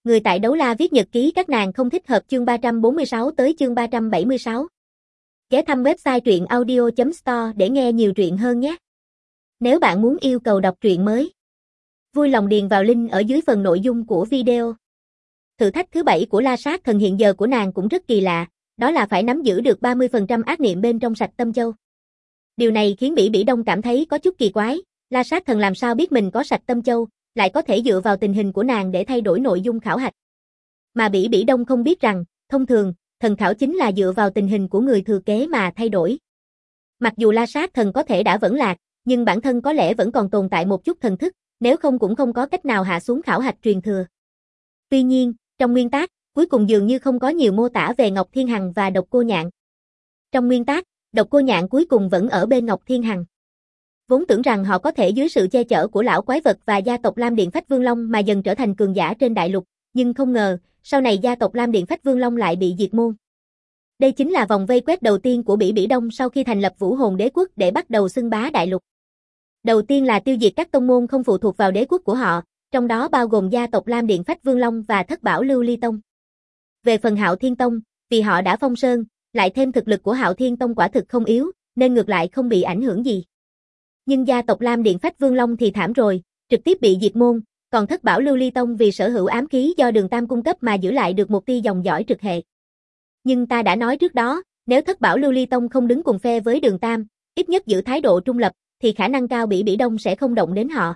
Người tại Đấu La viết nhật ký các nàng không thích hợp chương 346 tới chương 376. Ghé thăm website truyện audio.store để nghe nhiều truyện hơn nhé. Nếu bạn muốn yêu cầu đọc truyện mới, vui lòng điền vào link ở dưới phần nội dung của video. Thử thách thứ 7 của La Sát Thần hiện giờ của nàng cũng rất kỳ lạ, đó là phải nắm giữ được 30% ác niệm bên trong Sạch Tâm Châu. Điều này khiến Bỉ Bỉ Đông cảm thấy có chút kỳ quái, La Sát Thần làm sao biết mình có Sạch Tâm Châu, lại có thể dựa vào tình hình của nàng để thay đổi nội dung khảo hạch. Mà Bỉ Bỉ Đông không biết rằng, thông thường, thần khảo chính là dựa vào tình hình của người thừa kế mà thay đổi. Mặc dù La Sát Thần có thể đã vẫn lạc, nhưng bản thân có lẽ vẫn còn tồn tại một chút thần thức, nếu không cũng không có cách nào hạ xuống khảo hạch truyền thừa. Tuy nhiên, trong nguyên tác, cuối cùng dường như không có nhiều mô tả về Ngọc Thiên Hằng và Độc Cô Nhạn. Trong nguyên tác, Độc Cô Nhạn cuối cùng vẫn ở bên Ngọc Thiên Hằng. Vốn tưởng rằng họ có thể dưới sự che chở của lão quái vật và gia tộc Lam Điện Phách Vương Long mà dần trở thành cường giả trên đại lục, nhưng không ngờ, sau này gia tộc Lam Điện Phách Vương Long lại bị diệt môn. Đây chính là vòng vây quét đầu tiên của Bỉ Bỉ Đông sau khi thành lập Vũ Hồn Đế Quốc để bắt đầu xưng bá đại lục. Đầu tiên là tiêu diệt các tông môn không phụ thuộc vào đế quốc của họ, trong đó bao gồm gia tộc Lam Điện Phách Vương Long và Thất Bảo Lưu Ly Tông. Về phần Hạo Thiên Tông, vì họ đã phong sơn, lại thêm thực lực của Hạo Thiên Tông quả thực không yếu, nên ngược lại không bị ảnh hưởng gì. Nhưng gia tộc Lam Điện Phách Vương Long thì thảm rồi, trực tiếp bị diệt môn, còn Thất Bảo Lưu Ly Tông vì sở hữu ám khí do Đường Tam cung cấp mà giữ lại được một tia dòng dõi trực hệ. Nhưng ta đã nói trước đó, nếu Thất Bảo Lưu Ly Tông không đứng cùng phe với Đường Tam, ít nhất giữ thái độ trung lập, thì khả năng cao Bỉ Bỉ Đông sẽ không động đến họ.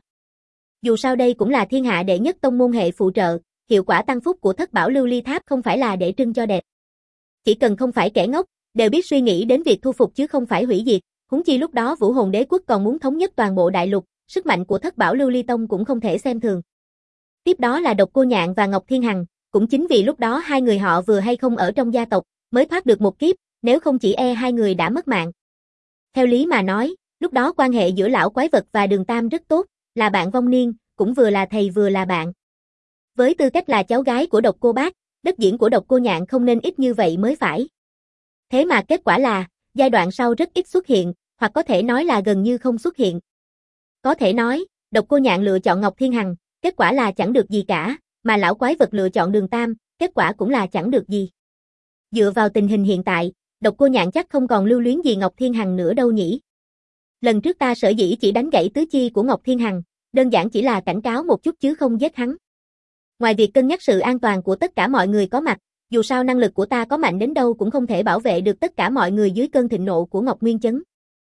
Dù sao đây cũng là thiên hạ đệ nhất tông môn hệ phụ trợ, hiệu quả tăng phúc của Thất Bảo Lưu Ly Tháp không phải là để trưng cho đẹp. Chỉ cần không phải kẻ ngốc, đều biết suy nghĩ đến việc thu phục chứ không phải hủy diệt, huống chi lúc đó Vũ Hồn Đế Quốc còn muốn thống nhất toàn bộ đại lục, sức mạnh của Thất Bảo Lưu Ly Tông cũng không thể xem thường. Tiếp đó là Độc Cô Nhạn và Ngọc Thiên Hằng, cũng chính vì lúc đó hai người họ vừa hay không ở trong gia tộc, mới thoát được một kiếp, nếu không chỉ hai người đã mất mạng. Theo lý mà nói, lúc đó quan hệ giữa lão quái vật và Đường Tam rất tốt, là bạn vong niên, cũng vừa là thầy vừa là bạn. Với tư cách là cháu gái của Độc Cô Bác, đất diễn của Độc Cô Nhạn không nên ít như vậy mới phải. Thế mà kết quả là, giai đoạn sau rất ít xuất hiện, hoặc có thể nói là gần như không xuất hiện. Có thể nói, Độc Cô Nhạn lựa chọn Ngọc Thiên Hằng, kết quả là chẳng được gì cả, mà lão quái vật lựa chọn Đường Tam, kết quả cũng là chẳng được gì. Dựa vào tình hình hiện tại, Độc Cô Nhạn chắc không còn lưu luyến gì Ngọc Thiên Hằng nữa đâu nhỉ. Lần trước ta sở dĩ chỉ đánh gãy tứ chi của Ngọc Thiên Hằng, đơn giản chỉ là cảnh cáo một chút chứ không giết hắn. Ngoài việc cân nhắc sự an toàn của tất cả mọi người có mặt, dù sao năng lực của ta có mạnh đến đâu cũng không thể bảo vệ được tất cả mọi người dưới cơn thịnh nộ của Ngọc Nguyên Chấn.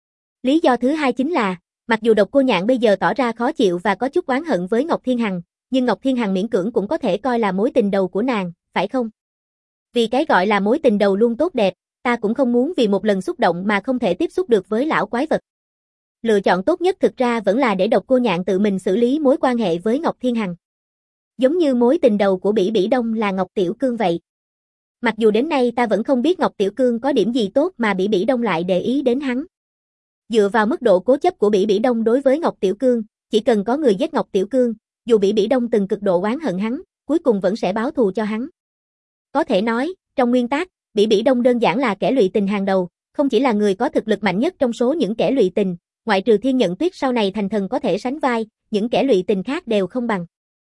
Lý do thứ hai chính là, mặc dù Độc Cô Nhạn bây giờ tỏ ra khó chịu và có chút oán hận với Ngọc Thiên Hằng, nhưng Ngọc Thiên Hằng miễn cưỡng cũng có thể coi là mối tình đầu của nàng, phải không? Vì cái gọi là mối tình đầu luôn tốt đẹp, ta cũng không muốn vì một lần xúc động mà không thể tiếp xúc được với lão quái vật. Lựa chọn tốt nhất thực ra vẫn là để Độc Cô Nhạn tự mình xử lý mối quan hệ với Ngọc Thiên Hằng. Giống như mối tình đầu của Bỉ Bỉ Đông là Ngọc Tiểu Cương vậy. Mặc dù đến nay ta vẫn không biết Ngọc Tiểu Cương có điểm gì tốt mà Bỉ Bỉ Đông lại để ý đến hắn. Dựa vào mức độ cố chấp của Bỉ Bỉ Đông đối với Ngọc Tiểu Cương, chỉ cần có người giết Ngọc Tiểu Cương, dù Bỉ Bỉ Đông từng cực độ oán hận hắn, cuối cùng vẫn sẽ báo thù cho hắn. Có thể nói, trong nguyên tác, Bỉ Bỉ Đông đơn giản là kẻ lụy tình hàng đầu, không chỉ là người có thực lực mạnh nhất trong số những kẻ lụy tình, ngoại trừ Thiên Nhận Tuyết sau này thành thần có thể sánh vai, những kẻ lụy tình khác đều không bằng.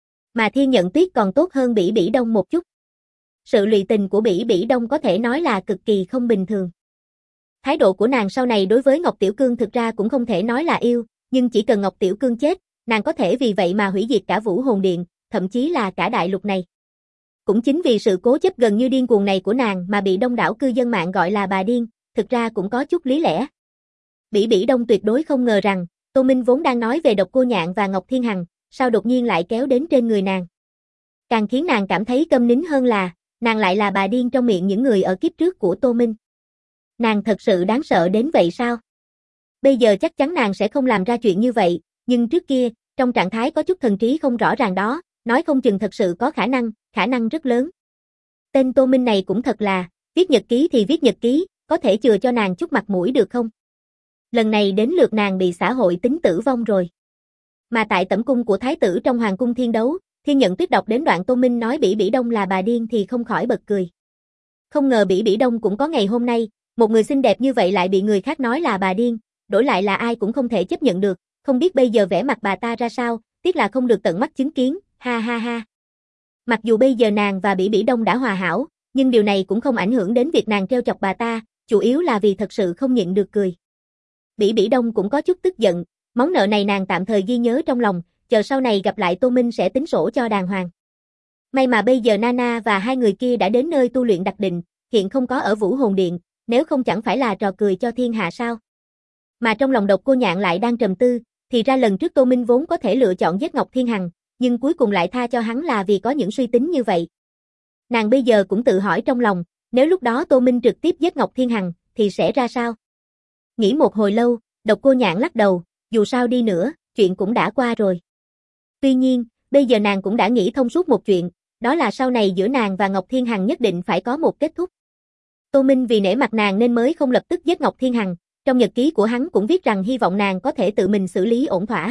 Mà Thiên Nhận Tuyết còn tốt hơn Bỉ Bỉ Đông một chút. Sự lụy tình của Bỉ Bỉ Đông có thể nói là cực kỳ không bình thường. Thái độ của nàng sau này đối với Ngọc Tiểu Cương thực ra cũng không thể nói là yêu, nhưng chỉ cần Ngọc Tiểu Cương chết, nàng có thể vì vậy mà hủy diệt cả Vũ Hồn Điện, thậm chí là cả đại lục này. Cũng chính vì sự cố chấp gần như điên cuồng này của nàng mà bị đông đảo cư dân mạng gọi là bà điên, thực ra cũng có chút lý lẽ. Bỉ Bỉ Đông tuyệt đối không ngờ rằng, Tô Minh vốn đang nói về Độc Cô Nhạn và Ngọc Thiên Hằng, sao đột nhiên lại kéo đến trên người nàng. Càng khiến nàng cảm thấy câm nín hơn là, nàng lại là bà điên trong miệng những người ở kiếp trước của Tô Minh. Nàng thật sự đáng sợ đến vậy sao? Bây giờ chắc chắn nàng sẽ không làm ra chuyện như vậy, nhưng trước kia, trong trạng thái có chút thần trí không rõ ràng đó, nói không chừng thật sự có khả năng rất lớn. Tên Tô Minh này cũng thật là, viết nhật ký thì viết nhật ký, có thể chừa cho nàng chút mặt mũi được không? Lần này đến lượt nàng bị xã hội tính tử vong rồi. Mà tại tẩm cung của thái tử trong Hoàng cung Thiên Đấu, Thiên Nhận Tuyết đọc đến đoạn Tô Minh nói Bỉ Bỉ Đông là bà điên thì không khỏi bật cười. Không ngờ Bỉ Bỉ Đông cũng có ngày hôm nay, một người xinh đẹp như vậy lại bị người khác nói là bà điên, đổi lại là ai cũng không thể chấp nhận được, không biết bây giờ vẻ mặt bà ta ra sao, tiếc là không được tận mắt chứng kiến, ha ha ha. Mặc dù bây giờ nàng và Bỉ Bỉ Đông đã hòa hảo, nhưng điều này cũng không ảnh hưởng đến việc nàng trêu chọc bà ta, chủ yếu là vì thật sự không nhịn được cười. Bỉ Bỉ Đông cũng có chút tức giận, món nợ này nàng tạm thời ghi nhớ trong lòng, chờ sau này gặp lại Tô Minh sẽ tính sổ cho đàng hoàng. May mà bây giờ Nana và hai người kia đã đến nơi tu luyện đặc định, hiện không có ở Vũ Hồn Điện, nếu không chẳng phải là trò cười cho thiên hạ sao. Mà trong lòng Độc Cô Nhạn lại đang trầm tư, thì ra lần trước Tô Minh vốn có thể lựa chọn giết Ngọc Thiên Hằng, nhưng cuối cùng lại tha cho hắn là vì có những suy tính như vậy. Nàng bây giờ cũng tự hỏi trong lòng, nếu lúc đó Tô Minh trực tiếp giết Ngọc Thiên Hằng, thì sẽ ra sao? Nghĩ một hồi lâu, Độc Cô Nhạn lắc đầu, dù sao đi nữa, chuyện cũng đã qua rồi. Tuy nhiên, bây giờ nàng cũng đã nghĩ thông suốt một chuyện, đó là sau này giữa nàng và Ngọc Thiên Hằng nhất định phải có một kết thúc. Tô Minh vì nể mặt nàng nên mới không lập tức giết Ngọc Thiên Hằng, trong nhật ký của hắn cũng viết rằng hy vọng nàng có thể tự mình xử lý ổn thỏa.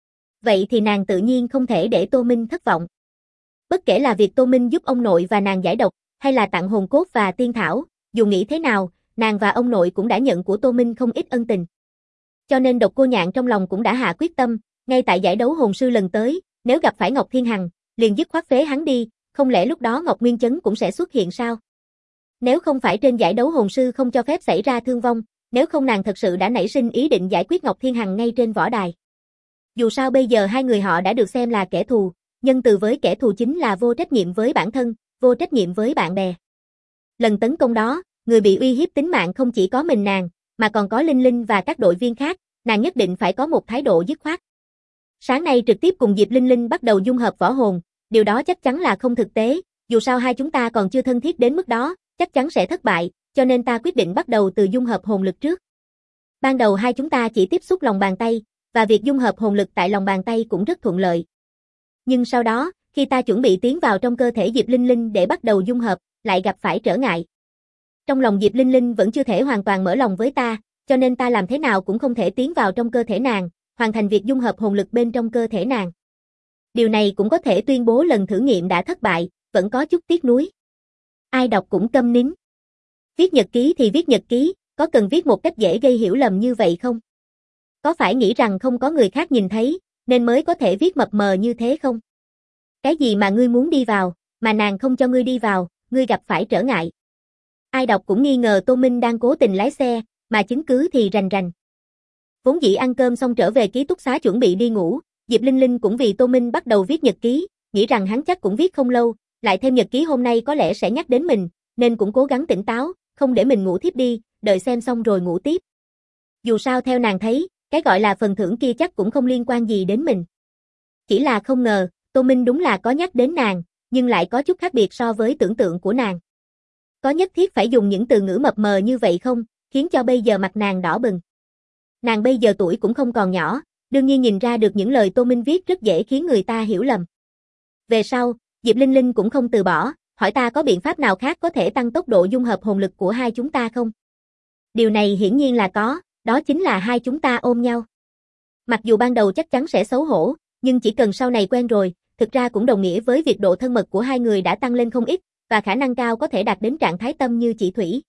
Vậy thì nàng tự nhiên không thể để Tô Minh thất vọng. Bất kể là việc Tô Minh giúp ông nội và nàng giải độc, hay là tặng hồn cốt và tiên thảo, dù nghĩ thế nào, nàng và ông nội cũng đã nhận của Tô Minh không ít ân tình. Cho nên Độc Cô Nhạn trong lòng cũng đã hạ quyết tâm, ngay tại giải đấu hồn sư lần tới, nếu gặp phải Ngọc Thiên Hằng, liền dứt khoát phế hắn đi, không lẽ lúc đó Ngọc Nguyên Chấn cũng sẽ xuất hiện sao? Nếu không phải trên giải đấu hồn sư không cho phép xảy ra thương vong, nếu không nàng thật sự đã nảy sinh ý định giải quyết Ngọc Thiên Hằng ngay trên võ đài. Dù sao bây giờ hai người họ đã được xem là kẻ thù, nhân từ với kẻ thù chính là vô trách nhiệm với bản thân, vô trách nhiệm với bạn bè. Lần tấn công đó, người bị uy hiếp tính mạng không chỉ có mình nàng, mà còn có Linh Linh và các đội viên khác, nàng nhất định phải có một thái độ dứt khoát. Sáng nay trực tiếp cùng Diệp Linh Linh bắt đầu dung hợp võ hồn, điều đó chắc chắn là không thực tế, dù sao hai chúng ta còn chưa thân thiết đến mức đó, chắc chắn sẽ thất bại, cho nên ta quyết định bắt đầu từ dung hợp hồn lực trước. Ban đầu hai chúng ta chỉ tiếp xúc lòng bàn tay, và việc dung hợp hồn lực tại lòng bàn tay cũng rất thuận lợi. Nhưng sau đó, khi ta chuẩn bị tiến vào trong cơ thể Diệp Linh Linh để bắt đầu dung hợp, lại gặp phải trở ngại. Trong lòng Diệp Linh Linh vẫn chưa thể hoàn toàn mở lòng với ta, cho nên ta làm thế nào cũng không thể tiến vào trong cơ thể nàng, hoàn thành việc dung hợp hồn lực bên trong cơ thể nàng. Điều này cũng có thể tuyên bố lần thử nghiệm đã thất bại, vẫn có chút tiếc nuối. Ai đọc cũng câm nín. Viết nhật ký thì viết nhật ký, có cần viết một cách dễ gây hiểu lầm như vậy không? Có phải nghĩ rằng không có người khác nhìn thấy, nên mới có thể viết mập mờ như thế không? Cái gì mà ngươi muốn đi vào, mà nàng không cho ngươi đi vào, ngươi gặp phải trở ngại. Ai đọc cũng nghi ngờ Tô Minh đang cố tình lái xe, mà chứng cứ thì rành rành. Vốn dĩ ăn cơm xong trở về ký túc xá chuẩn bị đi ngủ, Diệp Linh Linh cũng vì Tô Minh bắt đầu viết nhật ký, nghĩ rằng hắn chắc cũng viết không lâu, lại thêm nhật ký hôm nay có lẽ sẽ nhắc đến mình, nên cũng cố gắng tỉnh táo, không để mình ngủ thiếp đi, đợi xem xong rồi ngủ tiếp. Dù sao theo nàng thấy, cái gọi là phần thưởng kia chắc cũng không liên quan gì đến mình. Chỉ là không ngờ, Tô Minh đúng là có nhắc đến nàng, nhưng lại có chút khác biệt so với tưởng tượng của nàng. Có nhất thiết phải dùng những từ ngữ mập mờ như vậy không, khiến cho bây giờ mặt nàng đỏ bừng. Nàng bây giờ tuổi cũng không còn nhỏ, đương nhiên nhìn ra được những lời Tô Minh viết rất dễ khiến người ta hiểu lầm. Về sau, Diệp Linh Linh cũng không từ bỏ, hỏi ta có biện pháp nào khác có thể tăng tốc độ dung hợp hồn lực của hai chúng ta không? Điều này hiển nhiên là có, đó chính là hai chúng ta ôm nhau. Mặc dù ban đầu chắc chắn sẽ xấu hổ, nhưng chỉ cần sau này quen rồi, thực ra cũng đồng nghĩa với việc độ thân mật của hai người đã tăng lên không ít, và khả năng cao có thể đạt đến trạng thái tâm như chỉ thủy.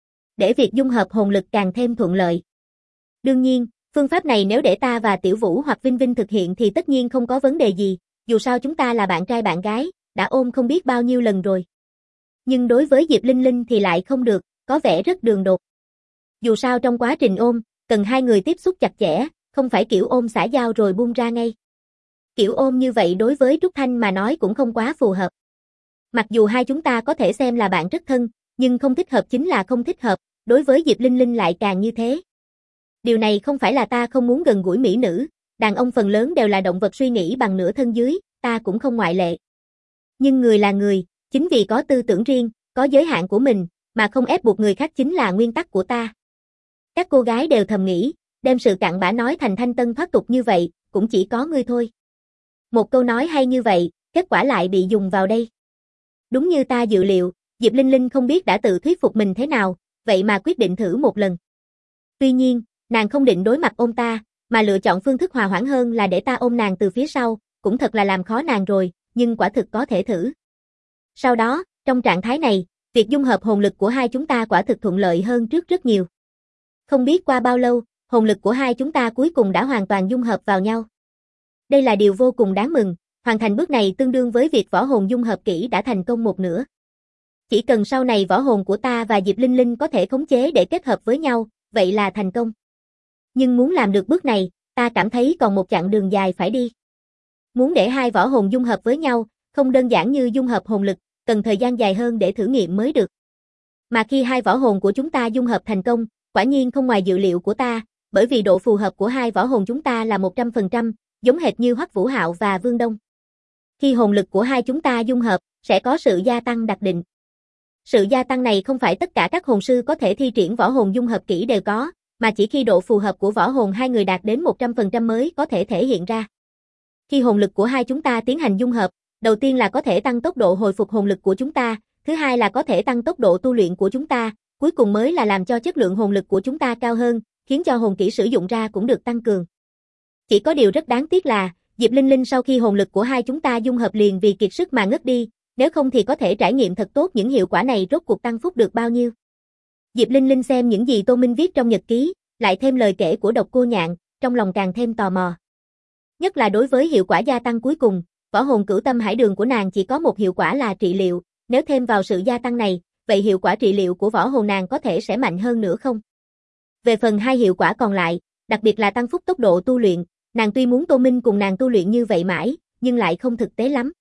Để việc dung hợp hồn lực càng thêm thuận lợi. Đương nhiên, phương pháp này nếu để ta và Tiểu Vũ hoặc Vinh Vinh thực hiện thì tất nhiên không có vấn đề gì, dù sao chúng ta là bạn trai bạn gái, đã ôm không biết bao nhiêu lần rồi. Nhưng đối với Diệp Linh Linh thì lại không được, có vẻ rất đường đột. Dù sao trong quá trình ôm, cần hai người tiếp xúc chặt chẽ, không phải kiểu ôm xả dao rồi buông ra ngay. Kiểu ôm như vậy đối với Trúc Thanh mà nói cũng không quá phù hợp. Mặc dù hai chúng ta có thể xem là bạn rất thân, nhưng không thích hợp chính là không thích hợp, đối với Diệp Linh Linh lại càng như thế. Điều này không phải là ta không muốn gần gũi mỹ nữ, đàn ông phần lớn đều là động vật suy nghĩ bằng nửa thân dưới, ta cũng không ngoại lệ. Nhưng người là người, chính vì có tư tưởng riêng, có giới hạn của mình, mà không ép buộc người khác chính là nguyên tắc của ta. Các cô gái đều thầm nghĩ, đem sự cặn bã nói thành thanh tân thoát tục như vậy, cũng chỉ có ngươi thôi. Một câu nói hay như vậy, kết quả lại bị dùng vào đây. Đúng như ta dự liệu, Diệp Linh Linh không biết đã tự thuyết phục mình thế nào, vậy mà quyết định thử một lần. Tuy nhiên, nàng không định đối mặt ôm ta, mà lựa chọn phương thức hòa hoãn hơn là để ta ôm nàng từ phía sau, cũng thật là làm khó nàng rồi, nhưng quả thực có thể thử. Sau đó, trong trạng thái này, việc dung hợp hồn lực của hai chúng ta quả thực thuận lợi hơn trước rất nhiều. Không biết qua bao lâu, hồn lực của hai chúng ta cuối cùng đã hoàn toàn dung hợp vào nhau. Đây là điều vô cùng đáng mừng, Hoàn thành bước này tương đương với việc võ hồn dung hợp kỹ đã thành công một nửa. Chỉ cần sau này võ hồn của ta và Diệp Linh Linh có thể khống chế để kết hợp với nhau, vậy là thành công. Nhưng muốn làm được bước này, ta cảm thấy còn một chặng đường dài phải đi. Muốn để hai võ hồn dung hợp với nhau, không đơn giản như dung hợp hồn lực, cần thời gian dài hơn để thử nghiệm mới được. Mà khi hai võ hồn của chúng ta dung hợp thành công, quả nhiên không ngoài dự liệu của ta, bởi vì độ phù hợp của hai võ hồn chúng ta là 100%, giống hệt như Hoắc Vũ Hạo và Vương Đông. Khi hồn lực của hai chúng ta dung hợp, sẽ có sự gia tăng đặc định. Sự gia tăng này không phải tất cả các hồn sư có thể thi triển võ hồn dung hợp kỹ đều có, mà chỉ khi độ phù hợp của võ hồn hai người đạt đến 100% mới có thể thể hiện ra. Khi hồn lực của hai chúng ta tiến hành dung hợp, đầu tiên là có thể tăng tốc độ hồi phục hồn lực của chúng ta, thứ hai là có thể tăng tốc độ tu luyện của chúng ta, cuối cùng mới là làm cho chất lượng hồn lực của chúng ta cao hơn, khiến cho hồn kỹ sử dụng ra cũng được tăng cường. Chỉ có điều rất đáng tiếc là, Diệp Linh Linh sau khi hồn lực của hai chúng ta dung hợp liền vì kiệt sức mà ngất đi, nếu không thì có thể trải nghiệm thật tốt những hiệu quả này rốt cuộc tăng phúc được bao nhiêu. Diệp Linh Linh xem những gì Tô Minh viết trong nhật ký, lại thêm lời kể của Độc Cô Nhạn, trong lòng càng thêm tò mò. Nhất là đối với hiệu quả gia tăng cuối cùng, võ hồn Cửu Tâm Hải Đường của nàng chỉ có một hiệu quả là trị liệu, nếu thêm vào sự gia tăng này, vậy hiệu quả trị liệu của võ hồn nàng có thể sẽ mạnh hơn nữa không? Về phần hai hiệu quả còn lại, đặc biệt là tăng phúc tốc độ tu luyện, nàng tuy muốn Tô Minh cùng nàng tu luyện như vậy mãi, nhưng lại không thực tế lắm.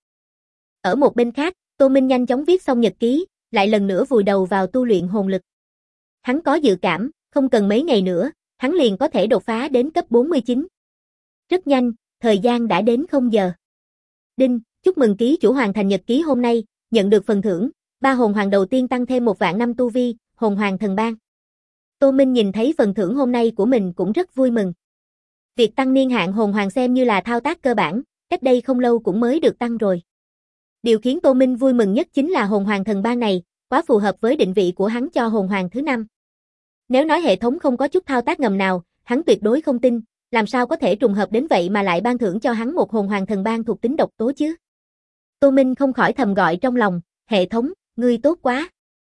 Ở một bên khác, Tô Minh nhanh chóng viết xong nhật ký, lại lần nữa vùi đầu vào tu luyện hồn lực. Hắn có dự cảm, không cần mấy ngày nữa, hắn liền có thể đột phá đến cấp 49. Rất nhanh, thời gian đã đến 0 giờ. Đinh, chúc mừng ký chủ hoàn thành nhật ký hôm nay, nhận được phần thưởng, 3 hồn hoàng đầu tiên tăng thêm 1 vạn năm tu vi, hồn hoàng thần ban. Tô Minh nhìn thấy phần thưởng hôm nay của mình cũng rất vui mừng. Việc tăng niên hạn hồn hoàng xem như là thao tác cơ bản, cách đây không lâu cũng mới được tăng rồi. Điều khiến Tô Minh vui mừng nhất chính là hồn hoàng thần ban này, quá phù hợp với định vị của hắn cho hồn hoàng thứ 5. Nếu nói hệ thống không có chút thao tác ngầm nào, hắn tuyệt đối không tin, làm sao có thể trùng hợp đến vậy mà lại ban thưởng cho hắn một hồn hoàng thần ban thuộc tính độc tố chứ. Tô Minh không khỏi thầm gọi trong lòng, hệ thống, ngươi tốt quá.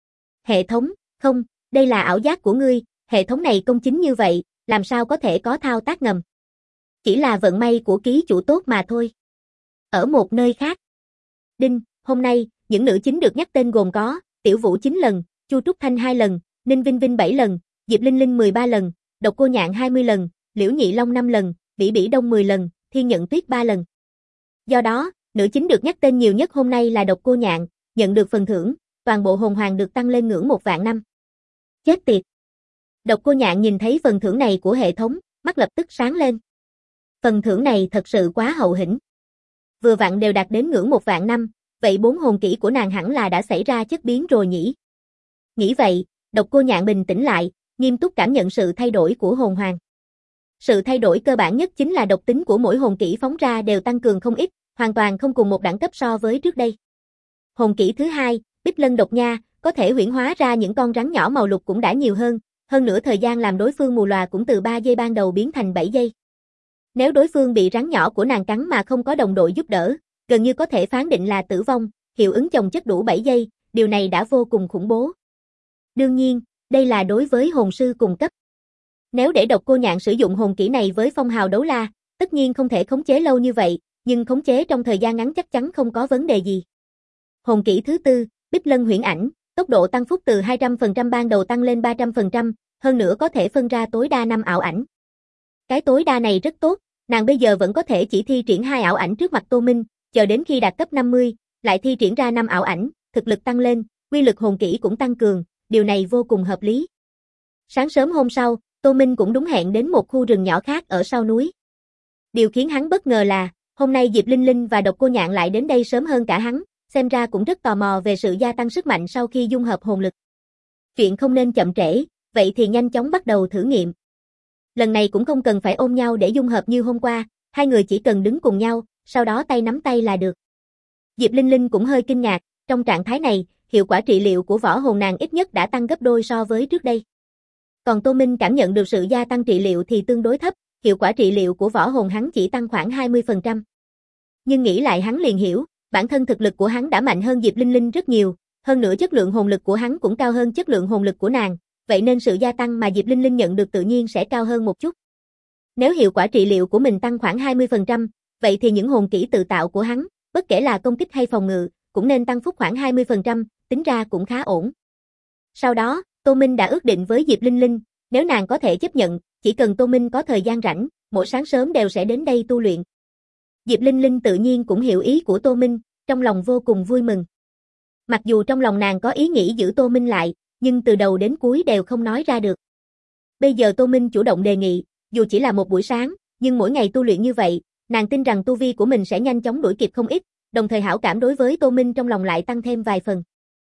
Hệ thống, không, đây là ảo giác của ngươi, hệ thống này công chính như vậy, làm sao có thể có thao tác ngầm. Chỉ là vận may của ký chủ tốt mà thôi. Ở một nơi khác. Đinh, hôm nay, những nữ chính được nhắc tên gồm có, Tiểu Vũ 9 lần, Chu Trúc Thanh 2 lần, Ninh Vinh Vinh 7 lần, Diệp Linh Linh 13 lần, Độc Cô Nhạn 20 lần, Liễu Nhị Long 5 lần, Bỉ Bỉ Đông 10 lần, Thiên Nhận Tuyết 3 lần. Do đó, nữ chính được nhắc tên nhiều nhất hôm nay là Độc Cô Nhạn, nhận được phần thưởng, toàn bộ hồn hoàng được tăng lên ngưỡng 1 vạn năm. Chết tiệt. Độc Cô Nhạn nhìn thấy phần thưởng này của hệ thống, mắt lập tức sáng lên. Phần thưởng này thật sự quá hậu hĩnh. Vừa vặn đều đạt đến ngưỡng 1 vạn năm, vậy 4 hồn kỹ của nàng hẳn là đã xảy ra chất biến rồi nhỉ? Nghĩ vậy, Độc Cô Nhạn bình tĩnh lại, nghiêm túc cảm nhận sự thay đổi của hồn hoàng. Sự thay đổi cơ bản nhất chính là độc tính của mỗi hồn kỹ phóng ra đều tăng cường không ít, hoàn toàn không cùng một đẳng cấp so với trước đây. Hồn kỹ thứ hai, Bích Lân Độc Nha, có thể huyễn hóa ra những con rắn nhỏ màu lục cũng đã nhiều hơn nữa thời gian làm đối phương mù lòa cũng từ 3 giây ban đầu biến thành 7 giây. Nếu đối phương bị rắn nhỏ của nàng cắn mà không có đồng đội giúp đỡ, gần như có thể phán định là tử vong, hiệu ứng chồng chất đủ 7 giây, điều này đã vô cùng khủng bố. Đương nhiên, đây là đối với hồn sư cùng cấp. Nếu để Độc Cô Nhạn sử dụng hồn kỹ này với phong hào đấu la, tất nhiên không thể khống chế lâu như vậy, nhưng khống chế trong thời gian ngắn chắc chắn không có vấn đề gì. Hồn kỹ thứ tư, Bích Lân Huyễn Ảnh, tốc độ tăng phúc từ 200% ban đầu tăng lên 300%, hơn nữa có thể phân ra tối đa 5 ảo ảnh. Cái tối đa này rất tốt, nàng bây giờ vẫn có thể chỉ thi triển 2 ảo ảnh trước mặt Tô Minh, chờ đến khi đạt cấp 50, lại thi triển ra 5 ảo ảnh, thực lực tăng lên, quy lực hồn kỹ cũng tăng cường, điều này vô cùng hợp lý. Sáng sớm hôm sau, Tô Minh cũng đúng hẹn đến một khu rừng nhỏ khác ở sau núi. Điều khiến hắn bất ngờ là, hôm nay Diệp Linh Linh và Độc Cô Nhạn lại đến đây sớm hơn cả hắn, xem ra cũng rất tò mò về sự gia tăng sức mạnh sau khi dung hợp hồn lực. Chuyện không nên chậm trễ, vậy thì nhanh chóng bắt đầu thử nghiệm. Lần này cũng không cần phải ôm nhau để dung hợp như hôm qua, hai người chỉ cần đứng cùng nhau, sau đó tay nắm tay là được. Diệp Linh Linh cũng hơi kinh ngạc, trong trạng thái này, hiệu quả trị liệu của võ hồn nàng ít nhất đã tăng gấp đôi so với trước đây. Còn Tô Minh cảm nhận được sự gia tăng trị liệu thì tương đối thấp, hiệu quả trị liệu của võ hồn hắn chỉ tăng khoảng 20%. Nhưng nghĩ lại hắn liền hiểu, bản thân thực lực của hắn đã mạnh hơn Diệp Linh Linh rất nhiều, hơn nữa chất lượng hồn lực của hắn cũng cao hơn chất lượng hồn lực của nàng, vậy nên sự gia tăng mà Diệp Linh Linh nhận được tự nhiên sẽ cao hơn một chút. Nếu hiệu quả trị liệu của mình tăng khoảng 20%, vậy thì những hồn kỹ tự tạo của hắn, bất kể là công kích hay phòng ngự, cũng nên tăng phúc khoảng 20%, tính ra cũng khá ổn. Sau đó, Tô Minh đã ước định với Diệp Linh Linh, nếu nàng có thể chấp nhận, chỉ cần Tô Minh có thời gian rảnh, mỗi sáng sớm đều sẽ đến đây tu luyện. Diệp Linh Linh tự nhiên cũng hiểu ý của Tô Minh, trong lòng vô cùng vui mừng. Mặc dù trong lòng nàng có ý nghĩ giữ Tô Minh lại, nhưng từ đầu đến cuối đều không nói ra được. Bây giờ Tô Minh chủ động đề nghị, dù chỉ là một buổi sáng, nhưng mỗi ngày tu luyện như vậy, nàng tin rằng tu vi của mình sẽ nhanh chóng đuổi kịp không ít, đồng thời hảo cảm đối với Tô Minh trong lòng lại tăng thêm vài phần.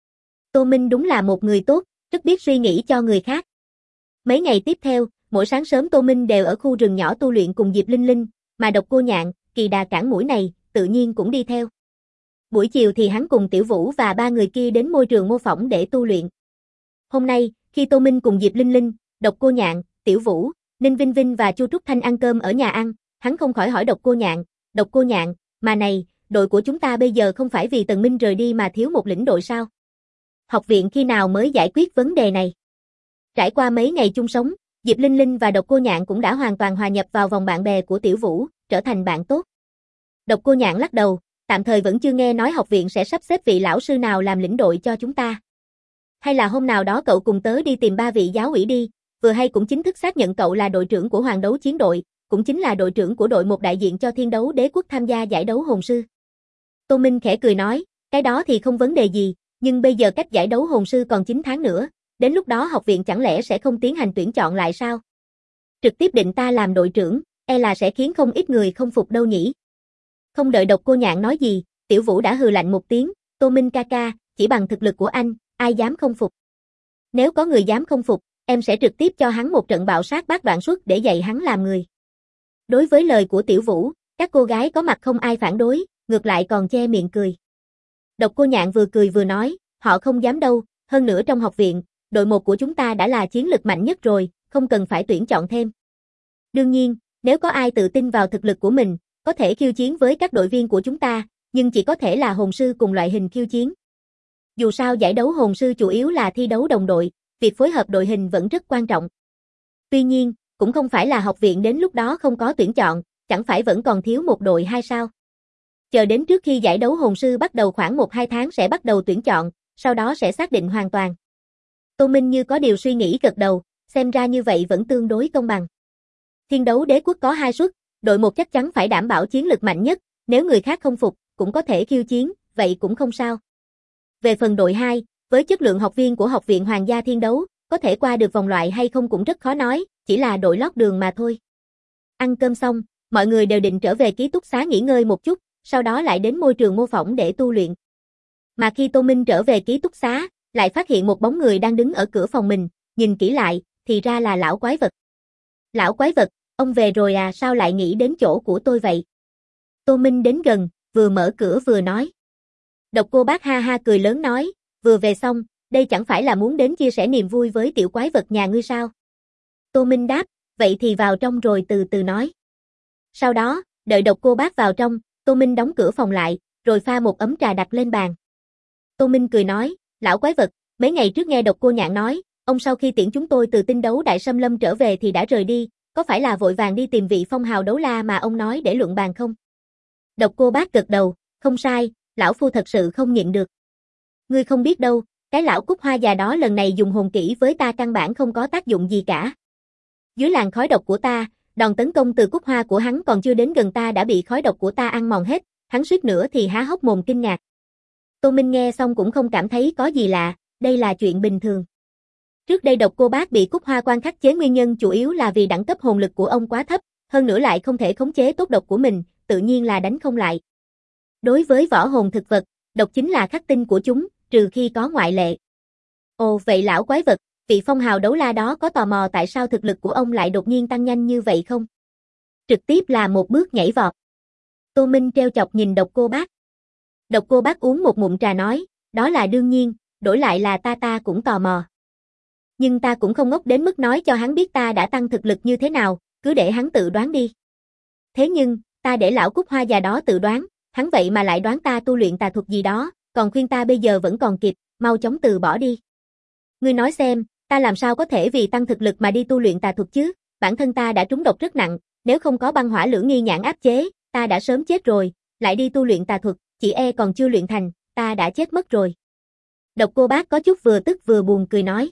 Tô Minh đúng là một người tốt, rất biết suy nghĩ cho người khác. Mấy ngày tiếp theo, mỗi sáng sớm Tô Minh đều ở khu rừng nhỏ tu luyện cùng Diệp Linh Linh, mà Độc Cô Nhạn, Kỳ Đà cản mũi này, tự nhiên cũng đi theo. Buổi chiều thì hắn cùng Tiểu Vũ và ba người kia đến môi trường mô phỏng để tu luyện. Hôm nay, khi Tô Minh cùng Diệp Linh Linh, Độc Cô Nhạn, Tiểu Vũ, Ninh Vinh Vinh và Chu Trúc Thanh ăn cơm ở nhà ăn, hắn không khỏi hỏi Độc Cô Nhạn, mà này, đội của chúng ta bây giờ không phải vì Tần Minh rời đi mà thiếu một lĩnh đội sao? Học viện khi nào mới giải quyết vấn đề này? Trải qua mấy ngày chung sống, Diệp Linh Linh và Độc Cô Nhạn cũng đã hoàn toàn hòa nhập vào vòng bạn bè của Tiểu Vũ, trở thành bạn tốt. Độc Cô Nhạn lắc đầu, tạm thời vẫn chưa nghe nói học viện sẽ sắp xếp vị lão sư nào làm lĩnh đội cho chúng ta. Hay là hôm nào đó cậu cùng tớ đi tìm ba vị giáo ủy đi, vừa hay cũng chính thức xác nhận cậu là đội trưởng của Hoàng Đấu Chiến đội, cũng chính là đội trưởng của đội một đại diện cho Thiên Đấu Đế quốc tham gia giải đấu hồn sư. Tô Minh khẽ cười nói, cái đó thì không vấn đề gì, nhưng bây giờ cách giải đấu hồn sư còn 9 tháng nữa, đến lúc đó học viện chẳng lẽ sẽ không tiến hành tuyển chọn lại sao? Trực tiếp định ta làm đội trưởng, e là sẽ khiến không ít người không phục đâu nhỉ. Không đợi Độc Cô Nhạn nói gì, Tiểu Vũ đã hừ lạnh một tiếng, Tô Minh ca ca, chỉ bằng thực lực của anh, ai dám không phục. Nếu có người dám không phục, em sẽ trực tiếp cho hắn một trận bạo sát bát đoạn xuất để dạy hắn làm người. Đối với lời của Tiểu Vũ, các cô gái có mặt không ai phản đối, ngược lại còn che miệng cười. Độc Cô Nhạn vừa cười vừa nói, họ không dám đâu, hơn nữa trong học viện, đội một của chúng ta đã là chiến lực mạnh nhất rồi, không cần phải tuyển chọn thêm. Đương nhiên, nếu có ai tự tin vào thực lực của mình, có thể khiêu chiến với các đội viên của chúng ta, nhưng chỉ có thể là hồn sư cùng loại hình khiêu chiến. Dù sao giải đấu hồn sư chủ yếu là thi đấu đồng đội, việc phối hợp đội hình vẫn rất quan trọng. Tuy nhiên, cũng không phải là học viện đến lúc đó không có tuyển chọn, chẳng phải vẫn còn thiếu một đội hay sao? Chờ đến trước khi giải đấu hồn sư bắt đầu khoảng 1-2 tháng sẽ bắt đầu tuyển chọn, sau đó sẽ xác định hoàn toàn. Tô Minh như có điều suy nghĩ gật đầu, xem ra như vậy vẫn tương đối công bằng. Thiên Đấu Đế quốc có 2 suất, đội 1 chắc chắn phải đảm bảo chiến lực mạnh nhất, nếu người khác không phục, cũng có thể khiêu chiến, vậy cũng không sao. Về phần đội 2, với chất lượng học viên của Học viện Hoàng gia Thiên Đấu, có thể qua được vòng loại hay không cũng rất khó nói, chỉ là đội lót đường mà thôi. Ăn cơm xong, mọi người đều định trở về ký túc xá nghỉ ngơi một chút, sau đó lại đến môi trường mô phỏng để tu luyện. Mà khi Tô Minh trở về ký túc xá, lại phát hiện một bóng người đang đứng ở cửa phòng mình, nhìn kỹ lại, thì ra là lão quái vật. Lão quái vật, ông về rồi à, sao lại nghĩ đến chỗ của tôi vậy? Tô Minh đến gần, vừa mở cửa vừa nói. Độc Cô Bác ha ha cười lớn nói, vừa về xong, đây chẳng phải là muốn đến chia sẻ niềm vui với tiểu quái vật nhà ngươi sao? Tô Minh đáp, vậy thì vào trong rồi từ từ nói. Sau đó, đợi Độc Cô Bác vào trong, Tô Minh đóng cửa phòng lại, rồi pha một ấm trà đặt lên bàn. Tô Minh cười nói, lão quái vật, mấy ngày trước nghe Độc Cô Nhạn nói, ông sau khi tiễn chúng tôi từ Tinh Đấu Đại Xâm Lâm trở về thì đã rời đi, có phải là vội vàng đi tìm vị phong hào đấu la mà ông nói để luận bàn không? Độc Cô Bác gật đầu, không sai, lão phu thật sự không nhịn được. Ngươi không biết đâu, cái lão Cúc Hoa già đó lần này dùng hồn kỹ với ta căn bản không có tác dụng gì cả. Dưới làn khói độc của ta, đòn tấn công từ Cúc Hoa của hắn còn chưa đến gần ta đã bị khói độc của ta ăn mòn hết, hắn suýt nữa thì há hốc mồm kinh ngạc. Tô Minh nghe xong cũng không cảm thấy có gì lạ, đây là chuyện bình thường. Trước đây Độc Cô Bác bị Cúc Hoa quan khắc chế nguyên nhân chủ yếu là vì đẳng cấp hồn lực của ông quá thấp, hơn nữa lại không thể khống chế tốt độc của mình, tự nhiên là đánh không lại. Đối với võ hồn thực vật, độc chính là khắc tinh của chúng, trừ khi có ngoại lệ. Ồ vậy lão quái vật, vị phong hào đấu la đó có tò mò tại sao thực lực của ông lại đột nhiên tăng nhanh như vậy không? Trực tiếp là một bước nhảy vọt. Tô Minh treo chọc nhìn Độc Cô Bác. Độc Cô Bác uống một ngụm trà nói, đó là đương nhiên, đổi lại là ta cũng tò mò. Nhưng ta cũng không ngốc đến mức nói cho hắn biết ta đã tăng thực lực như thế nào, cứ để hắn tự đoán đi. Thế nhưng, ta để lão Cúc Hoa già đó tự đoán, hắn vậy mà lại đoán ta tu luyện tà thuật gì đó, còn khuyên ta bây giờ vẫn còn kịp, mau chóng từ bỏ đi. Ngươi nói xem, ta làm sao có thể vì tăng thực lực mà đi tu luyện tà thuật chứ, bản thân ta đã trúng độc rất nặng, nếu không có băng hỏa lưỡng nghi nhãn áp chế, ta đã sớm chết rồi, lại đi tu luyện tà thuật, chỉ e còn chưa luyện thành, ta đã chết mất rồi. Độc Cô Bác có chút vừa tức vừa buồn cười nói.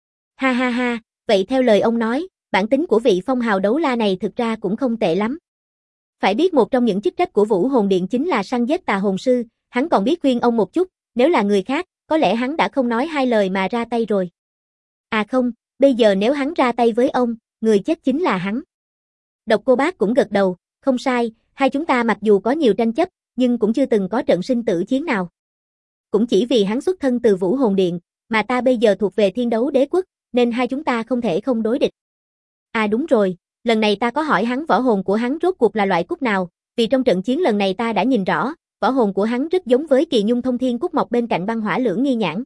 Ha ha ha, vậy theo lời ông nói, bản tính của vị phong hào đấu la này thực ra cũng không tệ lắm. Phải biết một trong những chức trách của Vũ Hồn Điện chính là săn giết tà hồn sư, hắn còn biết khuyên ông một chút, nếu là người khác, có lẽ hắn đã không nói hai lời mà ra tay rồi. À không, bây giờ nếu hắn ra tay với ông, người chết chính là hắn. Độc Cô Bác cũng gật đầu, không sai, hai chúng ta mặc dù có nhiều tranh chấp, nhưng cũng chưa từng có trận sinh tử chiến nào. Cũng chỉ vì hắn xuất thân từ Vũ Hồn Điện, mà ta bây giờ thuộc về Thiên Đấu Đế Quốc, nên hai chúng ta không thể không đối địch. À đúng rồi, lần này ta có hỏi hắn võ hồn của hắn rốt cuộc là loại cúc nào, vì trong trận chiến lần này ta đã nhìn rõ, võ hồn của hắn rất giống với Kỳ Nhung Thông Thiên Cúc mọc bên cạnh Băng Hỏa Lưỡng Nghi Nhãn.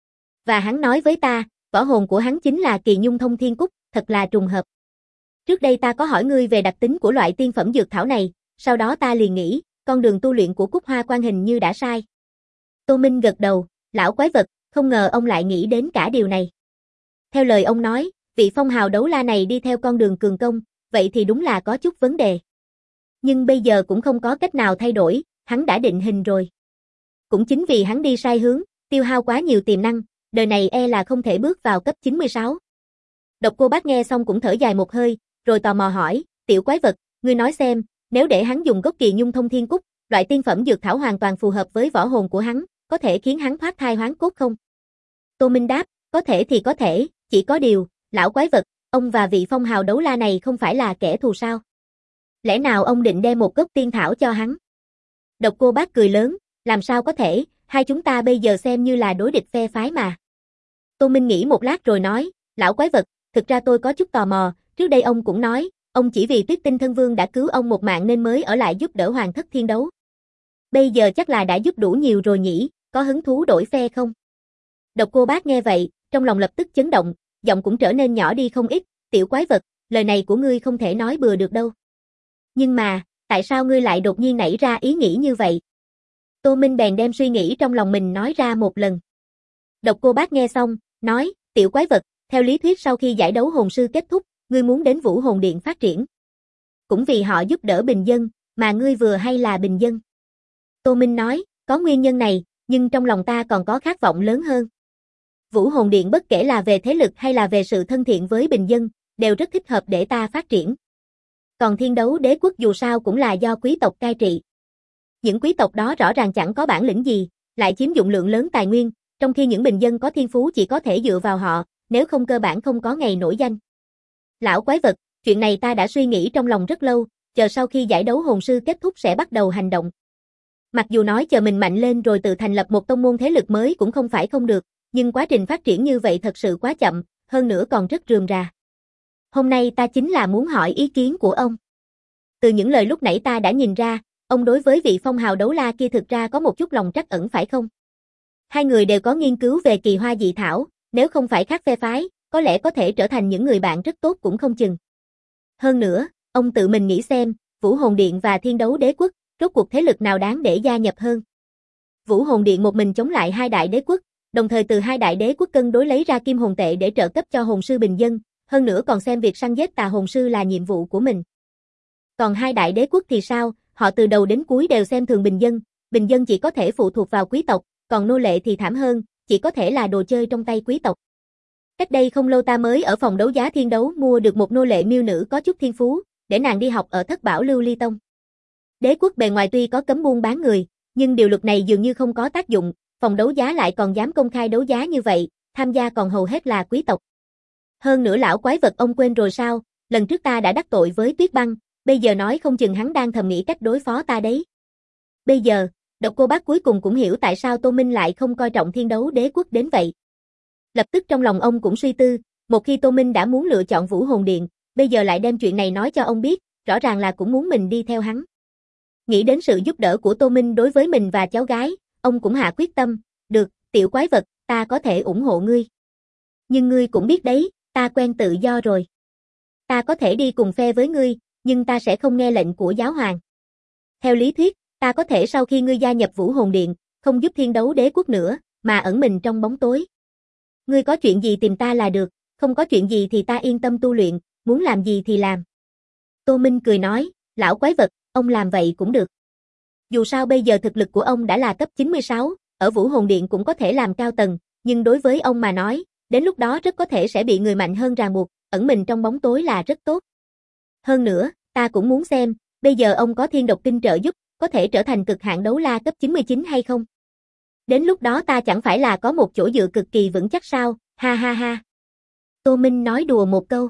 Và hắn nói với ta, võ hồn của hắn chính là Kỳ Nhung Thông Thiên Cúc, thật là trùng hợp. Trước đây ta có hỏi ngươi về đặc tính của loại tiên phẩm dược thảo này, sau đó ta liền nghĩ, con đường tu luyện của Cúc Hoa Quan hình như đã sai. Tô Minh gật đầu, lão quái vật, không ngờ ông lại nghĩ đến cả điều này. Theo lời ông nói, vị phong hào đấu la này đi theo con đường cường công, vậy thì đúng là có chút vấn đề. Nhưng bây giờ cũng không có cách nào thay đổi, hắn đã định hình rồi. Cũng chính vì hắn đi sai hướng, tiêu hao quá nhiều tiềm năng, đời này e là không thể bước vào cấp 96. Độc Cô Bác nghe xong cũng thở dài một hơi, rồi tò mò hỏi, tiểu quái vật, ngươi nói xem, nếu để hắn dùng gốc Kỳ Nhung Thông Thiên Cúc, loại tiên phẩm dược thảo hoàn toàn phù hợp với võ hồn của hắn, có thể khiến hắn thoát thai hoán cốt không? Tô Minh đáp, có thể thì có thể, chỉ có điều, lão quái vật, ông và vị phong hào đấu la này không phải là kẻ thù sao? Lẽ nào ông định đem một gốc tiên thảo cho hắn? Độc Cô Bác cười lớn, làm sao có thể, hai chúng ta bây giờ xem như là đối địch phe phái mà. Tô Minh nghĩ một lát rồi nói, lão quái vật, thực ra tôi có chút tò mò, trước đây ông cũng nói, ông chỉ vì Tuyết Tinh Thân Vương đã cứu ông một mạng nên mới ở lại giúp đỡ Hoàng Thất Thiên Đấu. Bây giờ chắc là đã giúp đủ nhiều rồi nhỉ, có hứng thú đổi phe không? Độc Cô Bác nghe vậy, trong lòng lập tức chấn động, giọng cũng trở nên nhỏ đi không ít, tiểu quái vật, lời này của ngươi không thể nói bừa được đâu. Nhưng mà, tại sao ngươi lại đột nhiên nảy ra ý nghĩ như vậy? Tô Minh bèn đem suy nghĩ trong lòng mình nói ra một lần. Độc Cô Bác nghe xong, nói, tiểu quái vật, theo lý thuyết sau khi giải đấu hồn sư kết thúc, ngươi muốn đến Vũ Hồn Điện phát triển. Cũng vì họ giúp đỡ bình dân, mà ngươi vừa hay là bình dân. Tô Minh nói, có nguyên nhân này, nhưng trong lòng ta còn có khát vọng lớn hơn. Vũ Hồn Điện bất kể là về thế lực hay là về sự thân thiện với bình dân, đều rất thích hợp để ta phát triển. Còn Thiên Đấu Đế Quốc dù sao cũng là do quý tộc cai trị. Những quý tộc đó rõ ràng chẳng có bản lĩnh gì, lại chiếm dụng lượng lớn tài nguyên, trong khi những bình dân có thiên phú chỉ có thể dựa vào họ, nếu không cơ bản không có ngày nổi danh. Lão quái vật, chuyện này ta đã suy nghĩ trong lòng rất lâu, chờ sau khi giải đấu hồn sư kết thúc sẽ bắt đầu hành động. Mặc dù nói chờ mình mạnh lên rồi tự thành lập một tông môn thế lực mới cũng không phải không được, nhưng quá trình phát triển như vậy thật sự quá chậm, hơn nữa còn rất rườm rà. Hôm nay ta chính là muốn hỏi ý kiến của ông. Từ những lời lúc nãy ta đã nhìn ra, ông đối với vị phong hào đấu la kia thực ra có một chút lòng trắc ẩn phải không? Hai người đều có nghiên cứu về kỳ hoa dị thảo, nếu không phải khác phe phái, có lẽ có thể trở thành những người bạn rất tốt cũng không chừng. Hơn nữa, ông tự mình nghĩ xem, Vũ Hồn Điện và Thiên Đấu Đế Quốc, rốt cuộc thế lực nào đáng để gia nhập hơn. Vũ Hồn Điện một mình chống lại hai đại đế quốc, đồng thời từ hai đại đế quốc cân đối lấy ra kim hồn tệ để trợ cấp cho hồn sư bình dân, hơn nữa còn xem việc săn giết tà hồn sư là nhiệm vụ của mình. Còn hai đại đế quốc thì sao, họ từ đầu đến cuối đều xem thường bình dân chỉ có thể phụ thuộc vào quý tộc, còn nô lệ thì thảm hơn, chỉ có thể là đồ chơi trong tay quý tộc. Cách đây không lâu ta mới ở phòng đấu giá Thiên Đấu mua được một nô lệ miêu nữ có chút thiên phú, để nàng đi học ở Thất Bảo Lưu Ly Tông. Đế quốc bề ngoài tuy có cấm buôn bán người, nhưng điều luật này dường như không có tác dụng, phòng đấu giá lại còn dám công khai đấu giá như vậy, tham gia còn hầu hết là quý tộc. Hơn nữa lão quái vật ông quên rồi sao, lần trước ta đã đắc tội với Tuyết Băng, bây giờ nói không chừng hắn đang thầm nghĩ cách đối phó ta đấy. Bây giờ, Độc Cô Bác cuối cùng cũng hiểu tại sao Tô Minh lại không coi trọng Thiên Đấu Đế Quốc đến vậy. Lập tức trong lòng ông cũng suy tư, một khi Tô Minh đã muốn lựa chọn Vũ Hồn Điện, bây giờ lại đem chuyện này nói cho ông biết, rõ ràng là cũng muốn mình đi theo hắn. Nghĩ đến sự giúp đỡ của Tô Minh đối với mình và cháu gái, ông cũng hạ quyết tâm, được, tiểu quái vật, ta có thể ủng hộ ngươi. Nhưng ngươi cũng biết đấy, ta quen tự do rồi. Ta có thể đi cùng phe với ngươi, nhưng ta sẽ không nghe lệnh của giáo hoàng. Theo lý thuyết, ta có thể sau khi ngươi gia nhập Vũ Hồn Điện, không giúp Thiên Đấu Đế Quốc nữa, mà ẩn mình trong bóng tối. Ngươi có chuyện gì tìm ta là được, không có chuyện gì thì ta yên tâm tu luyện, muốn làm gì thì làm. Tô Minh cười nói, lão quái vật, ông làm vậy cũng được. Dù sao bây giờ thực lực của ông đã là cấp 96, ở Vũ Hồn Điện cũng có thể làm cao tầng, nhưng đối với ông mà nói, đến lúc đó rất có thể sẽ bị người mạnh hơn ràng buộc, ẩn mình trong bóng tối là rất tốt. Hơn nữa, ta cũng muốn xem, bây giờ ông có thiên độc kinh trợ giúp, có thể trở thành cực hạn đấu la cấp 99 hay không? Đến lúc đó ta chẳng phải là có một chỗ dựa cực kỳ vững chắc sao, ha ha ha. Tô Minh nói đùa một câu.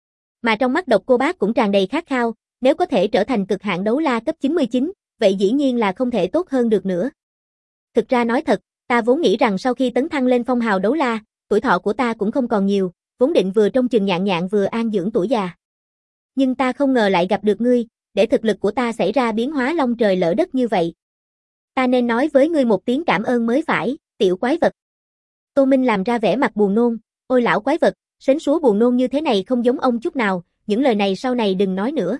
Mà trong mắt Độc Cô Bác cũng tràn đầy khát khao, nếu có thể trở thành cực hạn đấu la cấp 99, vậy dĩ nhiên là không thể tốt hơn được nữa. Thực ra nói thật, ta vốn nghĩ rằng sau khi tấn thăng lên phong hào đấu la, tuổi thọ của ta cũng không còn nhiều, vốn định vừa trông chừng nhạn nhạn vừa an dưỡng tuổi già. Nhưng ta không ngờ lại gặp được ngươi, để thực lực của ta xảy ra biến hóa long trời lỡ đất như vậy. Ta nên nói với ngươi một tiếng cảm ơn mới phải, tiểu quái vật. Tô Minh làm ra vẻ mặt buồn nôn, ôi lão quái vật, sến súa buồn nôn như thế này không giống ông chút nào, những lời này sau này đừng nói nữa.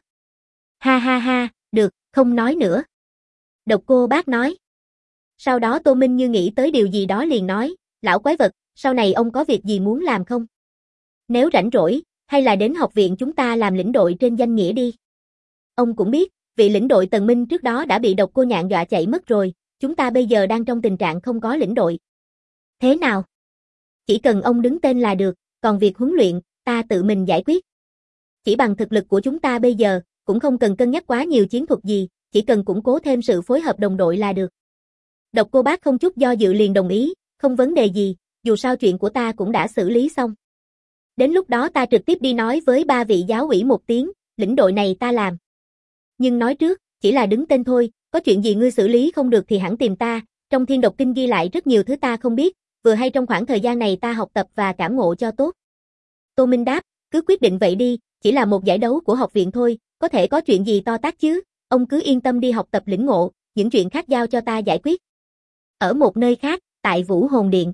Ha ha ha, được, không nói nữa. Độc Cô Bác nói. Sau đó Tô Minh như nghĩ tới điều gì đó liền nói, lão quái vật, sau này ông có việc gì muốn làm không? Nếu rảnh rỗi, hay là đến học viện chúng ta làm lĩnh đội trên danh nghĩa đi. Ông cũng biết, vị lĩnh đội Tần Minh trước đó đã bị Độc Cô Nhạn dọa chạy mất rồi, chúng ta bây giờ đang trong tình trạng không có lĩnh đội. Thế nào? Chỉ cần ông đứng tên là được, còn việc huấn luyện, ta tự mình giải quyết. Chỉ bằng thực lực của chúng ta bây giờ, cũng không cần cân nhắc quá nhiều chiến thuật gì, chỉ cần củng cố thêm sự phối hợp đồng đội là được. Độc Cô Bác không chút do dự liền đồng ý, không vấn đề gì, dù sao chuyện của ta cũng đã xử lý xong. Đến lúc đó ta trực tiếp đi nói với ba vị giáo ủy một tiếng, lĩnh đội này ta làm. Nhưng nói trước, chỉ là đứng tên thôi, có chuyện gì ngươi xử lý không được thì hẳn tìm ta, trong Thiên Độc Kinh ghi lại rất nhiều thứ ta không biết, vừa hay trong khoảng thời gian này ta học tập và cảm ngộ cho tốt. Tô Minh đáp, cứ quyết định vậy đi, chỉ là một giải đấu của học viện thôi, có thể có chuyện gì to tát chứ, ông cứ yên tâm đi học tập lĩnh ngộ, những chuyện khác giao cho ta giải quyết. Ở một nơi khác, tại Vũ Hồn Điện.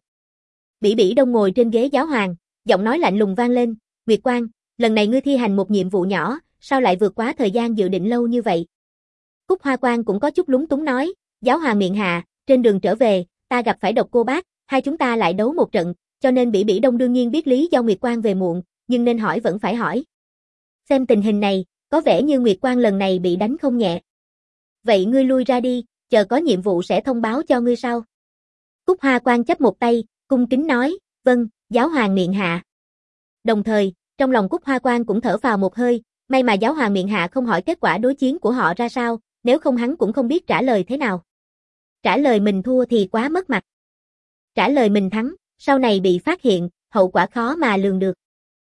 Bỉ Bỉ Đông ngồi trên ghế giáo hoàng, giọng nói lạnh lùng vang lên, Nguyệt Quang, lần này ngươi thi hành một nhiệm vụ nhỏ, sao lại vượt quá thời gian dự định lâu như vậy? Cúc Hoa Quang cũng có chút lúng túng nói, giáo hoàng miệng hạ, trên đường trở về, ta gặp phải Độc Cô Bác, hai chúng ta lại đấu một trận, cho nên Bỉ Bỉ Đông đương nhiên biết lý do Nguyệt Quang về muộn, nhưng nên hỏi vẫn phải hỏi. Xem tình hình này, có vẻ như Nguyệt Quang lần này bị đánh không nhẹ. Vậy ngươi lui ra đi, chờ có nhiệm vụ sẽ thông báo cho ngươi sau. Cúc Hoa Quang chắp một tay, cung kính nói, vâng, giáo hoàng miệng hạ. Đồng thời, trong lòng Cúc Hoa Quang cũng thở phào một hơi, may mà giáo hoàng miệng hạ không hỏi kết quả đối chiến của họ ra sao, nếu không hắn cũng không biết trả lời thế nào. Trả lời mình thua thì quá mất mặt. Trả lời mình thắng, sau này bị phát hiện, hậu quả khó mà lường được.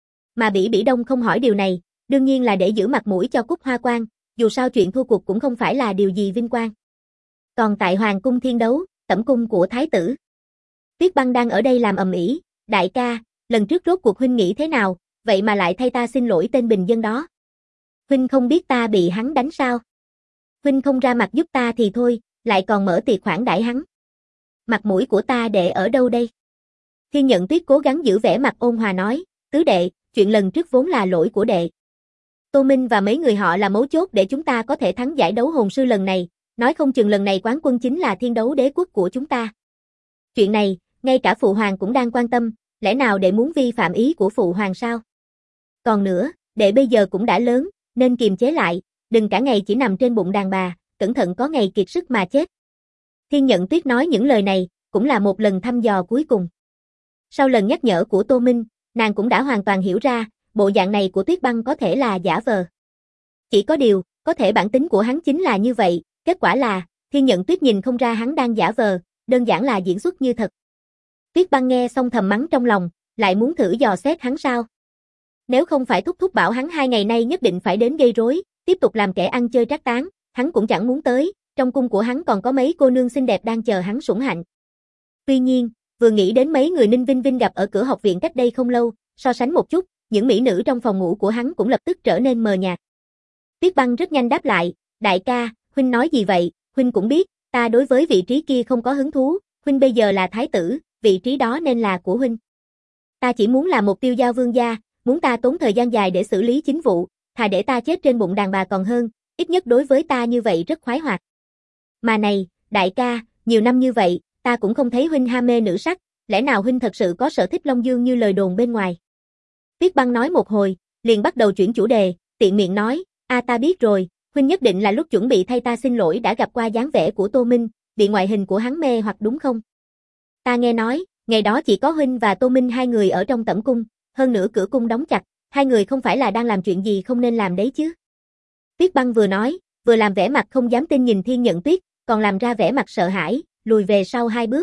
Mà Bỉ Bỉ Đông không hỏi điều này, đương nhiên là để giữ mặt mũi cho Cúc Hoa Quang, dù sao chuyện thua cuộc cũng không phải là điều gì vinh quang. Còn tại Hoàng cung Thiên Đấu, tẩm cung của Thái tử. Tuyết Băng đang ở đây làm ầm ĩ, đại ca, lần trước rốt cuộc huynh nghĩ thế nào, vậy mà lại thay ta xin lỗi tên bình dân đó. Huynh không biết ta bị hắn đánh sao? Huynh không ra mặt giúp ta thì thôi, lại còn mở tiệc khoản đãi hắn. Mặt mũi của ta để ở đâu đây? Thiên Nhận Tuyết cố gắng giữ vẻ mặt ôn hòa nói, tứ đệ, chuyện lần trước vốn là lỗi của đệ. Tô Minh và mấy người họ là mấu chốt để chúng ta có thể thắng giải đấu hồn sư lần này, nói không chừng lần này quán quân chính là Thiên Đấu Đế quốc của chúng ta. Chuyện này, ngay cả phụ hoàng cũng đang quan tâm, lẽ nào đệ muốn vi phạm ý của phụ hoàng sao? Còn nữa, đệ bây giờ cũng đã lớn, nên kiềm chế lại, đừng cả ngày chỉ nằm trên bụng đàn bà, cẩn thận có ngày kiệt sức mà chết. Thiên Nhận Tuyết nói những lời này, cũng là một lần thăm dò cuối cùng. Sau lần nhắc nhở của Tô Minh, nàng cũng đã hoàn toàn hiểu ra, bộ dạng này của Tuyết Băng có thể là giả vờ. Chỉ có điều, có thể bản tính của hắn chính là như vậy, kết quả là, Thiên Nhận Tuyết nhìn không ra hắn đang giả vờ, đơn giản là diễn xuất như thật. Tuyết Băng nghe xong thầm mắng trong lòng, lại muốn thử dò xét hắn sao? Nếu không phải thúc thúc bảo hắn 2 ngày nay nhất định phải đến gây rối, tiếp tục làm kẻ ăn chơi trác táng, hắn cũng chẳng muốn tới, trong cung của hắn còn có mấy cô nương xinh đẹp đang chờ hắn sủng hạnh. Tuy nhiên, vừa nghĩ đến mấy người Ninh Vinh Vinh gặp ở cửa học viện cách đây không lâu, so sánh một chút, những mỹ nữ trong phòng ngủ của hắn cũng lập tức trở nên mờ nhạt. Tuyết Băng rất nhanh đáp lại, đại ca, huynh nói gì vậy, huynh cũng biết, ta đối với vị trí kia không có hứng thú, huynh bây giờ là thái tử, vị trí đó nên là của huynh. Ta chỉ muốn là một tiêu giao vương gia, muốn ta tốn thời gian dài để xử lý chính vụ, thà để ta chết trên bụng đàn bà còn hơn, ít nhất đối với ta như vậy rất khoái hoạt. Mà này, đại ca, nhiều năm như vậy, ta cũng không thấy huynh ham mê nữ sắc, lẽ nào huynh thật sự có sở thích Long Dương như lời đồn bên ngoài? Tuyết Băng nói một hồi, liền bắt đầu chuyển chủ đề, tiện miệng nói, ta biết rồi, Huynh nhất định là lúc chuẩn bị thay ta xin lỗi đã gặp qua dáng vẻ của Tô Minh, bị ngoại hình của hắn mê hoặc đúng không? Ta nghe nói, ngày đó chỉ có Huynh và Tô Minh hai người ở trong tẩm cung, hơn nữa cửa cung đóng chặt, hai người không phải là đang làm chuyện gì không nên làm đấy chứ? Tuyết Băng vừa nói, vừa làm vẻ mặt không dám tin nhìn Thiên Nhận Tuyết, còn làm ra vẻ mặt sợ hãi, lùi về sau hai bước.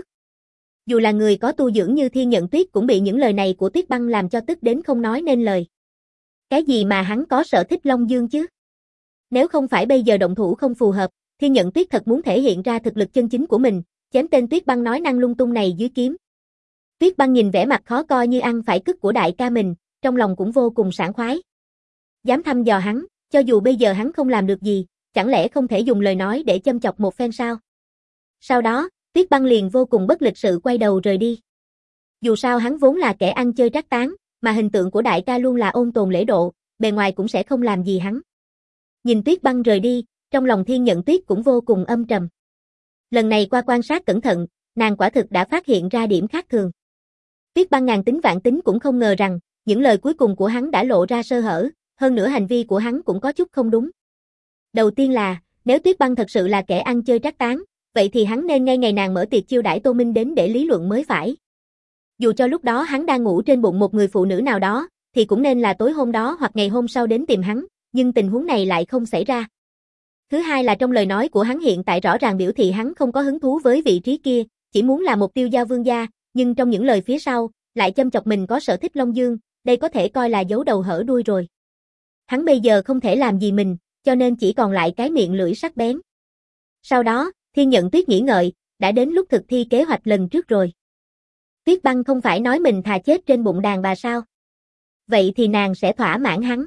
Dù là người có tu dưỡng như Thiên Nhận Tuyết cũng bị những lời này của Tuyết Băng làm cho tức đến không nói nên lời. Cái gì mà hắn có sở thích Long Dương chứ? Nếu không phải bây giờ động thủ không phù hợp, Thiên Nhận Tuyết thật muốn thể hiện ra thực lực chân chính của mình, chém tên Tuyết Băng nói năng lung tung này dưới kiếm. Tuyết Băng nhìn vẻ mặt khó coi như ăn phải cứt của đại ca mình, trong lòng cũng vô cùng sảng khoái. Dám thăm dò hắn, cho dù bây giờ hắn không làm được gì, chẳng lẽ không thể dùng lời nói để châm chọc một phen sao? Sau đó, Tuyết Băng liền vô cùng bất lịch sự quay đầu rời đi. Dù sao hắn vốn là kẻ ăn chơi trác táng, mà hình tượng của đại ca luôn là ôn tồn lễ độ, bề ngoài cũng sẽ không làm gì hắn. Nhìn Tuyết Băng rời đi, trong lòng Thiên Nhận Tuyết cũng vô cùng âm trầm. Lần này qua quan sát cẩn thận, nàng quả thực đã phát hiện ra điểm khác thường. Tuyết Băng ngàn tính vạn tính cũng không ngờ rằng, những lời cuối cùng của hắn đã lộ ra sơ hở, hơn nữa hành vi của hắn cũng có chút không đúng. Đầu tiên là, nếu Tuyết Băng thật sự là kẻ ăn chơi trác táng, vậy thì hắn nên ngay ngày nàng mở tiệc chiêu đãi Tô Minh đến để lý luận mới phải. Dù cho lúc đó hắn đang ngủ trên bụng một người phụ nữ nào đó, thì cũng nên là tối hôm đó hoặc ngày hôm sau đến tìm hắn, nhưng tình huống này lại không xảy ra. Thứ hai là trong lời nói của hắn hiện tại rõ ràng biểu thị hắn không có hứng thú với vị trí kia, chỉ muốn là một tiêu giao vương gia, nhưng trong những lời phía sau, lại châm chọc mình có sở thích Long Dương, đây có thể coi là giấu đầu hở đuôi rồi. Hắn bây giờ không thể làm gì mình, cho nên chỉ còn lại cái miệng lưỡi sắc bén. Sau đó, Thiên Nhận Tuyết nghĩ ngợi, đã đến lúc thực thi kế hoạch lần trước rồi. Tuyết Băng không phải nói mình thà chết trên bụng đàn bà sao? Vậy thì nàng sẽ thỏa mãn hắn.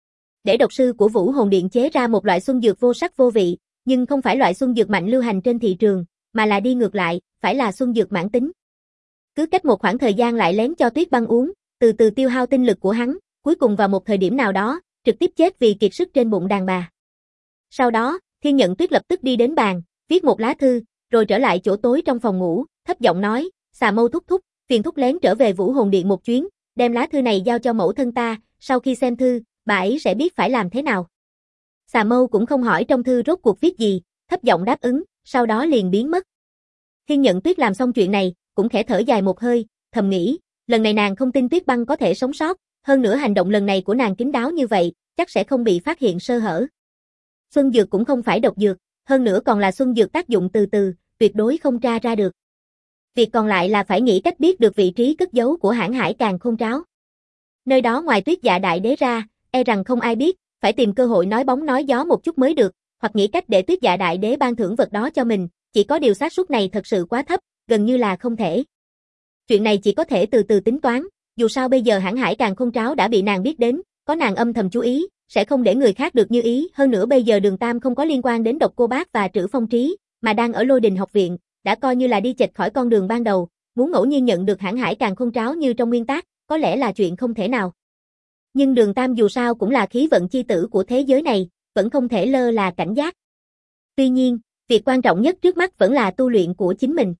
Để độc sư của Vũ Hồn Điện chế ra một loại xuân dược vô sắc vô vị, nhưng không phải loại xuân dược mạnh lưu hành trên thị trường, mà là đi ngược lại, phải là xuân dược mãn tính. Cứ cách một khoảng thời gian lại lén cho Tuyết Băng uống, từ từ tiêu hao tinh lực của hắn, cuối cùng vào một thời điểm nào đó, trực tiếp chết vì kiệt sức trên bụng đàn bà. Sau đó, Thiên Nhận Tuyết lập tức đi đến bàn, viết một lá thư, rồi trở lại chỗ tối trong phòng ngủ, thấp giọng nói, Xà Mâu thúc thúc, phiền thúc lén trở về Vũ Hồn Điện một chuyến, đem lá thư này giao cho mẫu thân ta, sau khi xem thư, bà ấy sẽ biết phải làm thế nào. Xà Mâu cũng không hỏi trong thư rốt cuộc viết gì, thấp giọng đáp ứng, sau đó liền biến mất. Thiên Nhận Tuyết làm xong chuyện này, cũng khẽ thở dài một hơi, thầm nghĩ, lần này nàng không tin Tuyết Băng có thể sống sót, hơn nữa hành động lần này của nàng kín đáo như vậy, chắc sẽ không bị phát hiện sơ hở. Xuân dược cũng không phải độc dược, hơn nữa còn là xuân dược tác dụng từ từ, tuyệt đối không tra ra được. Việc còn lại là phải nghĩ cách biết được vị trí cất giấu của Hãn Hải Càn Khôn Tráo. Nơi đó ngoài Tuyết Dạ Đại Đế ra, e rằng không ai biết, phải tìm cơ hội nói bóng nói gió một chút mới được, hoặc nghĩ cách để Tuyết Dạ Đại Đế ban thưởng vật đó cho mình, chỉ có điều xác suất này thật sự quá thấp, gần như là không thể. Chuyện này chỉ có thể từ từ tính toán, dù sao bây giờ Hãn Hải Càn Khôn Tráo đã bị nàng biết đến, có nàng âm thầm chú ý, sẽ không để người khác được như ý, hơn nữa bây giờ Đường Tam không có liên quan đến Độc Cô Bác và Trữ Phong Trí, mà đang ở Lôi Đình học viện, đã coi như là đi chệch khỏi con đường ban đầu, muốn ngẫu nhiên nhận được Hãn Hải Càn Khôn Tráo như trong nguyên tắc, có lẽ là chuyện không thể nào. Nhưng Đường Tam dù sao cũng là khí vận chi tử của thế giới này, vẫn không thể lơ là cảnh giác. Tuy nhiên, việc quan trọng nhất trước mắt vẫn là tu luyện của chính mình.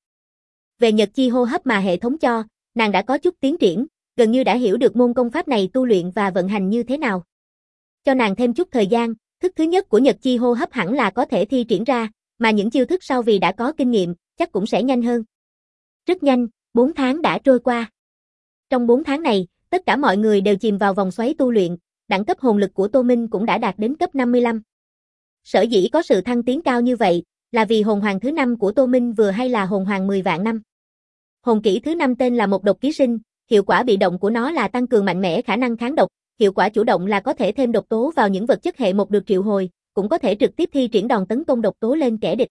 Về Nhật Chi hô hấp mà hệ thống cho, nàng đã có chút tiến triển, gần như đã hiểu được môn công pháp này tu luyện và vận hành như thế nào. Cho nàng thêm chút thời gian, thức thứ nhất của Nhật Chi hô hấp hẳn là có thể thi triển ra, mà những chiêu thức sau vì đã có kinh nghiệm, chắc cũng sẽ nhanh hơn. Rất nhanh, 4 tháng đã trôi qua. Trong 4 tháng này, tất cả mọi người đều chìm vào vòng xoáy tu luyện, đẳng cấp hồn lực của Tô Minh cũng đã đạt đến cấp 55. Sở dĩ có sự thăng tiến cao như vậy, là vì hồn hoàng thứ 5 của Tô Minh vừa hay là hồn hoàng 10 vạn năm. Hồn kỹ thứ 5 tên là một độc ký sinh, hiệu quả bị động của nó là tăng cường mạnh mẽ khả năng kháng độc, hiệu quả chủ động là có thể thêm độc tố vào những vật chất hệ một được triệu hồi, cũng có thể trực tiếp thi triển đòn tấn công độc tố lên kẻ địch.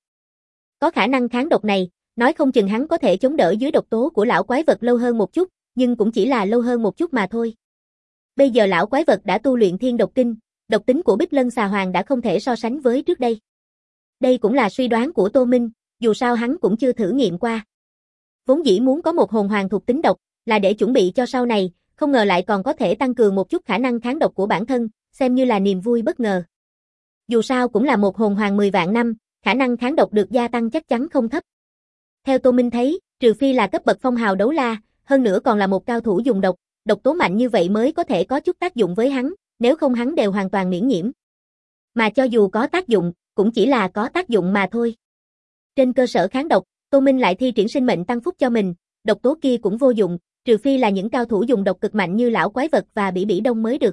Có khả năng kháng độc này, nói không chừng hắn có thể chống đỡ dưới độc tố của lão quái vật lâu hơn một chút, nhưng cũng chỉ là lâu hơn một chút mà thôi. Bây giờ lão quái vật đã tu luyện Thiên Độc Kinh, độc tính của Bích Lân Xà Hoàng đã không thể so sánh với trước đây. Đây cũng là suy đoán của Tô Minh, dù sao hắn cũng chưa thử nghiệm qua. Vốn dĩ muốn có một hồn hoàng thuộc tính độc, là để chuẩn bị cho sau này, không ngờ lại còn có thể tăng cường một chút khả năng kháng độc của bản thân, xem như là niềm vui bất ngờ. Dù sao cũng là một hồn hoàng 10 vạn năm, khả năng kháng độc được gia tăng chắc chắn không thấp. Theo Tô Minh thấy, trừ phi là cấp bậc phong hào đấu la, hơn nữa còn là một cao thủ dùng độc, độc tố mạnh như vậy mới có thể có chút tác dụng với hắn, nếu không hắn đều hoàn toàn miễn nhiễm. Mà cho dù có tác dụng, cũng chỉ là có tác dụng mà thôi. Trên cơ sở kháng độc, Tô Minh lại thi triển sinh mệnh tăng phúc cho mình, độc tố kia cũng vô dụng, trừ phi là những cao thủ dùng độc cực mạnh như lão quái vật và Bỉ Bỉ Đông mới được.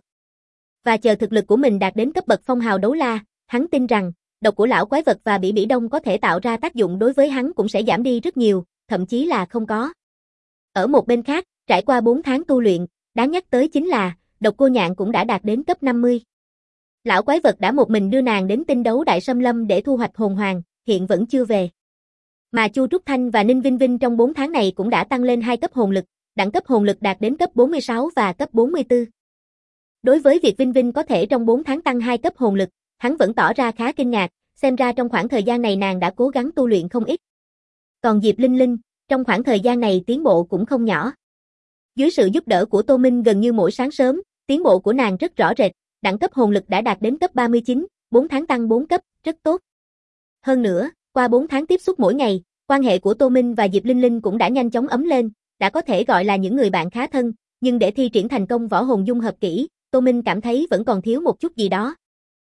Và chờ thực lực của mình đạt đến cấp bậc phong hào đấu la, hắn tin rằng, độc của lão quái vật và Bỉ Bỉ Đông có thể tạo ra tác dụng đối với hắn cũng sẽ giảm đi rất nhiều, thậm chí là không có. Ở một bên khác, trải qua 4 tháng tu luyện, đáng nhắc tới chính là, độc cô nhạn cũng đã đạt đến cấp 50. Lão quái vật đã một mình đưa nàng đến tinh đấu đại xâm lâm để thu hoạch hồn hoàng, hiện vẫn chưa về. Mà Chu Trúc Thanh và Ninh Vinh Vinh trong 4 tháng này cũng đã tăng lên 2 cấp hồn lực, đẳng cấp hồn lực đạt đến cấp 46 và cấp 44. Đối với việc Vinh Vinh có thể trong 4 tháng tăng 2 cấp hồn lực, hắn vẫn tỏ ra khá kinh ngạc, xem ra trong khoảng thời gian này nàng đã cố gắng tu luyện không ít. Còn Diệp Linh Linh, trong khoảng thời gian này tiến bộ cũng không nhỏ. Dưới sự giúp đỡ của Tô Minh gần như mỗi sáng sớm, tiến bộ của nàng rất rõ rệt, đẳng cấp hồn lực đã đạt đến cấp 39, 4 tháng tăng 4 cấp, rất tốt. Hơn nữa, qua 4 tháng tiếp xúc mỗi ngày, quan hệ của Tô Minh và Diệp Linh Linh cũng đã nhanh chóng ấm lên, đã có thể gọi là những người bạn khá thân, nhưng để thi triển thành công võ hồn dung hợp kỹ, Tô Minh cảm thấy vẫn còn thiếu một chút gì đó.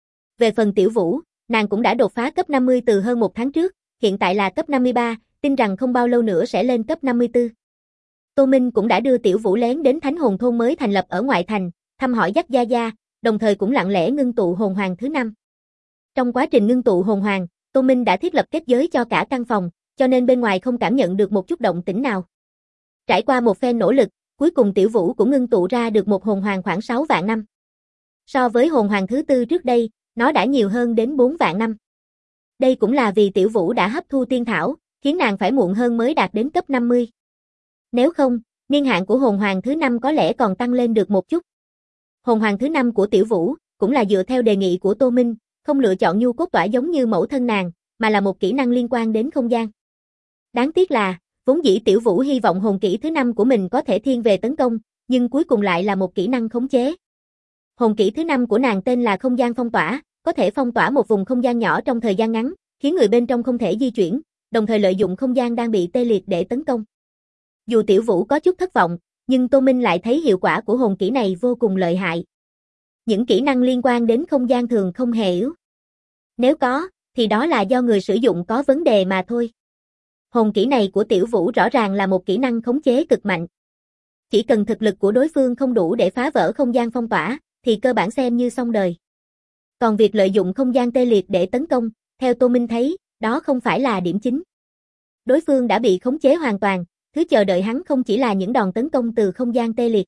Về phần Tiểu Vũ, nàng cũng đã đột phá cấp 50 từ hơn 1 tháng trước, hiện tại là cấp 53, tin rằng không bao lâu nữa sẽ lên cấp 54. Tô Minh cũng đã đưa Tiểu Vũ lén đến Thánh Hồn Thôn mới thành lập ở ngoại thành, thăm hỏi dắt Gia Gia, đồng thời cũng lặng lẽ ngưng tụ hồn hoàng thứ 5. Trong quá trình ngưng tụ hồn hoàng, Tô Minh đã thiết lập kết giới cho cả căn phòng, cho nên bên ngoài không cảm nhận được một chút động tĩnh nào. Trải qua một phen nỗ lực, cuối cùng Tiểu Vũ cũng ngưng tụ ra được một hồn hoàng khoảng 6 vạn năm. So với hồn hoàng thứ 4 trước đây, nó đã nhiều hơn đến 4 vạn năm. Đây cũng là vì Tiểu Vũ đã hấp thu tiên thảo, khiến nàng phải muộn hơn mới đạt đến cấp 50. Nếu không, niên hạn của hồn hoàng thứ 5 có lẽ còn tăng lên được một chút. Hồn hoàng thứ 5 của Tiểu Vũ, cũng là dựa theo đề nghị của Tô Minh, không lựa chọn nhu cốt tỏa giống như mẫu thân nàng, mà là một kỹ năng liên quan đến không gian. Đáng tiếc là, vốn dĩ Tiểu Vũ hy vọng hồn kỹ thứ 5 của mình có thể thiên về tấn công, nhưng cuối cùng lại là một kỹ năng khống chế. Hồn kỹ thứ 5 của nàng tên là không gian phong tỏa, có thể phong tỏa một vùng không gian nhỏ trong thời gian ngắn, khiến người bên trong không thể di chuyển, đồng thời lợi dụng không gian đang bị tê liệt để tấn công. Dù Tiểu Vũ có chút thất vọng, nhưng Tô Minh lại thấy hiệu quả của hồn kỹ này vô cùng lợi hại. Những kỹ năng liên quan đến không gian thường không hề yếu. Nếu có, thì đó là do người sử dụng có vấn đề mà thôi. Hồn kỹ này của Tiểu Vũ rõ ràng là một kỹ năng khống chế cực mạnh. Chỉ cần thực lực của đối phương không đủ để phá vỡ không gian phong tỏa, thì cơ bản xem như xong đời. Còn việc lợi dụng không gian tê liệt để tấn công, theo Tô Minh thấy, đó không phải là điểm chính. Đối phương đã bị khống chế hoàn toàn, thứ chờ đợi hắn không chỉ là những đòn tấn công từ không gian tê liệt.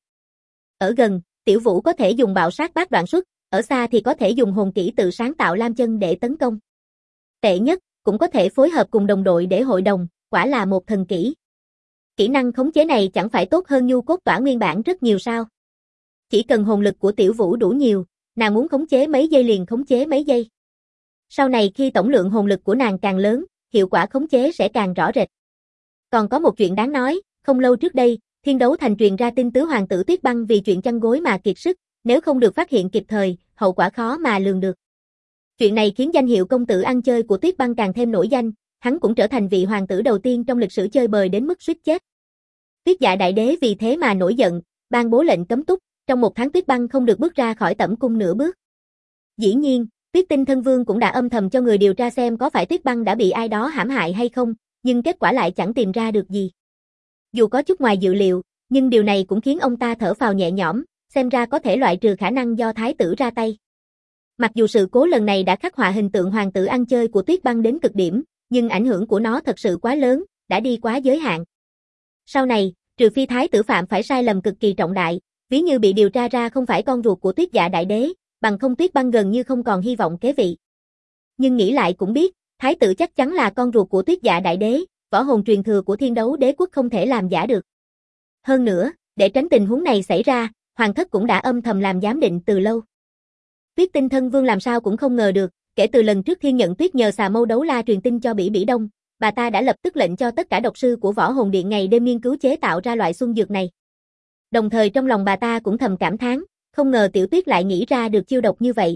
Ở gần, Tiểu Vũ có thể dùng bạo sát bát đoạn xuất, ở xa thì có thể dùng hồn kỹ tự sáng tạo lam chân để tấn công. Tệ nhất, cũng có thể phối hợp cùng đồng đội để hội đồng, quả là một thần kỹ. Kỹ năng khống chế này chẳng phải tốt hơn nhu cốt tỏa nguyên bản rất nhiều sao? Chỉ cần hồn lực của Tiểu Vũ đủ nhiều, nàng muốn khống chế mấy giây liền khống chế mấy giây. Sau này khi tổng lượng hồn lực của nàng càng lớn, hiệu quả khống chế sẽ càng rõ rệt. Còn có một chuyện đáng nói, không lâu trước đây, Thiên Đấu Thành truyền ra tin tứ hoàng tử Tuyết Băng vì chuyện chăn gối mà kiệt sức, nếu không được phát hiện kịp thời, hậu quả khó mà lường được. Chuyện này khiến danh hiệu công tử ăn chơi của Tuyết Băng càng thêm nổi danh, hắn cũng trở thành vị hoàng tử đầu tiên trong lịch sử chơi bời đến mức suýt chết. Tuyết Dạ Đại Đế vì thế mà nổi giận, ban bố lệnh cấm túc, trong 1 tháng Tuyết Băng không được bước ra khỏi Tẩm cung nửa bước. Dĩ nhiên, Tuyết Tinh Thân Vương cũng đã âm thầm cho người điều tra xem có phải Tuyết Băng đã bị ai đó hãm hại hay không, nhưng kết quả lại chẳng tìm ra được gì. Dù có chút ngoài dự liệu, nhưng điều này cũng khiến ông ta thở phào nhẹ nhõm, xem ra có thể loại trừ khả năng do thái tử ra tay. Mặc dù sự cố lần này đã khắc họa hình tượng hoàng tử ăn chơi của Tuyết Băng đến cực điểm, nhưng ảnh hưởng của nó thật sự quá lớn, đã đi quá giới hạn. Sau này, trừ phi thái tử phạm phải sai lầm cực kỳ trọng đại, ví như bị điều tra ra không phải con ruột của Tuyết Dạ Đại Đế, bằng không Tuyết Băng gần như không còn hy vọng kế vị. Nhưng nghĩ lại cũng biết, thái tử chắc chắn là con ruột của Tuyết Dạ Đại Đế, võ hồn truyền thừa của Thiên Đấu Đế quốc không thể làm giả được. Hơn nữa, để tránh tình huống này xảy ra, hoàng thất cũng đã âm thầm làm giám định từ lâu. Tuyết Tinh Thân Vương làm sao cũng không ngờ được, kể từ lần trước Thiên Nhận Tuyết nhờ xà mâu đấu la truyền tin cho Bỉ Bỉ Đông, bà ta đã lập tức lệnh cho tất cả độc sư của Võ Hồn Điện ngày đêm nghiên cứu chế tạo ra loại xuân dược này. Đồng thời trong lòng bà ta cũng thầm cảm thán, không ngờ Tiểu Tuyết lại nghĩ ra được chiêu độc như vậy.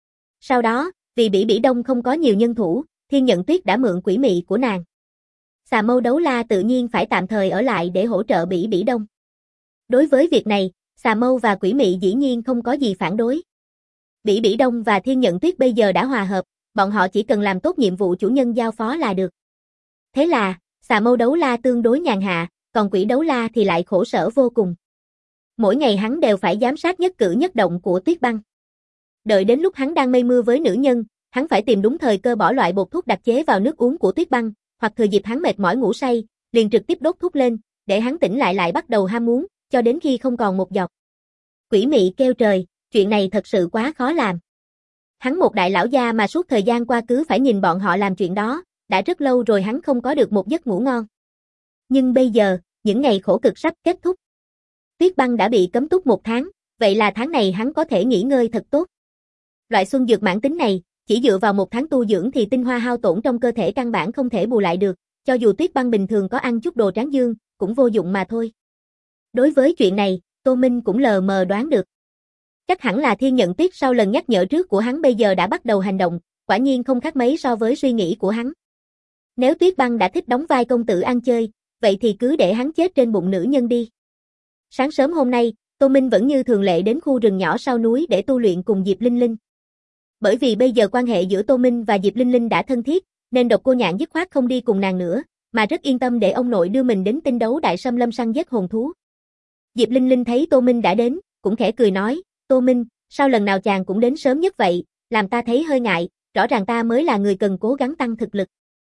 Sau đó, vì Bỉ Bỉ Đông không có nhiều nhân thủ, Thiên Nhận Tuyết đã mượn quỷ mị của nàng. Xà mâu đấu la tự nhiên phải tạm thời ở lại để hỗ trợ Bỉ Bỉ Đông. Đối với việc này, xà mâu và quỷ mị dĩ nhiên không có gì phản đối. Bỉ Bỉ Đông và Thiên Nhận Tuyết bây giờ đã hòa hợp, bọn họ chỉ cần làm tốt nhiệm vụ chủ nhân giao phó là được. Thế là, Xà Mâu Đấu La tương đối nhàn hạ, còn Quỷ Đấu La thì lại khổ sở vô cùng. Mỗi ngày hắn đều phải giám sát nhất cử nhất động của Tuyết Băng. Đợi đến lúc hắn đang mây mưa với nữ nhân, hắn phải tìm đúng thời cơ bỏ loại bột thuốc đặc chế vào nước uống của Tuyết Băng, hoặc thừa dịp hắn mệt mỏi ngủ say, liền trực tiếp đốt thuốc lên, để hắn tỉnh lại bắt đầu ham muốn, cho đến khi không còn một giọt. Quỷ mị kêu trời, chuyện này thật sự quá khó làm. Hắn một đại lão gia mà suốt thời gian qua cứ phải nhìn bọn họ làm chuyện đó, đã rất lâu rồi hắn không có được một giấc ngủ ngon. Nhưng bây giờ, những ngày khổ cực sắp kết thúc. Tuyết Băng đã bị cấm túc 1 tháng, vậy là tháng này hắn có thể nghỉ ngơi thật tốt. Loại xuân dược mãn tính này, chỉ dựa vào 1 tháng tu dưỡng thì tinh hoa hao tổn trong cơ thể căn bản không thể bù lại được, cho dù Tuyết Băng bình thường có ăn chút đồ tráng dương, cũng vô dụng mà thôi. Đối với chuyện này, Tô Minh cũng lờ mờ đoán được. Chắc hẳn là Thiên Nhận Tuyết sau lần nhắc nhở trước của hắn bây giờ đã bắt đầu hành động, quả nhiên không khác mấy so với suy nghĩ của hắn. Nếu Tuyết Băng đã thích đóng vai công tử ăn chơi, vậy thì cứ để hắn chết trên bụng nữ nhân đi. Sáng sớm hôm nay, Tô Minh vẫn như thường lệ đến khu rừng nhỏ sau núi để tu luyện cùng Diệp Linh Linh. Bởi vì bây giờ quan hệ giữa Tô Minh và Diệp Linh Linh đã thân thiết, nên Độc Cô Nhạn dứt khoát không đi cùng nàng nữa, mà rất yên tâm để ông nội đưa mình đến Tinh Đấu Đại Xâm Lâm săn giết hồn thú. Diệp Linh Linh thấy Tô Minh đã đến, cũng khẽ cười nói, Tô Minh, sao lần nào chàng cũng đến sớm nhất vậy, làm ta thấy hơi ngại, rõ ràng ta mới là người cần cố gắng tăng thực lực.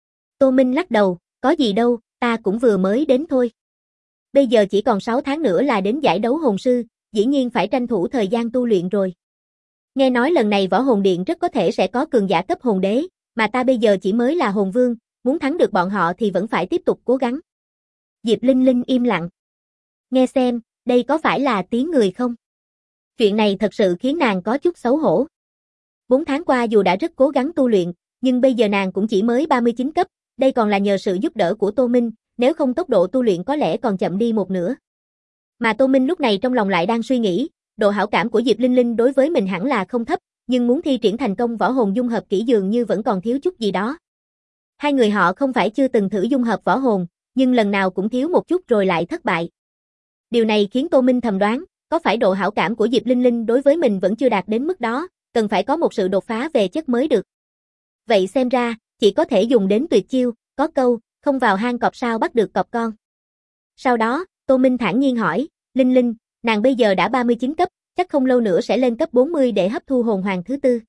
Tô Minh lắc đầu, có gì đâu, ta cũng vừa mới đến thôi. Bây giờ chỉ còn 6 tháng nữa là đến giải đấu hồn sư, dĩ nhiên phải tranh thủ thời gian tu luyện rồi. Nghe nói lần này Võ Hồn Điện rất có thể sẽ có cường giả cấp hồn đế, mà ta bây giờ chỉ mới là hồn vương, muốn thắng được bọn họ thì vẫn phải tiếp tục cố gắng. Diệp Linh Linh im lặng. Nghe xem, đây có phải là tiếng người không? Chuyện này thật sự khiến nàng có chút xấu hổ. 4 tháng qua dù đã rất cố gắng tu luyện, nhưng bây giờ nàng cũng chỉ mới 39 cấp, đây còn là nhờ sự giúp đỡ của Tô Minh, nếu không tốc độ tu luyện có lẽ còn chậm đi một nửa. Mà Tô Minh lúc này trong lòng lại đang suy nghĩ, độ hảo cảm của Diệp Linh Linh đối với mình hẳn là không thấp, nhưng muốn thi triển thành công võ hồn dung hợp kỹ dường như vẫn còn thiếu chút gì đó. Hai người họ không phải chưa từng thử dung hợp võ hồn, nhưng lần nào cũng thiếu một chút rồi lại thất bại. Điều này khiến Tô Minh thầm đoán, có phải độ hảo cảm của Diệp Linh Linh đối với mình vẫn chưa đạt đến mức đó, cần phải có một sự đột phá về chất mới được. Vậy xem ra, chỉ có thể dùng đến tuyệt chiêu, có câu, không vào hang cọp sao bắt được cọp con. Sau đó, Tô Minh thản nhiên hỏi, Linh Linh, nàng bây giờ đã 39 cấp, chắc không lâu nữa sẽ lên cấp 40 để hấp thu hồn hoàng thứ 4.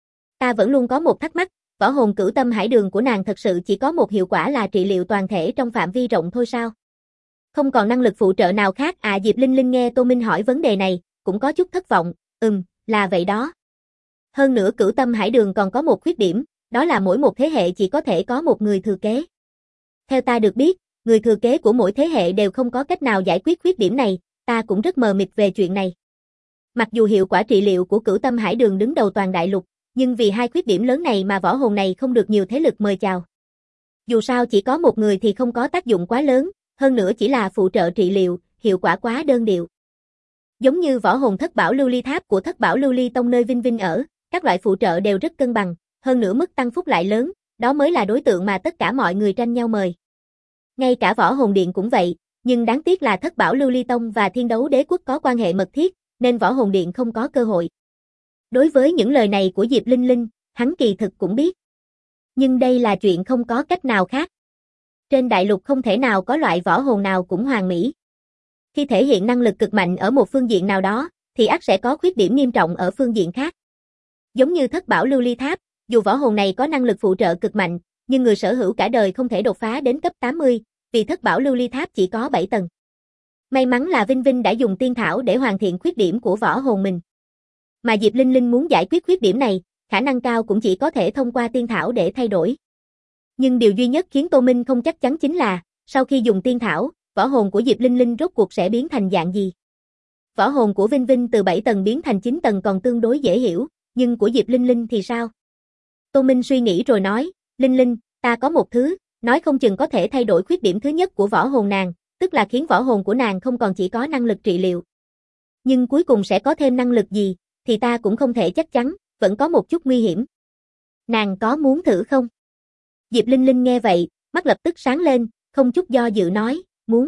Ta vẫn luôn có một thắc mắc, võ hồn cửu tâm hải đường của nàng thật sự chỉ có một hiệu quả là trị liệu toàn thể trong phạm vi rộng thôi sao? Không còn năng lực phụ trợ nào khác à? Diệp Linh Linh nghe Tô Minh hỏi vấn đề này, cũng có chút thất vọng, là vậy đó. Hơn nữa cửu tâm hải đường còn có một khuyết điểm, đó là mỗi một thế hệ chỉ có thể có một người thừa kế. Theo ta được biết, người thừa kế của mỗi thế hệ đều không có cách nào giải quyết khuyết điểm này, ta cũng rất mờ mịt về chuyện này. Mặc dù hiệu quả trị liệu của cửu tâm hải đường đứng đầu toàn đại lục, nhưng vì hai khuyết điểm lớn này mà võ hồn này không được nhiều thế lực mời chào. Dù sao chỉ có một người thì không có tác dụng quá lớn, hơn nữa chỉ là phụ trợ trị liệu, hiệu quả quá đơn điệu. Giống như võ hồn thất bảo lưu ly tháp của thất bảo lưu ly tông nơi Vinh Vinh ở, các loại phụ trợ đều rất cân bằng, hơn nữa mức tăng phúc lại lớn, đó mới là đối tượng mà tất cả mọi người tranh nhau mời. Ngay cả võ hồn điện cũng vậy, nhưng đáng tiếc là thất bảo lưu ly tông và thiên đấu đế quốc có quan hệ mật thiết, nên võ hồn điện không có cơ hội. Đối với những lời này của Diệp Linh Linh, hắn kỳ thực cũng biết. Nhưng đây là chuyện không có cách nào khác. Trên đại lục không thể nào có loại võ hồn nào cũng hoàn mỹ. Khi thể hiện năng lực cực mạnh ở một phương diện nào đó, thì ắt sẽ có khuyết điểm nghiêm trọng ở phương diện khác. Giống như thất bảo lưu ly tháp, dù võ hồn này có năng lực phụ trợ cực mạnh, nhưng người sở hữu cả đời không thể đột phá đến cấp 80, vì thất bảo lưu ly tháp chỉ có 7 tầng. May mắn là Vinh Vinh đã dùng tiên thảo để hoàn thiện khuyết điểm của võ hồn mình. Mà Diệp Linh Linh muốn giải quyết khuyết điểm này, khả năng cao cũng chỉ có thể thông qua tiên thảo để thay đổi. Nhưng điều duy nhất khiến Tô Minh không chắc chắn chính là, sau khi dùng tiên thảo, võ hồn của Diệp Linh Linh rốt cuộc sẽ biến thành dạng gì. Võ hồn của Vinh Vinh từ 7 tầng biến thành 9 tầng còn tương đối dễ hiểu, nhưng của Diệp Linh Linh thì sao? Tô Minh suy nghĩ rồi nói, Linh Linh, ta có một thứ, nói không chừng có thể thay đổi khuyết điểm thứ nhất của võ hồn nàng, tức là khiến võ hồn của nàng không còn chỉ có năng lực trị liệu. Nhưng cuối cùng sẽ có thêm năng lực gì, thì ta cũng không thể chắc chắn, vẫn có một chút nguy hiểm. Nàng có muốn thử không? Diệp Linh Linh nghe vậy, mắt lập tức sáng lên, không chút do dự nói, muốn.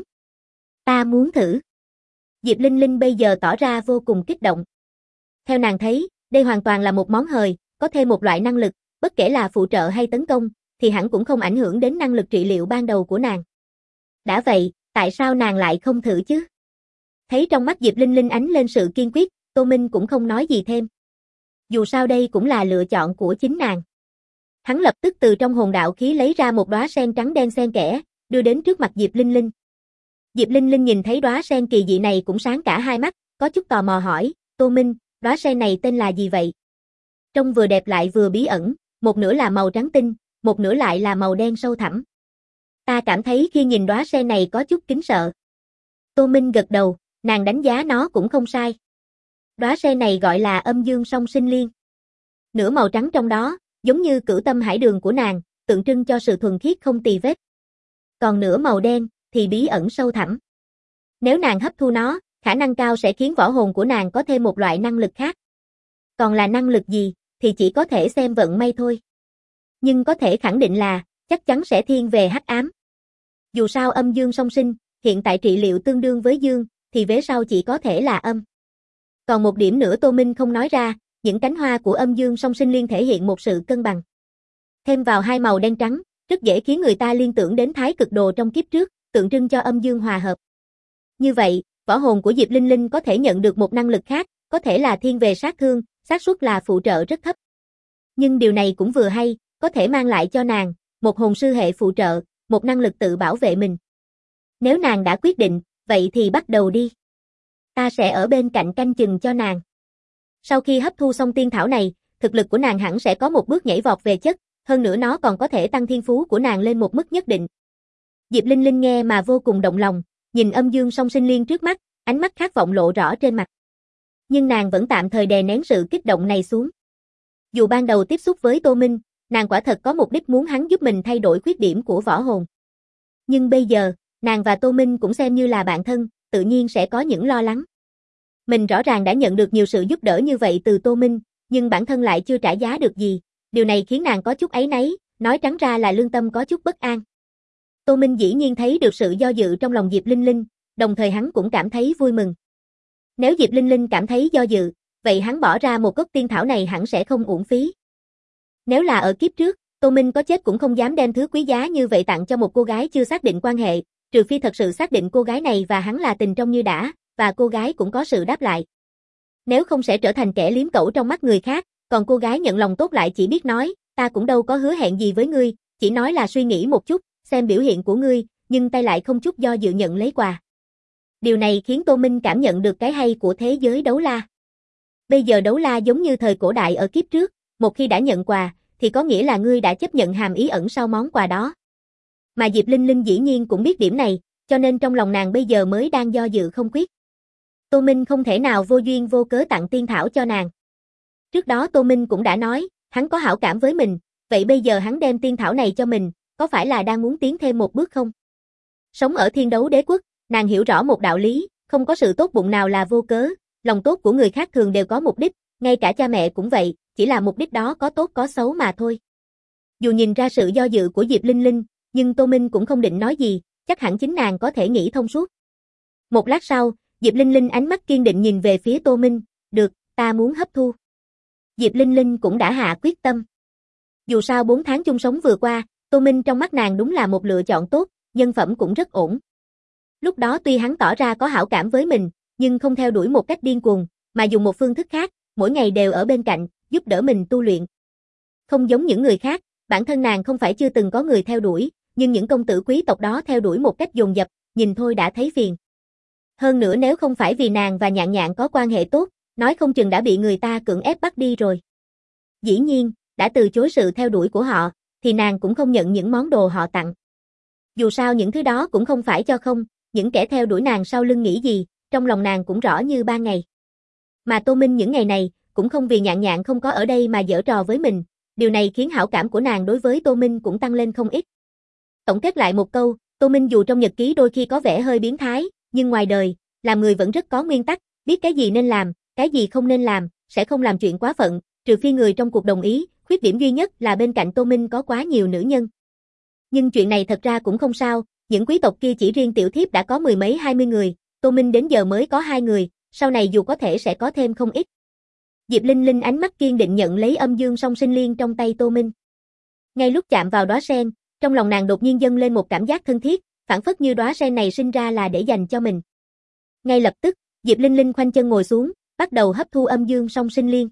Ta muốn thử. Diệp Linh Linh bây giờ tỏ ra vô cùng kích động. Theo nàng thấy, Đây hoàn toàn là một món hời, có thêm một loại năng lực, bất kể là phụ trợ hay tấn công, thì hẳn cũng không ảnh hưởng đến năng lực trị liệu ban đầu của nàng. Đã vậy, tại sao nàng lại không thử chứ? Thấy trong mắt Diệp Linh Linh ánh lên sự kiên quyết, Tô Minh cũng không nói gì thêm. Dù sao đây cũng là lựa chọn của chính nàng. Hắn lập tức từ trong hồn đạo khí lấy ra một đóa sen trắng đen xen kẽ, đưa đến trước mặt Diệp Linh Linh. Diệp Linh Linh nhìn thấy đóa sen kỳ dị này cũng sáng cả hai mắt, có chút tò mò hỏi, Tô Minh, đóa sen này tên là gì vậy? Trông vừa đẹp lại vừa bí ẩn, một nửa là màu trắng tinh, một nửa lại là màu đen sâu thẳm. Ta cảm thấy khi nhìn đóa sen này có chút kính sợ. Tô Minh gật đầu, nàng đánh giá nó cũng không sai. Đóa sen này gọi là âm dương song sinh liên. Nửa màu trắng trong đó, giống như cửu tâm hải đường của nàng, tượng trưng cho sự thuần khiết không tì vết. Còn nửa màu đen, thì bí ẩn sâu thẳm. Nếu nàng hấp thu nó, khả năng cao sẽ khiến võ hồn của nàng có thêm một loại năng lực khác. Còn là năng lực gì, thì chỉ có thể xem vận may thôi. Nhưng có thể khẳng định là, chắc chắn sẽ thiên về hắc ám. Dù sao âm dương song sinh, hiện tại trị liệu tương đương với dương, thì vế sau chỉ có thể là âm. Còn một điểm nữa Tô Minh không nói ra, những cánh hoa của âm dương song sinh liên thể hiện một sự cân bằng. Thêm vào hai màu đen trắng, rất dễ khiến người ta liên tưởng đến thái cực đồ trong kiếp trước, tượng trưng cho âm dương hòa hợp. Như vậy, võ hồn của Diệp Linh Linh có thể nhận được một năng lực khác, có thể là thiên về sát thương, xác suất là phụ trợ rất thấp. Nhưng điều này cũng vừa hay, có thể mang lại cho nàng một hồn sư hệ phụ trợ, một năng lực tự bảo vệ mình. Nếu nàng đã quyết định, vậy thì bắt đầu đi. Ta sẽ ở bên cạnh canh chừng cho nàng. Sau khi hấp thu xong tiên thảo này, thực lực của nàng hẳn sẽ có một bước nhảy vọt về chất, hơn nữa nó còn có thể tăng thiên phú của nàng lên một mức nhất định. Diệp Linh Linh nghe mà vô cùng động lòng, nhìn âm dương song sinh liên trước mắt, ánh mắt khát vọng lộ rõ trên mặt. Nhưng nàng vẫn tạm thời đè nén sự kích động này xuống. Dù ban đầu tiếp xúc với Tô Minh, nàng quả thật có mục đích muốn hắn giúp mình thay đổi khuyết điểm của võ hồn. Nhưng bây giờ, nàng và Tô Minh cũng xem như là bạn thân, tự nhiên sẽ có những lo lắng. Mình rõ ràng đã nhận được nhiều sự giúp đỡ như vậy từ Tô Minh, nhưng bản thân lại chưa trả giá được gì. Điều này khiến nàng có chút áy náy, nói trắng ra là lương tâm có chút bất an. Tô Minh dĩ nhiên thấy được sự do dự trong lòng Diệp Linh Linh, đồng thời hắn cũng cảm thấy vui mừng. Nếu Diệp Linh Linh cảm thấy do dự, vậy hắn bỏ ra một cốc tiên thảo này hẳn sẽ không uổng phí. Nếu là ở kiếp trước, Tô Minh có chết cũng không dám đem thứ quý giá như vậy tặng cho một cô gái chưa xác định quan hệ, trừ phi thật sự xác định cô gái này và hắn là tình trong như đã, và cô gái cũng có sự đáp lại. Nếu không sẽ trở thành kẻ liếm cẩu trong mắt người khác, còn cô gái nhận lòng tốt lại chỉ biết nói, ta cũng đâu có hứa hẹn gì với ngươi, chỉ nói là suy nghĩ một chút, xem biểu hiện của ngươi, nhưng tay lại không chút do dự nhận lấy quà. Điều này khiến Tô Minh cảm nhận được cái hay của thế giới đấu la. Bây giờ đấu la giống như thời cổ đại ở kiếp trước, một khi đã nhận quà, thì có nghĩa là ngươi đã chấp nhận hàm ý ẩn sau món quà đó. Mà Diệp Linh Linh dĩ nhiên cũng biết điểm này, cho nên trong lòng nàng bây giờ mới đang do dự không quyết. Tô Minh không thể nào vô duyên vô cớ tặng tiên thảo cho nàng. Trước đó Tô Minh cũng đã nói, hắn có hảo cảm với mình, vậy bây giờ hắn đem tiên thảo này cho mình, có phải là đang muốn tiến thêm một bước không? Sống ở thiên đấu đế quốc, nàng hiểu rõ một đạo lý, không có sự tốt bụng nào là vô cớ, lòng tốt của người khác thường đều có mục đích, ngay cả cha mẹ cũng vậy, chỉ là mục đích đó có tốt có xấu mà thôi. Dù nhìn ra sự do dự của Diệp Linh Linh, nhưng Tô Minh cũng không định nói gì, chắc hẳn chính nàng có thể nghĩ thông suốt. Một lát sau, Diệp Linh Linh ánh mắt kiên định nhìn về phía Tô Minh, được, ta muốn hấp thu. Diệp Linh Linh cũng đã hạ quyết tâm. Dù sao 4 tháng chung sống vừa qua, Tô Minh trong mắt nàng đúng là một lựa chọn tốt, nhân phẩm cũng rất ổn. Lúc đó tuy hắn tỏ ra có hảo cảm với mình, nhưng không theo đuổi một cách điên cuồng, mà dùng một phương thức khác, mỗi ngày đều ở bên cạnh, giúp đỡ mình tu luyện. Không giống những người khác, bản thân nàng không phải chưa từng có người theo đuổi, nhưng những công tử quý tộc đó theo đuổi một cách dồn dập, nhìn thôi đã thấy phiền. Hơn nữa nếu không phải vì nàng và Nhạn Nhạn có quan hệ tốt, nói không chừng đã bị người ta cưỡng ép bắt đi rồi. Dĩ nhiên, đã từ chối sự theo đuổi của họ, thì nàng cũng không nhận những món đồ họ tặng. Dù sao những thứ đó cũng không phải cho không, những kẻ theo đuổi nàng sau lưng nghĩ gì, trong lòng nàng cũng rõ như ban ngày. Mà Tô Minh những ngày này, cũng không vì Nhạn Nhạn không có ở đây mà giở trò với mình, điều này khiến hảo cảm của nàng đối với Tô Minh cũng tăng lên không ít. Tổng kết lại một câu, Tô Minh dù trong nhật ký đôi khi có vẻ hơi biến thái, nhưng ngoài đời, làm người vẫn rất có nguyên tắc, biết cái gì nên làm, cái gì không nên làm, sẽ không làm chuyện quá phận, trừ phi người trong cuộc đồng ý, khuyết điểm duy nhất là bên cạnh Tô Minh có quá nhiều nữ nhân. Nhưng chuyện này thật ra cũng không sao, những quý tộc kia chỉ riêng tiểu thiếp đã có mười mấy 20 người, Tô Minh đến giờ mới có 2 người, sau này dù có thể sẽ có thêm không ít. Diệp Linh Linh ánh mắt kiên định nhận lấy âm dương song sinh liên trong tay Tô Minh. Ngay lúc chạm vào đóa sen, trong lòng nàng đột nhiên dâng lên một cảm giác thân thiết, phảng phất như đóa sen này sinh ra là để dành cho mình. Ngay lập tức, Diệp Linh Linh khoanh chân ngồi xuống, bắt đầu hấp thu âm dương song sinh liên.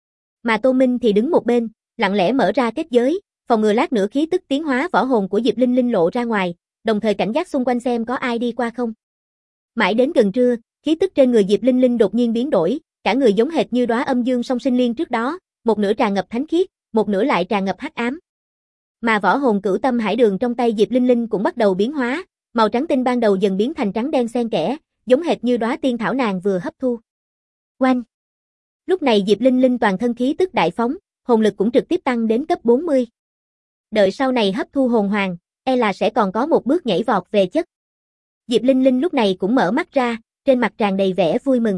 Mà Tô Minh thì đứng một bên, lặng lẽ mở ra kết giới, phòng ngừa lát nữa khí tức tiến hóa võ hồn của Diệp Linh Linh lộ ra ngoài, đồng thời cảnh giác xung quanh xem có ai đi qua không. Mãi đến gần trưa, khí tức trên người Diệp Linh Linh đột nhiên biến đổi, cả người giống hệt như đóa âm dương song sinh liên trước đó, một nửa tràn ngập thánh khiết, một nửa lại tràn ngập hắc ám. Mà võ hồn Cửu Tâm Hải Đường trong tay Diệp Linh Linh cũng bắt đầu biến hóa, màu trắng tinh ban đầu dần biến thành trắng đen xen kẽ, giống hệt như đóa tiên thảo nàng vừa hấp thu. Oanh! Lúc này Diệp Linh Linh toàn thân khí tức đại phóng, hồn lực cũng trực tiếp tăng đến cấp 40. Đợi sau này hấp thu hồn hoàng, e là sẽ còn có một bước nhảy vọt về chất. Diệp Linh Linh lúc này cũng mở mắt ra, trên mặt tràn đầy vẻ vui mừng.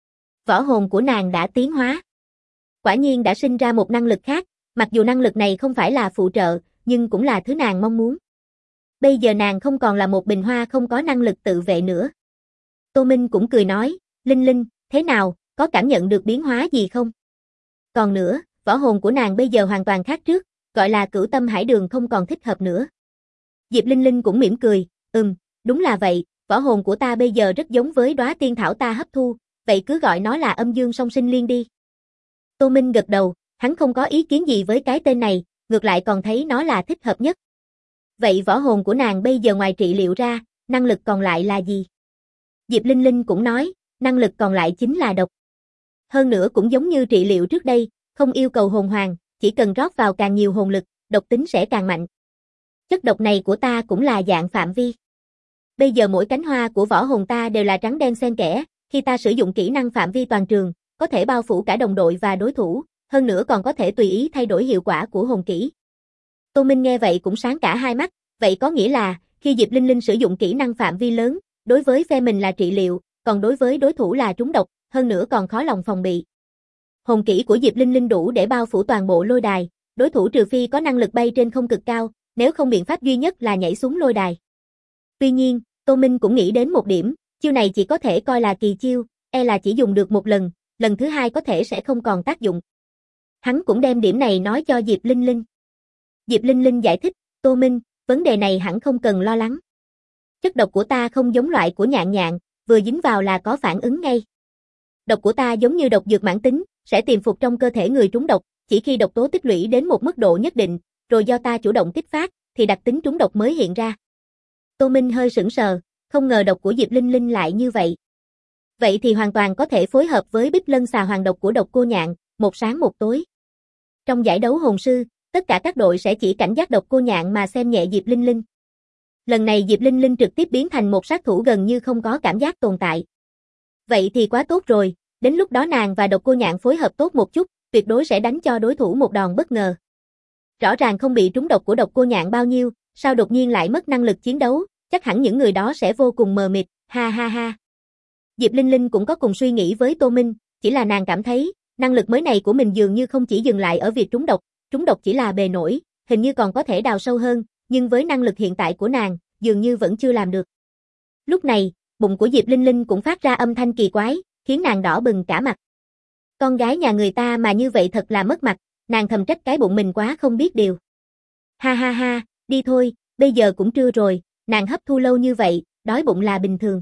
Võ hồn của nàng đã tiến hóa. Quả nhiên đã sinh ra một năng lực khác, mặc dù năng lực này không phải là phụ trợ, nhưng cũng là thứ nàng mong muốn. Bây giờ nàng không còn là một bình hoa không có năng lực tự vệ nữa. Tô Minh cũng cười nói, Linh Linh, thế nào, có cảm nhận được biến hóa gì không? Còn nữa, võ hồn của nàng bây giờ hoàn toàn khác trước, gọi là Cửu Tâm Hải Đường không còn thích hợp nữa. Diệp Linh Linh cũng mỉm cười, đúng là vậy, võ hồn của ta bây giờ rất giống với đóa tiên thảo ta hấp thu, vậy cứ gọi nó là âm dương song sinh liên đi. Tô Minh gật đầu, hắn không có ý kiến gì với cái tên này, ngược lại còn thấy nó là thích hợp nhất. Vậy võ hồn của nàng bây giờ ngoài trị liệu ra, năng lực còn lại là gì? Diệp Linh Linh cũng nói, năng lực còn lại chính là độc. Hơn nữa cũng giống như trị liệu trước đây, không yêu cầu hồn hoàng, chỉ cần rót vào càng nhiều hồn lực, độc tính sẽ càng mạnh. Chất độc này của ta cũng là dạng phạm vi. Bây giờ mỗi cánh hoa của võ hồn ta đều là trắng đen xen kẽ, khi ta sử dụng kỹ năng phạm vi toàn trường, có thể bao phủ cả đồng đội và đối thủ, hơn nữa còn có thể tùy ý thay đổi hiệu quả của hồn kỹ. Tô Minh nghe vậy cũng sáng cả hai mắt, vậy có nghĩa là, khi Diệp Linh Linh sử dụng kỹ năng phạm vi lớn, đối với phe mình là trị liệu, còn đối với đối thủ là trúng độc, hơn nữa còn khó lòng phòng bị. Hồn kỹ của Diệp Linh Linh đủ để bao phủ toàn bộ lôi đài, đối thủ trừ phi có năng lực bay trên không cực cao, nếu không biện pháp duy nhất là nhảy xuống lôi đài. Tuy nhiên, Tô Minh cũng nghĩ đến một điểm, chiêu này chỉ có thể coi là kỳ chiêu, e là chỉ dùng được một lần, lần thứ hai có thể sẽ không còn tác dụng. Hắn cũng đem điểm này nói cho Diệp Linh Linh. Diệp Linh Linh giải thích, Tô Minh, vấn đề này hẳn không cần lo lắng. Chất độc của ta không giống loại của nhạn nhạn, vừa dính vào là có phản ứng ngay. Độc của ta giống như độc dược mãn tính, sẽ tiềm phục trong cơ thể người trúng độc, chỉ khi độc tố tích lũy đến một mức độ nhất định, rồi do ta chủ động kích phát, thì đặc tính trúng độc mới hiện ra. Tô Minh hơi sững sờ, không ngờ độc của Diệp Linh Linh lại như vậy. Vậy thì hoàn toàn có thể phối hợp với Bích Lân xà hoàng độc của độc cô nhạn, một sáng một tối. Trong giải đấu hồn sư, tất cả các đội sẽ chỉ cảnh giác độc cô nhạn mà xem nhẹ Diệp Linh Linh. Lần này Diệp Linh Linh trực tiếp biến thành một sát thủ gần như không có cảm giác tồn tại. Vậy thì quá tốt rồi, đến lúc đó nàng và độc cô nhạn phối hợp tốt một chút, tuyệt đối sẽ đánh cho đối thủ một đòn bất ngờ. Rõ ràng không bị trúng độc của độc cô nhạn bao nhiêu, sao đột nhiên lại mất năng lực chiến đấu, chắc hẳn những người đó sẽ vô cùng mờ mịt, ha ha ha. Diệp Linh Linh cũng có cùng suy nghĩ với Tô Minh, chỉ là nàng cảm thấy, năng lực mới này của mình dường như không chỉ dừng lại ở việc trúng độc chỉ là bề nổi, hình như còn có thể đào sâu hơn, nhưng với năng lực hiện tại của nàng, dường như vẫn chưa làm được. Lúc này, bụng của Diệp Linh Linh cũng phát ra âm thanh kỳ quái, khiến nàng đỏ bừng cả mặt. Con gái nhà người ta mà như vậy thật là mất mặt, nàng thầm trách cái bụng mình quá không biết điều. Ha ha ha, đi thôi, bây giờ cũng trưa rồi, nàng hấp thu lâu như vậy, đói bụng là bình thường.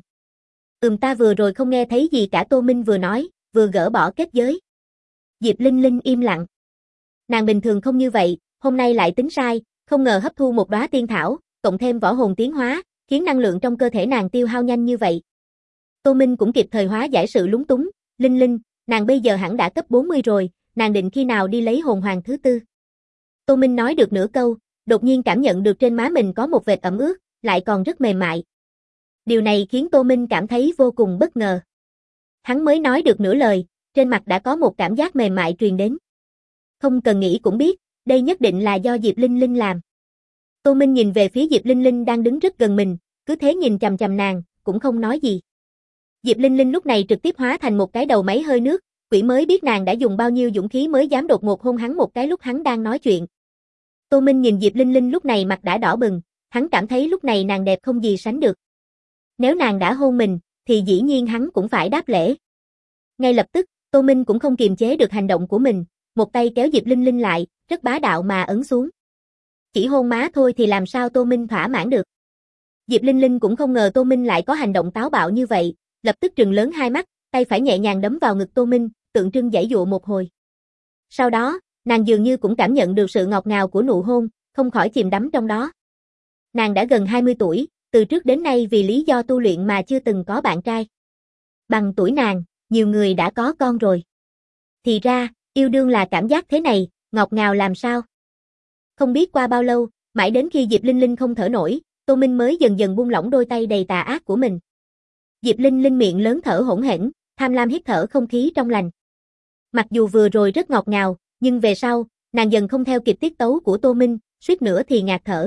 Ta vừa rồi không nghe thấy gì cả, Tô Minh vừa nói, vừa gỡ bỏ kết giới. Diệp Linh Linh im lặng. Nàng bình thường không như vậy, hôm nay lại tính sai, không ngờ hấp thu một đóa tiên thảo, cộng thêm võ hồn tiến hóa, khiến năng lượng trong cơ thể nàng tiêu hao nhanh như vậy. Tô Minh cũng kịp thời hóa giải sự lúng túng, Linh Linh, nàng bây giờ hẳn đã cấp 40 rồi, nàng định khi nào đi lấy hồn hoàng thứ tư. Tô Minh nói được nửa câu, đột nhiên cảm nhận được trên má mình có một vệt ẩm ướt, lại còn rất mềm mại. Điều này khiến Tô Minh cảm thấy vô cùng bất ngờ. Hắn mới nói được nửa lời, trên mặt đã có một cảm giác mềm mại truyền đến. Không cần nghĩ cũng biết, đây nhất định là do Diệp Linh Linh làm. Tô Minh nhìn về phía Diệp Linh Linh đang đứng rất gần mình, cứ thế nhìn chằm chằm nàng, cũng không nói gì. Diệp Linh Linh lúc này trực tiếp hóa thành một cái đầu máy hơi nước, quỷ mới biết nàng đã dùng bao nhiêu dũng khí mới dám đột ngột hôn hắn một cái lúc hắn đang nói chuyện. Tô Minh nhìn Diệp Linh Linh lúc này mặt đã đỏ bừng, hắn cảm thấy lúc này nàng đẹp không gì sánh được. Nếu nàng đã hôn mình, thì dĩ nhiên hắn cũng phải đáp lễ. Ngay lập tức, Tô Minh cũng không kiềm chế được hành động của mình, một tay kéo Diệp Linh Linh lại, rất bá đạo mà ấn xuống. Chỉ hôn má thôi thì làm sao Tô Minh thỏa mãn được. Diệp Linh Linh cũng không ngờ Tô Minh lại có hành động táo bạo như vậy, lập tức trừng lớn hai mắt, tay phải nhẹ nhàng đấm vào ngực Tô Minh, tượng trưng giãy dụa một hồi. Sau đó, nàng dường như cũng cảm nhận được sự ngọt ngào của nụ hôn, không khỏi chìm đắm trong đó. Nàng đã gần 20 tuổi, từ trước đến nay vì lý do tu luyện mà chưa từng có bạn trai. Bằng tuổi nàng, nhiều người đã có con rồi. Thì ra, yêu đương là cảm giác thế này, ngọt ngào làm sao. Không biết qua bao lâu, mãi đến khi Diệp Linh Linh không thở nổi, Tô Minh mới dần dần buông lỏng đôi tay đầy tà ác của mình. Diệp Linh Linh miệng lớn thở hổn hển, tham lam hít thở không khí trong lành. Mặc dù vừa rồi rất ngọt ngào, nhưng về sau, nàng dần không theo kịp tiết tấu của Tô Minh, suýt nữa thì ngạt thở.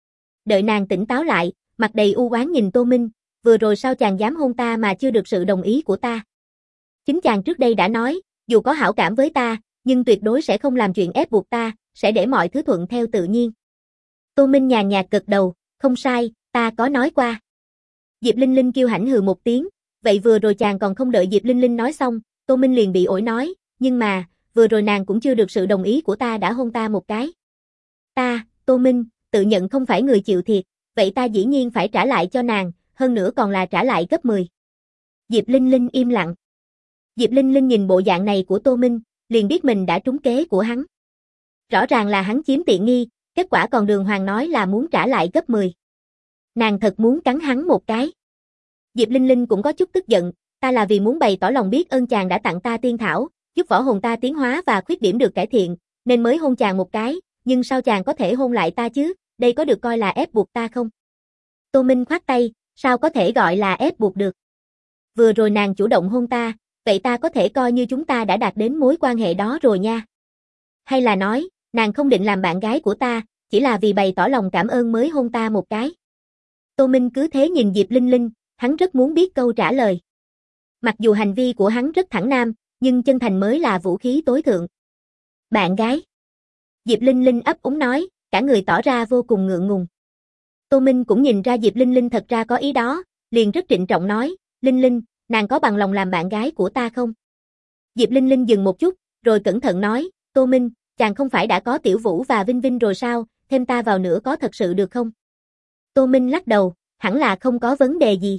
Đợi nàng tỉnh táo lại, mặt đầy u oán nhìn Tô Minh, vừa rồi sao chàng dám hôn ta mà chưa được sự đồng ý của ta. Chính chàng trước đây đã nói, dù có hảo cảm với ta, nhưng tuyệt đối sẽ không làm chuyện ép buộc ta, sẽ để mọi thứ thuận theo tự nhiên. Tô Minh nhàn nhạt gật đầu, không sai, ta có nói qua. Diệp Linh Linh kiêu hãnh hừ một tiếng, vậy vừa rồi chàng còn không đợi Diệp Linh Linh nói xong, Tô Minh liền bị ổi nói, nhưng mà, vừa rồi nàng cũng chưa được sự đồng ý của ta đã hôn ta một cái. Ta, Tô Minh, tự nhận không phải người chịu thiệt, vậy ta dĩ nhiên phải trả lại cho nàng, hơn nữa còn là trả lại gấp 10. Diệp Linh Linh im lặng. Diệp Linh Linh nhìn bộ dạng này của Tô Minh, liền biết mình đã trúng kế của hắn. Rõ ràng là hắn chiếm tiện nghi, kết quả còn đường hoàng nói là muốn trả lại gấp 10. Nàng thật muốn cắn hắn một cái. Diệp Linh Linh cũng có chút tức giận, ta là vì muốn bày tỏ lòng biết ơn chàng đã tặng ta tiên thảo, giúp võ hồn ta tiến hóa và khuyết điểm được cải thiện, nên mới hôn chàng một cái, nhưng sao chàng có thể hôn lại ta chứ, đây có được coi là ép buộc ta không? Tô Minh khoát tay, sao có thể gọi là ép buộc được? Vừa rồi nàng chủ động hôn ta, vậy ta có thể coi như chúng ta đã đạt đến mối quan hệ đó rồi nha. Hay là nói, nàng không định làm bạn gái của ta, chỉ là vì bày tỏ lòng cảm ơn mới hôn ta một cái. Tô Minh cứ thế nhìn Diệp Linh Linh, hắn rất muốn biết câu trả lời. Mặc dù hành vi của hắn rất thẳng nam, nhưng chân thành mới là vũ khí tối thượng. Bạn gái. Diệp Linh Linh ấp úng nói, cả người tỏ ra vô cùng ngượng ngùng. Tô Minh cũng nhìn ra Diệp Linh Linh thật ra có ý đó, liền rất trịnh trọng nói, Linh Linh, nàng có bằng lòng làm bạn gái của ta không? Diệp Linh Linh dừng một chút, rồi cẩn thận nói, Tô Minh, chàng không phải đã có Tiểu Vũ và Vinh Vinh rồi sao, thêm ta vào nữa có thật sự được không? Tô Minh lắc đầu, hẳn là không có vấn đề gì.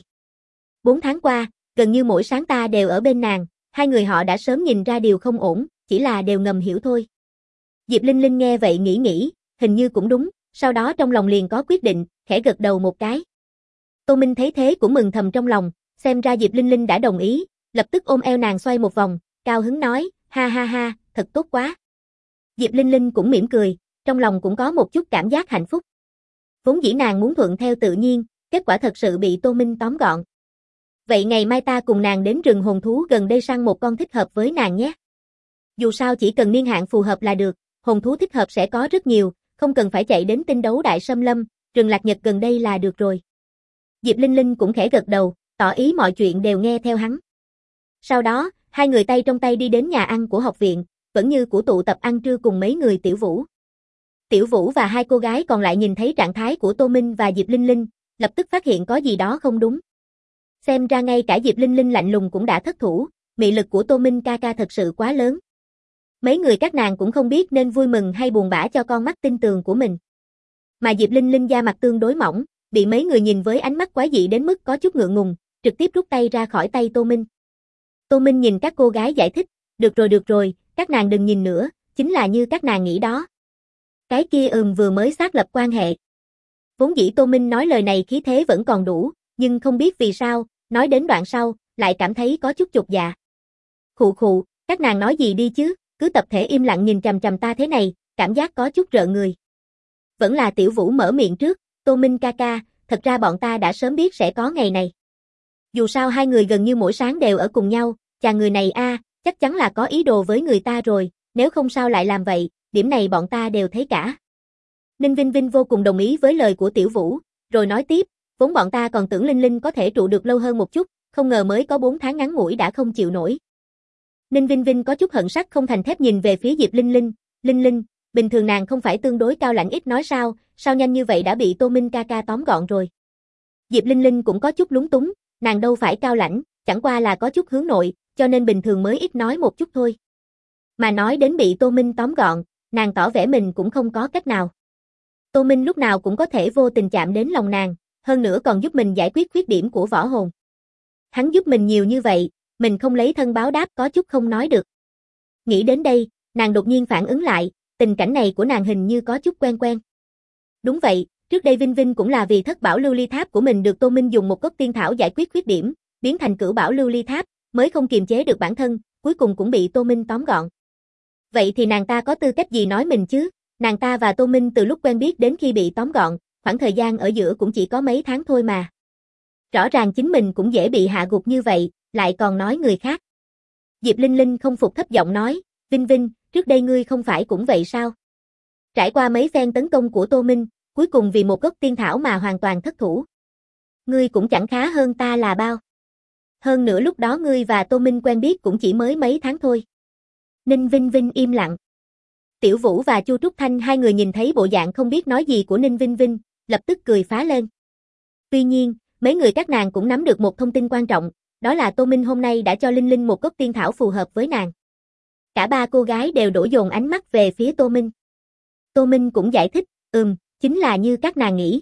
4 tháng qua, gần như mỗi sáng ta đều ở bên nàng, hai người họ đã sớm nhìn ra điều không ổn, chỉ là đều ngầm hiểu thôi. Diệp Linh Linh nghe vậy nghĩ, hình như cũng đúng, sau đó trong lòng liền có quyết định, khẽ gật đầu một cái. Tô Minh thấy thế cũng mừng thầm trong lòng, xem ra Diệp Linh Linh đã đồng ý, lập tức ôm eo nàng xoay một vòng, cao hứng nói, ha ha ha, thật tốt quá. Diệp Linh Linh cũng mỉm cười, trong lòng cũng có một chút cảm giác hạnh phúc. Vốn dĩ nàng muốn thuận theo tự nhiên, kết quả thật sự bị Tô Minh tóm gọn. Vậy ngày mai ta cùng nàng đến rừng hồn thú gần đây săn một con thích hợp với nàng nhé. Dù sao chỉ cần niên hạn phù hợp là được, hồn thú thích hợp sẽ có rất nhiều, không cần phải chạy đến Tinh Đấu Đại Xâm Lâm, rừng Lạc Nhật gần đây là được rồi. Diệp Linh Linh cũng khẽ gật đầu, tỏ ý mọi chuyện đều nghe theo hắn. Sau đó, hai người tay trong tay đi đến nhà ăn của học viện, vẫn như của tụ tập ăn trưa cùng mấy người Tiểu Vũ. Tiểu Vũ và hai cô gái còn lại nhìn thấy trạng thái của Tô Minh và Diệp Linh Linh, lập tức phát hiện có gì đó không đúng. Xem ra ngay cả Diệp Linh Linh lạnh lùng cũng đã thất thủ, mị lực của Tô Minh ca ca thật sự quá lớn. Mấy người các nàng cũng không biết nên vui mừng hay buồn bã cho con mắt tinh tường của mình. Mà Diệp Linh Linh da mặt tương đối mỏng, bị mấy người nhìn với ánh mắt quái dị đến mức có chút ngượng ngùng, trực tiếp rút tay ra khỏi tay Tô Minh. Tô Minh nhìn các cô gái giải thích, được rồi, các nàng đừng nhìn nữa, chính là như các nàng nghĩ đó. Cái kia vừa mới xác lập quan hệ. Vốn dĩ Tô Minh nói lời này khí thế vẫn còn đủ, nhưng không biết vì sao, nói đến đoạn sau, lại cảm thấy có chút chột dạ. Khụ, các nàng nói gì đi chứ, cứ tập thể im lặng nhìn chằm chằm ta thế này, cảm giác có chút rợn người. Vẫn là Tiểu Vũ mở miệng trước, Tô Minh ca ca, thật ra bọn ta đã sớm biết sẽ có ngày này. Dù sao hai người gần như mỗi sáng đều ở cùng nhau, chàng người này chắc chắn là có ý đồ với người ta rồi, nếu không sao lại làm vậy, điểm này bọn ta đều thấy cả. Ninh Vinh Vinh vô cùng đồng ý với lời của Tiểu Vũ, rồi nói tiếp, vốn bọn ta còn tưởng Linh Linh có thể trụ được lâu hơn một chút, không ngờ mới có 4 tháng ngắn ngủi đã không chịu nổi. Ninh Vinh Vinh có chút hận sắt không thành thép nhìn về phía Diệp Linh Linh, Linh Linh, bình thường nàng không phải tương đối cao lãnh ít nói sao nhanh như vậy đã bị Tô Minh ca ca tóm gọn rồi. Diệp Linh Linh cũng có chút lúng túng, nàng đâu phải cao lãnh, chẳng qua là có chút hướng nội, cho nên bình thường mới ít nói một chút thôi. Mà nói đến bị Tô Minh tóm gọn, nàng tỏ vẻ mình cũng không có cách nào. Tô Minh lúc nào cũng có thể vô tình chạm đến lòng nàng, hơn nữa còn giúp mình giải quyết khuyết điểm của võ hồn. Hắn giúp mình nhiều như vậy, mình không lấy thân báo đáp có chút không nói được. Nghĩ đến đây, nàng đột nhiên phản ứng lại, tình cảnh này của nàng hình như có chút quen quen. Đúng vậy, trước đây Vinh Vinh cũng là vì thất bảo lưu ly tháp của mình được Tô Minh dùng một cốc tiên thảo giải quyết khuyết điểm, biến thành cửu bảo lưu ly tháp, mới không kiềm chế được bản thân, cuối cùng cũng bị Tô Minh tóm gọn. Vậy thì nàng ta có tư cách gì nói mình chứ? Nàng ta và Tô Minh từ lúc quen biết đến khi bị tóm gọn, khoảng thời gian ở giữa cũng chỉ có mấy tháng thôi mà. Rõ ràng chính mình cũng dễ bị hạ gục như vậy, lại còn nói người khác. Diệp Linh Linh không phục thấp giọng nói, Vinh Vinh, trước đây ngươi không phải cũng vậy sao? Trải qua mấy phen tấn công của Tô Minh, cuối cùng vì một gốc tiên thảo mà hoàn toàn thất thủ. Ngươi cũng chẳng khá hơn ta là bao. Hơn nữa lúc đó ngươi và Tô Minh quen biết cũng chỉ mới mấy tháng thôi. Ninh Vinh Vinh im lặng. Tiểu Vũ và Chu Trúc Thanh hai người nhìn thấy bộ dạng không biết nói gì của Ninh Vinh Vinh, lập tức cười phá lên. Tuy nhiên, mấy người các nàng cũng nắm được một thông tin quan trọng, đó là Tô Minh hôm nay đã cho Linh Linh một cốc tiên thảo phù hợp với nàng. Cả ba cô gái đều đổ dồn ánh mắt về phía Tô Minh. Tô Minh cũng giải thích, chính là như các nàng nghĩ.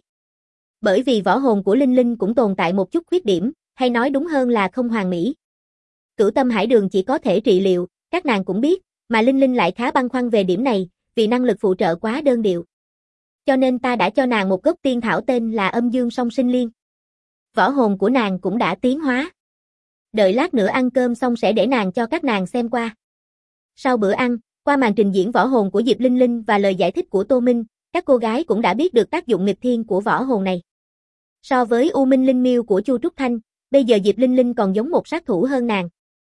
Bởi vì võ hồn của Linh Linh cũng tồn tại một chút khuyết điểm, hay nói đúng hơn là không hoàn mỹ. Cửu Tâm Hải Đường chỉ có thể trị liệu, các nàng cũng biết, mà Linh Linh lại khá băn khoăn về điểm này, vì năng lực phụ trợ quá đơn điệu. Cho nên ta đã cho nàng một gốc tiên thảo tên là Âm Dương Song Sinh Liên. Võ hồn của nàng cũng đã tiến hóa. Đợi lát nữa ăn cơm xong sẽ để nàng cho các nàng xem qua. Sau bữa ăn, qua màn trình diễn võ hồn của Diệp Linh Linh và lời giải thích của Tô Minh, các cô gái cũng đã biết được tác dụng nghịch thiên của võ hồn này. So với U Minh Linh Miêu của Chu Trúc Thanh, bây giờ Diệp Linh Linh còn giống một sát thủ hơn nàng.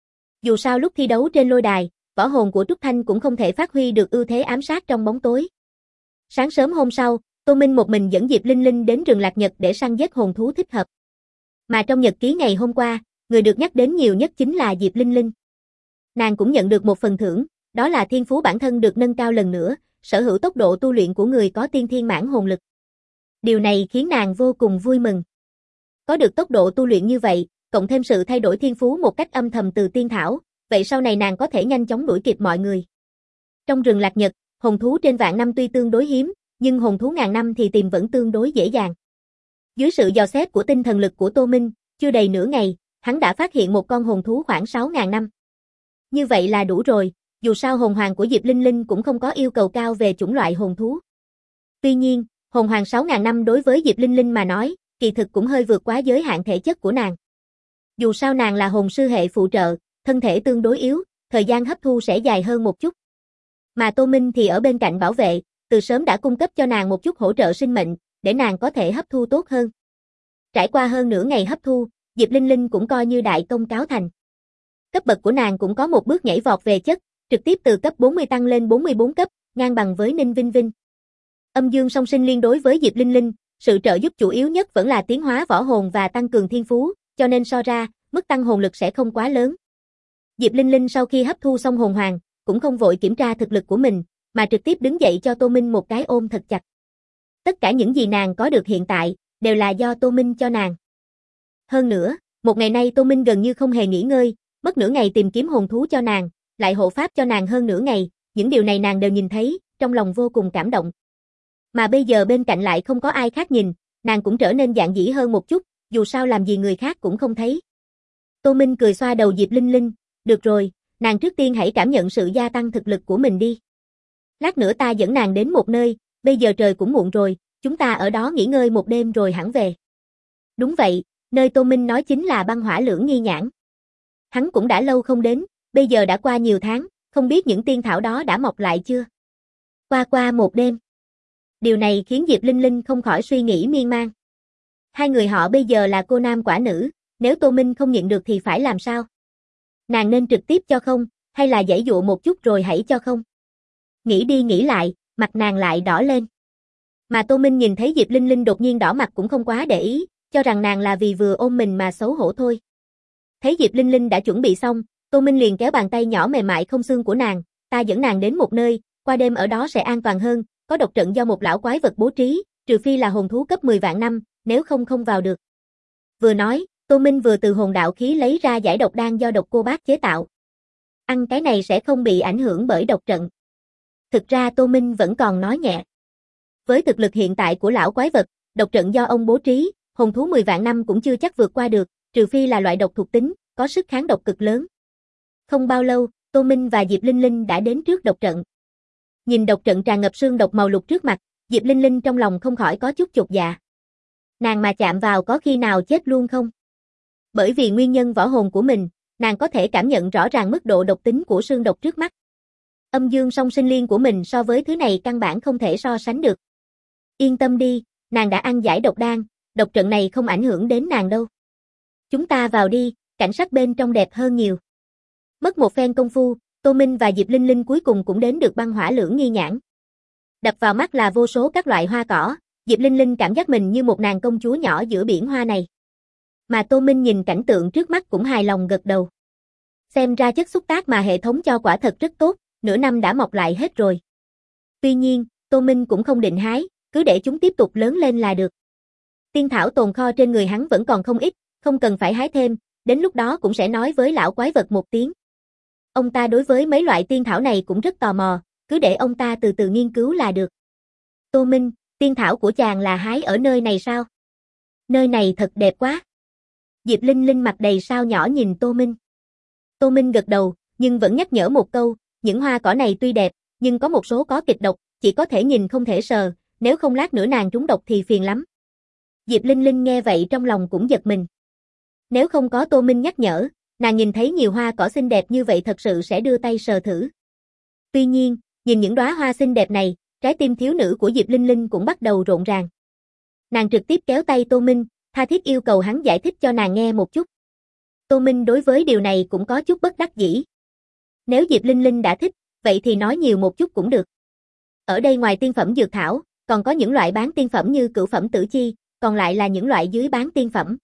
Dù sao lúc thi đấu trên lôi đài, võ hồn của Trúc Thanh cũng không thể phát huy được ưu thế ám sát trong bóng tối. Sáng sớm hôm sau, Tô Minh một mình dẫn Diệp Linh Linh đến rừng Lạc Nhật để săn giết hồn thú thích hợp. Mà trong nhật ký ngày hôm qua, người được nhắc đến nhiều nhất chính là Diệp Linh Linh. Nàng cũng nhận được một phần thưởng, đó là thiên phú bản thân được nâng cao lần nữa, sở hữu tốc độ tu luyện của người có tiên thiên mãn hồn lực. Điều này khiến nàng vô cùng vui mừng. Có được tốc độ tu luyện như vậy, cộng thêm sự thay đổi thiên phú một cách âm thầm từ tiên thảo, vậy sau này nàng có thể nhanh chóng đuổi kịp mọi người. Trong rừng Lạc Nhật, hồn thú trên vạn năm tuy tương đối hiếm, nhưng hồn thú ngàn năm thì tìm vẫn tương đối dễ dàng. Dưới sự dò xét của tinh thần lực của Tô Minh, chưa đầy nửa ngày, hắn đã phát hiện một con hồn thú khoảng 6.000 năm. Như vậy là đủ rồi, dù sao hồn hoàng của Diệp Linh Linh cũng không có yêu cầu cao về chủng loại hồn thú. Tuy nhiên, hồn hoàng 6.000 năm đối với Diệp Linh Linh mà nói, kỳ thực cũng hơi vượt quá giới hạn thể chất của nàng. Dù sao nàng là hồn sư hệ phụ trợ, thân thể tương đối yếu, thời gian hấp thu sẽ dài hơn một chút. Mà Tô Minh thì ở bên cạnh bảo vệ, từ sớm đã cung cấp cho nàng một chút hỗ trợ sinh mệnh, để nàng có thể hấp thu tốt hơn. Trải qua hơn nửa ngày hấp thu, Diệp Linh Linh cũng coi như đại công cáo thành. Cấp bậc của nàng cũng có một bước nhảy vọt về chất, trực tiếp từ cấp 40 tăng lên 44 cấp, ngang bằng với Ninh Vinh Vinh. Âm Dương Song Sinh Liên đối với Diệp Linh Linh, sự trợ giúp chủ yếu nhất vẫn là tiến hóa võ hồn và tăng cường thiên phú, cho nên so ra, mức tăng hồn lực sẽ không quá lớn. Diệp Linh Linh sau khi hấp thu xong hồn hoàng, cũng không vội kiểm tra thực lực của mình, mà trực tiếp đứng dậy cho Tô Minh một cái ôm thật chặt. Tất cả những gì nàng có được hiện tại, đều là do Tô Minh cho nàng. Hơn nữa, một ngày nay Tô Minh gần như không hề nghỉ ngơi, mất nửa ngày tìm kiếm hồn thú cho nàng, lại hộ pháp cho nàng hơn nửa ngày, những điều này nàng đều nhìn thấy, trong lòng vô cùng cảm động. Mà bây giờ bên cạnh lại không có ai khác nhìn, nàng cũng trở nên dạn dĩ hơn một chút, dù sao làm gì người khác cũng không thấy. Tô Minh cười xoa đầu Diệp Linh Linh, được rồi, nàng trước tiên hãy cảm nhận sự gia tăng thực lực của mình đi. Lát nữa ta dẫn nàng đến một nơi, bây giờ trời cũng muộn rồi, chúng ta ở đó nghỉ ngơi một đêm rồi hẳn về. Đúng vậy, nơi Tô Minh nói chính là băng hỏa lưỡng nghi nhãn. Hắn cũng đã lâu không đến, bây giờ đã qua nhiều tháng, không biết những tiên thảo đó đã mọc lại chưa. Qua một đêm. Điều này khiến Diệp Linh Linh không khỏi suy nghĩ miên man. Hai người họ bây giờ là cô nam quả nữ, nếu Tô Minh không nhận được thì phải làm sao? Nàng nên trực tiếp cho không, hay là giãy dụa một chút rồi hãy cho không? Nghĩ đi nghĩ lại, mặt nàng lại đỏ lên. Mà Tô Minh nhìn thấy Diệp Linh Linh đột nhiên đỏ mặt cũng không quá để ý, cho rằng nàng là vì vừa ôm mình mà xấu hổ thôi. Thấy Diệp Linh Linh đã chuẩn bị xong, Tô Minh liền kéo bàn tay nhỏ mềm mại không xương của nàng, ta dẫn nàng đến một nơi, qua đêm ở đó sẽ an toàn hơn, có độc trận do một lão quái vật bố trí, trừ phi là hồn thú cấp 10 vạn năm, nếu không không vào được. Vừa nói, Tô Minh vừa từ hồn đạo khí lấy ra giải độc đan do độc cô bác chế tạo. Ăn cái này sẽ không bị ảnh hưởng bởi độc trận. Thực ra Tô Minh vẫn còn nói nhẹ. Với thực lực hiện tại của lão quái vật, độc trận do ông bố trí, hồn thú 10 vạn năm cũng chưa chắc vượt qua được, trừ phi là loại độc thuộc tính, có sức kháng độc cực lớn. Không bao lâu, Tô Minh và Diệp Linh Linh đã đến trước độc trận. Nhìn độc trận tràn ngập sương độc màu lục trước mặt, Diệp Linh Linh trong lòng không khỏi có chút chột dạ. Nàng mà chạm vào có khi nào chết luôn không? Bởi vì nguyên nhân võ hồn của mình, nàng có thể cảm nhận rõ ràng mức độ độc tính của sương độc trước mắt. Âm dương song sinh liên của mình so với thứ này căn bản không thể so sánh được. Yên tâm đi, nàng đã ăn giải độc đan, độc trận này không ảnh hưởng đến nàng đâu. Chúng ta vào đi, cảnh sắc bên trong đẹp hơn nhiều. Mất một phen công phu, Tô Minh và Diệp Linh Linh cuối cùng cũng đến được băng hỏa lưỡng nghi nhãn. Đập vào mắt là vô số các loại hoa cỏ, Diệp Linh Linh cảm giác mình như một nàng công chúa nhỏ giữa biển hoa này. Mà Tô Minh nhìn cảnh tượng trước mắt cũng hài lòng gật đầu. Xem ra chất xúc tác mà hệ thống cho quả thật rất tốt, nửa năm đã mọc lại hết rồi. Tuy nhiên, Tô Minh cũng không định hái, cứ để chúng tiếp tục lớn lên là được. Tiên thảo tồn kho trên người hắn vẫn còn không ít, không cần phải hái thêm, đến lúc đó cũng sẽ nói với lão quái vật một tiếng. Ông ta đối với mấy loại tiên thảo này cũng rất tò mò, cứ để ông ta từ từ nghiên cứu là được. Tô Minh, tiên thảo của chàng là hái ở nơi này sao? Nơi này thật đẹp quá. Diệp Linh Linh mặt đầy sao nhỏ nhìn Tô Minh. Tô Minh gật đầu, nhưng vẫn nhắc nhở một câu, những hoa cỏ này tuy đẹp, nhưng có một số có kịch độc, chỉ có thể nhìn không thể sờ, nếu không lát nữa nàng trúng độc thì phiền lắm. Diệp Linh Linh nghe vậy trong lòng cũng giật mình. Nếu không có Tô Minh nhắc nhở, nàng nhìn thấy nhiều hoa cỏ xinh đẹp như vậy thật sự sẽ đưa tay sờ thử. Tuy nhiên, nhìn những đóa hoa xinh đẹp này, trái tim thiếu nữ của Diệp Linh Linh cũng bắt đầu rộn ràng. Nàng trực tiếp kéo tay Tô Minh, tha thiết yêu cầu hắn giải thích cho nàng nghe một chút. Tô Minh đối với điều này cũng có chút bất đắc dĩ. Nếu Diệp Linh Linh đã thích, vậy thì nói nhiều một chút cũng được. Ở đây ngoài tiên phẩm dược thảo, còn có những loại bán tiên phẩm như cửu phẩm tử chi, còn lại là những loại dưới bán tiên phẩm.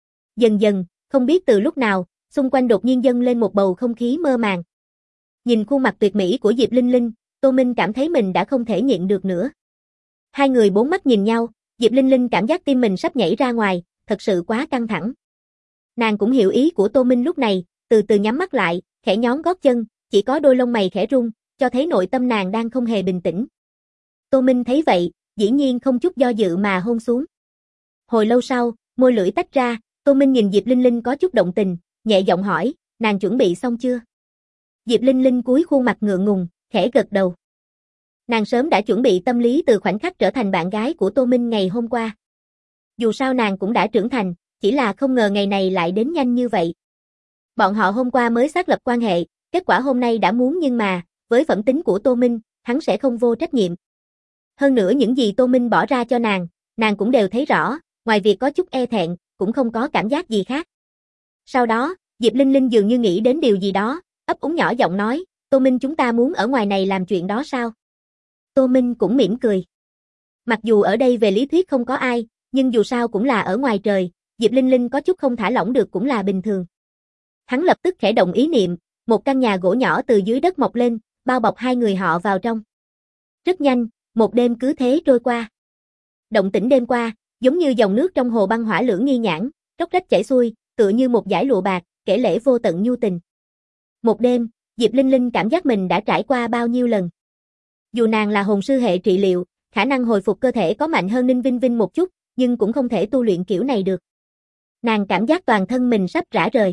Dần dần, không biết từ lúc nào, xung quanh đột nhiên dâng lên một bầu không khí mơ màng. Nhìn khuôn mặt tuyệt mỹ của Diệp Linh Linh, Tô Minh cảm thấy mình đã không thể nhịn được nữa. Hai người bốn mắt nhìn nhau, Diệp Linh Linh cảm giác tim mình sắp nhảy ra ngoài, thật sự quá căng thẳng. Nàng cũng hiểu ý của Tô Minh lúc này, từ từ nhắm mắt lại, khẽ nhón gót chân, chỉ có đôi lông mày khẽ rung, cho thấy nội tâm nàng đang không hề bình tĩnh. Tô Minh thấy vậy, dĩ nhiên không chút do dự mà hôn xuống. Hồi lâu sau, môi lưỡi tách ra, Tô Minh nhìn Diệp Linh Linh có chút động tình, nhẹ giọng hỏi, nàng chuẩn bị xong chưa? Diệp Linh Linh cúi khuôn mặt ngượng ngùng, khẽ gật đầu. Nàng sớm đã chuẩn bị tâm lý từ khoảnh khắc trở thành bạn gái của Tô Minh ngày hôm qua. Dù sao nàng cũng đã trưởng thành, chỉ là không ngờ ngày này lại đến nhanh như vậy. Bọn họ hôm qua mới xác lập quan hệ, kết quả hôm nay đã muốn nhưng mà, với phẩm tính của Tô Minh, hắn sẽ không vô trách nhiệm. Hơn nữa những gì Tô Minh bỏ ra cho nàng cũng đều thấy rõ, ngoài việc có chút e thẹn, cũng không có cảm giác gì khác. Sau đó, Diệp Linh Linh dường như nghĩ đến điều gì đó, ấp úng nhỏ giọng nói, Tô Minh chúng ta muốn ở ngoài này làm chuyện đó sao? Tô Minh cũng mỉm cười. Mặc dù ở đây về lý thuyết không có ai, nhưng dù sao cũng là ở ngoài trời, Diệp Linh Linh có chút không thả lỏng được cũng là bình thường. Hắn lập tức khẽ động ý niệm, một căn nhà gỗ nhỏ từ dưới đất mọc lên, bao bọc hai người họ vào trong. Rất nhanh, một đêm cứ thế trôi qua. Động tĩnh đêm qua, giống như dòng nước trong hồ băng hỏa lưỡng nghi nhãn, róc rách chảy xuôi, tựa như một dải lụa bạc, kể lể vô tận nhu tình. Một đêm, Diệp Linh Linh cảm giác mình đã trải qua bao nhiêu lần. Dù nàng là hồn sư hệ trị liệu, khả năng hồi phục cơ thể có mạnh hơn Ninh Vinh Vinh một chút, nhưng cũng không thể tu luyện kiểu này được. Nàng cảm giác toàn thân mình sắp rã rời.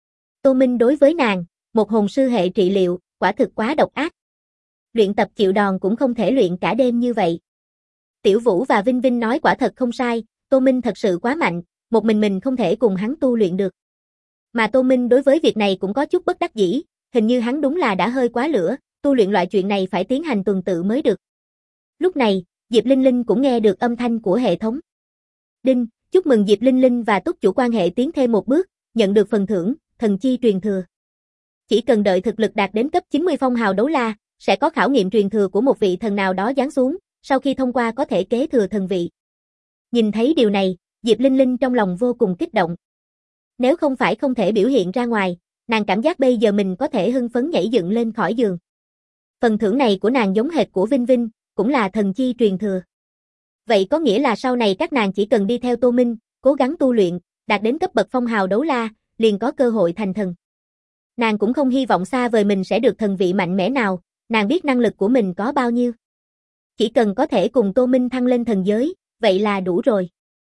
Tô Minh đối với nàng, một hồn sư hệ trị liệu, quả thực quá độc ác. Luyện tập chịu đòn cũng không thể luyện cả đêm như vậy. Tiểu Vũ và Vinh Vinh nói quả thật không sai, Tô Minh thật sự quá mạnh, một mình không thể cùng hắn tu luyện được. Mà Tô Minh đối với việc này cũng có chút bất đắc dĩ, hình như hắn đúng là đã hơi quá lửa, tu luyện loại chuyện này phải tiến hành tuần tự mới được. Lúc này, Diệp Linh Linh cũng nghe được âm thanh của hệ thống. Đinh, chúc mừng Diệp Linh Linh và túc chủ quan hệ tiến thêm một bước, nhận được phần thưởng, thần chi truyền thừa. Chỉ cần đợi thực lực đạt đến cấp 90 phong hào đấu la, sẽ có khảo nghiệm truyền thừa của một vị thần nào đó giáng xuống, sau khi thông qua có thể kế thừa thần vị. Nhìn thấy điều này, Diệp Linh Linh trong lòng vô cùng kích động. Nếu không phải không thể biểu hiện ra ngoài, nàng cảm giác bây giờ mình có thể hưng phấn nhảy dựng lên khỏi giường. Phần thưởng này của nàng giống hệt của Vinh Vinh, cũng là thần chi truyền thừa. Vậy có nghĩa là sau này các nàng chỉ cần đi theo Tô Minh, cố gắng tu luyện, đạt đến cấp bậc phong hào đấu la, liền có cơ hội thành thần. Nàng cũng không hy vọng xa vời mình sẽ được thần vị mạnh mẽ nào, nàng biết năng lực của mình có bao nhiêu. Chỉ cần có thể cùng Tô Minh thăng lên thần giới, vậy là đủ rồi.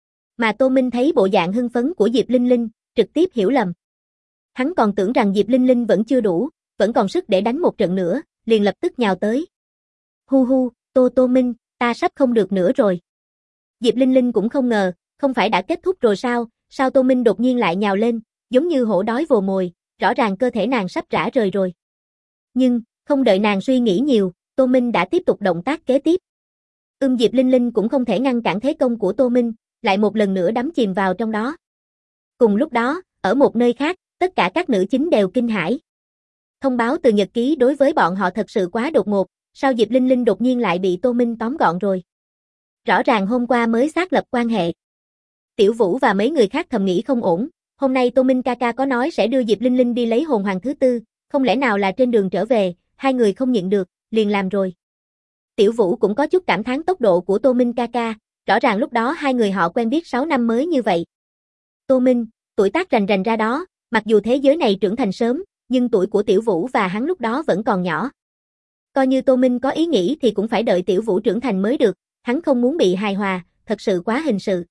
Mà Tô Minh thấy bộ dạng hưng phấn của Diệp Linh Linh, trực tiếp hiểu lầm. Hắn còn tưởng rằng Diệp Linh Linh vẫn chưa đủ, vẫn còn sức để đánh một trận nữa, liền lập tức nhào tới. Hu hu, Tô Minh, ta sắp không được nữa rồi. Diệp Linh Linh cũng không ngờ, không phải đã kết thúc rồi sao Tô Minh đột nhiên lại nhào lên, giống như hổ đói vồ mồi, rõ ràng cơ thể nàng sắp rã rời rồi. Nhưng, không đợi nàng suy nghĩ nhiều, Tô Minh đã tiếp tục động tác kế tiếp. Diệp Linh Linh cũng không thể ngăn cản thế công của Tô Minh, lại một lần nữa đắm chìm vào trong đó. Cùng lúc đó, ở một nơi khác, tất cả các nữ chính đều kinh hãi. Thông báo từ nhật ký đối với bọn họ thật sự quá đột ngột, sao Diệp Linh Linh đột nhiên lại bị Tô Minh tóm gọn rồi. Rõ ràng hôm qua mới xác lập quan hệ. Tiểu Vũ và mấy người khác thầm nghĩ không ổn, hôm nay Tô Minh ca ca có nói sẽ đưa Diệp Linh Linh đi lấy hồn hoàng thứ tư, không lẽ nào là trên đường trở về, hai người không nhịn được, liền làm rồi. Tiểu Vũ cũng có chút cảm thán tốc độ của Tô Minh ca ca, rõ ràng lúc đó hai người họ quen biết 6 năm mới như vậy. Tô Minh, tuổi tác rành rành ra đó, mặc dù thế giới này trưởng thành sớm, nhưng tuổi của Tiểu Vũ và hắn lúc đó vẫn còn nhỏ. Coi như Tô Minh có ý nghĩ thì cũng phải đợi Tiểu Vũ trưởng thành mới được, hắn không muốn bị hài hòa, thật sự quá hình sự.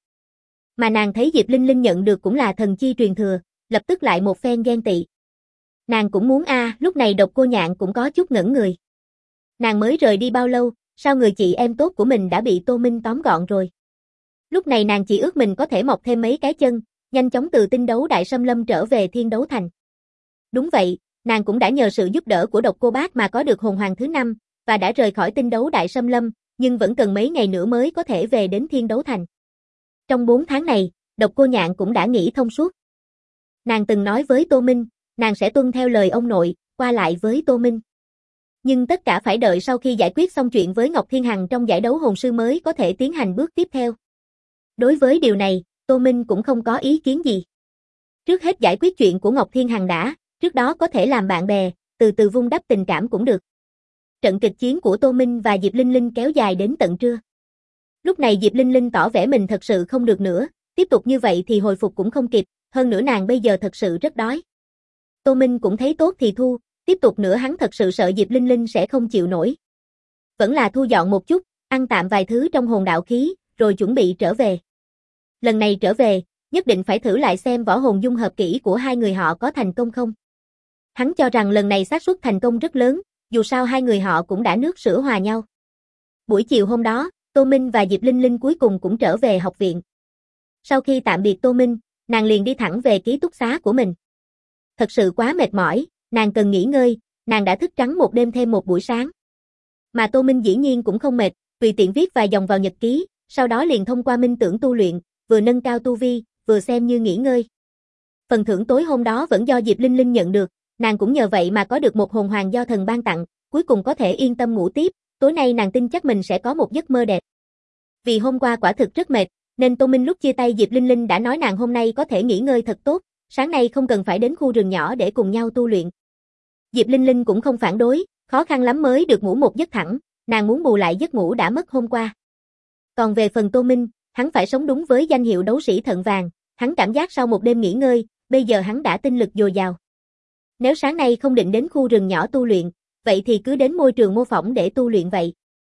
Mà nàng thấy Diệp Linh Linh nhận được cũng là thần chi truyền thừa, lập tức lại một phen ghen tị. Nàng cũng muốn lúc này Độc Cô Nhạn cũng có chút ngẩn người. Nàng mới rời đi bao lâu, sao người chị em tốt của mình đã bị Tô Minh tóm gọn rồi. Lúc này nàng chỉ ước mình có thể mọc thêm mấy cái chân, nhanh chóng từ tinh đấu đại xâm lâm trở về thiên đấu thành. Đúng vậy, nàng cũng đã nhờ sự giúp đỡ của Độc Cô Bác mà có được hồn hoàng thứ 5, và đã rời khỏi tinh đấu đại xâm lâm, nhưng vẫn cần mấy ngày nữa mới có thể về đến thiên đấu thành. Trong 4 tháng này, Độc Cô Nhạn cũng đã nghĩ thông suốt. Nàng từng nói với Tô Minh, nàng sẽ tuân theo lời ông nội, qua lại với Tô Minh. Nhưng tất cả phải đợi sau khi giải quyết xong chuyện với Ngọc Thiên Hằng trong giải đấu hồn sư mới có thể tiến hành bước tiếp theo. Đối với điều này, Tô Minh cũng không có ý kiến gì. Trước hết giải quyết chuyện của Ngọc Thiên Hằng đã, trước đó có thể làm bạn bè, từ từ vun đắp tình cảm cũng được. Trận kịch chiến của Tô Minh và Diệp Linh Linh kéo dài đến tận trưa. Lúc này Diệp Linh Linh tỏ vẻ mình thật sự không được nữa, tiếp tục như vậy thì hồi phục cũng không kịp, hơn nữa nàng bây giờ thật sự rất đói. Tô Minh cũng thấy tốt thì thu, tiếp tục nữa hắn thật sự sợ Diệp Linh Linh sẽ không chịu nổi. Vẫn là thu dọn một chút, ăn tạm vài thứ trong hồn đạo khí, rồi chuẩn bị trở về. Lần này trở về, nhất định phải thử lại xem võ hồn dung hợp kỹ của hai người họ có thành công không. Hắn cho rằng lần này xác suất thành công rất lớn, dù sao hai người họ cũng đã nước sữa hòa nhau. Buổi chiều hôm đó, Tô Minh và Diệp Linh Linh cuối cùng cũng trở về học viện. Sau khi tạm biệt Tô Minh, nàng liền đi thẳng về ký túc xá của mình. Thật sự quá mệt mỏi, nàng cần nghỉ ngơi, nàng đã thức trắng một đêm thêm một buổi sáng. Mà Tô Minh dĩ nhiên cũng không mệt, tùy tiện viết vài dòng vào nhật ký, sau đó liền thông qua minh tưởng tu luyện, vừa nâng cao tu vi, vừa xem như nghỉ ngơi. Phần thưởng tối hôm đó vẫn do Diệp Linh Linh nhận được, nàng cũng nhờ vậy mà có được một hồn hoàng do thần ban tặng, cuối cùng có thể yên tâm ngủ tiếp, tối nay nàng tin chắc mình sẽ có một giấc mơ đẹp. Vì hôm qua quả thực rất mệt, nên Tô Minh lúc chia tay Diệp Linh Linh đã nói nàng hôm nay có thể nghỉ ngơi thật tốt, sáng nay không cần phải đến khu rừng nhỏ để cùng nhau tu luyện. Diệp Linh Linh cũng không phản đối, khó khăn lắm mới được ngủ một giấc thẳng, nàng muốn bù lại giấc ngủ đã mất hôm qua. Còn về phần Tô Minh, hắn phải sống đúng với danh hiệu đấu sĩ thận vàng, hắn cảm giác sau một đêm nghỉ ngơi, bây giờ hắn đã tinh lực dồi dào. Nếu sáng nay không định đến khu rừng nhỏ tu luyện, vậy thì cứ đến môi trường mô phỏng để tu luyện vậy.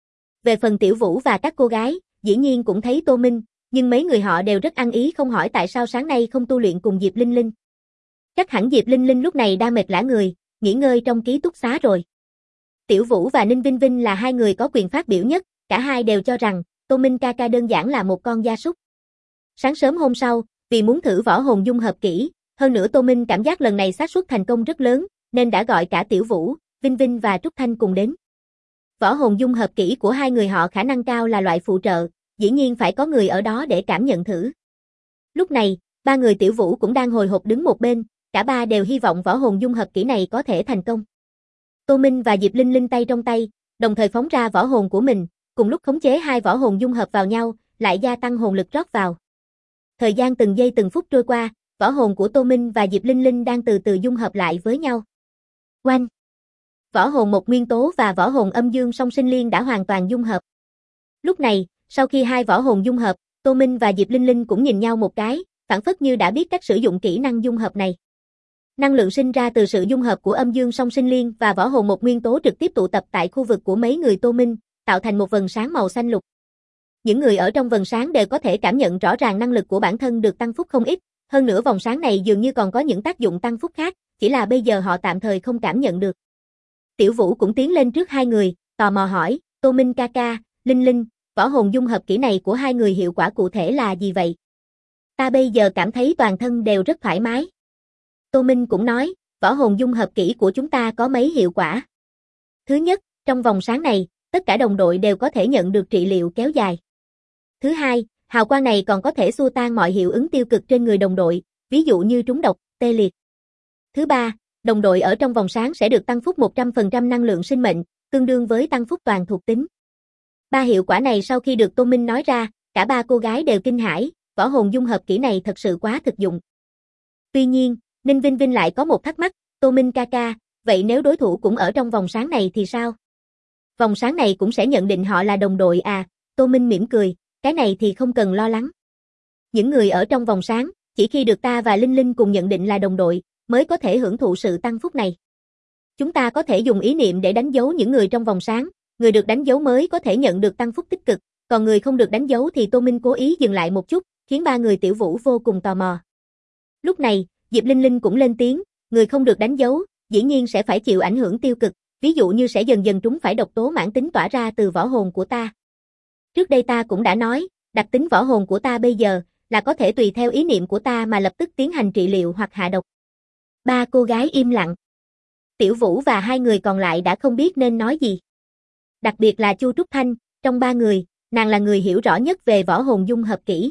Về phần Tiểu Vũ và các cô gái, dĩ nhiên cũng thấy Tô Minh, nhưng mấy người họ đều rất ăn ý không hỏi tại sao sáng nay không tu luyện cùng Diệp Linh Linh. Chắc hẳn Diệp Linh Linh lúc này đang mệt lả người, nghỉ ngơi trong ký túc xá rồi. Tiểu Vũ và Ninh Vinh Vinh là hai người có quyền phát biểu nhất, cả hai đều cho rằng Tô Minh ca ca đơn giản là một con gia súc. Sáng sớm hôm sau, vì muốn thử võ hồn dung hợp kỹ, hơn nữa Tô Minh cảm giác lần này xác suất thành công rất lớn, nên đã gọi cả Tiểu Vũ, Vinh Vinh và Trúc Thanh cùng đến. Võ hồn dung hợp kỹ của hai người họ khả năng cao là loại phụ trợ, dĩ nhiên phải có người ở đó để cảm nhận thử. Lúc này, ba người Tiểu Vũ cũng đang hồi hộp đứng một bên, cả ba đều hy vọng võ hồn dung hợp kỹ này có thể thành công. Tô Minh và Diệp Linh Linh tay trong tay, đồng thời phóng ra võ hồn của mình, cùng lúc khống chế hai võ hồn dung hợp vào nhau, lại gia tăng hồn lực rót vào. Thời gian từng giây từng phút trôi qua, võ hồn của Tô Minh và Diệp Linh Linh đang từ từ dung hợp lại với nhau. Oanh! Võ hồn một nguyên tố và võ hồn âm dương song sinh liên đã hoàn toàn dung hợp. Lúc này, sau khi hai võ hồn dung hợp, Tô Minh và Diệp Linh Linh cũng nhìn nhau một cái, phảng phất như đã biết cách sử dụng kỹ năng dung hợp này. Năng lượng sinh ra từ sự dung hợp của âm dương song sinh liên và võ hồn một nguyên tố trực tiếp tụ tập tại khu vực của mấy người Tô Minh, tạo thành một vầng sáng màu xanh lục. Những người ở trong vầng sáng đều có thể cảm nhận rõ ràng năng lực của bản thân được tăng phúc không ít, hơn nữa vòng sáng này dường như còn có những tác dụng tăng phúc khác, chỉ là bây giờ họ tạm thời không cảm nhận được. Tiểu Vũ cũng tiến lên trước hai người, tò mò hỏi, Tô Minh ca ca, Linh Linh, võ hồn dung hợp kỹ này của hai người hiệu quả cụ thể là gì vậy? Ta bây giờ cảm thấy toàn thân đều rất thoải mái. Tô Minh cũng nói, võ hồn dung hợp kỹ của chúng ta có mấy hiệu quả. Thứ nhất, trong vòng sáng này, tất cả đồng đội đều có thể nhận được trị liệu kéo dài. Thứ hai, hào quang này còn có thể xua tan mọi hiệu ứng tiêu cực trên người đồng đội, ví dụ như trúng độc, tê liệt. Thứ ba, đồng đội ở trong vòng sáng sẽ được tăng phúc 100% năng lượng sinh mệnh, tương đương với tăng phúc toàn thuộc tính. Ba hiệu quả này sau khi được Tô Minh nói ra, cả ba cô gái đều kinh hãi, võ hồn dung hợp kỹ này thật sự quá thực dụng. Tuy nhiên, Ninh Vinh Vinh lại có một thắc mắc, Tô Minh ca ca, vậy nếu đối thủ cũng ở trong vòng sáng này thì sao? Vòng sáng này cũng sẽ nhận định họ là đồng đội à? Tô Minh mỉm cười, cái này thì không cần lo lắng. Những người ở trong vòng sáng, chỉ khi được ta và Linh Linh cùng nhận định là đồng đội, mới có thể hưởng thụ sự tăng phúc này. Chúng ta có thể dùng ý niệm để đánh dấu những người trong vòng sáng, người được đánh dấu mới có thể nhận được tăng phúc tích cực, còn người không được đánh dấu thì Tô Minh cố ý dừng lại một chút, khiến ba người Tiểu Vũ vô cùng tò mò. Lúc này, Diệp Linh Linh cũng lên tiếng, người không được đánh dấu, dĩ nhiên sẽ phải chịu ảnh hưởng tiêu cực, ví dụ như sẽ dần dần trúng phải độc tố mãn tính tỏa ra từ võ hồn của ta. Trước đây ta cũng đã nói, đặc tính võ hồn của ta bây giờ là có thể tùy theo ý niệm của ta mà lập tức tiến hành trị liệu hoặc hạ độc. Ba cô gái im lặng. Tiểu Vũ và hai người còn lại đã không biết nên nói gì. Đặc biệt là Chu Trúc Thanh, trong ba người, nàng là người hiểu rõ nhất về võ hồn dung hợp kỹ.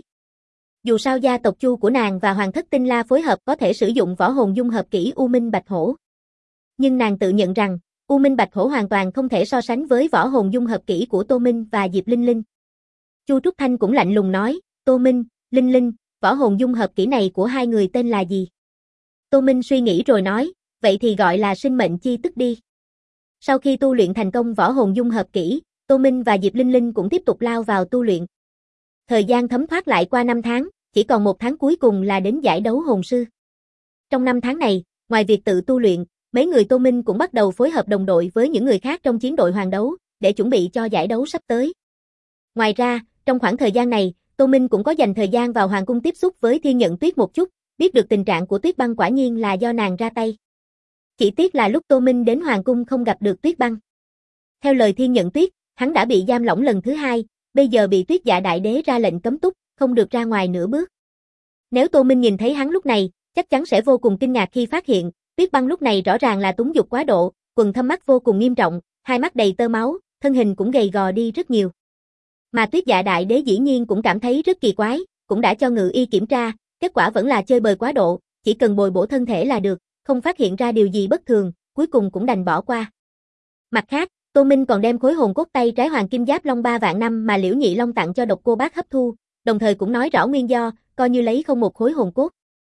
Dù sao gia tộc Chu của nàng và Hoàng thất Tinh La phối hợp có thể sử dụng võ hồn dung hợp kỹ U Minh Bạch Hổ. Nhưng nàng tự nhận rằng, U Minh Bạch Hổ hoàn toàn không thể so sánh với võ hồn dung hợp kỹ của Tô Minh và Diệp Linh Linh. Chu Trúc Thanh cũng lạnh lùng nói, Tô Minh, Linh Linh, võ hồn dung hợp kỹ này của hai người tên là gì? Tô Minh suy nghĩ rồi nói, vậy thì gọi là sinh mệnh chi tức đi. Sau khi tu luyện thành công võ hồn dung hợp kỹ, Tô Minh và Diệp Linh Linh cũng tiếp tục lao vào tu luyện. Thời gian thấm thoát lại qua 5 tháng, chỉ còn 1 tháng cuối cùng là đến giải đấu hồn sư. Trong 5 tháng này, ngoài việc tự tu luyện, mấy người Tô Minh cũng bắt đầu phối hợp đồng đội với những người khác trong chiến đội hoàng đấu, để chuẩn bị cho giải đấu sắp tới. Ngoài ra, trong khoảng thời gian này, Tô Minh cũng có dành thời gian vào hoàng cung tiếp xúc với Thiên Nhận Tuyết một chút, biết được tình trạng của Tuyết Băng quả nhiên là do nàng ra tay. Chỉ tiếc là lúc Tô Minh đến hoàng cung không gặp được Tuyết Băng. Theo lời Thiên Nhận Tuyết, hắn đã bị giam lỏng lần thứ 2, bây giờ bị Tuyết Dạ Đại Đế ra lệnh cấm túc, không được ra ngoài nửa bước. Nếu Tô Minh nhìn thấy hắn lúc này, chắc chắn sẽ vô cùng kinh ngạc khi phát hiện, Tuyết Băng lúc này rõ ràng là túng dục quá độ, quầng thâm mắt vô cùng nghiêm trọng, hai mắt đầy tơ máu, thân hình cũng gầy gò đi rất nhiều. Mà Tuyết Dạ Đại Đế dĩ nhiên cũng cảm thấy rất kỳ quái, cũng đã cho ngự y kiểm tra, kết quả vẫn là chơi bời quá độ, chỉ cần bồi bổ thân thể là được, không phát hiện ra điều gì bất thường, cuối cùng cũng đành bỏ qua. Mặt khác, Tô Minh còn đem khối hồn cốt tay trái Hoàng Kim Giáp Long 3 vạn năm mà Liễu Nhị Long tặng cho Độc Cô Bác hấp thu, đồng thời cũng nói rõ nguyên do, coi như lấy không một khối hồn cốt.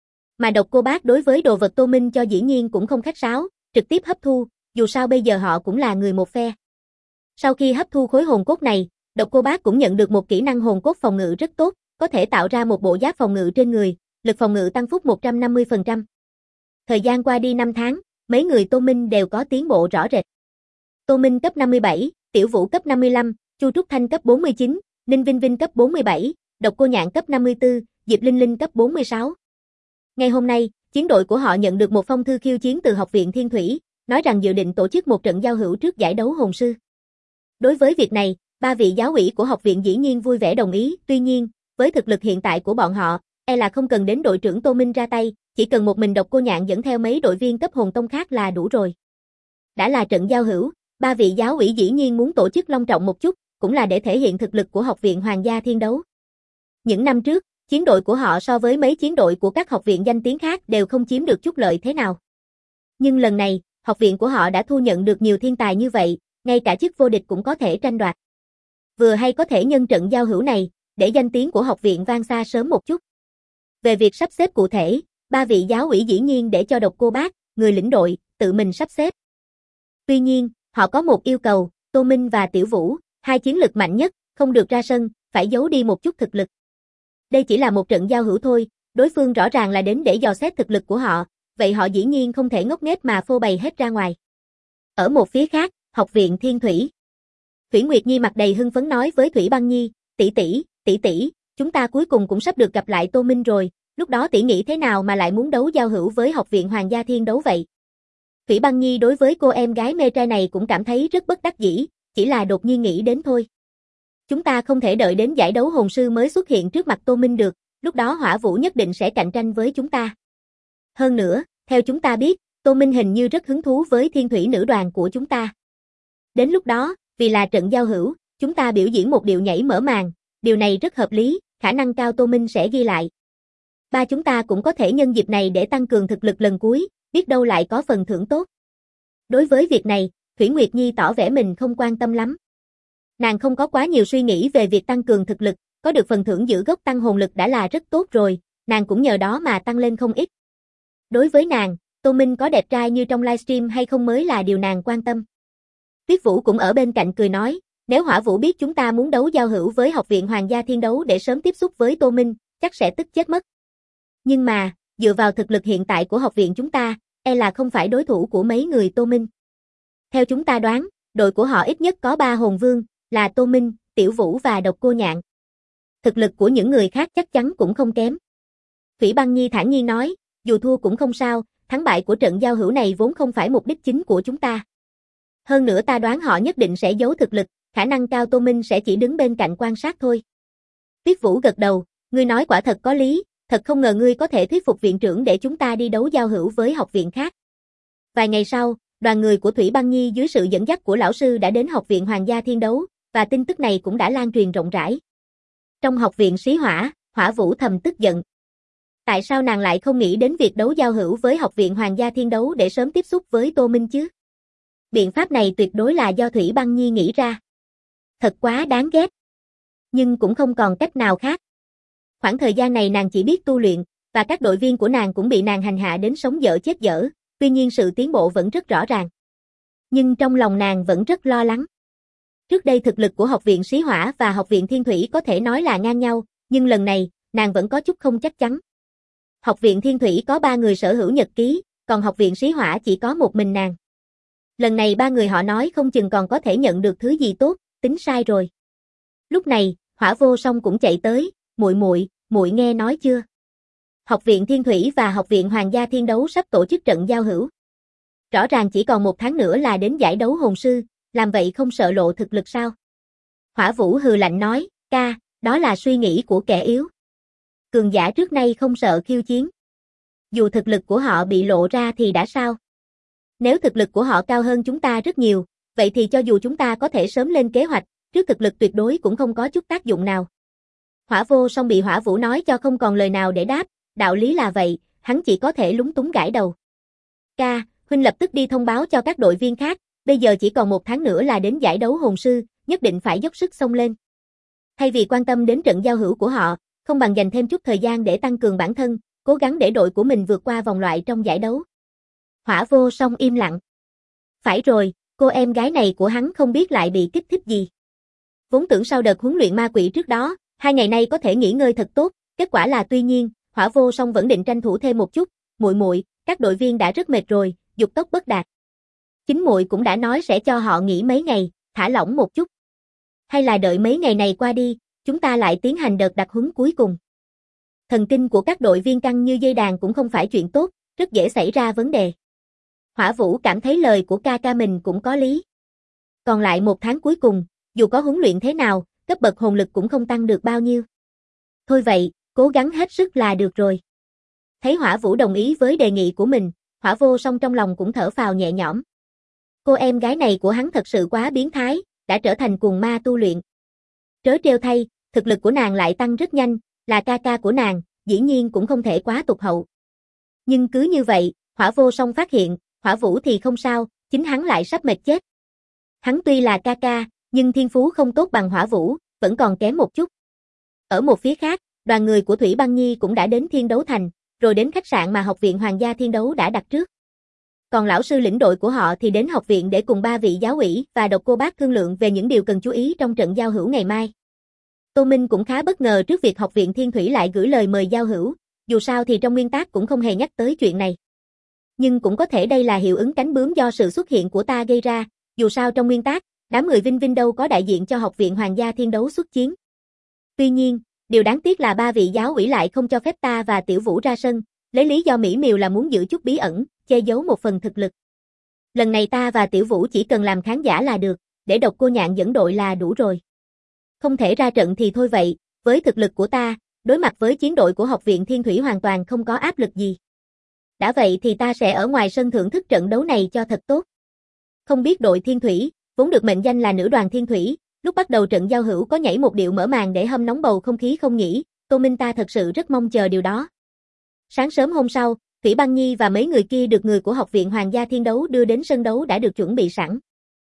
Mà Độc Cô Bác đối với đồ vật Tô Minh cho dĩ nhiên cũng không khách sáo, trực tiếp hấp thu, dù sao bây giờ họ cũng là người một phe. Sau khi hấp thu khối hồn cốt này, Độc Cô Bác cũng nhận được một kỹ năng hồn cốt phòng ngự rất tốt, có thể tạo ra một bộ giáp phòng ngự trên người, lực phòng ngự tăng phúc 150%. Thời gian qua đi 5 tháng, mấy người Tô Minh đều có tiến bộ rõ rệt. Tô Minh cấp 57, Tiểu Vũ cấp 55, Chu Trúc Thanh cấp 49, Ninh Vinh Vinh cấp 47, Độc Cô Nhạn cấp 54, Diệp Linh Linh cấp 46. Ngày hôm nay, chiến đội của họ nhận được một phong thư khiêu chiến từ Học viện Thiên Thủy, nói rằng dự định tổ chức một trận giao hữu trước giải đấu hồn sư. Đối với việc này, ba vị giáo ủy của học viện dĩ nhiên vui vẻ đồng ý, tuy nhiên, với thực lực hiện tại của bọn họ, là không cần đến đội trưởng Tô Minh ra tay, chỉ cần một mình Độc Cô Nhạn dẫn theo mấy đội viên cấp hồn tông khác là đủ rồi. Đã là trận giao hữu, ba vị giáo ủy dĩ nhiên muốn tổ chức long trọng một chút, cũng là để thể hiện thực lực của Học viện Hoàng gia Thiên Đấu. Những năm trước, chiến đội của họ so với mấy chiến đội của các học viện danh tiếng khác đều không chiếm được chút lợi thế nào. Nhưng lần này, học viện của họ đã thu nhận được nhiều thiên tài như vậy, ngay cả chức vô địch cũng có thể tranh đoạt. Vừa hay có thể nhân trận giao hữu này, để danh tiếng của học viện vang xa sớm một chút. Về việc sắp xếp cụ thể, ba vị giáo ủy dĩ nhiên để cho Độc Cô Bác, người lĩnh đội, tự mình sắp xếp. Tuy nhiên, họ có một yêu cầu, Tô Minh và Tiểu Vũ, hai chiến lực mạnh nhất, không được ra sân, phải giấu đi một chút thực lực. Đây chỉ là một trận giao hữu thôi, Đối phương rõ ràng là đến để dò xét thực lực của họ, vậy họ dĩ nhiên không thể ngốc nghếch mà phô bày hết ra ngoài. Ở một phía khác, học viện Thiên Thủy. Thủy Nguyệt Nhi mặt đầy hưng phấn nói với Thủy Băng Nhi, tỷ tỷ, chúng ta cuối cùng cũng sắp được gặp lại Tô Minh rồi, lúc đó tỷ nghĩ thế nào mà lại muốn đấu giao hữu với học viện Hoàng gia Thiên Đấu vậy? Thủy Băng Nhi đối với cô em gái mê trai này cũng cảm thấy rất bất đắc dĩ, chỉ là đột nhiên nghĩ đến thôi. Chúng ta không thể đợi đến giải đấu hồn sư mới xuất hiện trước mặt Tô Minh được, lúc đó Hỏa Vũ nhất định sẽ cạnh tranh với chúng ta. Hơn nữa, theo chúng ta biết, Tô Minh hình như rất hứng thú với Thiên Thủy nữ đoàn của chúng ta. Đến lúc đó, vì là trận giao hữu, chúng ta biểu diễn một điệu nhảy mở màn, điều này rất hợp lý, khả năng cao Tô Minh sẽ ghi lại. Ba chúng ta cũng có thể nhân dịp này để tăng cường thực lực lần cuối, biết đâu lại có phần thưởng tốt. Đối với việc này, Thủy Nguyệt Nhi tỏ vẻ mình không quan tâm lắm. Nàng không có quá nhiều suy nghĩ về việc tăng cường thực lực, có được phần thưởng giữ gốc tăng hồn lực đã là rất tốt rồi, nàng cũng nhờ đó mà tăng lên không ít. Đối với nàng, Tô Minh có đẹp trai như trong livestream hay không mới là điều nàng quan tâm. Tuyết Vũ cũng ở bên cạnh cười nói, nếu Hỏa Vũ biết chúng ta muốn đấu giao hữu với học viện Hoàng gia Thiên Đấu để sớm tiếp xúc với Tô Minh, chắc sẽ tức chết mất. Nhưng mà, dựa vào thực lực hiện tại của học viện chúng ta, e là không phải đối thủ của mấy người Tô Minh. Theo chúng ta đoán, đội của họ ít nhất có 3 hồn vương, là Tô Minh, Tiểu Vũ và Độc Cô Nhạn. Thực lực của những người khác chắc chắn cũng không kém. Thủy Băng Nhi thản nhiên nói, dù thua cũng không sao, thắng bại của trận giao hữu này vốn không phải mục đích chính của chúng ta. Hơn nữa ta đoán họ nhất định sẽ giấu thực lực, khả năng cao Tô Minh sẽ chỉ đứng bên cạnh quan sát thôi. Tuyết Vũ gật đầu, ngươi nói quả thật có lý, thật không ngờ ngươi có thể thuyết phục viện trưởng để chúng ta đi đấu giao hữu với học viện khác. Vài ngày sau, đoàn người của Thủy Băng Nhi dưới sự dẫn dắt của lão sư đã đến học viện Hoàng gia Thiên Đấu, và tin tức này cũng đã lan truyền rộng rãi. Trong học viện Sĩ Hỏa, Hỏa Vũ thầm tức giận. Tại sao nàng lại không nghĩ đến việc đấu giao hữu với học viện Hoàng gia Thiên Đấu để sớm tiếp xúc với Tô Minh chứ? Biện pháp này tuyệt đối là do Thủy Băng Nhi nghĩ ra. Thật quá đáng ghét. Nhưng cũng không còn cách nào khác. Khoảng thời gian này nàng chỉ biết tu luyện, và các đội viên của nàng cũng bị nàng hành hạ đến sống dở chết dở, tuy nhiên sự tiến bộ vẫn rất rõ ràng. Nhưng trong lòng nàng vẫn rất lo lắng. Trước đây thực lực của học viện Sĩ Hỏa và học viện Thiên Thủy có thể nói là ngang nhau, nhưng lần này, nàng vẫn có chút không chắc chắn. Học viện Thiên Thủy có 3 người sở hữu nhật ký, còn học viện Sĩ Hỏa chỉ có một mình nàng. Lần này 3 người họ nói không chừng còn có thể nhận được thứ gì tốt, tính sai rồi. Lúc này, Hỏa Vô Song cũng chạy tới, muội nghe nói chưa? Học viện Thiên Thủy và học viện Hoàng gia Thiên Đấu sắp tổ chức trận giao hữu. Rõ ràng chỉ còn 1 tháng nữa là đến giải đấu hồn sư, làm vậy không sợ lộ thực lực sao? Hỏa Vũ hừ lạnh nói, ca, đó là suy nghĩ của kẻ yếu. Cường giả trước nay không sợ khiêu chiến. Dù thực lực của họ bị lộ ra thì đã sao? Nếu thực lực của họ cao hơn chúng ta rất nhiều, vậy thì cho dù chúng ta có thể sớm lên kế hoạch, trước thực lực tuyệt đối cũng không có chút tác dụng nào. Hỏa Vô Song bị Hỏa Vũ nói cho không còn lời nào để đáp, đạo lý là vậy, hắn chỉ có thể lúng túng gãi đầu. Ca, huynh lập tức đi thông báo cho các đội viên khác, bây giờ chỉ còn 1 tháng nữa là đến giải đấu hồn sư, nhất định phải dốc sức xông lên. Thay vì quan tâm đến trận giao hữu của họ, không bằng dành thêm chút thời gian để tăng cường bản thân, cố gắng để đội của mình vượt qua vòng loại trong giải đấu. Hỏa Vô Song im lặng. Phải rồi, cô em gái này của hắn không biết lại bị kích thích gì. Vốn tưởng sau đợt huấn luyện ma quỷ trước đó, 2 ngày nay có thể nghỉ ngơi thật tốt, kết quả là tuy nhiên, Hỏa Vô Song vẫn định tranh thủ thêm một chút, muội, các đội viên đã rất mệt rồi, dục tốc bất đạt. Chính muội cũng đã nói sẽ cho họ nghỉ mấy ngày, thả lỏng một chút. Hay là đợi mấy ngày này qua đi, chúng ta lại tiến hành đợt đặc huấn cuối cùng. Thần kinh của các đội viên căng như dây đàn cũng không phải chuyện tốt, rất dễ xảy ra vấn đề. Hỏa Vũ cảm thấy lời của ca mình cũng có lý. Còn lại 1 tháng cuối cùng, dù có huấn luyện thế nào, cấp bậc hồn lực cũng không tăng được bao nhiêu. Thôi vậy, cố gắng hết sức là được rồi. Thấy Hỏa Vũ đồng ý với đề nghị của mình, Hỏa Vô Song trong lòng cũng thở phào nhẹ nhõm. Cô em gái này của hắn thật sự quá biến thái, đã trở thành cuồng ma tu luyện. Trớ trêu thay, thực lực của nàng lại tăng rất nhanh, là ca của nàng, dĩ nhiên cũng không thể quá tụt hậu. Nhưng cứ như vậy, Hỏa Vô Song phát hiện, Hỏa Vũ thì không sao, chính hắn lại sắp mệt chết. Hắn tuy là ca, nhưng thiên phú không tốt bằng Hỏa Vũ, vẫn còn kém một chút. Ở một phía khác, đoàn người của Thủy Băng Nhi cũng đã đến Thiên Đấu Thành, rồi đến khách sạn mà học viện Hoàng gia Thiên Đấu đã đặt trước. Còn lão sư lĩnh đội của họ thì đến học viện để cùng 3 vị giáo ủy và Độc Cô Bác thương lượng về những điều cần chú ý trong trận giao hữu ngày mai. Tô Minh cũng khá bất ngờ trước việc học viện Thiên Thủy lại gửi lời mời giao hữu, dù sao thì trong nguyên tắc cũng không hề nhắc tới chuyện này. Nhưng cũng có thể đây là hiệu ứng cánh bướm do sự xuất hiện của ta gây ra, dù sao trong nguyên tắc, đám người Vinh Vinh đâu có đại diện cho Học viện Hoàng gia Thiên Đấu xuất chiến. Tuy nhiên, điều đáng tiếc là ba vị giáo ủy lại không cho phép ta và Tiểu Vũ ra sân, lấy lý do mỹ miều là muốn giữ chút bí ẩn, che giấu một phần thực lực. Lần này ta và Tiểu Vũ chỉ cần làm khán giả là được, để Độc Cô Nhạn dẫn đội là đủ rồi. Không thể ra trận thì thôi vậy, với thực lực của ta, đối mặt với chiến đội của Học viện Thiên Thủy hoàn toàn không có áp lực gì. Đã vậy thì ta sẽ ở ngoài sân thưởng thức trận đấu này cho thật tốt. Không biết đội Thiên Thủy, vốn được mệnh danh là nữ đoàn Thiên Thủy, lúc bắt đầu trận giao hữu có nhảy một điệu mở màn để hâm nóng bầu không khí không nhỉ? Tô Minh ta thật sự rất mong chờ điều đó. Sáng sớm hôm sau, Thủy Băng Nhi và mấy người kia được người của Học viện Hoàng gia Thiên Đấu đưa đến sân đấu đã được chuẩn bị sẵn.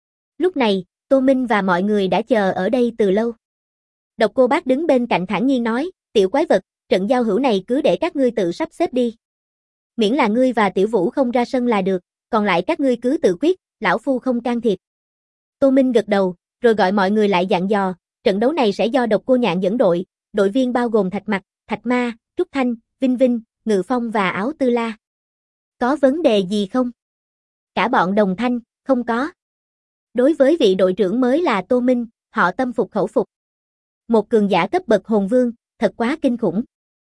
Lúc này, Tô Minh và mọi người đã chờ ở đây từ lâu. Độc Cô Bác đứng bên cạnh thản nhiên nói, tiểu quái vật, trận giao hữu này cứ để các ngươi tự sắp xếp đi. Miễn là ngươi và Tiểu Vũ không ra sân là được, còn lại các ngươi cứ tự quyết, lão phu không can thiệp. Tô Minh gật đầu, rồi gọi mọi người lại dặn dò, trận đấu này sẽ do Độc Cô Nhạn dẫn đội, đội viên bao gồm Thạch Mặc, Thạch Ma, Trúc Thanh, Vinh Vinh, Ngự Phong và Áo Tư La. Có vấn đề gì không? Cả bọn đồng thanh, không có. Đối với vị đội trưởng mới là Tô Minh, họ tâm phục khẩu phục. Một cường giả cấp bậc hồn vương, thật quá kinh khủng.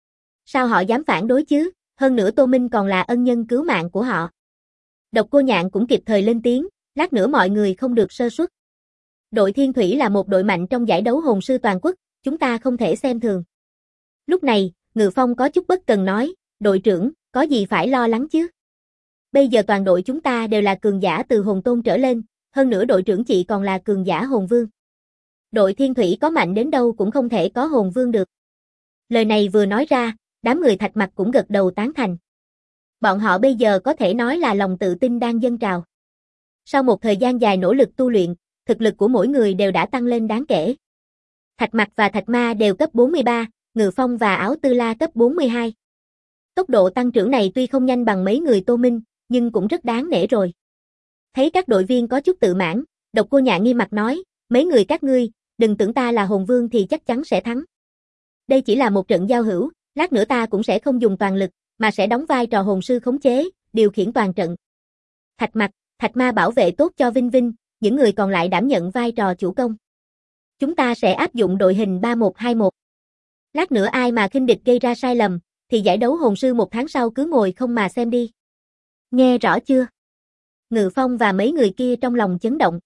Sao họ dám phản đối chứ? Hơn nữa Tô Minh còn là ân nhân cứu mạng của họ. Độc Cô Nhạn cũng kịp thời lên tiếng, lát nữa mọi người không được sơ suất. Đội Thiên Thủy là một đội mạnh trong giải đấu hồn sư toàn quốc, chúng ta không thể xem thường. Lúc này, Ngự Phong có chút bất cần nói, đội trưởng, có gì phải lo lắng chứ? Bây giờ toàn đội chúng ta đều là cường giả từ hồn tôn trở lên, hơn nữa đội trưởng chị còn là cường giả hồn vương. Đội Thiên Thủy có mạnh đến đâu cũng không thể có hồn vương được. Lời này vừa nói ra, đám người Thạch Mặc cũng gật đầu tán thành. Bọn họ bây giờ có thể nói là lòng tự tin đang dâng trào. Sau một thời gian dài nỗ lực tu luyện, thực lực của mỗi người đều đã tăng lên đáng kể. Thạch Mặc và Thạch Ma đều cấp 43, Ngự Phong và Áo Tư La cấp 42. Tốc độ tăng trưởng này tuy không nhanh bằng mấy người Tô Minh, nhưng cũng rất đáng nể rồi. Thấy các đội viên có chút tự mãn, Độc Cô Nhạn nghiêm mặt nói, mấy người các ngươi, đừng tưởng ta là hồn vương thì chắc chắn sẽ thắng. Đây chỉ là một trận giao hữu, lát nữa ta cũng sẽ không dùng toàn lực, mà sẽ đóng vai trò hồn sư khống chế, điều khiển toàn trận. Thạch Mặc, Thạch Ma bảo vệ tốt cho Vinh Vinh, những người còn lại đảm nhận vai trò chủ công. Chúng ta sẽ áp dụng đội hình 3-1-2-1. Lát nữa ai mà khinh địch gây ra sai lầm, thì giải đấu hồn sư 1 tháng sau cứ ngồi không mà xem đi. Nghe rõ chưa? Ngự Phong và mấy người kia trong lòng chấn động.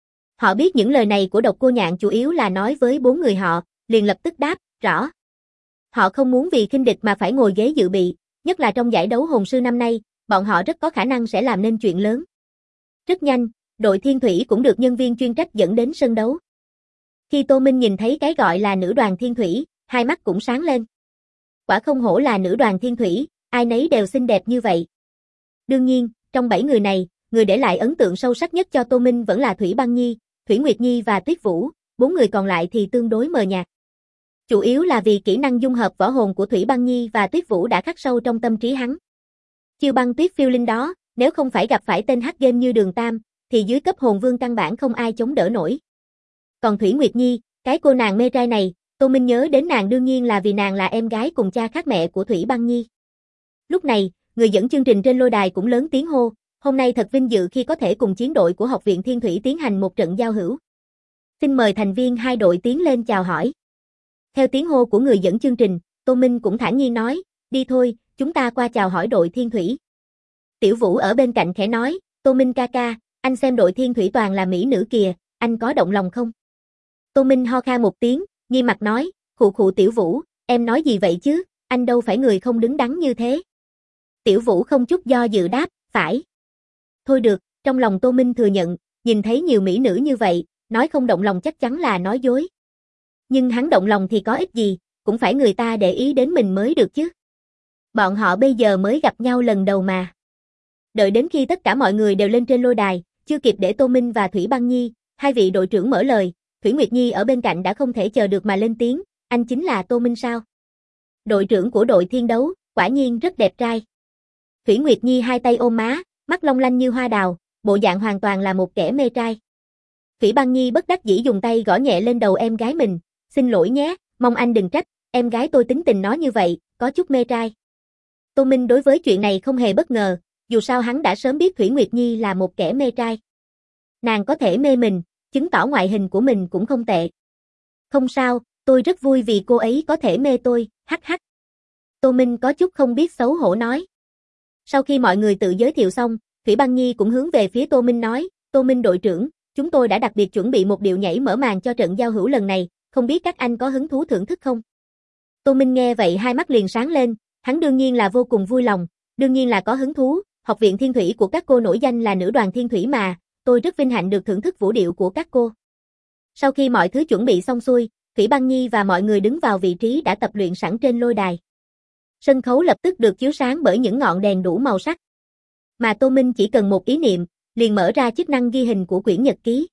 Họ biết những lời này của Độc Cô Nhạn chủ yếu là nói với 4 người họ, liền lập tức đáp, rõ. Họ không muốn vì khinh địch mà phải ngồi ghế dự bị, nhất là trong giải đấu hồn sư năm nay, bọn họ rất có khả năng sẽ làm nên chuyện lớn. Rất nhanh, đội Thiên Thủy cũng được nhân viên chuyên trách dẫn đến sân đấu. Khi Tô Minh nhìn thấy cái gọi là nữ đoàn Thiên Thủy, hai mắt cũng sáng lên. Quả không hổ là nữ đoàn Thiên Thủy, ai nấy đều xinh đẹp như vậy. Đương nhiên, trong 7 người này, người để lại ấn tượng sâu sắc nhất cho Tô Minh vẫn là Thủy Băng Nhi, Thủy Nguyệt Nhi và Tuyết Vũ, 4 người còn lại thì tương đối mờ nhạt. Chủ yếu là vì kỹ năng dung hợp võ hồn của Thủy Băng Nhi và Tuyết Vũ đã khắc sâu trong tâm trí hắn. Chiêu băng tuyết phiêu linh đó, nếu không phải gặp phải tên hack game như Đường Tam, thì dưới cấp hồn vương căn bản không ai chống đỡ nổi. Còn Thủy Nguyệt Nhi, cái cô nàng mê trai này, Tô Minh nhớ đến nàng đương nhiên là vì nàng là em gái cùng cha khác mẹ của Thủy Băng Nhi. Lúc này, người dẫn chương trình trên lôi đài cũng lớn tiếng hô, hôm nay thật vinh dự khi có thể cùng chiến đội của Học viện Thiên Thủy tiến hành một trận giao hữu. Xin mời thành viên hai đội tiến lên chào hỏi. Theo tiếng hô của người dẫn chương trình, Tô Minh cũng thản nhiên nói, đi thôi, chúng ta qua chào hỏi đội Thiên Thủy. Tiểu Vũ ở bên cạnh khẽ nói, Tô Minh ca ca, anh xem đội Thiên Thủy toàn là mỹ nữ kìa, anh có động lòng không? Tô Minh ho kha một tiếng, nghi mặt nói, khụ khụ Tiểu Vũ, em nói gì vậy chứ, anh đâu phải người không đứng đắn như thế. Tiểu Vũ không chút do dự đáp, phải. Thôi được, trong lòng Tô Minh thừa nhận, nhìn thấy nhiều mỹ nữ như vậy, nói không động lòng chắc chắn là nói dối. Nhưng hắn động lòng thì có ích gì, cũng phải người ta để ý đến mình mới được chứ. Bọn họ bây giờ mới gặp nhau lần đầu mà. Đợi đến khi tất cả mọi người đều lên trên lôi đài, chưa kịp để Tô Minh và Thủy Băng Nhi, hai vị đội trưởng mở lời, Thủy Nguyệt Nhi ở bên cạnh đã không thể chờ được mà lên tiếng, anh chính là Tô Minh sao? Đội trưởng của đội thiên đấu, quả nhiên rất đẹp trai. Thủy Nguyệt Nhi hai tay ôm má, mắt long lanh như hoa đào, bộ dạng hoàn toàn là một kẻ mê trai. Thủy Băng Nhi bất đắc dĩ dùng tay gõ nhẹ lên đầu em gái mình, xin lỗi nhé, mong anh đừng trách, em gái tôi tính tình nó như vậy, có chút mê trai. Tô Minh đối với chuyện này không hề bất ngờ, dù sao hắn đã sớm biết Thủy Nguyệt Nhi là một kẻ mê trai. Nàng có thể mê mình, chứng tỏ ngoại hình của mình cũng không tệ. Không sao, tôi rất vui vì cô ấy có thể mê tôi, hắc hắc. Tô Minh có chút không biết xấu hổ nói. Sau khi mọi người tự giới thiệu xong, Thủy Băng Nhi cũng hướng về phía Tô Minh nói, Tô Minh đội trưởng, chúng tôi đã đặc biệt chuẩn bị một điệu nhảy mở màn cho trận giao hữu lần này, không biết các anh có hứng thú thưởng thức không? Tô Minh nghe vậy hai mắt liền sáng lên, hắn đương nhiên là vô cùng vui lòng, đương nhiên là có hứng thú, học viện thiên thủy của các cô nổi danh là nữ đoàn thiên thủy mà, tôi rất vinh hạnh được thưởng thức vũ điệu của các cô. Sau khi mọi thứ chuẩn bị xong xuôi, Thủy Băng Nhi và mọi người đứng vào vị trí đã tập luyện sẵn trên lôi đài. Sân khấu lập tức được chiếu sáng bởi những ngọn đèn đủ màu sắc. Mà Tô Minh chỉ cần một ý niệm, liền mở ra chức năng ghi hình của quyển nhật ký.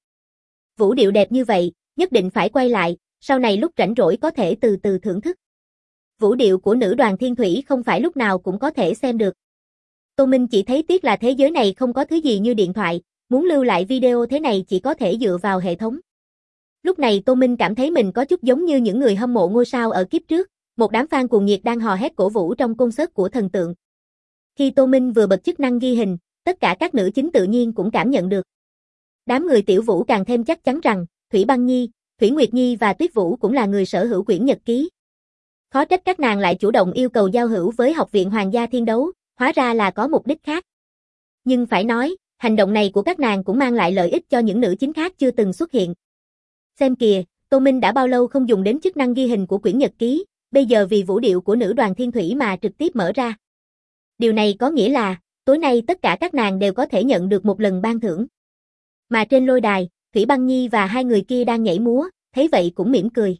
Vũ điệu đẹp như vậy, nhất định phải quay lại, sau này lúc rảnh rỗi có thể từ từ thưởng thức. Vũ điệu của nữ đoàn thiên thủy không phải lúc nào cũng có thể xem được. Tô Minh chỉ thấy tiếc là thế giới này không có thứ gì như điện thoại, muốn lưu lại video thế này chỉ có thể dựa vào hệ thống. Lúc này Tô Minh cảm thấy mình có chút giống như những người hâm mộ ngôi sao ở kiếp trước, một đám fan cuồng nhiệt đang hò hét cổ vũ trong concert của thần tượng. Khi Tô Minh vừa bật chức năng ghi hình, tất cả các nữ chính tự nhiên cũng cảm nhận được. Đám người tiểu vũ càng thêm chắc chắn rằng, Thủy Băng Nhi, Thủy Nguyệt Nhi và Tuyết Vũ cũng là người sở hữu quyển nhật ký. Khó trách các nàng lại chủ động yêu cầu giao hữu với Học viện Hoàng gia Thiên Đấu, hóa ra là có mục đích khác. Nhưng phải nói, hành động này của các nàng cũng mang lại lợi ích cho những nữ chính khác chưa từng xuất hiện. Xem kìa, Tô Minh đã bao lâu không dùng đến chức năng ghi hình của quyển nhật ký, bây giờ vì vũ điệu của nữ đoàn thiên thủy mà trực tiếp mở ra. Điều này có nghĩa là, tối nay tất cả các nàng đều có thể nhận được một lần ban thưởng. Mà trên lôi đài, Thủy Băng Nhi và hai người kia đang nhảy múa, thấy vậy cũng mỉm cười.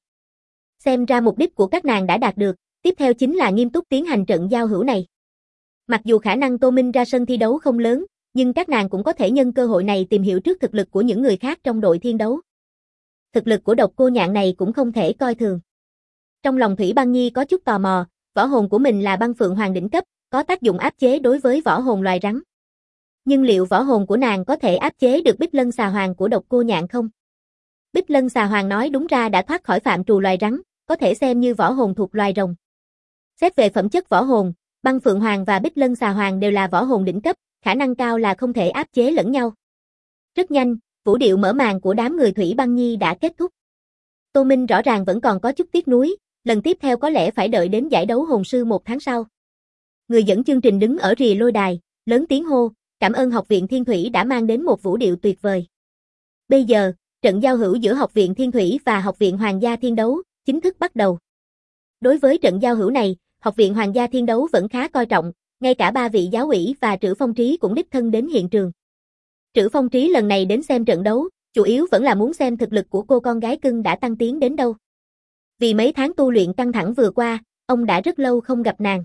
Xem ra mục đích của các nàng đã đạt được, tiếp theo chính là nghiêm túc tiến hành trận giao hữu này. Mặc dù khả năng Tô Minh ra sân thi đấu không lớn, nhưng các nàng cũng có thể nhân cơ hội này tìm hiểu trước thực lực của những người khác trong đội thiên đấu. Thực lực của Độc Cô Nhạn này cũng không thể coi thường. Trong lòng Thủy Băng Nhi có chút tò mò, võ hồn của mình là băng phượng hoàng đỉnh cấp, có tác dụng áp chế đối với võ hồn loài rắn. Nhưng liệu võ hồn của nàng có thể áp chế được Bích Lân Xà Hoàng của Độc Cô Nhạn không? Bích Lân Xà Hoàng nói đúng ra đã thoát khỏi phạm trù loài rắn, có thể xem như võ hồn thuộc loài rồng. Xét về phẩm chất võ hồn, băng phượng hoàng và Bích Lân Xà Hoàng đều là võ hồn đỉnh cấp, khả năng cao là không thể áp chế lẫn nhau. Rất nhanh, vũ điệu mở màn của đám người Thủy Băng Nhi đã kết thúc. Tô Minh rõ ràng vẫn còn có chút tiếc nuối, lần tiếp theo có lẽ phải đợi đến giải đấu hồn sư 1 tháng sau. Người dẫn chương trình đứng ở rìa lôi đài, lớn tiếng hô, cảm ơn Học viện Thiên Thủy đã mang đến một vũ điệu tuyệt vời. Bây giờ, trận giao hữu giữa Học viện Thiên Thủy và Học viện Hoàng gia Thiên Đấu chính thức bắt đầu. Đối với trận giao hữu này, Học viện Hoàng gia Thiên Đấu vẫn khá coi trọng, ngay cả 3 vị giáo ủy và Trữ Phong Trí cũng đích thân đến hiện trường. Trữ Phong Trí lần này đến xem trận đấu, chủ yếu vẫn là muốn xem thực lực của cô con gái cưng đã tăng tiến đến đâu. Vì mấy tháng tu luyện căng thẳng vừa qua, ông đã rất lâu không gặp nàng.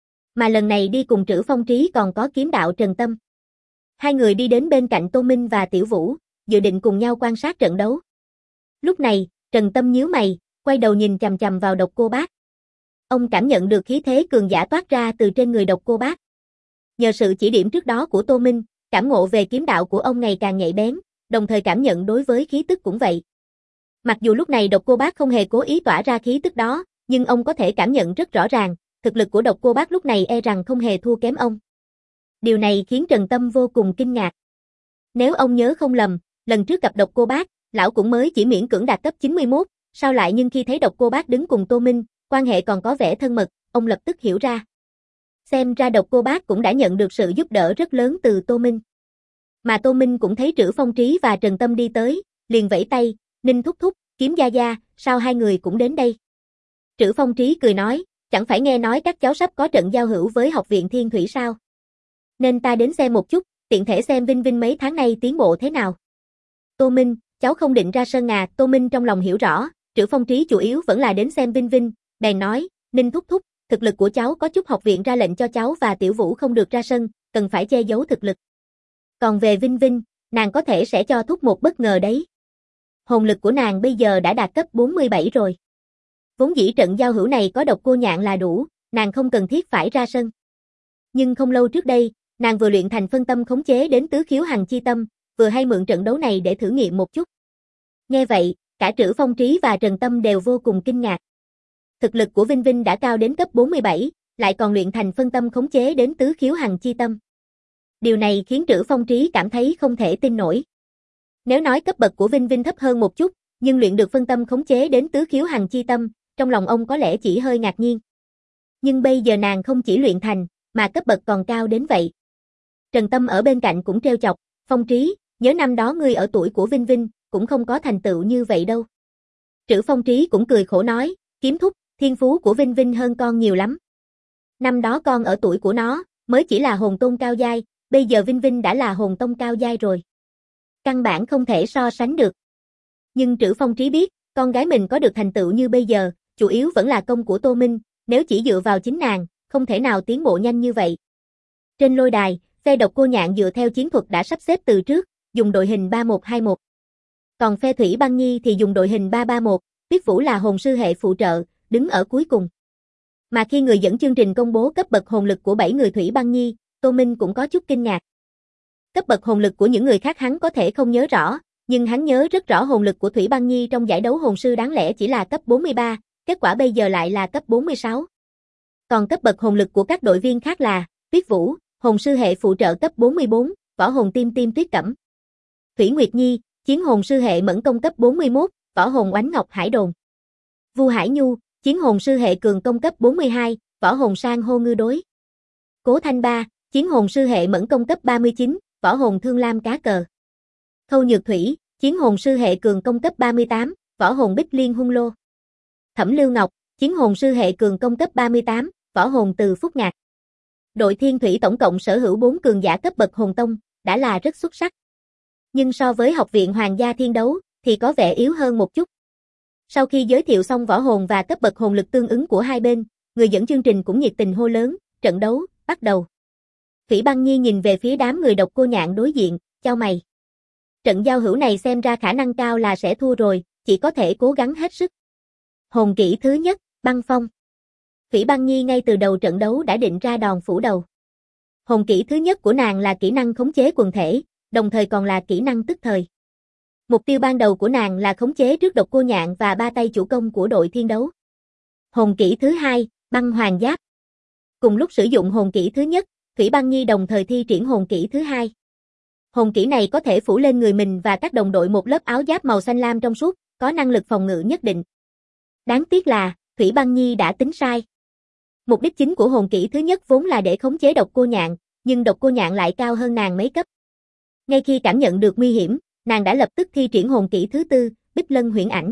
Mà lần này đi cùng Trữ Phong Trí còn có kiếm đạo Trần Tâm. Hai người đi đến bên cạnh Tô Minh và Tiểu Vũ, dự định cùng nhau quan sát trận đấu. Lúc này, Trần Tâm nhíu mày, quay đầu nhìn chằm chằm vào Độc Cô Bác. Ông cảm nhận được khí thế cường giả toát ra từ trên người Độc Cô Bác. Nhờ sự chỉ điểm trước đó của Tô Minh, cảm ngộ về kiếm đạo của ông ngày càng nhạy bén, đồng thời cảm nhận đối với khí tức cũng vậy. Mặc dù lúc này Độc Cô Bác không hề cố ý tỏa ra khí tức đó, nhưng ông có thể cảm nhận rất rõ ràng, thực lực của Độc Cô Bác lúc này e rằng không hề thua kém ông. Điều này khiến Trần Tâm vô cùng kinh ngạc. Nếu ông nhớ không lầm, lần trước gặp Độc Cô Bác, lão cũng mới chỉ miễn cưỡng đạt cấp 91, sao lại nhưng khi thấy Độc Cô Bác đứng cùng Tô Minh, quan hệ còn có vẻ thân mật, ông lập tức hiểu ra. Xem ra Độc Cô Bác cũng đã nhận được sự giúp đỡ rất lớn từ Tô Minh. Mà Tô Minh cũng thấy Trữ Phong Trí và Trần Tâm đi tới, liền vẫy tay, Ninh thúc thúc, Kiếm gia gia, sao hai người cũng đến đây? Trữ Phong Trí cười nói, chẳng phải nghe nói các cháu sắp có trận giao hữu với Học viện Thiên Thủy sao? Nên ta đến xem một chút, tiện thể xem Vinh Vinh mấy tháng nay tiến bộ thế nào. Tô Minh, cháu không định ra sân à? Tô Minh trong lòng hiểu rõ, Trữ Phong Trí chủ yếu vẫn là đến xem Vinh Vinh, bèn nói, Ninh thúc thúc, thực lực của cháu có chút học viện ra lệnh cho cháu và Tiểu Vũ không được ra sân, cần phải che giấu thực lực. Còn về Vinh Vinh, nàng có thể sẽ cho thúc một bất ngờ đấy. Hồn lực của nàng bây giờ đã đạt cấp 47 rồi. Vốn dĩ trận giao hữu này có Độc Cô Nhạn là đủ, nàng không cần thiết phải ra sân. Nhưng không lâu trước đây, nàng vừa luyện thành phân tâm khống chế đến tứ khiếu hằng chi tâm, vừa hay mượn trận đấu này để thử nghiệm một chút. Nghe vậy, cả Trữ Phong Trí và Trần Tâm đều vô cùng kinh ngạc. Thực lực của Vinh Vinh đã cao đến cấp 47, lại còn luyện thành phân tâm khống chế đến tứ khiếu hằng chi tâm. Điều này khiến Trữ Phong Trí cảm thấy không thể tin nổi. Nếu nói cấp bậc của Vinh Vinh thấp hơn một chút, nhưng luyện được phân tâm khống chế đến tứ khiếu hằng chi tâm, trong lòng ông có lẽ chỉ hơi ngạc nhiên. Nhưng bây giờ nàng không chỉ luyện thành, mà cấp bậc còn cao đến vậy. Trần Tâm ở bên cạnh cũng trêu chọc, Phong Trí, nhớ năm đó ngươi ở tuổi của Vinh Vinh, cũng không có thành tựu như vậy đâu. Trữ Phong Trí cũng cười khổ nói, Kiếm thúc, thiên phú của Vinh Vinh hơn con nhiều lắm. Năm đó con ở tuổi của nó, mới chỉ là hồn tôn cao giai, bây giờ Vinh Vinh đã là hồn tông cao giai rồi. Căn bản không thể so sánh được. Nhưng Trữ Phong Trí biết, con gái mình có được thành tựu như bây giờ, chủ yếu vẫn là công của Tô Minh, nếu chỉ dựa vào chính nàng, không thể nào tiến bộ nhanh như vậy. Trên lôi đài, phe Độc Cô Nhạn dựa theo chiến thuật đã sắp xếp từ trước, dùng đội hình 3121. Còn phe Thủy Băng Nhi thì dùng đội hình 331, Tuyết Vũ là hồn sư hệ phụ trợ, đứng ở cuối cùng. Mà khi người dẫn chương trình công bố cấp bậc hồn lực của 7 người Thủy Băng Nhi, Tô Minh cũng có chút kinh ngạc. Cấp bậc hồn lực của những người khác hắn có thể không nhớ rõ, nhưng hắn nhớ rất rõ hồn lực của Thủy Băng Nhi trong giải đấu hồn sư đáng lẽ chỉ là cấp 43, kết quả bây giờ lại là cấp 46. Còn cấp bậc hồn lực của các đội viên khác là Tuyết Vũ, hồn sư hệ phụ trợ cấp 44, võ hồn Tim Tim Tuyết Cẩm. Thủy Nguyệt Nhi, chiến hồn sư hệ mẫn công cấp 41, võ hồn Oánh Ngọc Hải Đồn. Vu Hải Nhu, chiến hồn sư hệ cường công cấp 42, võ hồn Sang Hô Ngư Đối. Cố Thanh Ba, chiến hồn sư hệ mẫn công cấp 39, võ hồn Thương Lam Cá Cờ. Khâu Nhược Thủy, chiến hồn sư hệ cường công cấp 38, võ hồn Bích Liên Hung Lô. Thẩm Lưu Ngọc, chiến hồn sư hệ cường công cấp 38, võ hồn Từ Phúc Ngạc. Đội Thiên Thủy tổng cộng sở hữu 4 cường giả cấp bậc hồn tông, đã là rất xuất sắc. Nhưng so với Học viện Hoàng gia Thiên Đấu, thì có vẻ yếu hơn một chút. Sau khi giới thiệu xong võ hồn và cấp bậc hồn lực tương ứng của hai bên, người dẫn chương trình cũng nhiệt tình hô lớn, trận đấu, bắt đầu. Thủy Băng Nhi nhìn về phía đám người Độc Cô Nhạn đối diện, chau mày. Trận giao hữu này xem ra khả năng cao là sẽ thua rồi, chỉ có thể cố gắng hết sức. Hồn kỹ thứ nhất, băng phong. Thủy Băng Nhi ngay từ đầu trận đấu đã định ra đòn phủ đầu. Hồn kỹ thứ nhất của nàng là kỹ năng khống chế quần thể, đồng thời còn là kỹ năng tức thời. Mục tiêu ban đầu của nàng là khống chế trước Độc Cô Nhạn và ba tay chủ công của đội Thiên Đấu. Hồn kỹ thứ hai, băng hoàng giáp. Cùng lúc sử dụng hồn kỹ thứ nhất, Thủy Băng Nhi đồng thời thi triển hồn kỹ thứ hai. Hồn kỹ này có thể phủ lên người mình và các đồng đội một lớp áo giáp màu xanh lam trong suốt, có năng lực phòng ngự nhất định. Đáng tiếc là, Thủy Băng Nhi đã tính sai. Mục đích chính của hồn kỹ thứ nhất vốn là để khống chế Độc Cô Nhạn, nhưng Độc Cô Nhạn lại cao hơn nàng mấy cấp. Ngay khi cảm nhận được nguy hiểm, nàng đã lập tức thi triển hồn kỹ thứ tư, Bích Lân Huyễn Ảnh.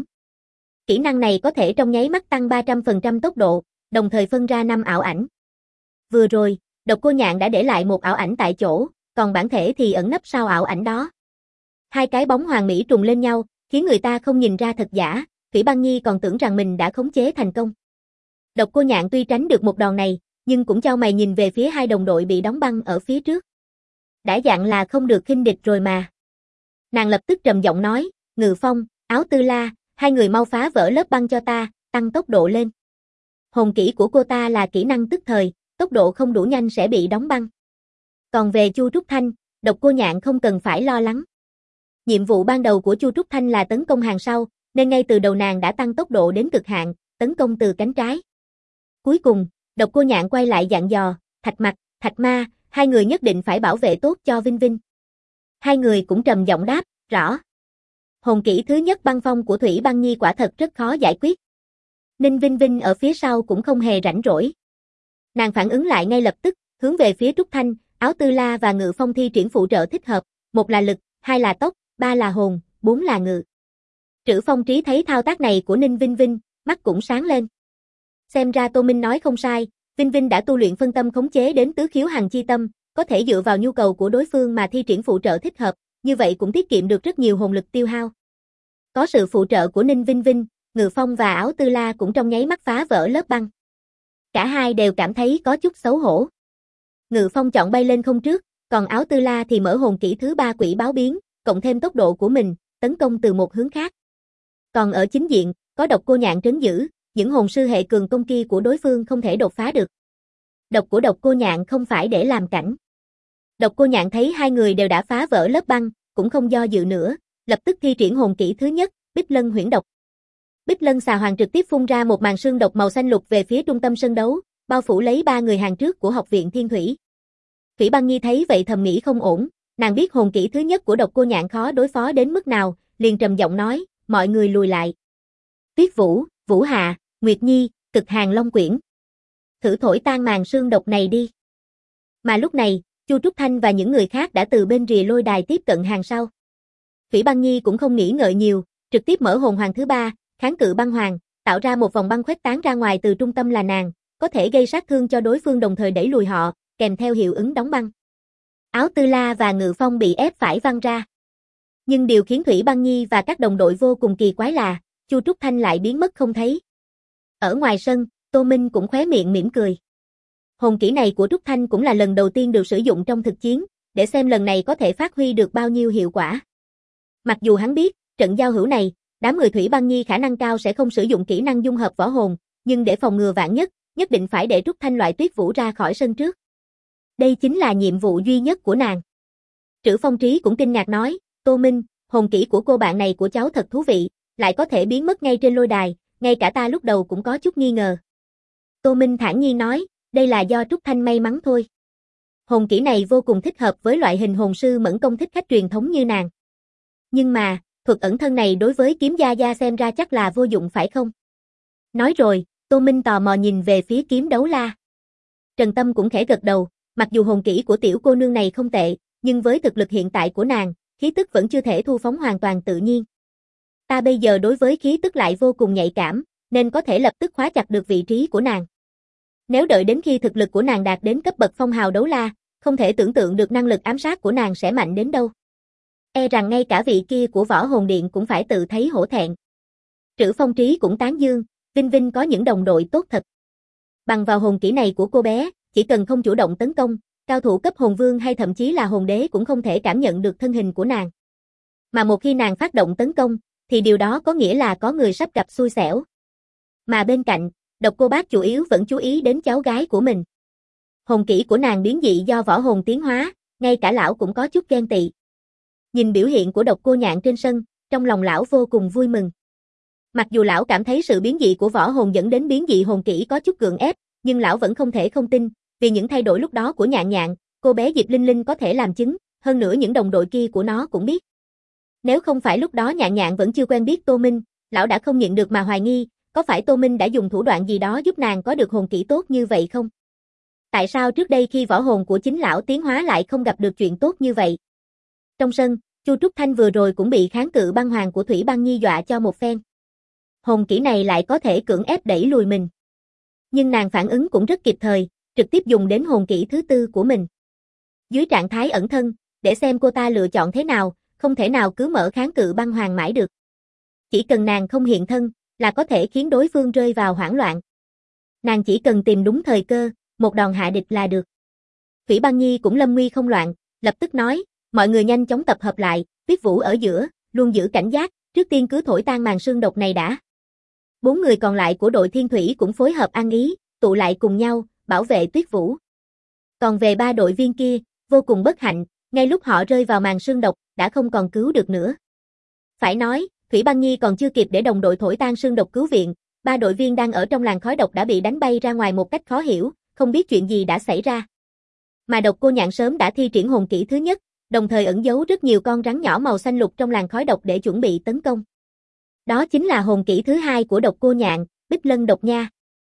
Kỹ năng này có thể trong nháy mắt tăng 300% tốc độ, đồng thời phân ra 5 ảo ảnh. Vừa rồi, Độc Cô Nhạn đã để lại một ảo ảnh tại chỗ, còn bản thể thì ẩn nấp sau ảo ảnh đó. Hai cái bóng hoàn mỹ trùng lên nhau, khiến người ta không nhìn ra thật giả, Thủy Băng Nhi còn tưởng rằng mình đã khống chế thành công. Độc Cô Nhạn tuy tránh được một đòn này, nhưng cũng chau mày nhìn về phía hai đồng đội bị đóng băng ở phía trước. Đã dặn là không được khinh địch rồi mà. Nàng lập tức trầm giọng nói, Ngự Phong, Áo Tư La, hai người mau phá vỡ lớp băng cho ta, tăng tốc độ lên. Hồn kỹ của cô ta là kỹ năng tức thời, tốc độ không đủ nhanh sẽ bị đóng băng. Còn về Chu Trúc Thanh, Độc Cô Nhạn không cần phải lo lắng. Nhiệm vụ ban đầu của Chu Trúc Thanh là tấn công hàng sau, nên ngay từ đầu nàng đã tăng tốc độ đến cực hạn, tấn công từ cánh trái. Cuối cùng, Độc Cô Nhạn quay lại dặn dò, Thạch Mặc, Thạch Ma, hai người nhất định phải bảo vệ tốt cho Vinh Vinh. Hai người cũng trầm giọng đáp, rõ. Hồn kỹ thứ nhất băng phong của Thủy Băng Nhi quả thật rất khó giải quyết. Ninh Vinh Vinh ở phía sau cũng không hề rảnh rỗi. Nàng phản ứng lại ngay lập tức, hướng về phía Trúc Thanh, Áo Tư La và Ngự Phong thi triển phụ trợ thích hợp, một là lực, hai là tốc, ba là hồn, bốn là ngự. Trữ Phong Trí thấy thao tác này của Ninh Vinh Vinh, mắt cũng sáng lên. Xem ra Tô Minh nói không sai, Vinh Vinh đã tu luyện phân tâm khống chế đến tứ khiếu hằng chi tâm, có thể dựa vào nhu cầu của đối phương mà thi triển phụ trợ thích hợp, như vậy cũng tiết kiệm được rất nhiều hồn lực tiêu hao. Có sự phụ trợ của Ninh Vinh Vinh, Ngự Phong và Áo Tư La cũng trong nháy mắt phá vỡ lớp băng. Cả hai đều cảm thấy có chút xấu hổ. Ngự Phong chọn bay lên không trước, còn Áo Tư La thì mở hồn kỹ thứ ba Quỷ Báo Biến, cộng thêm tốc độ của mình, tấn công từ một hướng khác. Còn ở chính diện, có Độc Cô Nhạn trấn giữ, những hồn sư hệ cường công kia của đối phương không thể đột phá được. Độc của Độc Cô Nhạn không phải để làm cảnh. Độc Cô Nhạn thấy hai người đều đã phá vỡ lớp băng, cũng không do dự nữa, lập tức thi triển hồn kỹ thứ nhất, Bích Lân Huyễn Độc. Bích Lân xà hoàng trực tiếp phun ra một màn sương độc màu xanh lục về phía trung tâm sân đấu, bao phủ lấy ba người hàng trước của học viện Thiên Thủy. Thủy Băng Nhi thấy vậy thầm nghĩ không ổn, nàng biết hồn kỹ thứ nhất của Độc Cô Nhạn khó đối phó đến mức nào, liền trầm giọng nói, mọi người lùi lại. Tuyết Vũ, Vũ Hạ, Nguyệt Nhi, Cực Hàn Long Quyển. Thử thổi tan màn sương độc này đi. Mà lúc này, Chu Trúc Thanh và những người khác đã từ bên rìa lôi đài tiếp cận hàng sau. Thủy Băng Nhi cũng không nghĩ ngợi nhiều, trực tiếp mở hồn hoàng thứ ba, kháng cự băng hoàng, tạo ra một vòng băng khuếch tán ra ngoài từ trung tâm là nàng, có thể gây sát thương cho đối phương đồng thời đẩy lùi họ, kèm theo hiệu ứng đóng băng. Áo Tư La và Ngự Phong bị ép phải văng ra. Nhưng điều khiến Thủy Băng Nhi và các đồng đội vô cùng kỳ quái là, Chu Trúc Thanh lại biến mất không thấy. Ở ngoài sân, Tô Minh cũng khóe miệng mỉm cười. Hồn kỹ này của Trúc Thanh cũng là lần đầu tiên được sử dụng trong thực chiến, để xem lần này có thể phát huy được bao nhiêu hiệu quả. Mặc dù hắn biết, trận giao hữu này, đám người Thủy Băng Nhi khả năng cao sẽ không sử dụng kỹ năng dung hợp võ hồn, nhưng để phòng ngừa vạn nhất, nhất định phải để Trúc Thanh loại Tuyết Vũ ra khỏi sân trước. Đây chính là nhiệm vụ duy nhất của nàng. Trữ Phong Trí cũng kinh ngạc nói, Tô Minh, hồn kỹ của cô bạn này của cháu thật thú vị, lại có thể biến mất ngay trên lôi đài, ngay cả ta lúc đầu cũng có chút nghi ngờ. Tô Minh thản nhiên nói, đây là do Trúc Thanh may mắn thôi. Hồn kỹ này vô cùng thích hợp với loại hình hồn sư mẫn công thích khách truyền thống như nàng. Nhưng mà, thuật ẩn thân này đối với kiếm gia gia xem ra chắc là vô dụng phải không? Nói rồi, Tô Minh tò mò nhìn về phía kiếm đấu la. Trần Tâm cũng khẽ gật đầu, mặc dù hồn kỹ của tiểu cô nương này không tệ, nhưng với thực lực hiện tại của nàng, khí tức vẫn chưa thể thu phóng hoàn toàn tự nhiên. Ta bây giờ đối với khí tức lại vô cùng nhạy cảm, nên có thể lập tức khóa chặt được vị trí của nàng. Nếu đợi đến khi thực lực của nàng đạt đến cấp bậc phong hào đấu la, không thể tưởng tượng được năng lực ám sát của nàng sẽ mạnh đến đâu. E rằng ngay cả vị kia của Võ Hồn Điện cũng phải tự thấy hổ thẹn. Trữ Phong Trí cũng tán dương, Vinh Vinh có những đồng đội tốt thật. Bằng vào hồn kỹ này của cô bé, chỉ cần không chủ động tấn công, cao thủ cấp hồn vương hay thậm chí là hồn đế cũng không thể cảm nhận được thân hình của nàng. Mà một khi nàng phát động tấn công, thì điều đó có nghĩa là có người sắp gặp xui xẻo. Mà bên cạnh, Độc Cô Bác chủ yếu vẫn chú ý đến cháu gái của mình. Hồn kỹ của nàng biến dị do võ hồn tiến hóa, ngay cả lão cũng có chút ghen tị. Nhìn biểu hiện của Độc Cô Nhạn trên sân, trong lòng lão vô cùng vui mừng. Mặc dù lão cảm thấy sự biến dị của võ hồn dẫn đến biến dị hồn kỹ có chút gượng ép, nhưng lão vẫn không thể không tin, vì những thay đổi lúc đó của Nhạn Nhạn, cô bé Diệp Linh Linh có thể làm chứng, hơn nữa những đồng đội kia của nó cũng biết. Nếu không phải lúc đó Nhạn Nhạn vẫn chưa quen biết Tô Minh, lão đã không nhịn được mà hoài nghi, có phải Tô Minh đã dùng thủ đoạn gì đó giúp nàng có được hồn kỹ tốt như vậy không? Tại sao trước đây khi võ hồn của chính lão tiến hóa lại không gặp được chuyện tốt như vậy? Trong sân, Chu Trúc Thanh vừa rồi cũng bị kháng cự băng hoàng của Thủy Băng Nhi dọa cho một phen. Hồn kỹ này lại có thể cưỡng ép đẩy lùi mình. Nhưng nàng phản ứng cũng rất kịp thời, trực tiếp dùng đến hồn kỹ thứ tư của mình. Dưới trạng thái ẩn thân, để xem cô ta lựa chọn thế nào, không thể nào cứ mở kháng cự băng hoàng mãi được. Chỉ cần nàng không hiện thân, là có thể khiến đối phương rơi vào hoảng loạn. Nàng chỉ cần tìm đúng thời cơ, một đòn hạ địch là được. Thủy Băng Nhi cũng lâm nguy không loạn, lập tức nói, mọi người nhanh chóng tập hợp lại, Tuyết Vũ ở giữa, luôn giữ cảnh giác, trước tiên cứ thổi tan màn sương độc này đã. 4 người còn lại của đội Thiên Thủy cũng phối hợp ăn ý, tụ lại cùng nhau, bảo vệ Tuyết Vũ. Còn về 3 đội viên kia, vô cùng bất hạnh, ngay lúc họ rơi vào màn sương độc, đã không còn cứu được nữa. Phải nói, Thủy Băng Nhi còn chưa kịp để đồng đội thổi tan sương độc cứu viện, 3 đội viên đang ở trong làn khói độc đã bị đánh bay ra ngoài một cách khó hiểu, không biết chuyện gì đã xảy ra. Mà Độc Cô Nhạn sớm đã thi triển hồn kỹ thứ nhất, đồng thời ẩn giấu rất nhiều con rắn nhỏ màu xanh lục trong làn khói độc để chuẩn bị tấn công. Đó chính là hồn kỹ thứ hai của Độc Cô Nhạn, Bích Lân Độc Nha.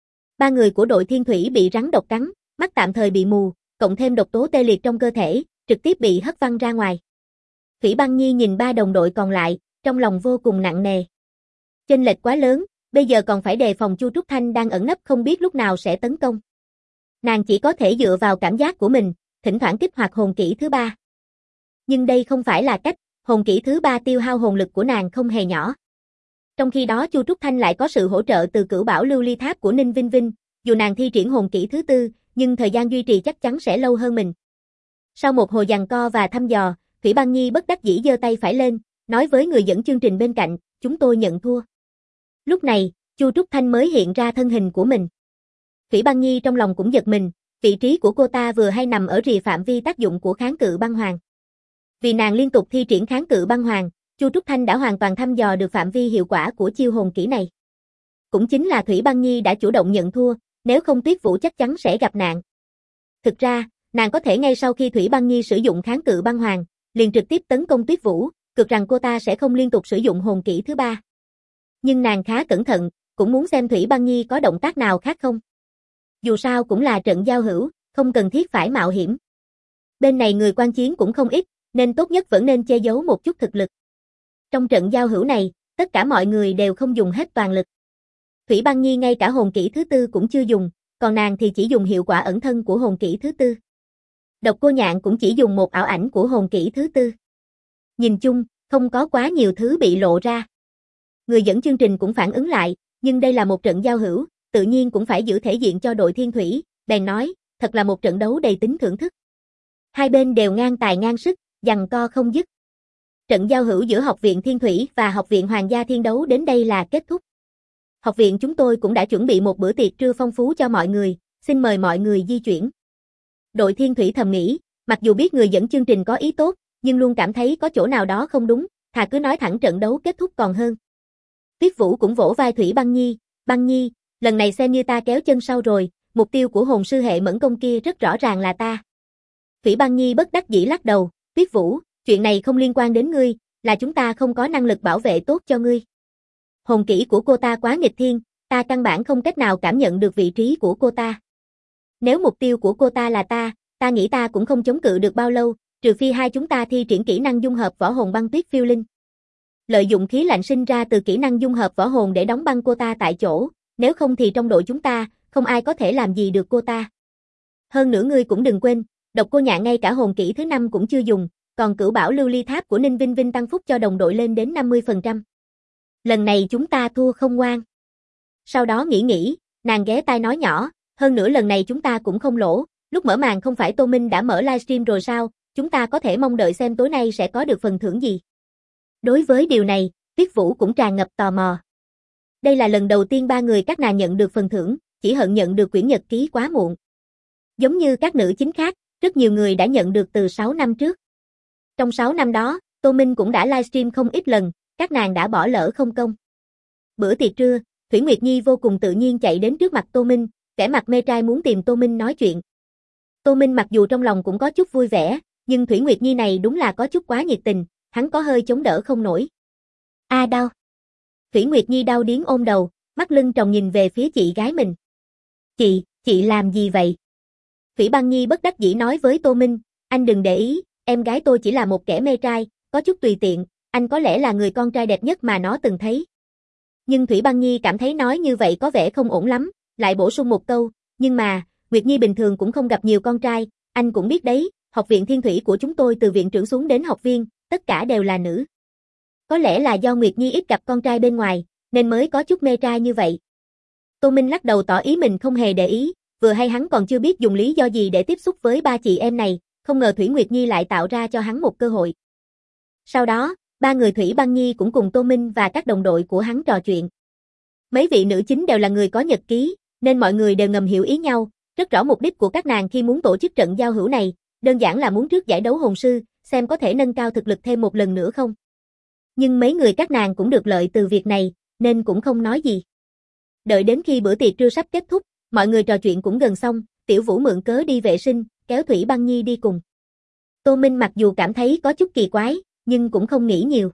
3 người của đội Thiên Thủy bị rắn độc cắn, mắt tạm thời bị mù, cộng thêm độc tố tê liệt trong cơ thể, trực tiếp bị hất văng ra ngoài. Thủy Băng Nhi nhìn 3 đồng đội còn lại, trong lòng vô cùng nặng nề. Chênh lệch quá lớn, bây giờ còn phải đề phòng Chu Trúc Thanh đang ẩn nấp không biết lúc nào sẽ tấn công. Nàng chỉ có thể dựa vào cảm giác của mình, thỉnh thoảng kích hoạt hồn kỹ thứ 3. Nhưng đây không phải là cách, hồn kỹ thứ 3 tiêu hao hồn lực của nàng không hề nhỏ. Trong khi đó Chu Trúc Thanh lại có sự hỗ trợ từ Cửu Bảo Lưu Ly Tháp của Ninh Vinh Vinh, dù nàng thi triển hồn kỹ thứ 4, nhưng thời gian duy trì chắc chắn sẽ lâu hơn mình. Sau một hồi giằng co và thăm dò, Thủy Băng Nhi bất đắc dĩ giơ tay phải lên, nói với người dẫn chương trình bên cạnh, chúng tôi nhận thua. Lúc này, Chu Trúc Thanh mới hiện ra thân hình của mình. Thủy Băng Nhi trong lòng cũng giật mình, vị trí của cô ta vừa hay nằm ở rìa phạm vi tác dụng của kháng cự băng hoàng. Vì nàng liên tục thi triển kháng cự băng hoàng, Chu Trúc Thanh đã hoàn toàn thăm dò được phạm vi hiệu quả của chiêu hồn kỹ này. Cũng chính là Thủy Băng Nhi đã chủ động nhận thua, nếu không Tuyết Vũ chắc chắn sẽ gặp nạn. Thực ra, nàng có thể ngay sau khi Thủy Băng Nhi sử dụng kháng cự băng hoàng, liền trực tiếp tấn công Tuyết Vũ, cược rằng cô ta sẽ không liên tục sử dụng hồn kỹ thứ ba. Nhưng nàng khá cẩn thận, cũng muốn xem Thủy Băng Nhi có động tác nào khác không. Dù sao cũng là trận giao hữu, không cần thiết phải mạo hiểm. Bên này người quan chiến cũng không ít, nên tốt nhất vẫn nên che giấu một chút thực lực. Trong trận giao hữu này, tất cả mọi người đều không dùng hết toàn lực. Thủy Băng Nhi ngay cả hồn kỹ thứ tư cũng chưa dùng, còn nàng thì chỉ dùng hiệu quả ẩn thân của hồn kỹ thứ tư. Độc Cô Nhạn cũng chỉ dùng một ảo ảnh của hồn kỹ thứ tư. Nhìn chung, không có quá nhiều thứ bị lộ ra. Người dẫn chương trình cũng phản ứng lại, nhưng đây là một trận giao hữu, tự nhiên cũng phải giữ thể diện cho đội Thiên Thủy, bèn nói, thật là một trận đấu đầy tính thưởng thức. Hai bên đều ngang tài ngang sức, giằng co không dứt. Trận giao hữu giữa Học viện Thiên Thủy và Học viện Hoàng gia Thiên Đấu đến đây là kết thúc. Học viện chúng tôi cũng đã chuẩn bị một bữa tiệc trưa phong phú cho mọi người, xin mời mọi người di chuyển. Đội Thiên Thủy thầm nghĩ, mặc dù biết người dẫn chương trình có ý tốt, nhưng luôn cảm thấy có chỗ nào đó không đúng, thà cứ nói thẳng trận đấu kết thúc còn hơn. Tuyết Vũ cũng vỗ vai Thủy Băng Nhi, lần này xem như ta kéo chân sau rồi, mục tiêu của hồn sư hệ mẫn công kia rất rõ ràng là ta. Thủy Băng Nhi bất đắc dĩ lắc đầu, Tuyết Vũ, chuyện này không liên quan đến ngươi, là chúng ta không có năng lực bảo vệ tốt cho ngươi. Hồn kỹ của cô ta quá nghịch thiên, ta căn bản không cách nào cảm nhận được vị trí của cô ta. Nếu mục tiêu của cô ta là ta nghĩ ta cũng không chống cự được bao lâu, trừ phi hai chúng ta thi triển kỹ năng dung hợp võ hồn băng tuyết phiêu linh. Lợi dụng khí lạnh sinh ra từ kỹ năng dung hợp võ hồn để đóng băng cô ta tại chỗ, nếu không thì trong đội chúng ta, không ai có thể làm gì được cô ta. Hơn nữa ngươi cũng đừng quên, Độc Cô Nhạn ngay cả hồn kỹ thứ 5 cũng chưa dùng, còn Cửu Bảo Lưu Ly Tháp của Ninh Vinh Vinh tăng phúc cho đồng đội lên đến 50%. Lần này chúng ta thua không ngoan. Sau đó nghĩ, nàng ghé tai nói nhỏ, hơn nữa lần này chúng ta cũng không lỗ, lúc mở màn không phải Tô Minh đã mở livestream rồi sao, chúng ta có thể mong đợi xem tối nay sẽ có được phần thưởng gì. Đối với điều này, Tuyết Vũ cũng tràn ngập tò mò. Đây là lần đầu tiên ba người các nàng nhận được phần thưởng, chỉ hận nhận được quyển nhật ký quá muộn. Giống như các nữ chính khác, rất nhiều người đã nhận được từ 6 năm trước. Trong 6 năm đó, Tô Minh cũng đã livestream không ít lần, các nàng đã bỏ lỡ không công. Bữa tiệc trưa, Thủy Nguyệt Nhi vô cùng tự nhiên chạy đến trước mặt Tô Minh, vẻ mặt mê trai muốn tìm Tô Minh nói chuyện. Tô Minh mặc dù trong lòng cũng có chút vui vẻ, nhưng Thủy Nguyệt Nhi này đúng là có chút quá nhiệt tình, hắn có hơi chống đỡ không nổi. Đau. Thủy Nguyệt Nhi đau điếng ôm đầu, mắt lưng tròng nhìn về phía chị gái mình. Chị làm gì vậy? Thủy Băng Nhi bất đắc dĩ nói với Tô Minh, anh đừng để ý, em gái tôi chỉ là một kẻ mê trai, có chút tùy tiện, anh có lẽ là người con trai đẹp nhất mà nó từng thấy. Nhưng Thủy Băng Nhi cảm thấy nói như vậy có vẻ không ổn lắm, lại bổ sung một câu, nhưng mà, Nguyệt Nhi bình thường cũng không gặp nhiều con trai, anh cũng biết đấy, Học viện Thiên Thủy của chúng tôi từ viện trưởng xuống đến học viên, tất cả đều là nữ. Có lẽ là do Nguyệt Nhi ít gặp con trai bên ngoài, nên mới có chút mê trai như vậy. Tô Minh lắc đầu tỏ ý mình không hề để ý, vừa hay hắn còn chưa biết dùng lý do gì để tiếp xúc với ba chị em này, không ngờ Thủy Nguyệt Nhi lại tạo ra cho hắn một cơ hội. Sau đó, ba người Thủy Băng Nhi cũng cùng Tô Minh và các đồng đội của hắn trò chuyện. Mấy vị nữ chính đều là người có nhật ký, nên mọi người đều ngầm hiểu ý nhau, rất rõ mục đích của các nàng khi muốn tổ chức trận giao hữu này, đơn giản là muốn trước giải đấu hồn sư, xem có thể nâng cao thực lực thêm một lần nữa không. Nhưng mấy người các nàng cũng được lợi từ việc này, nên cũng không nói gì. Đợi đến khi bữa tiệc trưa sắp kết thúc, mọi người trò chuyện cũng gần xong, Tiểu Vũ mượn cớ đi vệ sinh, kéo Thủy Băng Nhi đi cùng. Tô Minh mặc dù cảm thấy có chút kỳ quái, nhưng cũng không nghĩ nhiều.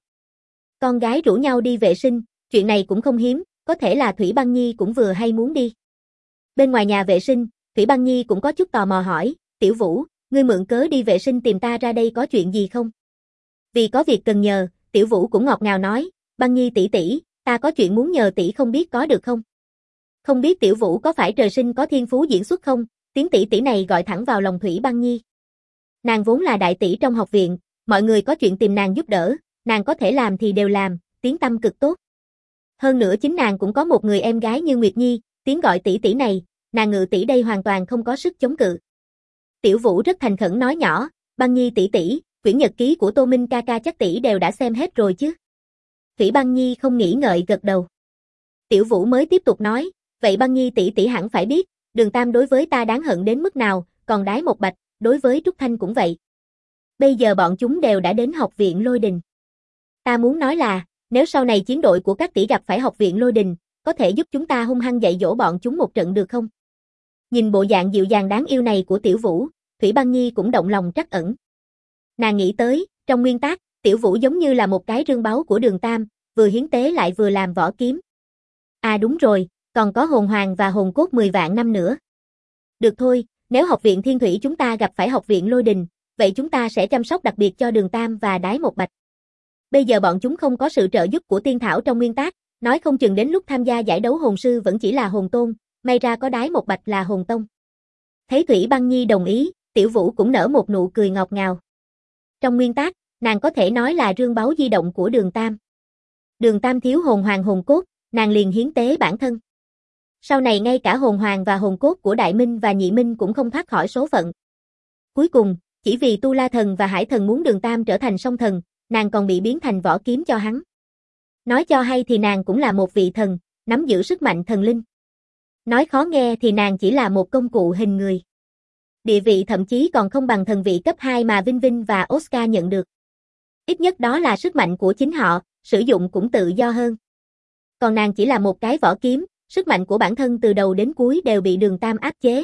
Con gái rủ nhau đi vệ sinh, chuyện này cũng không hiếm, có thể là Thủy Băng Nhi cũng vừa hay muốn đi. Bên ngoài nhà vệ sinh, Thủy Băng Nhi cũng có chút tò mò hỏi, Tiểu Vũ, ngươi mượn cớ đi vệ sinh tìm ta ra đây có chuyện gì không? Vì có việc cần nhờ, Tiểu Vũ cũng ngọt ngào nói, Băng Nhi tỷ tỷ, ta có chuyện muốn nhờ tỷ không biết có được không? Không biết Tiểu Vũ có phải trời sinh có thiên phú diễn xuất không? Tiếng tỷ tỷ này gọi thẳng vào lòng Thủy Băng Nhi. Nàng vốn là đại tỷ trong học viện, mọi người có chuyện tìm nàng giúp đỡ, nàng có thể làm thì đều làm, tiếng tăm cực tốt. Hơn nữa chính nàng cũng có một người em gái như Nguyệt Nhi, tiếng gọi tỷ tỷ này, nàng Ngự tỷ đây hoàn toàn không có sức chống cự. Tiểu Vũ rất thành khẩn nói nhỏ, Băng Nhi tỷ tỷ, quyển nhật ký của Tô Minh ca ca chắc tỷ đều đã xem hết rồi chứ? Thủy Băng Nhi không nghĩ ngợi gật đầu. Tiểu Vũ mới tiếp tục nói, vậy Băng Nhi tỷ tỷ hẳn phải biết, Đường Tam đối với ta đáng hận đến mức nào, còn Đái Một Bạch, đối với Trúc Thanh cũng vậy. Bây giờ bọn chúng đều đã đến học viện Lôi Đình. Ta muốn nói là, nếu sau này chiến đội của các tỷ gặp phải học viện Lôi Đình, có thể giúp chúng ta hung hăng dạy dỗ bọn chúng một trận được không? Nhìn bộ dạng dịu dàng đáng yêu này của Tiểu Vũ, Thủy Băng Nhi cũng động lòng trắc ẩn. Nàng nghĩ tới, trong nguyên tác, Tiểu Vũ giống như là một cái rương báu của Đường Tam, vừa hiến tế lại vừa làm võ kiếm. À đúng rồi, còn có hồn hoàng và hồn cốt 10 vạn năm nữa. Được thôi, nếu học viện Thiên Thủy chúng ta gặp phải học viện Lôi Đình, vậy chúng ta sẽ chăm sóc đặc biệt cho Đường Tam và Đái Một Bạch. Bây giờ bọn chúng không có sự trợ giúp của tiên thảo trong nguyên tác, nói không chừng đến lúc tham gia giải đấu hồn sư vẫn chỉ là hồn tôn, may ra có Đái Một Bạch là hồn tông. Thấy Thủy Băng Nhi đồng ý, Tiểu Vũ cũng nở một nụ cười ngọt ngào. Trong nguyên tác, nàng có thể nói là rương báu di động của Đường Tam. Đường Tam thiếu hồn hoàng hồn cốt, nàng liền hiến tế bản thân. Sau này ngay cả hồn hoàng và hồn cốt của Đại Minh và Nhị Minh cũng không thoát khỏi số phận. Cuối cùng, chỉ vì Tu La Thần và Hải Thần muốn Đường Tam trở thành song thần, nàng còn bị biến thành võ kiếm cho hắn. Nói cho hay thì nàng cũng là một vị thần, nắm giữ sức mạnh thần linh. Nói khó nghe thì nàng chỉ là một công cụ hình người. Địa vị thậm chí còn không bằng thần vị cấp 2 mà Vinh Vinh và Oscar nhận được. Ít nhất đó là sức mạnh của chính họ, sử dụng cũng tự do hơn. Còn nàng chỉ là một cái võ kiếm, sức mạnh của bản thân từ đầu đến cuối đều bị Đường Tam áp chế.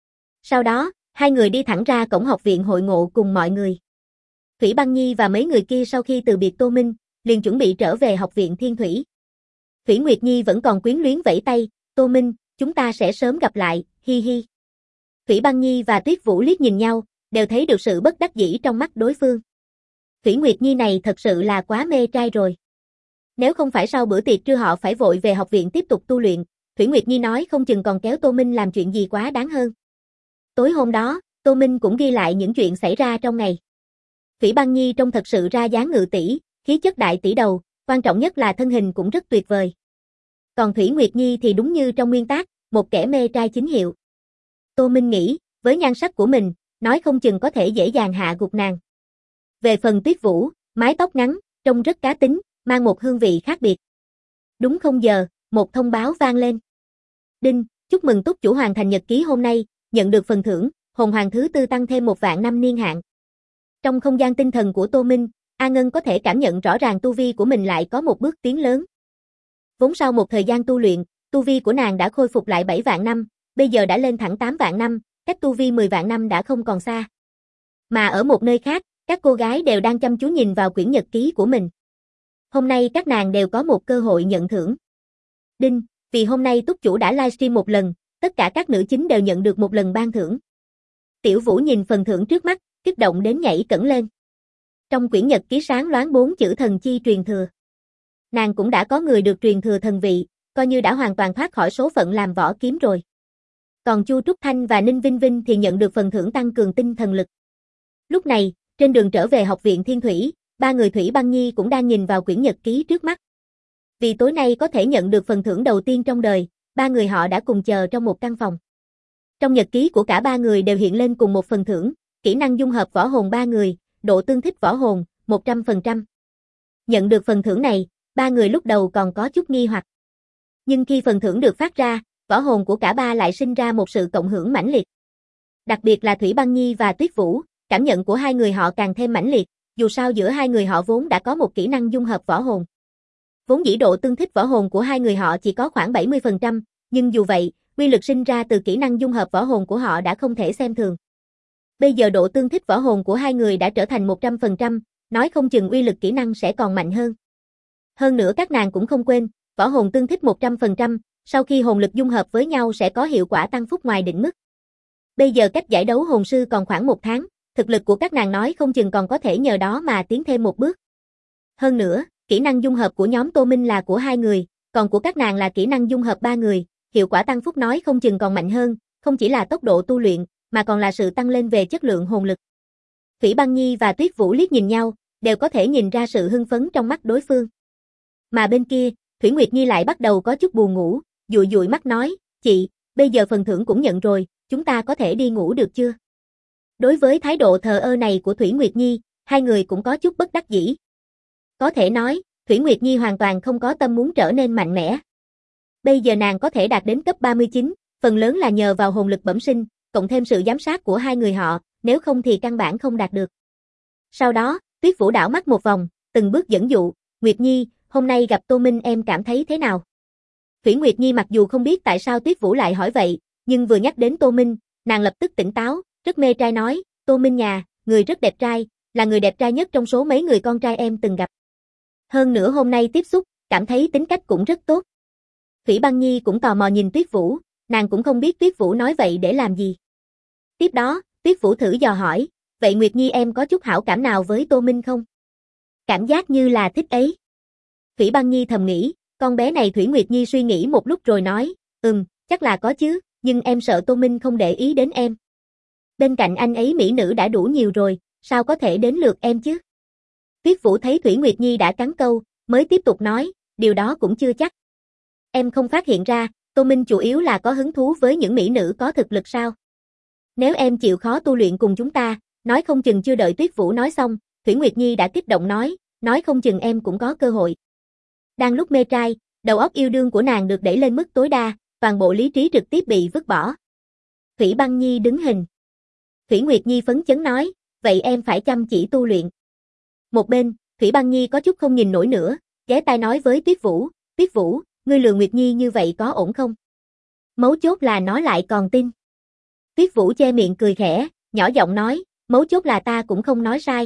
Sau đó, hai người đi thẳng ra cổng học viện hội ngộ cùng mọi người. Thủy Băng Nhi và mấy người kia sau khi từ biệt Tô Minh, liền chuẩn bị trở về học viện Thiên Thủy. Thủy Nguyệt Nhi vẫn còn quyến luyến vẫy tay, Tô Minh, chúng ta sẽ sớm gặp lại, hi hi. Thủy Băng Nhi và Tuyết Vũ liếc nhìn nhau, đều thấy được sự bất đắc dĩ trong mắt đối phương. Thủy Nguyệt Nhi này thật sự là quá mê trai rồi. Nếu không phải sau bữa tiệc trưa họ phải vội về học viện tiếp tục tu luyện, Thủy Nguyệt Nhi nói không chừng còn kéo Tô Minh làm chuyện gì quá đáng hơn. Tối hôm đó, Tô Minh cũng ghi lại những chuyện xảy ra trong ngày. Thủy Băng Nhi trông thật sự ra dáng ngự tỷ, khí chất đại tỷ đầu, quan trọng nhất là thân hình cũng rất tuyệt vời. Còn Thủy Nguyệt Nhi thì đúng như trong nguyên tác, một kẻ mê trai chính hiệu. Tô Minh nghĩ, với nhan sắc của mình, nói không chừng có thể dễ dàng hạ gục nàng. Về phần Tuyết Vũ, mái tóc ngắn, trông rất cá tính, mang một hương vị khác biệt. Đúng 0 giờ, một thông báo vang lên. Đinh, chúc mừng túc chủ hoàn thành nhật ký hôm nay, nhận được phần thưởng, hồn hoàng thứ tư tăng thêm 1 vạn năm niên hạn. Trong không gian tinh thần của Tô Minh, A Ngân có thể cảm nhận rõ ràng tu vi của mình lại có một bước tiến lớn. Vốn sau một thời gian tu luyện, tu vi của nàng đã khôi phục lại 7 vạn năm, bây giờ đã lên thẳng 8 vạn năm, cách tu vi 10 vạn năm đã không còn xa. Mà ở một nơi khác, các cô gái đều đang chăm chú nhìn vào quyển nhật ký của mình. Hôm nay các nàng đều có một cơ hội nhận thưởng. Đinh, vì hôm nay túc chủ đã livestream một lần, tất cả các nữ chính đều nhận được một lần ban thưởng. Tiểu Vũ nhìn phần thưởng trước mắt, kích động đến nhảy cẫng lên. Trong quyển nhật ký sáng loáng 4 chữ thần chi truyền thừa. Nàng cũng đã có người được truyền thừa thần vị, coi như đã hoàn toàn thoát khỏi số phận làm võ kiếm rồi. Còn Chu Trúc Thanh và Ninh Vinh Vinh thì nhận được phần thưởng tăng cường tinh thần lực. Lúc này, trên đường trở về học viện Thiên Thủy, ba người Thủy Băng Nhi cũng đang nhìn vào quyển nhật ký trước mắt. Vì tối nay có thể nhận được phần thưởng đầu tiên trong đời, ba người họ đã cùng chờ trong một căn phòng. Trong nhật ký của cả ba người đều hiện lên cùng một phần thưởng, kỹ năng dung hợp võ hồn ba người, độ tương thích võ hồn, 100%. Nhận được phần thưởng này, ba người lúc đầu còn có chút nghi hoặc. Nhưng khi phần thưởng được phát ra, võ hồn của cả ba lại sinh ra một sự cộng hưởng mãnh liệt. Đặc biệt là Thủy Băng Nhi và Tuyết Vũ, cảm nhận của hai người họ càng thêm mãnh liệt, dù sao giữa hai người họ vốn đã có một kỹ năng dung hợp võ hồn. Vốn dĩ độ tương thích võ hồn của hai người họ chỉ có khoảng 70%, nhưng dù vậy, uy lực sinh ra từ kỹ năng dung hợp võ hồn của họ đã không thể xem thường. Bây giờ độ tương thích võ hồn của hai người đã trở thành 100%, nói không chừng uy lực kỹ năng sẽ còn mạnh hơn. Hơn nữa các nàng cũng không quên, võ hồn tương thích 100%, sau khi hồn lực dung hợp với nhau sẽ có hiệu quả tăng phúc ngoài định mức. Bây giờ cách giải đấu hồn sư còn khoảng 1 tháng, thực lực của các nàng nói không chừng còn có thể nhờ đó mà tiến thêm một bước. Hơn nữa, kỹ năng dung hợp của nhóm Tô Minh là của 2 người, còn của các nàng là kỹ năng dung hợp 3 người, hiệu quả tăng phúc nói không chừng còn mạnh hơn, không chỉ là tốc độ tu luyện, mà còn là sự tăng lên về chất lượng hồn lực. Thủy Băng Nhi và Tuyết Vũ liếc nhìn nhau, đều có thể nhìn ra sự hưng phấn trong mắt đối phương. Mà bên kia, Thủy Nguyệt Nhi lại bắt đầu có chút buồn ngủ, dụi dụi mắt nói, chị, bây giờ phần thưởng cũng nhận rồi, chúng ta có thể đi ngủ được chưa? Đối với thái độ thờ ơ này của Thủy Nguyệt Nhi, hai người cũng có chút bất đắc dĩ. Có thể nói, Thủy Nguyệt Nhi hoàn toàn không có tâm muốn trở nên mạnh mẽ. Bây giờ nàng có thể đạt đến cấp 39, phần lớn là nhờ vào hồn lực bẩm sinh, cộng thêm sự giám sát của hai người họ, nếu không thì căn bản không đạt được. Sau đó, Tuyết Vũ đảo mắt một vòng, từng bước dẫn dụ, Nguyệt Nhi, hôm nay gặp Tô Minh em cảm thấy thế nào? Thủy Nguyệt Nhi mặc dù không biết tại sao Tuyết Vũ lại hỏi vậy, nhưng vừa nhắc đến Tô Minh, nàng lập tức tỉnh táo, rất mê trai nói, Tô Minh nhà, người rất đẹp trai, là người đẹp trai nhất trong số mấy người con trai em từng gặp. Hơn nữa hôm nay tiếp xúc, cảm thấy tính cách cũng rất tốt. Thủy Băng Nhi cũng tò mò nhìn Tuyết Vũ, nàng cũng không biết Tuyết Vũ nói vậy để làm gì. Tiếp đó, Tuyết Vũ thử dò hỏi, vậy Nguyệt Nhi em có chút hảo cảm nào với Tô Minh không? Cảm giác như là thích ấy. Thủy Băng Nhi thầm nghĩ, con bé này Thủy Nguyệt Nhi suy nghĩ một lúc rồi nói, chắc là có chứ, nhưng em sợ Tô Minh không để ý đến em. Bên cạnh anh ấy mỹ nữ đã đủ nhiều rồi, sao có thể đến lượt em chứ? Tuyết Vũ thấy Thủy Nguyệt Nhi đã cắn câu, mới tiếp tục nói, điều đó cũng chưa chắc. Em không phát hiện ra, Tô Minh chủ yếu là có hứng thú với những mỹ nữ có thực lực sao? Nếu em chịu khó tu luyện cùng chúng ta, nói không chừng chưa đợi Tuyết Vũ nói xong, Thủy Nguyệt Nhi đã kích động nói không chừng em cũng có cơ hội. Đang lúc mê trai, đầu óc yêu đương của nàng được đẩy lên mức tối đa, toàn bộ lý trí trực tiếp bị vứt bỏ. Thủy Băng Nhi đứng hình. Thủy Nguyệt Nhi phấn chấn nói, vậy em phải chăm chỉ tu luyện. Một bên, Thủy Băng Nhi có chút không nhìn nổi nữa, ghé tai nói với Tuyết Vũ, ngươi lừa Nguyệt Nhi như vậy có ổn không? Mấu chốt là nó lại còn tin. Tuyết Vũ che miệng cười khẽ, nhỏ giọng nói, mấu chốt là ta cũng không nói sai.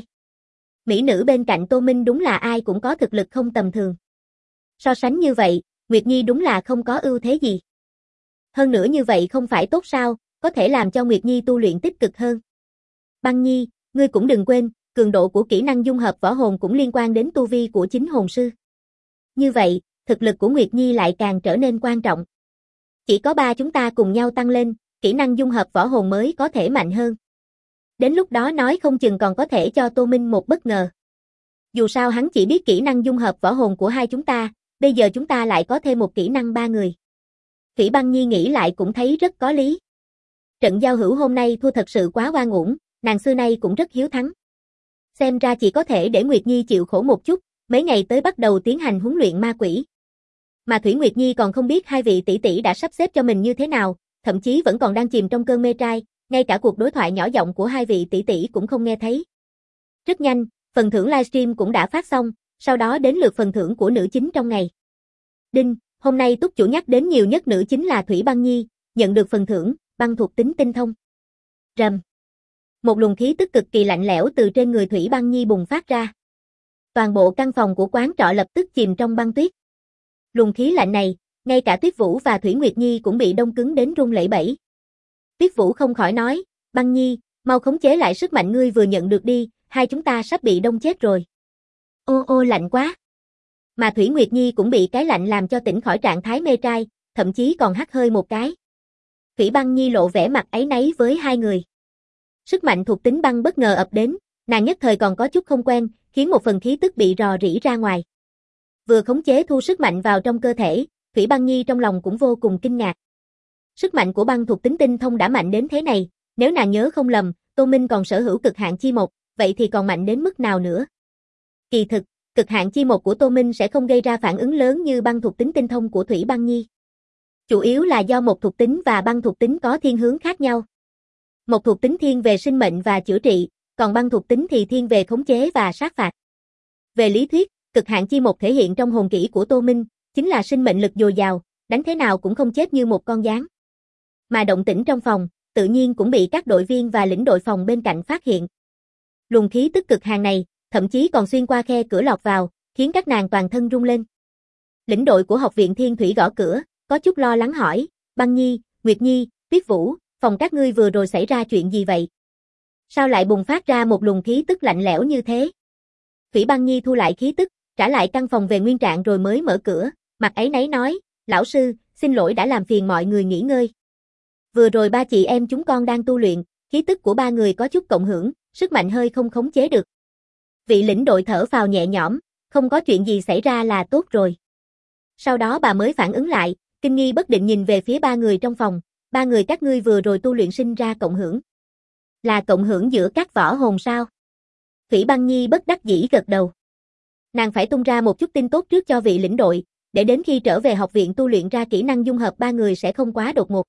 Mỹ nữ bên cạnh Tô Minh đúng là ai cũng có thực lực không tầm thường. So sánh như vậy, Nguyệt Nhi đúng là không có ưu thế gì. Hơn nữa như vậy không phải tốt sao, có thể làm cho Nguyệt Nhi tu luyện tích cực hơn. Băng Nhi, ngươi cũng đừng quên, cường độ của kỹ năng dung hợp võ hồn cũng liên quan đến tu vi của chính hồn sư. Như vậy, thực lực của Nguyệt Nhi lại càng trở nên quan trọng. Chỉ có ba chúng ta cùng nhau tăng lên, kỹ năng dung hợp võ hồn mới có thể mạnh hơn. Đến lúc đó nói không chừng còn có thể cho Tô Minh một bất ngờ. Dù sao hắn chỉ biết kỹ năng dung hợp võ hồn của hai chúng ta, bây giờ chúng ta lại có thêm một kỹ năng ba người. Thủy Băng Nhi nghĩ lại cũng thấy rất có lý. Trận giao hữu hôm nay thua thật sự quá oan uổng, nàng xưa nay cũng rất hiếu thắng. Xem ra chỉ có thể để Nguyệt Nhi chịu khổ một chút, mấy ngày tới bắt đầu tiến hành huấn luyện ma quỷ. Mà Thủy Nguyệt Nhi còn không biết hai vị tỷ tỷ đã sắp xếp cho mình như thế nào, thậm chí vẫn còn đang chìm trong cơn mê trai, ngay cả cuộc đối thoại nhỏ giọng của hai vị tỷ tỷ cũng không nghe thấy. Rất nhanh, phần thưởng livestream cũng đã phát xong, sau đó đến lượt phần thưởng của nữ chính trong ngày. Đinh, hôm nay túc chủ nhắc đến nhiều nhất nữ chính là Thủy Băng Nhi, nhận được phần thưởng, băng thuộc tính tinh thông. Rầm. Một luồng khí tức cực kỳ lạnh lẽo từ trên người Thủy Băng Nhi bùng phát ra. Toàn bộ căn phòng của quán trọ lập tức chìm trong băng tuyết. Luồng khí lạnh này, ngay cả Tuyết Vũ và Thủy Nguyệt Nhi cũng bị đông cứng đến run lẩy bẩy. Tuyết Vũ không khỏi nói, Băng Nhi, mau khống chế lại sức mạnh ngươi vừa nhận được đi, hai chúng ta sắp bị đông chết rồi. Ô lạnh quá. Mà Thủy Nguyệt Nhi cũng bị cái lạnh làm cho tỉnh khỏi trạng thái mê trai, thậm chí còn hắt hơi một cái. Thủy Băng Nhi lộ vẻ mặt áy náy với hai người. Sức mạnh thuộc tính băng bất ngờ ập đến, nàng nhất thời còn có chút không quen, khiến một phần khí tức bị rò rỉ ra ngoài. Vừa khống chế thu sức mạnh vào trong cơ thể, Thủy Băng Nhi trong lòng cũng vô cùng kinh ngạc. Sức mạnh của băng thuộc tính tinh thông đã mạnh đến thế này, nếu nàng nhớ không lầm, Tô Minh còn sở hữu cực hạn chi một, vậy thì còn mạnh đến mức nào nữa? Kỳ thực, cực hạn chi một của Tô Minh sẽ không gây ra phản ứng lớn như băng thuộc tính tinh thông của Thủy Băng Nhi. Chủ yếu là do một thuộc tính và băng thuộc tính có thiên hướng khác nhau. Một thuộc tính thiên về sinh mệnh và chữa trị, còn băng thuộc tính thì thiên về khống chế và sát phạt. Về lý thuyết, cực hạn chi một thể hiện trong hồn kỹ của Tô Minh, chính là sinh mệnh lực dồi dào, đánh thế nào cũng không chết như một con gián. Mà động tĩnh trong phòng, tự nhiên cũng bị các đội viên và lĩnh đội phòng bên cạnh phát hiện. Luồng khí tức cực hàn này, thậm chí còn xuyên qua khe cửa lọt vào, khiến các nàng toàn thân rung lên. Lĩnh đội của học viện Thiên Thủy gõ cửa, có chút lo lắng hỏi, Băng Nhi, Nguyệt Nhi, Tuyết Vũ, phòng các ngươi vừa rồi xảy ra chuyện gì vậy? Sao lại bùng phát ra một luồng khí tức lạnh lẽo như thế? Thủy Băng Nhi thu lại khí tức, trả lại căn phòng về nguyên trạng rồi mới mở cửa, mặt áy náy nói, lão sư, xin lỗi đã làm phiền mọi người nghỉ ngơi. Vừa rồi ba chị em chúng con đang tu luyện, khí tức của ba người có chút cộng hưởng, sức mạnh hơi không khống chế được. Vị lĩnh đội thở phào nhẹ nhõm, không có chuyện gì xảy ra là tốt rồi. Sau đó bà mới phản ứng lại, kinh nghi bất định nhìn về phía ba người trong phòng, ba người các ngươi vừa rồi tu luyện sinh ra cộng hưởng. Là cộng hưởng giữa các võ hồn sao? Thủy Băng Nhi bất đắc dĩ gật đầu. Nàng phải tung ra một chút tin tốt trước cho vị lĩnh đội, để đến khi trở về học viện tu luyện ra kỹ năng dung hợp ba người sẽ không quá đột ngột.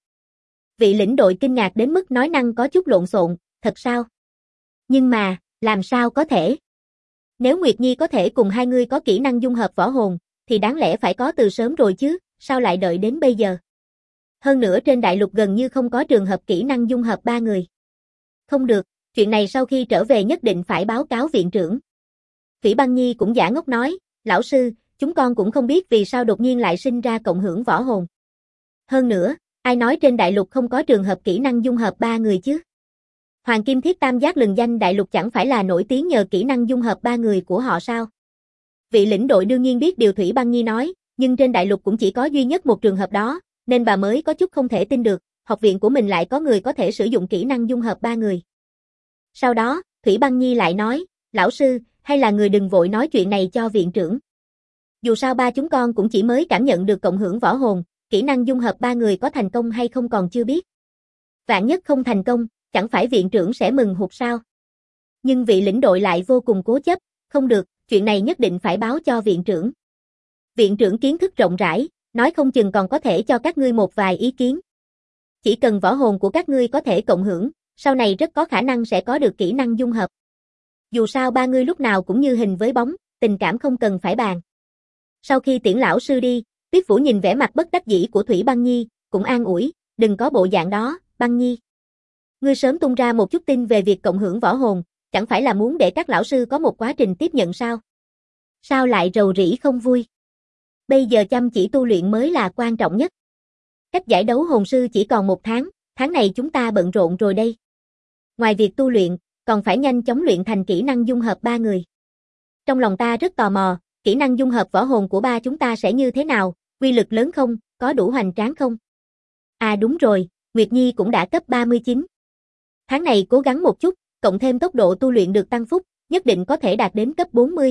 Vị lĩnh đội kinh ngạc đến mức nói năng có chút lộn xộn, thật sao? Nhưng mà, làm sao có thể? Nếu Nguyệt Nhi có thể cùng hai người có kỹ năng dung hợp võ hồn, thì đáng lẽ phải có từ sớm rồi chứ, sao lại đợi đến bây giờ? Hơn nữa trên đại lục gần như không có trường hợp kỹ năng dung hợp 3 người. Không được, chuyện này sau khi trở về nhất định phải báo cáo viện trưởng. Thủy Băng Nhi cũng giả ngốc nói, lão sư, chúng con cũng không biết vì sao đột nhiên lại sinh ra cộng hưởng võ hồn. Hơn nữa, ai nói trên đại lục không có trường hợp kỹ năng dung hợp 3 người chứ? Hoàng Kim Thiết Tam Giác lừng danh đại lục chẳng phải là nổi tiếng nhờ kỹ năng dung hợp 3 người của họ sao? Vị lĩnh đội đương nhiên biết điều Thủy Băng Nhi nói, nhưng trên đại lục cũng chỉ có duy nhất một trường hợp đó, nên bà mới có chút không thể tin được, học viện của mình lại có người có thể sử dụng kỹ năng dung hợp 3 người. Sau đó, Thủy Băng Nhi lại nói, lão sư, hay là người đừng vội nói chuyện này cho viện trưởng. Dù sao ba chúng con cũng chỉ mới cảm nhận được cộng hưởng võ hồn, kỹ năng dung hợp 3 người có thành công hay không còn chưa biết. Vạn nhất không thành công, chẳng phải viện trưởng sẽ mừng hụt sao? Nhưng vị lĩnh đội lại vô cùng cố chấp, không được, chuyện này nhất định phải báo cho viện trưởng. Viện trưởng kiến thức rộng rãi, nói không chừng còn có thể cho các ngươi một vài ý kiến. Chỉ cần võ hồn của các ngươi có thể cộng hưởng, sau này rất có khả năng sẽ có được kỹ năng dung hợp. Dù sao ba ngươi lúc nào cũng như hình với bóng, tình cảm không cần phải bàn. Sau khi tiễn lão sư đi, Tuyết Vũ nhìn vẻ mặt bất đắc dĩ của Thủy Băng Nhi, cũng an ủi, đừng có bộ dạng đó, Băng Nhi. Ngươi sớm tung ra một chút tin về việc cộng hưởng võ hồn, chẳng phải là muốn để các lão sư có một quá trình tiếp nhận sao? Sao lại rầu rĩ không vui? Bây giờ chăm chỉ tu luyện mới là quan trọng nhất. Cách giải đấu hồn sư chỉ còn 1 tháng này chúng ta bận rộn rồi đây. Ngoài việc tu luyện, còn phải nhanh chóng luyện thành kỹ năng dung hợp 3 người. Trong lòng ta rất tò mò, kỹ năng dung hợp võ hồn của ba chúng ta sẽ như thế nào, uy lực lớn không, có đủ hoành tráng không? À đúng rồi, Nguyệt Nhi cũng đã cấp 39. Tháng này cố gắng một chút, cộng thêm tốc độ tu luyện được tăng phúc, nhất định có thể đạt đến cấp 40.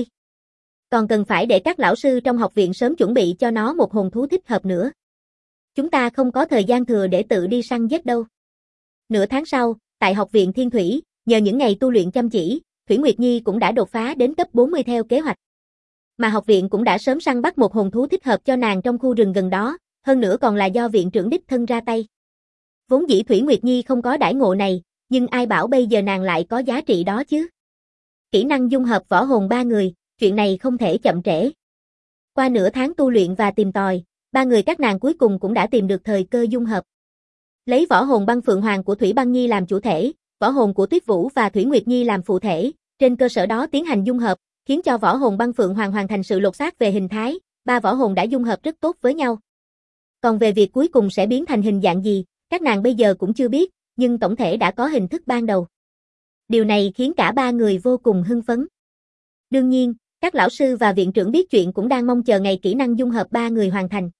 Còn cần phải để các lão sư trong học viện sớm chuẩn bị cho nó một hồn thú thích hợp nữa. Chúng ta không có thời gian thừa để tự đi săn giết đâu. Nửa tháng sau, tại học viện Thiên Thủy, nhờ những ngày tu luyện chăm chỉ, Thủy Nguyệt Nhi cũng đã đột phá đến cấp 40 theo kế hoạch. Mà học viện cũng đã sớm săn bắt một hồn thú thích hợp cho nàng trong khu rừng gần đó, hơn nữa còn là do viện trưởng đích thân ra tay. Vốn dĩ Thủy Nguyệt Nhi không có đãi ngộ này, nhưng ai bảo bây giờ nàng lại có giá trị đó chứ. Kỹ năng dung hợp võ hồn 3 người, chuyện này không thể chậm trễ. Qua nửa tháng tu luyện và tìm tòi, 3 người các nàng cuối cùng cũng đã tìm được thời cơ dung hợp. Lấy võ hồn băng phượng hoàng của Thủy Băng Nhi làm chủ thể, võ hồn của Tuyết Vũ và Thủy Nguyệt Nhi làm phụ thể, trên cơ sở đó tiến hành dung hợp, khiến cho võ hồn băng phượng hoàng hoàn thành sự lột xác về hình thái, 3 võ hồn đã dung hợp rất tốt với nhau. Còn về việc cuối cùng sẽ biến thành hình dạng gì, các nàng bây giờ cũng chưa biết, nhưng tổng thể đã có hình thức ban đầu. Điều này khiến cả 3 người vô cùng hưng phấn. Đương nhiên, các lão sư và viện trưởng biết chuyện cũng đang mong chờ ngày kỹ năng dung hợp 3 người hoàn thành.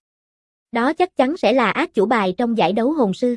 Đó chắc chắn sẽ là át chủ bài trong giải đấu hồn sư.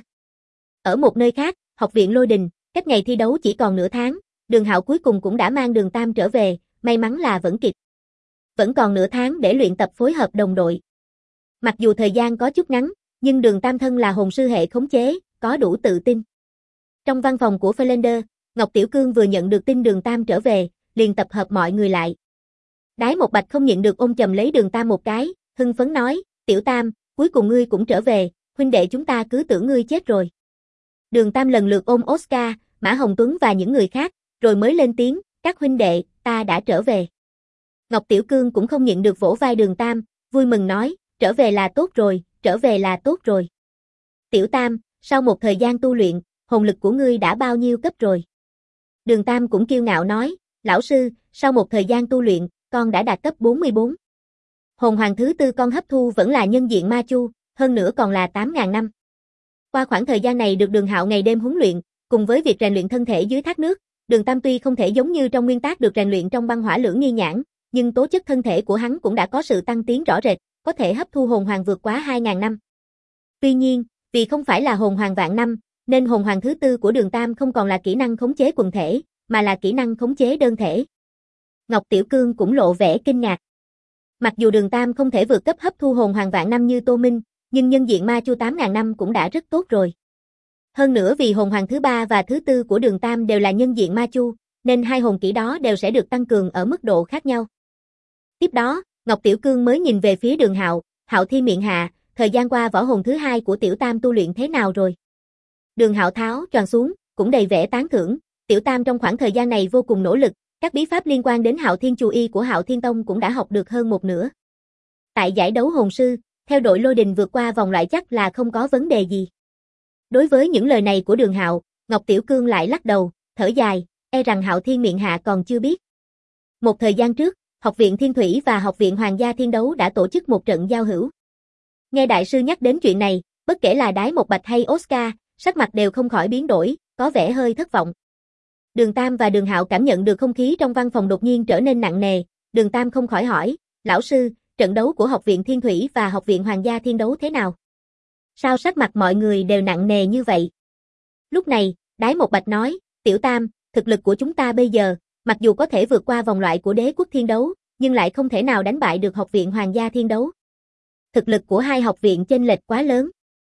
Ở một nơi khác, học viện Lôi Đình, cách ngày thi đấu chỉ còn nửa tháng, Đường Hạo cuối cùng cũng đã mang Đường Tam trở về, may mắn là vẫn kịp. Vẫn còn nửa tháng để luyện tập phối hợp đồng đội. Mặc dù thời gian có chút ngắn, nhưng Đường Tam thân là hồn sư hệ khống chế, có đủ tự tin. Trong văn phòng của Phelender, Ngọc Tiểu Cương vừa nhận được tin Đường Tam trở về, liền tập hợp mọi người lại. Đái Một Bạch không nhịn được ôm chầm lấy Đường Tam một cái, hưng phấn nói, Tiểu Tam, cuối cùng ngươi cũng trở về, huynh đệ chúng ta cứ tưởng ngươi chết rồi. Đường Tam lần lượt ôm Oscar, Mã Hồng Tuấn và những người khác, rồi mới lên tiếng, các huynh đệ, ta đã trở về. Ngọc Tiểu Cương cũng không nhịn được vỗ vai Đường Tam, vui mừng nói, trở về là tốt rồi, trở về là tốt rồi. Tiểu Tam, sau một thời gian tu luyện, hồn lực của ngươi đã bao nhiêu cấp rồi? Đường Tam cũng kiêu ngạo nói, lão sư, sau một thời gian tu luyện, con đã đạt cấp 44. Hồn hoàng thứ 4 con hấp thu vẫn là nhân diện ma chu, hơn nữa còn là 8.000 năm. Qua khoảng thời gian này được Đường Hạo ngày đêm huấn luyện, cùng với việc rèn luyện thân thể dưới thác nước, Đường Tam tuy không thể giống như trong nguyên tác được rèn luyện trong băng hỏa lưỡng nghi nhãn, nhưng tố chất thân thể của hắn cũng đã có sự tăng tiến rõ rệt, có thể hấp thu hồn hoàng vượt quá 2.000 năm. Tuy nhiên, vì không phải là hồn hoàng vạn năm, nên hồn hoàng thứ 4 của Đường Tam không còn là kỹ năng khống chế quần thể, mà là kỹ năng khống chế đơn thể. Ngọc Tiểu Cương cũng lộ vẻ kinh ngạc. Mặc dù Đường Tam không thể vượt cấp hấp thu hồn hoàng vạn năm như Tô Minh, nhưng nhân diện ma chu 8.000 năm cũng đã rất tốt rồi. Hơn nữa vì hồn hoàng thứ 3 và thứ 4 của Đường Tam đều là nhân diện ma chu, nên hai hồn kỹ đó đều sẽ được tăng cường ở mức độ khác nhau. Tiếp đó, Ngọc Tiểu Cương mới nhìn về phía Đường Hạo, Hạo Thi miệng hạ, thời gian qua võ hồn thứ 2 của Tiểu Tam tu luyện thế nào rồi? Đường Hạo tháo choàng xuống, cũng đầy vẻ tán thưởng, Tiểu Tam trong khoảng thời gian này vô cùng nỗ lực, các bí pháp liên quan đến Hạo Thiên Chu Y của Hạo Thiên Tông cũng đã học được hơn một nửa. Tại giải đấu hồn sư, theo đội Lôi Đình vượt qua vòng loại chắc là không có vấn đề gì. Đối với những lời này của Đường Hạo, Ngọc Tiểu Cương lại lắc đầu, thở dài, e rằng Hạo Thiên miệng hạ còn chưa biết. Một thời gian trước, Học viện Thiên Thủy và Học viện Hoàng gia Thiên Đấu đã tổ chức một trận giao hữu. Nghe đại sư nhắc đến chuyện này, bất kể là Đái Một Bạch hay Oscar, sắc mặt đều không khỏi biến đổi, có vẻ hơi thất vọng. Đường Tam và Đường Hạo cảm nhận được không khí trong văn phòng đột nhiên trở nên nặng nề, Đường Tam không khỏi hỏi, lão sư, trận đấu của Học viện Thiên Thủy và Học viện Hoàng gia Thiên Đấu thế nào? Sao sắc mặt mọi người đều nặng nề như vậy? Lúc này, Đái Một Bạch nói, Tiểu Tam, thực lực của chúng ta bây giờ, mặc dù có thể vượt qua vòng loại của Đế quốc Thiên Đấu, nhưng lại không thể nào đánh bại được Học viện Hoàng gia Thiên Đấu. Thực lực của hai học viện chênh lệch quá lớn.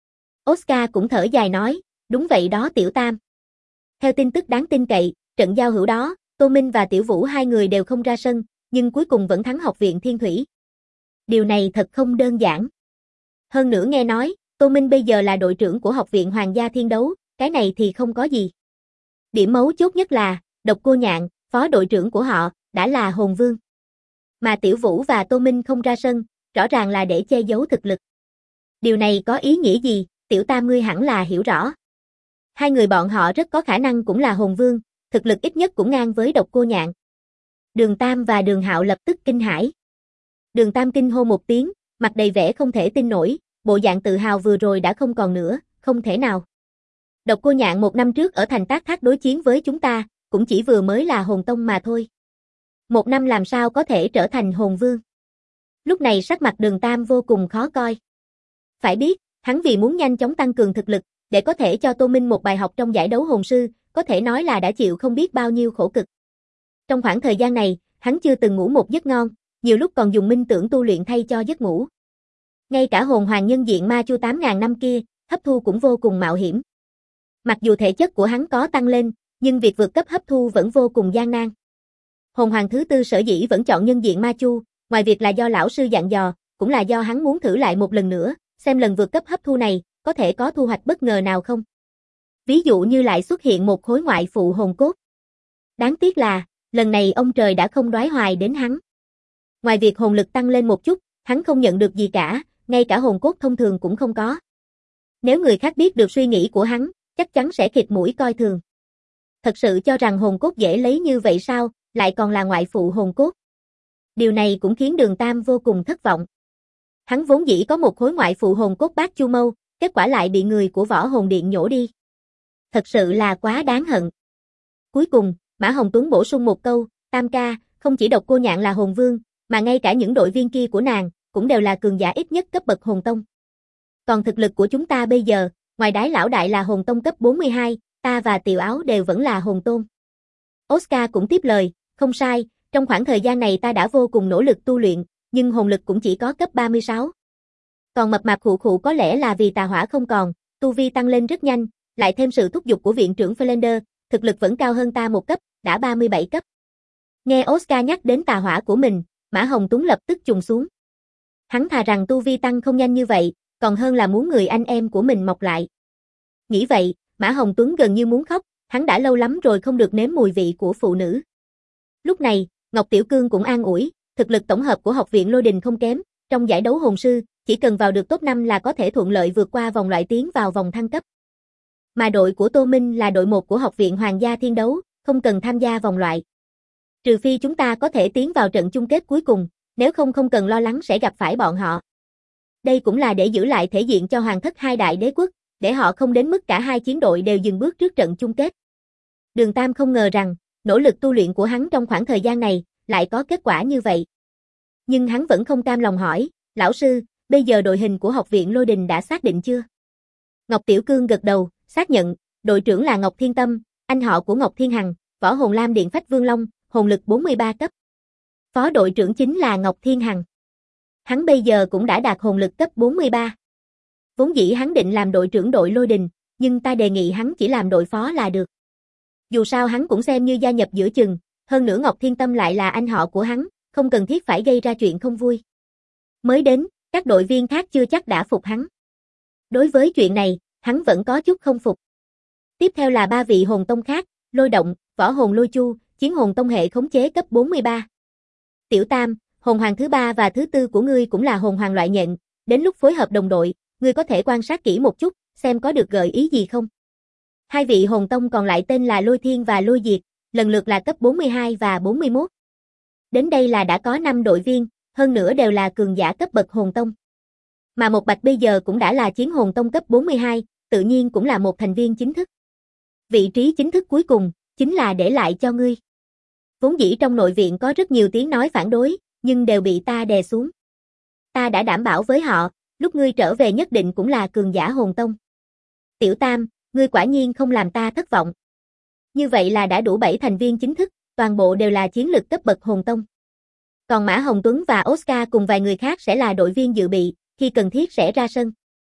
Oscar cũng thở dài nói, đúng vậy đó Tiểu Tam. Theo tin tức đáng tin cậy, trận giao hữu đó, Tô Minh và Tiểu Vũ hai người đều không ra sân, nhưng cuối cùng vẫn thắng Học viện Thiên Thủy. Điều này thật không đơn giản. Hơn nữa nghe nói, Tô Minh bây giờ là đội trưởng của Học viện Hoàng gia Thiên Đấu, cái này thì không có gì. Điểm mấu chốt nhất là, Độc Cô Nhạn, phó đội trưởng của họ, đã là Hồn Vương. Mà Tiểu Vũ và Tô Minh không ra sân, rõ ràng là để che giấu thực lực. Điều này có ý nghĩa gì, Tiểu Tam ngươi hẳn là hiểu rõ. Hai người bọn họ rất có khả năng cũng là Hồn Vương, thực lực ít nhất cũng ngang với Độc Cô Nhạn. Đường Tam và Đường Hạo lập tức kinh hãi. Đường Tam kinh hô một tiếng, mặt đầy vẻ không thể tin nổi, bộ dạng tự hào vừa rồi đã không còn nữa, không thể nào. Độc Cô Nhạn 1 năm trước ở thành Tác Thác đối chiến với chúng ta, cũng chỉ vừa mới là Hồn Tông mà thôi. 1 năm làm sao có thể trở thành Hồn Vương. Lúc này sắc mặt Đường Tam vô cùng khó coi. Phải biết, hắn vì muốn nhanh chóng tăng cường thực lực, để có thể cho Tô Minh một bài học trong giải đấu hồn sư, có thể nói là đã chịu không biết bao nhiêu khổ cực. Trong khoảng thời gian này, hắn chưa từng ngủ một giấc ngon, nhiều lúc còn dùng minh tưởng tu luyện thay cho giấc ngủ. Ngay cả hồn hoàng nhân diện ma chu 8.000 năm kia, hấp thu cũng vô cùng mạo hiểm. Mặc dù thể chất của hắn có tăng lên, nhưng việc vượt cấp hấp thu vẫn vô cùng gian nan. Hồn hoàng thứ tư sở dĩ vẫn chọn nhân diện ma chu, ngoài việc là do lão sư dặn dò, cũng là do hắn muốn thử lại một lần nữa, xem lần vượt cấp hấp thu này, có thể có thu hoạch bất ngờ nào không. Ví dụ như lại xuất hiện một khối ngoại phụ hồn cốt. Đáng tiếc là, lần này ông trời đã không đoái hoài đến hắn. Ngoài việc hồn lực tăng lên một chút, hắn không nhận được gì cả, ngay cả hồn cốt thông thường cũng không có. Nếu người khác biết được suy nghĩ của hắn, chắc chắn sẽ khịt mũi coi thường. Thật sự cho rằng hồn cốt dễ lấy như vậy sao, lại còn là ngoại phụ hồn cốt. Điều này cũng khiến Đường Tam vô cùng thất vọng. Hắn vốn dĩ có một khối ngoại phụ hồn cốt Bát Chu Mâu, kết quả lại bị người của Võ Hồn Điện nhổ đi. Thật sự là quá đáng hận. Cuối cùng, Mã Hồng Tuấn bổ sung một câu, Tam ca, không chỉ Độc Cô Nhạn là hồn vương, mà ngay cả những đội viên kia của nàng, cũng đều là cường giả ít nhất cấp bậc hồn tông. Còn thực lực của chúng ta bây giờ, ngoài Đái lão đại là hồn tông cấp 42, ta và Tiểu Áo đều vẫn là hồn tôn. Oscar cũng tiếp lời, không sai, trong khoảng thời gian này ta đã vô cùng nỗ lực tu luyện, nhưng hồn lực cũng chỉ có cấp 36. Còn mập mạp khụ khụ có lẽ là vì tà hỏa không còn, tu vi tăng lên rất nhanh, lại thêm sự thúc giục của viện trưởng Flander, thực lực vẫn cao hơn ta một cấp, đã 37 cấp. Nghe Oscar nhắc đến tà hỏa của mình, Mã Hồng Tuấn lập tức trùng xuống. Hắn thà rằng tu vi tăng không nhanh như vậy, còn hơn là muốn người anh em của mình mọc lại. Nghĩ vậy, Mã Hồng Tuấn gần như muốn khóc, hắn đã lâu lắm rồi không được nếm mùi vị của phụ nữ. Lúc này, Ngọc Tiểu Cương cũng an ủi, thực lực tổng hợp của học viện Lôi Đình không kém, trong giải đấu hồn sư, chỉ cần vào được top 5 là có thể thuận lợi vượt qua vòng loại tiến vào vòng thăng cấp. Mà đội của Tô Minh là đội 1 của học viện Hoàng gia Thiên Đấu, không cần tham gia vòng loại. Trừ phi chúng ta có thể tiến vào trận chung kết cuối cùng, nếu không không cần lo lắng sẽ gặp phải bọn họ. Đây cũng là để giữ lại thể diện cho hoàng thất hai đại đế quốc, để họ không đến mức cả hai chiến đội đều dừng bước trước trận chung kết. Đường Tam không ngờ rằng, nỗ lực tu luyện của hắn trong khoảng thời gian này, lại có kết quả như vậy. Nhưng hắn vẫn không cam lòng hỏi, lão sư, bây giờ đội hình của học viện Lôi Đình đã xác định chưa? Ngọc Tiểu Cương gật đầu, xác nhận, đội trưởng là Ngọc Thiên Tâm, anh họ của Ngọc Thiên Hằng, Võ Hồn Lam Điện Phách Vương Long, hồn lực 43 cấp. Phó đội trưởng chính là Ngọc Thiên Hằng. Hắn bây giờ cũng đã đạt hồn lực cấp 43. Vốn dĩ hắn định làm đội trưởng đội Lôi Đình, nhưng ta đề nghị hắn chỉ làm đội phó là được. Dù sao hắn cũng xem như gia nhập giữa chừng, hơn nữa Ngọc Thiên Tâm lại là anh họ của hắn, không cần thiết phải gây ra chuyện không vui. Mới đến, các đội viên khác chưa chắc đã phục hắn. Đối với chuyện này, hắn vẫn có chút không phục. Tiếp theo là 3 vị hồn tông khác, Lôi Động, Võ Hồn Lôi Chu, Chiến hồn tông hệ khống chế cấp 43. Tiểu Tam, hồn hoàng thứ 3 và thứ 4 của ngươi cũng là hồn hoàng loại nhện, đến lúc phối hợp đồng đội, ngươi có thể quan sát kỹ một chút, xem có được gợi ý gì không. Hai vị hồn tông còn lại tên là Lôi Thiên và Lôi Diệt, lần lượt là cấp 42 và 41. Đến đây là đã có 5 đội viên, hơn nữa đều là cường giả cấp bậc hồn tông. Mà Một Bạch bây giờ cũng đã là chiến hồn tông cấp 42, tự nhiên cũng là một thành viên chính thức. Vị trí chính thức cuối cùng, chính là để lại cho ngươi. Vốn dĩ trong nội viện có rất nhiều tiếng nói phản đối, nhưng đều bị ta đè xuống. Ta đã đảm bảo với họ, lúc ngươi trở về nhất định cũng là cường giả hồn tông. Tiểu Tam, ngươi quả nhiên không làm ta thất vọng. Như vậy là đã đủ 7 thành viên chính thức, toàn bộ đều là chiến lực cấp bậc hồn tông. Còn Mã Hồng Tuấn và Oscar cùng vài người khác sẽ là đội viên dự bị, khi cần thiết sẽ ra sân.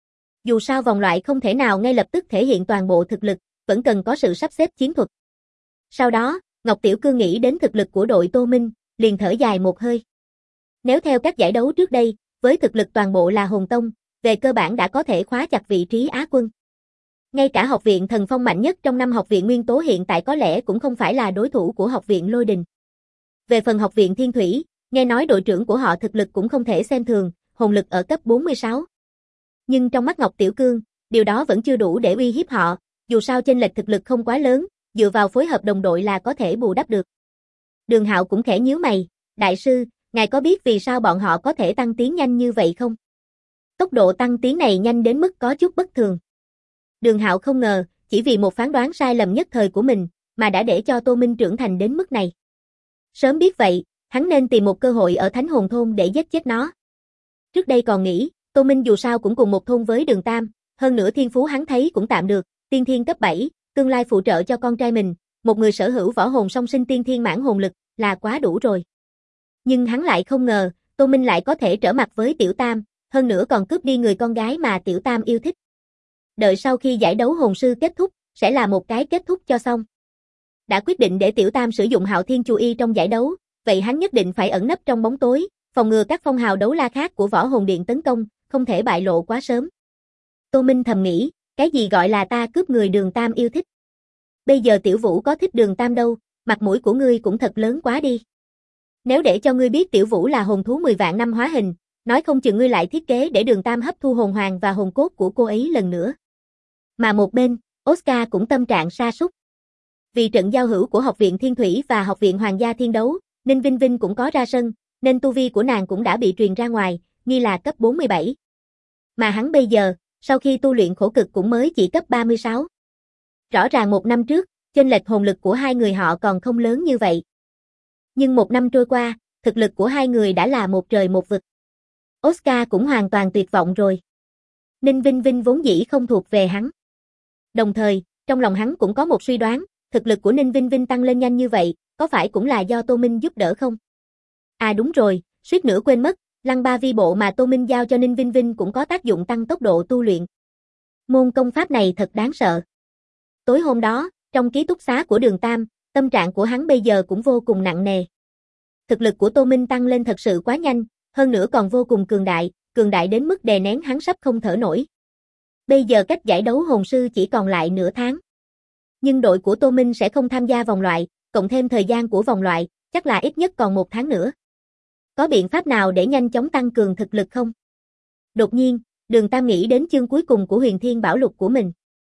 Dù sao vòng loại không thể nào ngay lập tức thể hiện toàn bộ thực lực, vẫn cần có sự sắp xếp chiến thuật. Sau đó, Ngọc Tiểu Cương nghĩ đến thực lực của đội Tô Minh, liền thở dài một hơi. Nếu theo các giải đấu trước đây, với thực lực toàn bộ là hồn tông, về cơ bản đã có thể khóa chặt vị trí Á quân. Ngay cả học viện Thần Phong mạnh nhất trong 5 học viện nguyên tố hiện tại có lẽ cũng không phải là đối thủ của học viện Lôi Đình. Về phần học viện Thiên Thủy, nghe nói đội trưởng của họ thực lực cũng không thể xem thường, hồn lực ở cấp 46. Nhưng trong mắt Ngọc Tiểu Cương, điều đó vẫn chưa đủ để uy hiếp họ, dù sao chênh lệch thực lực không quá lớn, dựa vào phối hợp đồng đội là có thể bù đắp được. Đường Hạo cũng khẽ nhíu mày, đại sư, ngài có biết vì sao bọn họ có thể tăng tiến nhanh như vậy không? Tốc độ tăng tiến này nhanh đến mức có chút bất thường. Đường Hạo không ngờ, chỉ vì một phán đoán sai lầm nhất thời của mình, mà đã để cho Tô Minh trưởng thành đến mức này. Sớm biết vậy, hắn nên tìm một cơ hội ở Thánh Hồn Thôn để giết chết nó. Trước đây còn nghĩ, Tô Minh dù sao cũng cùng một thôn với Đường Tam, hơn nữa thiên phú hắn thấy cũng tạm được, tiên thiên cấp 7, tương lai phụ trợ cho con trai mình, một người sở hữu võ hồn song sinh tiên thiên mãn hồn lực, là quá đủ rồi. Nhưng hắn lại không ngờ, Tô Minh lại có thể trở mặt với Tiểu Tam, hơn nữa còn cướp đi người con gái mà Tiểu Tam yêu thích. Đợi sau khi giải đấu hồn sư kết thúc, sẽ là một cái kết thúc cho xong. Đã quyết định để Tiểu Tam sử dụng Hạo Thiên Chu Y trong giải đấu, vậy hắn nhất định phải ẩn nấp trong bóng tối, phòng ngừa các phong hào đấu la khác của Võ Hồn Điện tấn công, không thể bại lộ quá sớm. Tô Minh thầm nghĩ, cái gì gọi là ta cướp người Đường Tam yêu thích? Bây giờ Tiểu Vũ có thích Đường Tam đâu, mặt mũi của ngươi cũng thật lớn quá đi. Nếu để cho ngươi biết Tiểu Vũ là hồn thú 10 vạn năm hóa hình, nói không chừng ngươi lại thiết kế để Đường Tam hấp thu hồn hoàng và hồn cốt của cô ấy lần nữa. Mà một bên, Oscar cũng tâm trạng sa sút. Vì trận giao hữu của Học viện Thiên Thủy và Học viện Hoàng gia Thiên Đấu, Ninh Vinh Vinh cũng có ra sân, nên tu vi của nàng cũng đã bị truyền ra ngoài, nghi là cấp 47. Mà hắn bây giờ, sau khi tu luyện khổ cực cũng mới chỉ cấp 36. Rõ ràng một năm trước, chênh lệch hồn lực của hai người họ còn không lớn như vậy. Nhưng một năm trôi qua, thực lực của hai người đã là một trời một vực. Oscar cũng hoàn toàn tuyệt vọng rồi. Ninh Vinh Vinh vốn dĩ không thuộc về hắn. Đồng thời, trong lòng hắn cũng có một suy đoán, thực lực của Ninh Vinh Vinh tăng lên nhanh như vậy, có phải cũng là do Tô Minh giúp đỡ không? À đúng rồi, suýt nữa quên mất, Lăng Ba Vi Bộ mà Tô Minh giao cho Ninh Vinh Vinh cũng có tác dụng tăng tốc độ tu luyện. Môn công pháp này thật đáng sợ. Tối hôm đó, trong ký túc xá của Đường Tam, tâm trạng của hắn bây giờ cũng vô cùng nặng nề. Thực lực của Tô Minh tăng lên thật sự quá nhanh, hơn nữa còn vô cùng cường đại đến mức đè nén hắn sắp không thở nổi. Bây giờ cách giải đấu hồn sư chỉ còn lại nửa tháng. Nhưng đội của Tô Minh sẽ không tham gia vòng loại, cộng thêm thời gian của vòng loại, chắc là ít nhất còn 1 tháng nữa. Có biện pháp nào để nhanh chóng tăng cường thực lực không? Đột nhiên, Đường Tam nghĩ đến chương cuối cùng của Huyền Thiên Bảo Lục của mình.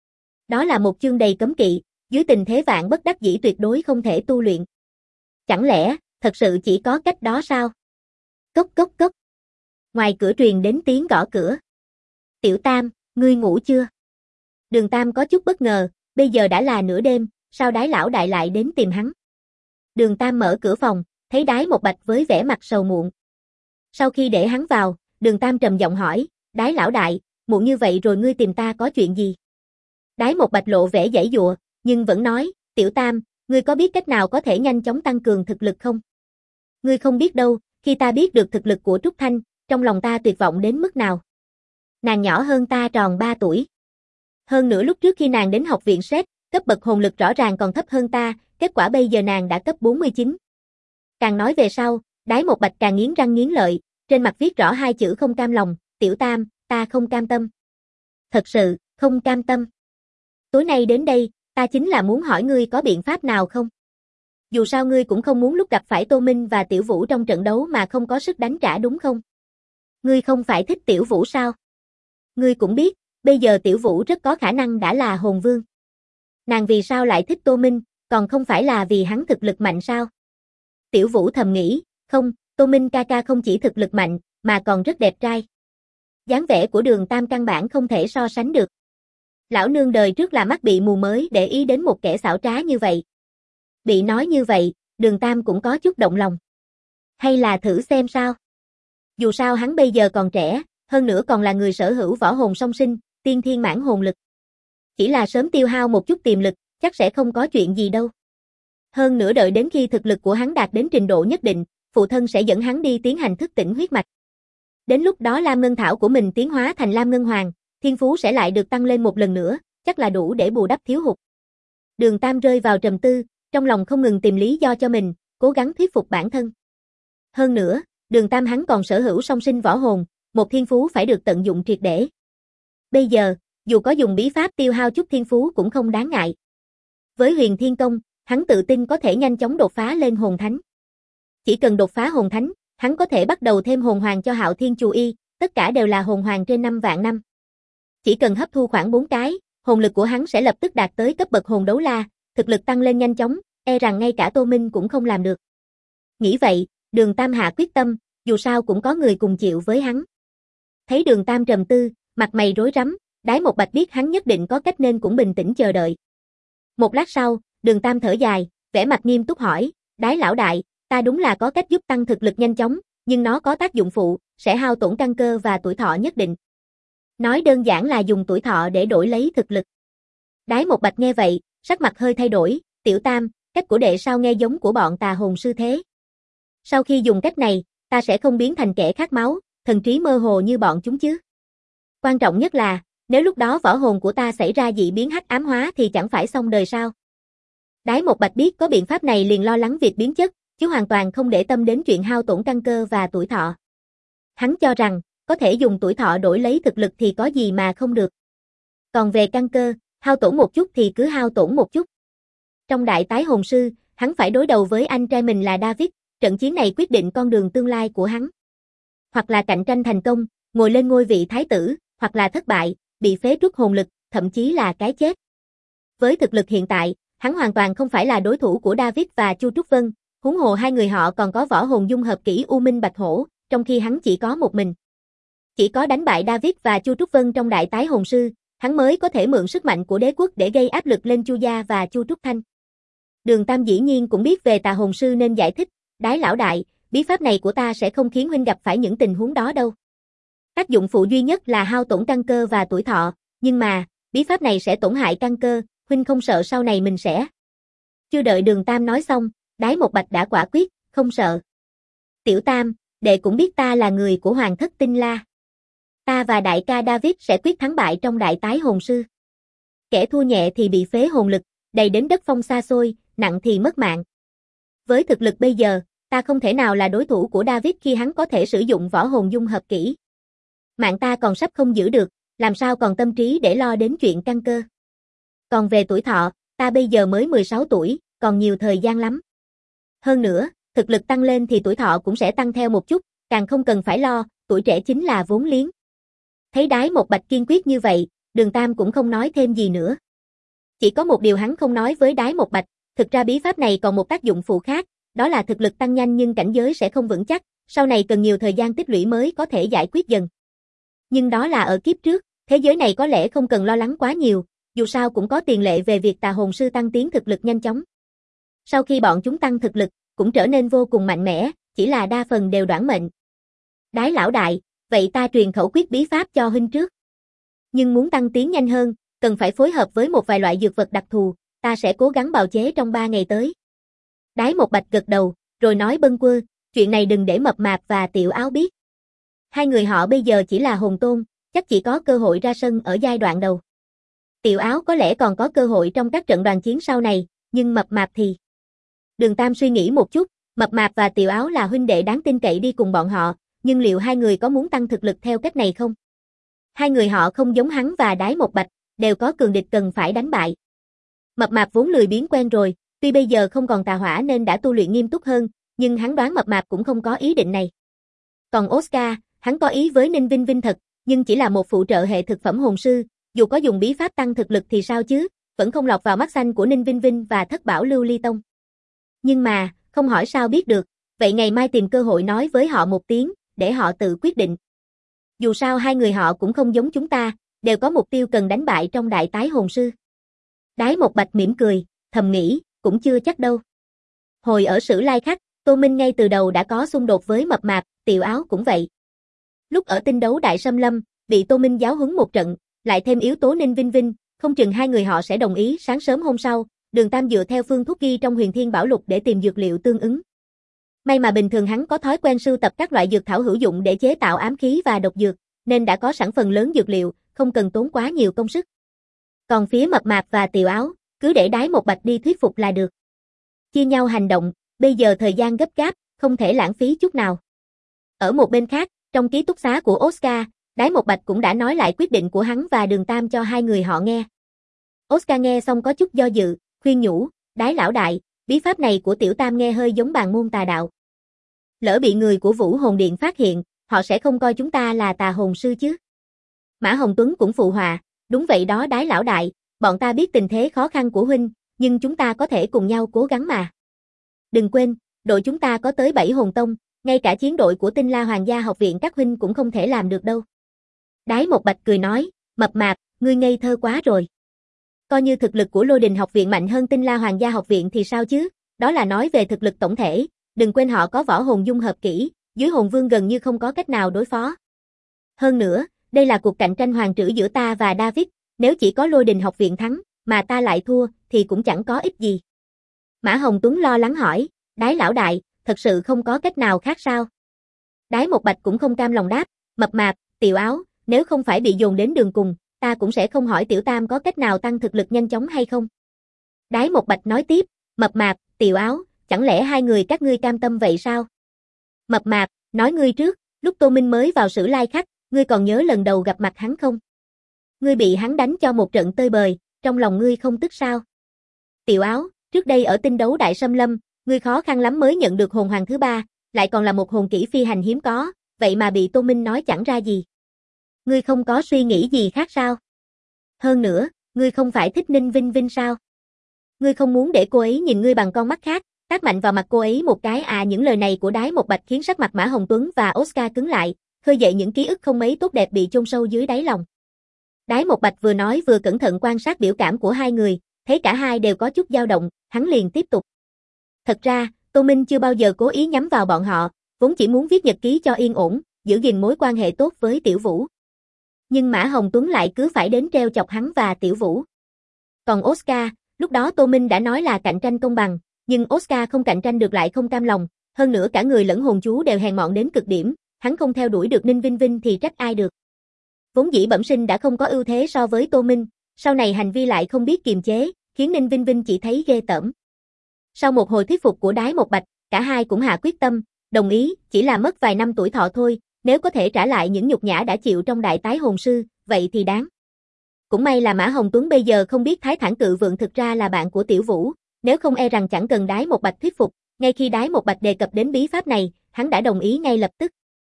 Đó là một chương đầy cấm kỵ, dưới tình thế vạn bất đắc dĩ tuyệt đối không thể tu luyện. Chẳng lẽ, thật sự chỉ có cách đó sao? Cốc cốc cốc. Ngoài cửa truyền đến tiếng gõ cửa. Tiểu Tam, ngươi ngủ chưa? Đường Tam có chút bất ngờ, bây giờ đã là nửa đêm, sao Đái lão đại lại đến tìm hắn? Đường Tam mở cửa phòng, thấy Đái Một Bạch với vẻ mặt sầu muộn. Sau khi để hắn vào, Đường Tam trầm giọng hỏi, Đái lão đại, muộn như vậy rồi ngươi tìm ta có chuyện gì? Đái Một Bạch lộ vẻ giãy giụa, nhưng vẫn nói, Tiểu Tam, ngươi có biết cách nào có thể nhanh chóng tăng cường thực lực không? Ngươi không biết đâu, khi ta biết được thực lực của Trúc Thanh, trong lòng ta tuyệt vọng đến mức nào. Nàng nhỏ hơn ta tròn 3 tuổi. Hơn nữa lúc trước khi nàng đến học viện SET, cấp bậc hồn lực rõ ràng còn thấp hơn ta, kết quả bây giờ nàng đã cấp 49. Càng nói về sau, Đái Một Bạch càng nghiến răng nghiến lợi, trên mặt viết rõ 2 chữ không cam lòng, Tiểu Tam, ta không cam tâm. Thật sự, không cam tâm. Tối nay đến đây, ta chính là muốn hỏi ngươi có biện pháp nào không? Dù sao ngươi cũng không muốn lúc gặp phải Tô Minh và Tiểu Vũ trong trận đấu mà không có sức đánh trả đúng không? Ngươi không phải thích Tiểu Vũ sao? Ngươi cũng biết, bây giờ Tiểu Vũ rất có khả năng đã là hồn vương. Nàng vì sao lại thích Tô Minh, còn không phải là vì hắn thực lực mạnh sao? Tiểu Vũ thầm nghĩ, không, Tô Minh ca ca không chỉ thực lực mạnh, mà còn rất đẹp trai. Dáng vẻ của Đường Tam căn bản không thể so sánh được. Lão nương đời trước là mắt bị mù mới để ý đến một kẻ xảo trá như vậy. Bị nói như vậy, Đường Tam cũng có chút động lòng. Hay là thử xem sao? Dù sao hắn bây giờ còn trẻ, hơn nữa còn là người sở hữu võ hồn song sinh, tiên thiên mãn hồn lực. Chỉ là sớm tiêu hao một chút tiềm lực, chắc sẽ không có chuyện gì đâu. Hơn nữa đợi đến khi thực lực của hắn đạt đến trình độ nhất định, phụ thân sẽ dẫn hắn đi tiến hành thức tỉnh huyết mạch. Đến lúc đó Lam Ngân Thảo của mình tiến hóa thành Lam Ngân Hoàng, thiên phú sẽ lại được tăng lên một lần nữa, chắc là đủ để bù đắp thiếu hụt. Đường Tam rơi vào trầm tư, trong lòng không ngừng tìm lý do cho mình, cố gắng thuyết phục bản thân. Hơn nữa, Đường Tam hắn còn sở hữu song sinh võ hồn, một thiên phú phải được tận dụng triệt để. Bây giờ, dù có dùng bí pháp tiêu hao chút thiên phú cũng không đáng ngại. Với Huyền Thiên Công, hắn tự tin có thể nhanh chóng đột phá lên hồn thánh. Chỉ cần đột phá hồn thánh, hắn có thể bắt đầu thêm hồn hoàng cho Hạo Thiên Chù Y, tất cả đều là hồn hoàng trên 5 vạn năm. Chỉ cần hấp thu khoảng 4 cái, hồn lực của hắn sẽ lập tức đạt tới cấp bậc hồn đấu la, thực lực tăng lên nhanh chóng, e rằng ngay cả Tô Minh cũng không làm được. Nghĩ vậy, Đường Tam hạ quyết tâm, dù sao cũng có người cùng chịu với hắn. Thấy Đường Tam trầm tư, mặt mày rối rắm, Đái Một Bạch biết hắn nhất định có cách nên cũng bình tĩnh chờ đợi. Một lát sau, Đường Tam thở dài, vẻ mặt nghiêm túc hỏi, Đái lão đại, ta đúng là có cách giúp tăng thực lực nhanh chóng, nhưng nó có tác dụng phụ, sẽ hao tổn căn cơ và tuổi thọ nhất định. Nói đơn giản là dùng tuổi thọ để đổi lấy thực lực. Đái Một Bạch nghe vậy, sắc mặt hơi thay đổi, Tiểu Tam, cách của đệ sao nghe giống của bọn tà hồn sư thế? Sau khi dùng cách này, ta sẽ không biến thành kẻ khát máu, thần trí mơ hồ như bọn chúng chứ. Quan trọng nhất là, nếu lúc đó võ hồn của ta xảy ra dị biến hắc ám hóa thì chẳng phải xong đời sao? Đái Một Bạch biết có biện pháp này liền lo lắng việc biến chất, chứ hoàn toàn không để tâm đến chuyện hao tổn căn cơ và tuổi thọ. Hắn cho rằng, có thể dùng tuổi thọ đổi lấy thực lực thì có gì mà không được. Còn về căn cơ, hao tổn một chút thì cứ hao tổn một chút. Trong đại tái hồn sư, hắn phải đối đầu với anh trai mình là David, trận chiến này quyết định con đường tương lai của hắn. Hoặc là cạnh tranh thành công, ngồi lên ngôi vị thái tử, hoặc là thất bại, bị phế truất hồn lực, thậm chí là cái chết. Với thực lực hiện tại, hắn hoàn toàn không phải là đối thủ của David và Chu Trúc Vân, huống hồ hai người họ còn có võ hồn dung hợp kỹ U Minh Bạch Hổ, trong khi hắn chỉ có một mình. Chỉ có đánh bại David và Chu Trúc Vân trong đại tái hồn sư, hắn mới có thể mượn sức mạnh của đế quốc để gây áp lực lên Chu Gia và Chu Trúc Thanh. Đường Tam dĩ nhiên cũng biết về tà hồn sư nên giải thích, Đái lão đại, bí pháp này của ta sẽ không khiến huynh gặp phải những tình huống đó đâu. Tác dụng phụ duy nhất là hao tổn căn cơ và tuổi thọ, nhưng mà, bí pháp này sẽ tổn hại căn cơ, huynh không sợ sau này mình sẽ. Chưa đợi Đường Tam nói xong, Đái Một Bạch đã quả quyết, không sợ. Tiểu Tam, đệ cũng biết ta là người của Hoàng thất Tinh La. Ta và đại ca David sẽ quyết thắng bại trong đại tái hồn sư. Kẻ thua nhẹ thì bị phế hồn lực, đầy đến đất phong xa xôi, nặng thì mất mạng. Với thực lực bây giờ, ta không thể nào là đối thủ của David khi hắn có thể sử dụng võ hồn dung hợp kỹ. Mạng ta còn sắp không giữ được, làm sao còn tâm trí để lo đến chuyện căn cơ. Còn về tuổi thọ, ta bây giờ mới 16 tuổi, còn nhiều thời gian lắm. Hơn nữa, thực lực tăng lên thì tuổi thọ cũng sẽ tăng theo một chút, càng không cần phải lo, tuổi trẻ chính là vốn liếng. Thấy Đái Một Bạch kiên quyết như vậy, Đường Tam cũng không nói thêm gì nữa. Chỉ có một điều hắn không nói với Đái Một Bạch, thực ra bí pháp này còn một tác dụng phụ khác, đó là thực lực tăng nhanh nhưng cảnh giới sẽ không vững chắc, sau này cần nhiều thời gian tích lũy mới có thể giải quyết dần. Nhưng đó là ở kiếp trước, thế giới này có lẽ không cần lo lắng quá nhiều, dù sao cũng có tiền lệ về việc tà hồn sư tăng tiến thực lực nhanh chóng. Sau khi bọn chúng tăng thực lực, cũng trở nên vô cùng mạnh mẽ, chỉ là đa phần đều đoản mệnh. Đái lão đại, vậy ta truyền khẩu quyết bí pháp cho huynh trước. Nhưng muốn tăng tiến nhanh hơn, cần phải phối hợp với một vài loại dược vật đặc thù, ta sẽ cố gắng bào chế trong 3 ngày tới. Đái Một Bạch gật đầu, rồi nói bâng quơ, chuyện này đừng để Mập Mạp và Tiểu Áo biết. Hai người họ bây giờ chỉ là hồn tôn, chắc chỉ có cơ hội ra sân ở giai đoạn đầu. Tiểu Áo có lẽ còn có cơ hội trong các trận đoàn chiến sau này, nhưng Mập Mạp thì... Đường Tam suy nghĩ một chút, Mập Mạp và Tiểu Áo là huynh đệ đáng tin cậy đi cùng bọn họ, nhưng liệu hai người có muốn tăng thực lực theo cách này không? Hai người họ không giống hắn và Đái Một Bạch, đều có cường địch cần phải đánh bại. Mập Mạp vốn lười biếng quen rồi, tuy bây giờ không còn tà hỏa nên đã tu luyện nghiêm túc hơn, nhưng hắn đoán Mập Mạp cũng không có ý định này. Còn Oscar, hắn có ý với Ninh Vinh Vinh thật, nhưng chỉ là một phụ trợ hệ thực phẩm hồn sư, dù có dùng bí pháp tăng thực lực thì sao chứ, vẫn không lọt vào mắt xanh của Ninh Vinh Vinh và Thất Bảo Lưu Ly Tông. Nhưng mà, không hỏi sao biết được, vậy ngày mai tìm cơ hội nói với họ một tiếng, để họ tự quyết định. Dù sao hai người họ cũng không giống chúng ta, đều có mục tiêu cần đánh bại trong đại tái hồn sư. Đái Một Bạch mỉm cười, thầm nghĩ, cũng chưa chắc đâu. Hồi ở Sử Lai Khắc, Tô Minh ngay từ đầu đã có xung đột với Mập Mạp, Tiểu Áo cũng vậy. Lúc ở tinh đấu Đại Sâm Lâm, bị Tô Minh giáo huấn một trận, lại thêm yếu tố Ninh Vinh Vinh, không chừng hai người họ sẽ đồng ý. Sáng sớm hôm sau, Đường Tam dựa theo phương thuốc ghi trong Huyền Thiên Bảo Lục để tìm dược liệu tương ứng. May mà bình thường hắn có thói quen sưu tập các loại dược thảo hữu dụng để chế tạo ám khí và độc dược, nên đã có sẵn phần lớn dược liệu, không cần tốn quá nhiều công sức. Còn phía Mập Mạp và Tiểu Áo, cứ để Đái Một Bạch đi thuyết phục là được. Chia nhau hành động, bây giờ thời gian gấp gáp, không thể lãng phí chút nào. Ở một bên khác, trong ký túc xá của Oscar, Đái Một Bạch cũng đã nói lại quyết định của hắn và Đường Tam cho hai người họ nghe. Oscar nghe xong có chút do dự, khuyên nhủ, Đái lão đại, bí pháp này của Tiểu Tam nghe hơi giống bàn môn tà đạo. Lỡ bị người của Vũ Hồn Điện phát hiện, họ sẽ không coi chúng ta là tà hồn sư chứ. Mã Hồng Tuấn cũng phụ họa, đúng vậy đó Đái lão đại, bọn ta biết tình thế khó khăn của huynh, nhưng chúng ta có thể cùng nhau cố gắng mà. Đừng quên, đội chúng ta có tới 7 hồn tông, ngay cả chiến đội của Tinh La Hoàng gia học viện các huynh cũng không thể làm được đâu. Đái Một Bạch cười nói, Mập Mạp, ngươi ngây thơ quá rồi. Coi như thực lực của Lôi Đình học viện mạnh hơn Tinh La Hoàng gia học viện thì sao chứ, đó là nói về thực lực tổng thể, đừng quên họ có võ hồn dung hợp kỹ, dưới hồn vương gần như không có cách nào đối phó. Hơn nữa, đây là cuộc cạnh tranh hoàng trữ giữa ta và David, nếu chỉ có Lôi Đình học viện thắng, mà ta lại thua, thì cũng chẳng có ích gì. Mã Hồng Tuấn lo lắng hỏi, Đái lão đại, thật sự không có cách nào khác sao? Đái Một Bạch cũng không cam lòng đáp, Mập Mạp, Tiểu Áo, nếu không phải bị dồn đến đường cùng, ta cũng sẽ không hỏi Tiểu Tam có cách nào tăng thực lực nhanh chóng hay không. Đái Một Bạch nói tiếp, Mập Mạp, Tiểu Áo, chẳng lẽ hai người các ngươi cam tâm vậy sao? Mập Mạp, nói ngươi trước, lúc Tô Minh mới vào Sử Lai Khắc, ngươi còn nhớ lần đầu gặp mặt hắn không? Ngươi bị hắn đánh cho một trận tơi bời, trong lòng ngươi không tức sao? Tiểu Áo, trước đây ở tinh đấu Đại Sâm Lâm, ngươi khó khăn lắm mới nhận được hồn hoàng thứ 3, lại còn là một hồn kỹ phi hành hiếm có, vậy mà bị Tô Minh nói chẳng ra gì. Ngươi không có suy nghĩ gì khác sao? Hơn nữa, ngươi không phải thích Ninh Vinh Vinh sao? Ngươi không muốn để cô ấy nhìn ngươi bằng con mắt khác, tát mạnh vào mặt cô ấy một cái à. Những lời này của Đái Một Bạch khiến sắc mặt Mã Hồng Tuấn và Oscar cứng lại, khơi dậy những ký ức không mấy tốt đẹp bị chôn sâu dưới đáy lòng. Đái Một Bạch vừa nói vừa cẩn thận quan sát biểu cảm của hai người, thấy cả hai đều có chút dao động, hắn liền tiếp tục. Thật ra, Tô Minh chưa bao giờ cố ý nhắm vào bọn họ, vốn chỉ muốn viết nhật ký cho yên ổn, giữ gìn mối quan hệ tốt với Tiểu Vũ. Nhưng Mã Hồng Tuấn lại cứ phải đến treo chọc hắn và Tiểu Vũ. Còn Oscar, lúc đó Tô Minh đã nói là cạnh tranh công bằng, nhưng Oscar không cạnh tranh được lại không cam lòng, hơn nữa cả người lẫn hồn chú đều hèn mọn đến cực điểm, hắn không theo đuổi được Ninh Vinh Vinh thì trách ai được. Vốn dĩ bẩm sinh đã không có ưu thế so với Tô Minh, sau này hành vi lại không biết kiềm chế, khiến Ninh Vinh Vinh chỉ thấy ghê tởm. Sau một hồi thuyết phục của Đái Một Bạch, cả hai cũng hạ quyết tâm, đồng ý, chỉ là mất vài năm tuổi thọ thôi, nếu có thể trả lại những nhục nhã đã chịu trong đại tái hồn sư, vậy thì đáng. Cũng may là Mã Hồng Tuấn bây giờ không biết Thái Thản Cự Vượng thực ra là bạn của Tiểu Vũ, nếu không e rằng chẳng cần Đái Một Bạch thuyết phục, ngay khi Đái Một Bạch đề cập đến bí pháp này, hắn đã đồng ý ngay lập tức.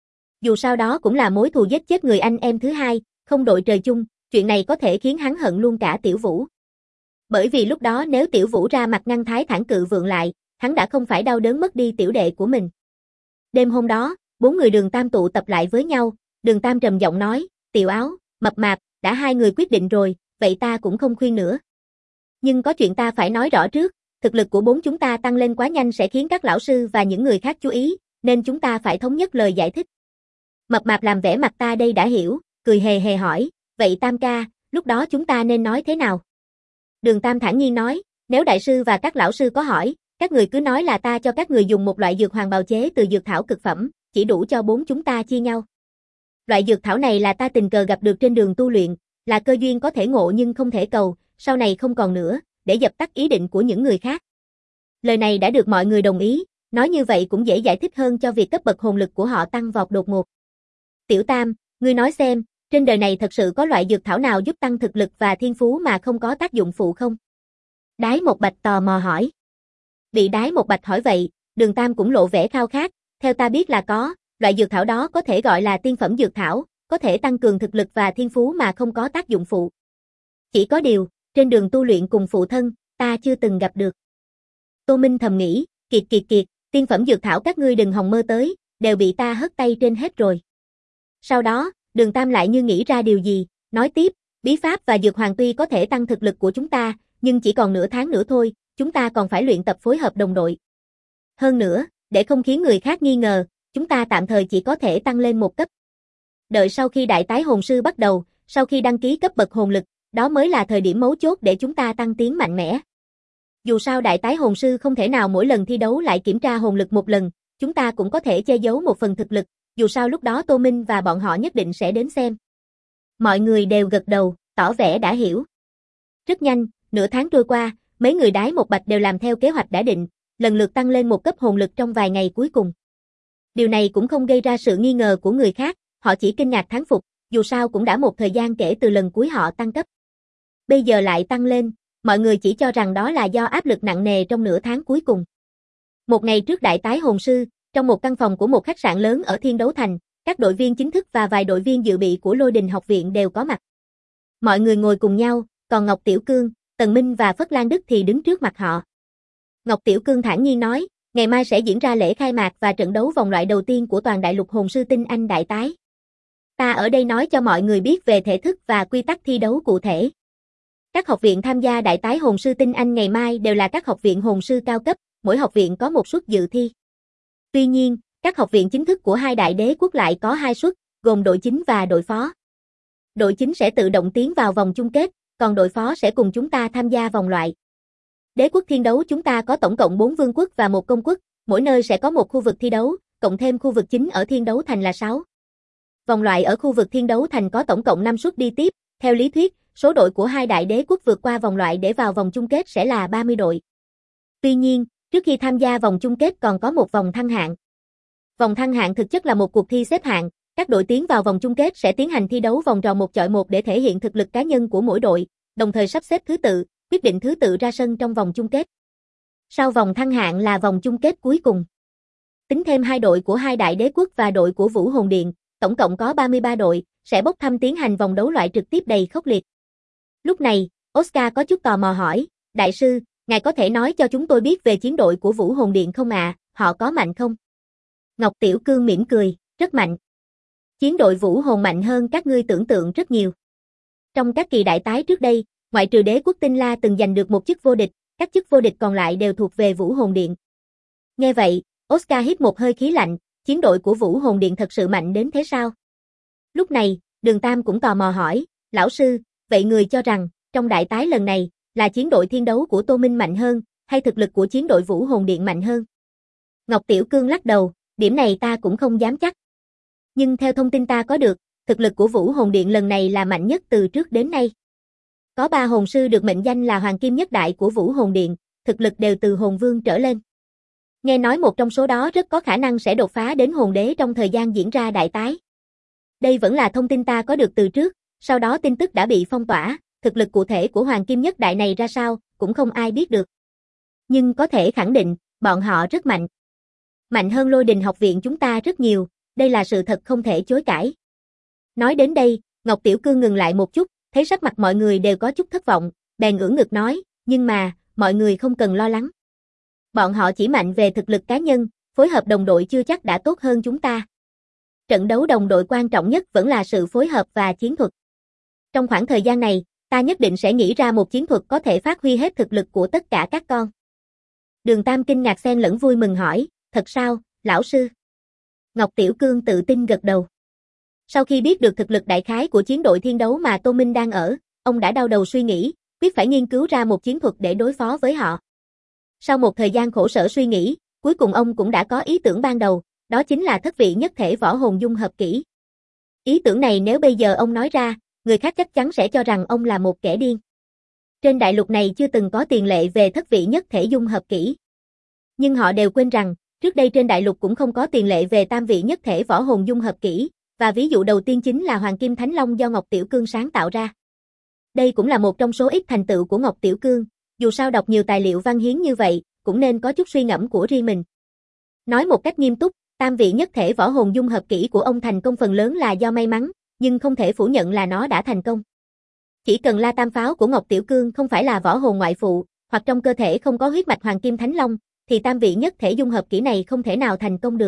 Dù sao đó cũng là mối thù giết chết người anh em thứ hai, không đội trời chung, chuyện này có thể khiến hắn hận luôn cả Tiểu Vũ. Bởi vì lúc đó nếu Tiểu Vũ ra mặt ngăn Thái Thản Cự Vượng lại, hắn đã không phải đau đớn mất đi tiểu đệ của mình. Đêm hôm đó, 4 người Đường Tam tụ tập lại với nhau, Đường Tam trầm giọng nói, Tiểu Áo, Mập Mạp, đã hai người quyết định rồi, vậy ta cũng không khuyên nữa. Nhưng có chuyện ta phải nói rõ trước, thực lực của 4 chúng ta tăng lên quá nhanh sẽ khiến các lão sư và những người khác chú ý, nên chúng ta phải thống nhất lời giải thích. Mập Mạp làm vẻ mặt ta đây đã hiểu, cười hề hề hỏi, vậy Tam ca, lúc đó chúng ta nên nói thế nào? Đường Tam thản nhiên nói, nếu đại sư và các lão sư có hỏi, các người cứ nói là ta cho các người dùng một loại dược hoàng bào chế từ dược thảo cực phẩm, chỉ đủ cho 4 chúng ta chia nhau. Loại dược thảo này là ta tình cờ gặp được trên đường tu luyện, là cơ duyên có thể ngộ nhưng không thể cầu, sau này không còn nữa, để dập tắt ý định của những người khác. Lời này đã được mọi người đồng ý, nói như vậy cũng dễ giải thích hơn cho việc cấp bậc hồn lực của họ tăng vọt đột ngột. Tiểu Tam, ngươi nói xem, trên đời này thật sự có loại dược thảo nào giúp tăng thực lực và thiên phú mà không có tác dụng phụ không? Đái Một Bạch tò mò hỏi. Bị Đái Một Bạch hỏi vậy, Đường Tam cũng lộ vẻ khao khát, theo ta biết là có, Loại dược thảo đó có thể gọi là tiên phẩm dược thảo, có thể tăng cường thực lực và thiên phú mà không có tác dụng phụ. Chỉ có điều, trên đường tu luyện cùng phụ thân, ta chưa từng gặp được. Tô Minh thầm nghĩ, kiệt, tiên phẩm dược thảo các ngươi đừng hòng mơ tới, đều bị ta hất tay trên hết rồi. Sau đó, Đường Tam lại như nghĩ ra điều gì, nói tiếp, bí pháp và dược hoàng tuy có thể tăng thực lực của chúng ta, nhưng chỉ còn nửa tháng nữa thôi, chúng ta còn phải luyện tập phối hợp đồng đội. Hơn nữa, để không khiến người khác nghi ngờ, chúng ta tạm thời chỉ có thể tăng lên một cấp. Đợi sau khi đại tái hồn sư bắt đầu, sau khi đăng ký cấp bậc hồn lực, đó mới là thời điểm mấu chốt để chúng ta tăng tiến mạnh mẽ. Dù sao đại tái hồn sư không thể nào mỗi lần thi đấu lại kiểm tra hồn lực một lần, chúng ta cũng có thể che giấu một phần thực lực, dù sao lúc đó Tô Minh và bọn họ nhất định sẽ đến xem. Mọi người đều gật đầu, tỏ vẻ đã hiểu. Rất nhanh, nửa tháng trôi qua, mấy người đái một bạch đều làm theo kế hoạch đã định, lần lượt tăng lên một cấp hồn lực trong vài ngày cuối cùng. Điều này cũng không gây ra sự nghi ngờ của người khác, họ chỉ kinh ngạc thán phục, dù sao cũng đã một thời gian kể từ lần cuối họ tăng cấp. Bây giờ lại tăng lên, mọi người chỉ cho rằng đó là do áp lực nặng nề trong nửa tháng cuối cùng. Một ngày trước đại tái hồn sư, trong một căn phòng của một khách sạn lớn ở Thiên Đấu Thành, các đội viên chính thức và vài đội viên dự bị của Lôi Đình học viện đều có mặt. Mọi người ngồi cùng nhau, còn Ngọc Tiểu Cương, Tần Minh và Phất Lan Đức thì đứng trước mặt họ. Ngọc Tiểu Cương thản nhiên nói, ngày mai sẽ diễn ra lễ khai mạc và trận đấu vòng loại đầu tiên của toàn đại lục hồn sư tinh anh đại tái. Ta ở đây nói cho mọi người biết về thể thức và quy tắc thi đấu cụ thể. Các học viện tham gia đại tái hồn sư tinh anh ngày mai đều là các học viện hồn sư cao cấp, mỗi học viện có một suất dự thi. Tuy nhiên, các học viện chính thức của hai đại đế quốc lại có 2 suất, gồm đội chính và đội phó. Đội chính sẽ tự động tiến vào vòng chung kết, còn đội phó sẽ cùng chúng ta tham gia vòng loại. Đế quốc thiên đấu chúng ta có tổng cộng 4 vương quốc và 1 công quốc, mỗi nơi sẽ có một khu vực thi đấu, cộng thêm khu vực chính ở Thiên Đấu Thành là 6. Vòng loại ở khu vực Thiên Đấu Thành có tổng cộng 5 suất đi tiếp, theo lý thuyết, số đội của hai đại đế quốc vượt qua vòng loại để vào vòng chung kết sẽ là 30 đội. Tuy nhiên, trước khi tham gia vòng chung kết còn có một vòng thăng hạng. Vòng thăng hạng thực chất là một cuộc thi xếp hạng, các đội tiến vào vòng chung kết sẽ tiến hành thi đấu vòng tròn 1 chọi 1 để thể hiện thực lực cá nhân của mỗi đội, đồng thời sắp xếp thứ tự, quyết định thứ tự ra sân trong vòng chung kết. Sau vòng thăng hạng là vòng chung kết cuối cùng. Tính thêm 2 đội của hai đại đế quốc và đội của Vũ Hồn Điện, tổng cộng có 33 đội, sẽ bốc thăm tiến hành vòng đấu loại trực tiếp đầy khốc liệt. Lúc này, Oscar có chút tò mò hỏi, đại sư, ngài có thể nói cho chúng tôi biết về chiến đội của Vũ Hồn Điện không ạ, họ có mạnh không? Ngọc Tiểu Cương mỉm cười, rất mạnh. Chiến đội Vũ Hồn mạnh hơn các ngươi tưởng tượng rất nhiều. Trong các kỳ đại tái trước đây, ngoại trừ đế quốc Tinh La từng giành được một chức vô địch, các chức vô địch còn lại đều thuộc về Vũ Hồn Điện. Nghe vậy, Oscar hít một hơi khí lạnh, chiến đội của Vũ Hồn Điện thật sự mạnh đến thế sao? Lúc này, Đường Tam cũng tò mò hỏi, lão sư, vậy người cho rằng, trong đại tái lần này, là chiến đội thiên đấu của Tô Minh mạnh hơn, hay thực lực của chiến đội Vũ Hồn Điện mạnh hơn? Ngọc Tiểu Cương lắc đầu, điểm này ta cũng không dám chắc. Nhưng theo thông tin ta có được, thực lực của Vũ Hồn Điện lần này là mạnh nhất từ trước đến nay. Có 3 hồn sư được mệnh danh là Hoàng Kim Nhất Đại của Vũ Hồn Điện, thực lực đều từ hồn vương trở lên. Nghe nói một trong số đó rất có khả năng sẽ đột phá đến hồn đế trong thời gian diễn ra đại tái. Đây vẫn là thông tin ta có được từ trước, sau đó tin tức đã bị phong tỏa, thực lực cụ thể của Hoàng Kim Nhất Đại này ra sao, cũng không ai biết được. Nhưng có thể khẳng định, bọn họ rất mạnh. Mạnh hơn Lôi Đình học viện chúng ta rất nhiều, đây là sự thật không thể chối cãi. Nói đến đây, Ngọc Tiểu Cương ngừng lại một chút, thấy sắc mặt mọi người đều có chút thất vọng, bèn ưỡn ngực nói, nhưng mà, mọi người không cần lo lắng. Bọn họ chỉ mạnh về thực lực cá nhân, phối hợp đồng đội chưa chắc đã tốt hơn chúng ta. Trận đấu đồng đội quan trọng nhất vẫn là sự phối hợp và chiến thuật. Trong khoảng thời gian này, ta nhất định sẽ nghĩ ra một chiến thuật có thể phát huy hết thực lực của tất cả các con. Đường Tam kinh ngạc xen lẫn vui mừng hỏi, thật sao, lão sư? Ngọc Tiểu Cương tự tin gật đầu. Sau khi biết được thực lực đại khái của chiến đội thiên đấu mà Tô Minh đang ở, ông đã đau đầu suy nghĩ, quyết phải nghiên cứu ra một chiến thuật để đối phó với họ. Sau một thời gian khổ sở suy nghĩ, cuối cùng ông cũng đã có ý tưởng ban đầu, đó chính là thất vị nhất thể võ hồn dung hợp kỹ. Ý tưởng này nếu bây giờ ông nói ra, người khác chắc chắn sẽ cho rằng ông là một kẻ điên. Trên đại lục này chưa từng có tiền lệ về thất vị nhất thể dung hợp kỹ. Nhưng họ đều quên rằng, trước đây trên đại lục cũng không có tiền lệ về tam vị nhất thể võ hồn dung hợp kỹ, và ví dụ đầu tiên chính là Hoàng Kim Thánh Long do Ngọc Tiểu Cương sáng tạo ra. Đây cũng là một trong số ít thành tựu của Ngọc Tiểu Cương, dù sao đọc nhiều tài liệu văn hiến như vậy, cũng nên có chút suy ngẫm của riêng mình. Nói một cách nghiêm túc, Tam vị nhất thể võ hồn dung hợp kỹ của ông thành công phần lớn là do may mắn, nhưng không thể phủ nhận là nó đã thành công. Chỉ cần La Tam Pháo của Ngọc Tiểu Cương không phải là võ hồn ngoại phụ, hoặc trong cơ thể không có huyết mạch Hoàng Kim Thánh Long, thì tam vị nhất thể dung hợp kỹ này không thể nào thành công được.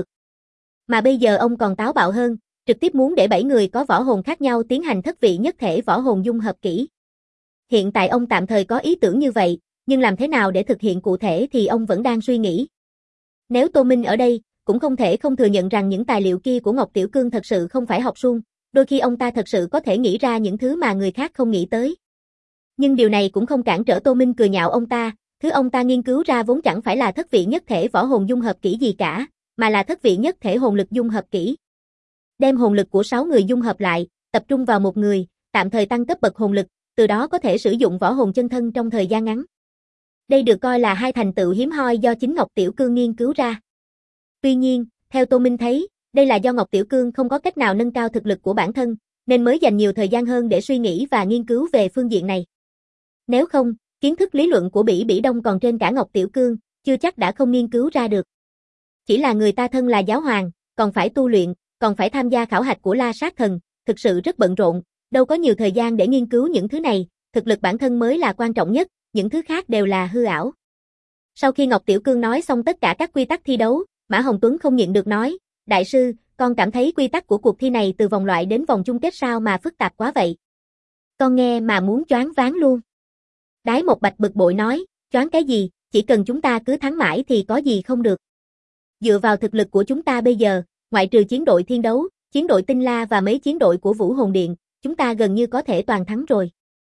Mà bây giờ ông còn táo bạo hơn, trực tiếp muốn để 7 người có võ hồn khác nhau tiến hành thất vị nhất thể võ hồn dung hợp kỹ. Hiện tại ông tạm thời có ý tưởng như vậy, nhưng làm thế nào để thực hiện cụ thể thì ông vẫn đang suy nghĩ. Nếu Tô Minh ở đây, cũng không thể không thừa nhận rằng những tài liệu kia của Ngọc Tiểu Cương thật sự không phải học suông, đôi khi ông ta thật sự có thể nghĩ ra những thứ mà người khác không nghĩ tới. Nhưng điều này cũng không cản trở Tô Minh cười nhạo ông ta, thứ ông ta nghiên cứu ra vốn chẳng phải là thất vị nhất thể võ hồn dung hợp kỹ gì cả, mà là thất vị nhất thể hồn lực dung hợp kỹ. Đem hồn lực của 6 người dung hợp lại, tập trung vào một người, tạm thời tăng cấp bậc hồn lực, từ đó có thể sử dụng võ hồn chân thân trong thời gian ngắn. Đây được coi là hai thành tựu hiếm hoi do chính Ngọc Tiểu Cương nghiên cứu ra. Tuy nhiên, theo Tô Minh thấy, đây là do Ngọc Tiểu Cương không có cách nào nâng cao thực lực của bản thân, nên mới dành nhiều thời gian hơn để suy nghĩ và nghiên cứu về phương diện này. Nếu không, kiến thức lý luận của Bỉ Bỉ Đông còn trên cả Ngọc Tiểu Cương, chưa chắc đã không nghiên cứu ra được. Chỉ là người ta thân là giáo hoàng, còn phải tu luyện, còn phải tham gia khảo hạch của La Sát Thần, thực sự rất bận rộn, đâu có nhiều thời gian để nghiên cứu những thứ này, thực lực bản thân mới là quan trọng nhất, những thứ khác đều là hư ảo. Sau khi Ngọc Tiểu Cương nói xong tất cả các quy tắc thi đấu, Mã Hồng Tuấn không nhịn được nói, đại sư, con cảm thấy quy tắc của cuộc thi này từ vòng loại đến vòng chung kết sao mà phức tạp quá vậy. Con nghe mà muốn choáng váng luôn. Đái Một Bạch bực bội nói, choáng cái gì, chỉ cần chúng ta cứ thắng mãi thì có gì không được. Dựa vào thực lực của chúng ta bây giờ, ngoại trừ chiến đội Thiên Đấu, chiến đội Tinh La và mấy chiến đội của Vũ Hồn Điện, chúng ta gần như có thể toàn thắng rồi.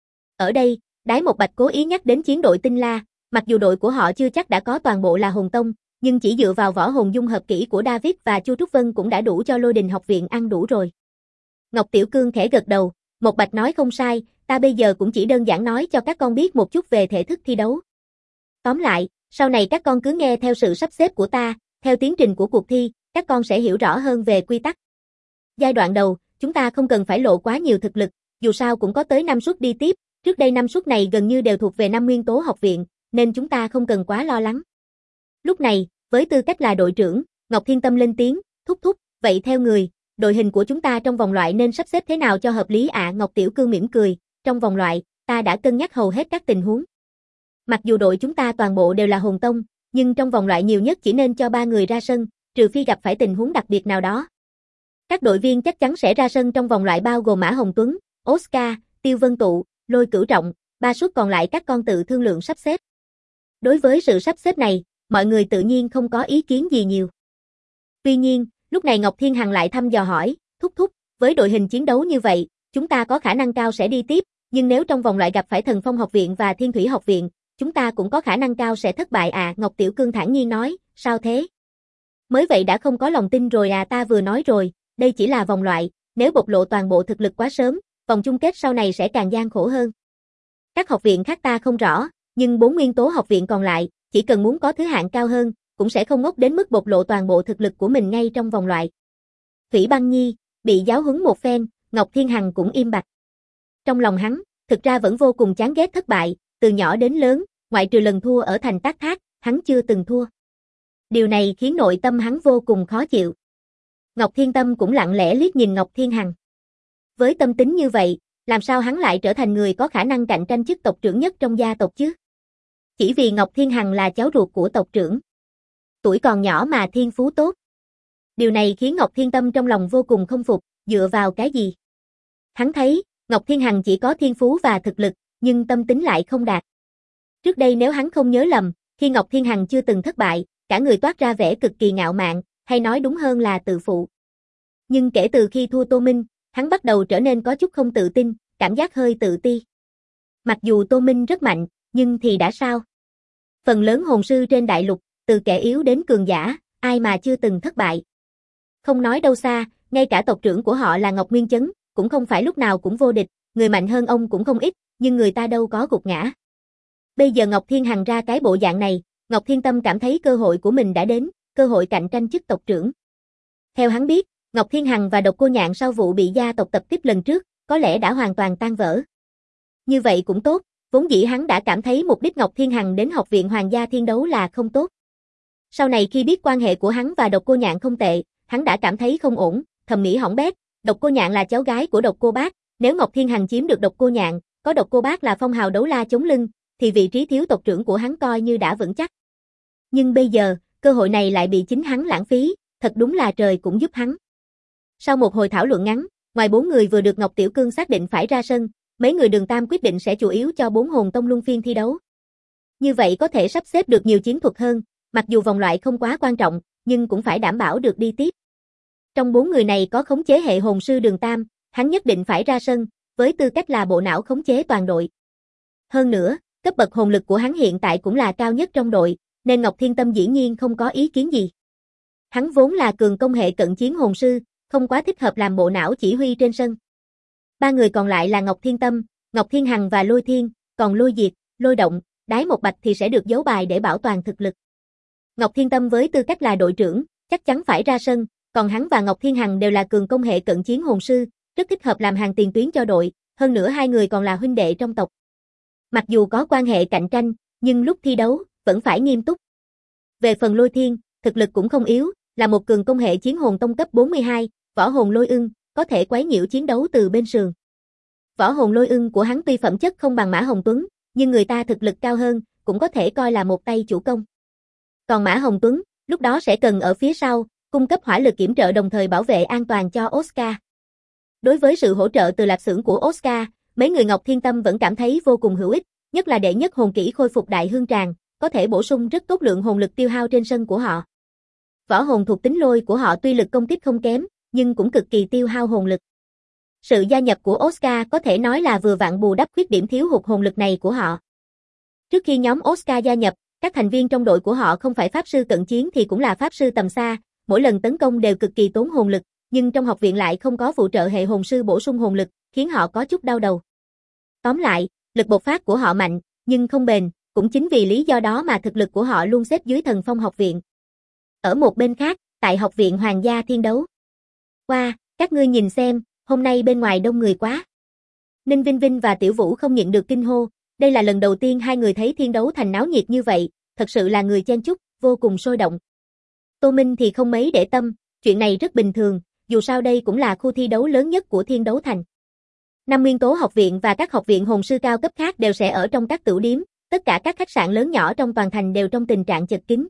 Ở đây, Đái Một Bạch cố ý nhắc đến chiến đội Tinh La, mặc dù đội của họ chưa chắc đã có toàn bộ là hồn tông, nhưng chỉ dựa vào võ hồn dung hợp kỹ của David và Chu Trúc Vân cũng đã đủ cho Lôi Đình học viện ăn đủ rồi. Ngọc Tiểu Cương khẽ gật đầu, Một Bạch nói không sai, ta bây giờ cũng chỉ đơn giản nói cho các con biết một chút về thể thức thi đấu. Tóm lại, sau này các con cứ nghe theo sự sắp xếp của ta, theo tiến trình của cuộc thi, các con sẽ hiểu rõ hơn về quy tắc. Giai đoạn đầu, chúng ta không cần phải lộ quá nhiều thực lực, dù sao cũng có tới 5 suất đi tiếp, trước đây 5 suất này gần như đều thuộc về 5 nguyên tố học viện, nên chúng ta không cần quá lo lắng. Lúc này, với tư cách là đội trưởng, Ngọc Thiên Tâm lên tiếng, thúc, vậy theo người, đội hình của chúng ta trong vòng loại nên sắp xếp thế nào cho hợp lý ạ? Ngọc Tiểu Cương mỉm cười, trong vòng loại, ta đã cân nhắc hầu hết các tình huống. Mặc dù đội chúng ta toàn bộ đều là hồn tông, nhưng trong vòng loại nhiều nhất chỉ nên cho 3 người ra sân, trừ phi gặp phải tình huống đặc biệt nào đó. Các đội viên chắc chắn sẽ ra sân trong vòng loại bao gồm Mã Hồng Tuấn, Oscar, Tiêu Vân Tụ, Lôi Cửu Trọng, 3 suất còn lại các con tự thương lượng sắp xếp. Đối với sự sắp xếp này, mọi người tự nhiên không có ý kiến gì nhiều. Tuy nhiên, lúc này Ngọc Thiên Hằng lại thăm dò hỏi, thúc, với đội hình chiến đấu như vậy, chúng ta có khả năng cao sẽ đi tiếp, nhưng nếu trong vòng loại gặp phải Thần Phong học viện và Thiên Thủy học viện, chúng ta cũng có khả năng cao sẽ thất bại à? Ngọc Tiểu Cương thản nhiên nói, sao thế? Mới vậy đã không có lòng tin rồi à? Ta vừa nói rồi, đây chỉ là vòng loại, nếu bộc lộ toàn bộ thực lực quá sớm, vòng chung kết sau này sẽ càng gian khổ hơn. Các học viện khác ta không rõ, nhưng 4 nguyên tố học viện còn lại, chỉ cần muốn có thứ hạng cao hơn, cũng sẽ không ngốc đến mức bộc lộ toàn bộ thực lực của mình ngay trong vòng loại. Thủy Băng Nhi, bị giáo huấn một phen, Ngọc Thiên Hằng cũng im bặt. Trong lòng hắn, thực ra vẫn vô cùng chán ghét thất bại, từ nhỏ đến lớn, ngoại trừ lần thua ở thành Tác Thác, hắn chưa từng thua. Điều này khiến nội tâm hắn vô cùng khó chịu. Ngọc Thiên Tâm cũng lặng lẽ liếc nhìn Ngọc Thiên Hằng. Với tâm tính như vậy, làm sao hắn lại trở thành người có khả năng cạnh tranh chức tộc trưởng nhất trong gia tộc chứ? Chỉ vì Ngọc Thiên Hằng là cháu ruột của tộc trưởng. Tuổi còn nhỏ mà thiên phú tốt. Điều này khiến Ngọc Thiên Tâm trong lòng vô cùng không phục, dựa vào cái gì? Hắn thấy, Ngọc Thiên Hằng chỉ có thiên phú và thực lực, nhưng tâm tính lại không đạt. Trước đây nếu hắn không nhớ lầm, khi Ngọc Thiên Hằng chưa từng thất bại, cả người toát ra vẻ cực kỳ ngạo mạn, hay nói đúng hơn là tự phụ. Nhưng kể từ khi thua Tô Minh, hắn bắt đầu trở nên có chút không tự tin, cảm giác hơi tự ti. Mặc dù Tô Minh rất mạnh, nhưng thì đã sao? Phần lớn hồn sư trên đại lục, từ kẻ yếu đến cường giả, ai mà chưa từng thất bại. Không nói đâu xa, ngay cả tộc trưởng của họ là Ngọc Nguyên Chấn, cũng không phải lúc nào cũng vô địch, người mạnh hơn ông cũng không ít, nhưng người ta đâu có gục ngã. Bây giờ Ngọc Thiên Hằng ra cái bộ dạng này, Ngọc Thiên Tâm cảm thấy cơ hội của mình đã đến, cơ hội cạnh tranh chức tộc trưởng. Theo hắn biết, Ngọc Thiên Hằng và Độc Cô Nhạn sau vụ bị gia tộc tập kích lần trước, có lẽ đã hoàn toàn tan vỡ. Như vậy cũng tốt, vốn dĩ hắn đã cảm thấy mục đích Ngọc Thiên Hằng đến học viện Hoàng gia Thiên Đấu là không tốt. Sau này khi biết quan hệ của hắn và Độc Cô Nhạn không tệ, hắn đã cảm thấy không ổn, thầm nghĩ hỏng bét, Độc Cô Nhạn là cháu gái của Độc Cô Bác, nếu Ngọc Thiên Hằng chiếm được Độc Cô Nhạn, có Độc Cô Bác là phong hào đấu la chống lưng, thì vị trí thiếu tộc trưởng của hắn coi như đã vững chắc. Nhưng bây giờ, cơ hội này lại bị chính hắn lãng phí, thật đúng là trời cũng giúp hắn. Sau một hồi thảo luận ngắn, ngoài 4 người vừa được Ngọc Tiểu Cương xác định phải ra sân, mấy người Đường Tam quyết định sẽ chủ yếu cho 4 hồn tông luân phiên thi đấu. Như vậy có thể sắp xếp được nhiều chiến thuật hơn, mặc dù vòng loại không quá quan trọng, nhưng cũng phải đảm bảo được đi tiếp. Trong 4 người này có khống chế hệ hồn sư Đường Tam, hắn nhất định phải ra sân, với tư cách là bộ não khống chế toàn đội. Hơn nữa, cấp bậc hồn lực của hắn hiện tại cũng là cao nhất trong đội, nên Ngọc Thiên Tâm dĩ nhiên không có ý kiến gì. Hắn vốn là cường công hệ cận chiến hồn sư, không quá thích hợp làm bộ não chỉ huy trên sân. 3 người còn lại là Ngọc Thiên Tâm, Ngọc Thiên Hằng và Lôi Thiên, còn Lôi Diệt, Lôi Động, Đái Một Bạch thì sẽ được giấu bài để bảo toàn thực lực. Ngọc Thiên Tâm với tư cách là đội trưởng, chắc chắn phải ra sân, còn hắn và Ngọc Thiên Hằng đều là cường công hệ cận chiến hồn sư, rất thích hợp làm hàng tiền tuyến cho đội, hơn nữa hai người còn là huynh đệ trong tộc. Mặc dù có quan hệ cạnh tranh, nhưng lúc thi đấu, vẫn phải nghiêm túc. Về phần Lôi Thiên, thực lực cũng không yếu, là một cường công hệ chiến hồn tông cấp 42, võ hồn lôi ưng, có thể quấy nhiễu chiến đấu từ bên sườn. Võ hồn lôi ưng của hắn tuy phẩm chất không bằng Mã Hồng Tuấn, nhưng người ta thực lực cao hơn, cũng có thể coi là một tay chủ công. Còn Mã Hồng Tuấn, lúc đó sẽ cần ở phía sau, cung cấp hỏa lực kiểm trợ đồng thời bảo vệ an toàn cho Oscar. Đối với sự hỗ trợ từ lạp xưởng của Oscar, mấy người Ngọc Thiên Tâm vẫn cảm thấy vô cùng hữu ích, nhất là đệ nhất hồn kỹ khôi phục đại hương tràng, có thể bổ sung rất tốt lượng hồn lực tiêu hao trên sân của họ. Võ hồn thuộc tính lôi của họ tuy lực công kích không kém, nhưng cũng cực kỳ tiêu hao hồn lực. Sự gia nhập của Oscar có thể nói là vừa vặn bù đắp khuyết điểm thiếu hụt hồn lực này của họ. Trước khi nhóm Oscar gia nhập, các thành viên trong đội của họ không phải pháp sư cận chiến thì cũng là pháp sư tầm xa, mỗi lần tấn công đều cực kỳ tốn hồn lực, nhưng trong học viện lại không có phụ trợ hệ hồn sư bổ sung hồn lực, khiến họ có chút đau đầu. Tóm lại, lực bộc phát của họ mạnh, nhưng không bền, cũng chính vì lý do đó mà thực lực của họ luôn xếp dưới Thần Phong học viện. Ở một bên khác, tại học viện Hoàng gia Thiên đấu. Wow, các ngươi nhìn xem, hôm nay bên ngoài đông người quá. Ninh Vinh Vinh và Tiểu Vũ không nhịn được kinh hô, đây là lần đầu tiên hai người thấy Thiên đấu thành náo nhiệt như vậy, thật sự là người chen chúc, vô cùng sôi động. Tô Minh thì không mấy để tâm, chuyện này rất bình thường, dù sao đây cũng là khu thi đấu lớn nhất của Thiên đấu thành. Năm Nguyên tố học viện và các học viện hồn sư cao cấp khác đều sẽ ở trong các tửu điếm, tất cả các khách sạn lớn nhỏ trong toàn thành đều trong tình trạng chật kín.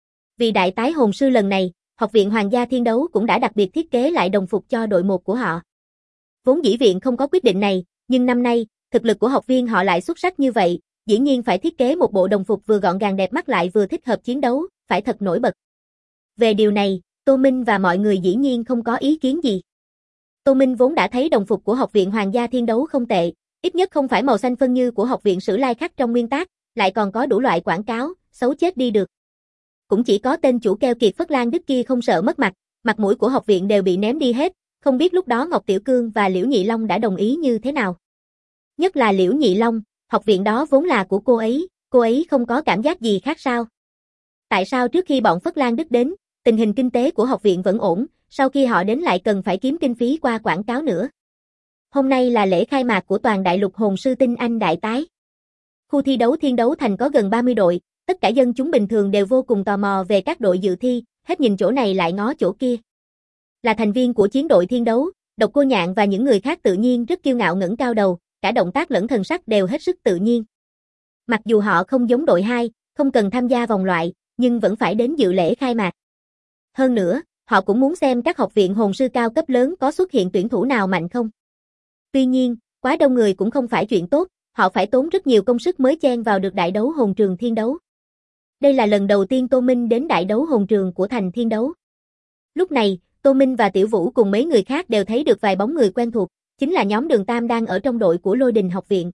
Vì đại tái hồn sư lần này, học viện Hoàng gia Thiên đấu cũng đã đặc biệt thiết kế lại đồng phục cho đội 1 của họ. Vốn dĩ viện không có quyết định này, nhưng năm nay, thực lực của học viên họ lại xuất sắc như vậy, dĩ nhiên phải thiết kế một bộ đồng phục vừa gọn gàng đẹp mắt lại vừa thích hợp chiến đấu, phải thật nổi bật. Về điều này, Tô Minh và mọi người dĩ nhiên không có ý kiến gì. Tô Minh vốn đã thấy đồng phục của học viện Hoàng gia Thiên đấu không tệ, ít nhất không phải màu xanh phân như của học viện Sử Lai Khắc trong nguyên tác, lại còn có đủ loại quảng cáo, xấu chết đi được. Cũng chỉ có tên chủ keo kiệt Phất Lan Đức kia không sợ mất mặt mũi của học viện đều bị ném đi hết, không biết lúc đó Ngọc Tiểu Cương và Liễu Nhị Long đã đồng ý như thế nào. Nhất là Liễu Nhị Long, học viện đó vốn là của cô ấy không có cảm giác gì khác sao? Tại sao trước khi bọn Phất Lan Đức đến, tình hình kinh tế của học viện vẫn ổn, sau khi họ đến lại cần phải kiếm kinh phí qua quảng cáo nữa? Hôm nay là lễ khai mạc của toàn đại lục hồn sư tinh anh đại tái. Khu thi đấu Thiên đấu thành có gần 30 đội, tất cả dân chúng bình thường đều vô cùng tò mò về các đội dự thi, hết nhìn chỗ này lại ngó chỗ kia. Là thành viên của chiến đội Thiên đấu, Độc Cô Nhạn và những người khác tự nhiên rất kiêu ngạo ngẩng cao đầu, cả động tác lẫn thần sắc đều hết sức tự nhiên. Mặc dù họ không giống đội 2, không cần tham gia vòng loại, nhưng vẫn phải đến dự lễ khai mạc. Hơn nữa, họ cũng muốn xem các học viện hồn sư cao cấp lớn có xuất hiện tuyển thủ nào mạnh không. Tuy nhiên, quá đông người cũng không phải chuyện tốt, họ phải tốn rất nhiều công sức mới chen vào được đại đấu hồn trường Thiên đấu. Đây là lần đầu tiên Tô Minh đến đại đấu hồn trường của thành Thiên đấu. Lúc này, Tô Minh và Tiểu Vũ cùng mấy người khác đều thấy được vài bóng người quen thuộc, chính là nhóm Đường Tam đang ở trong đội của Lôi Đình học viện.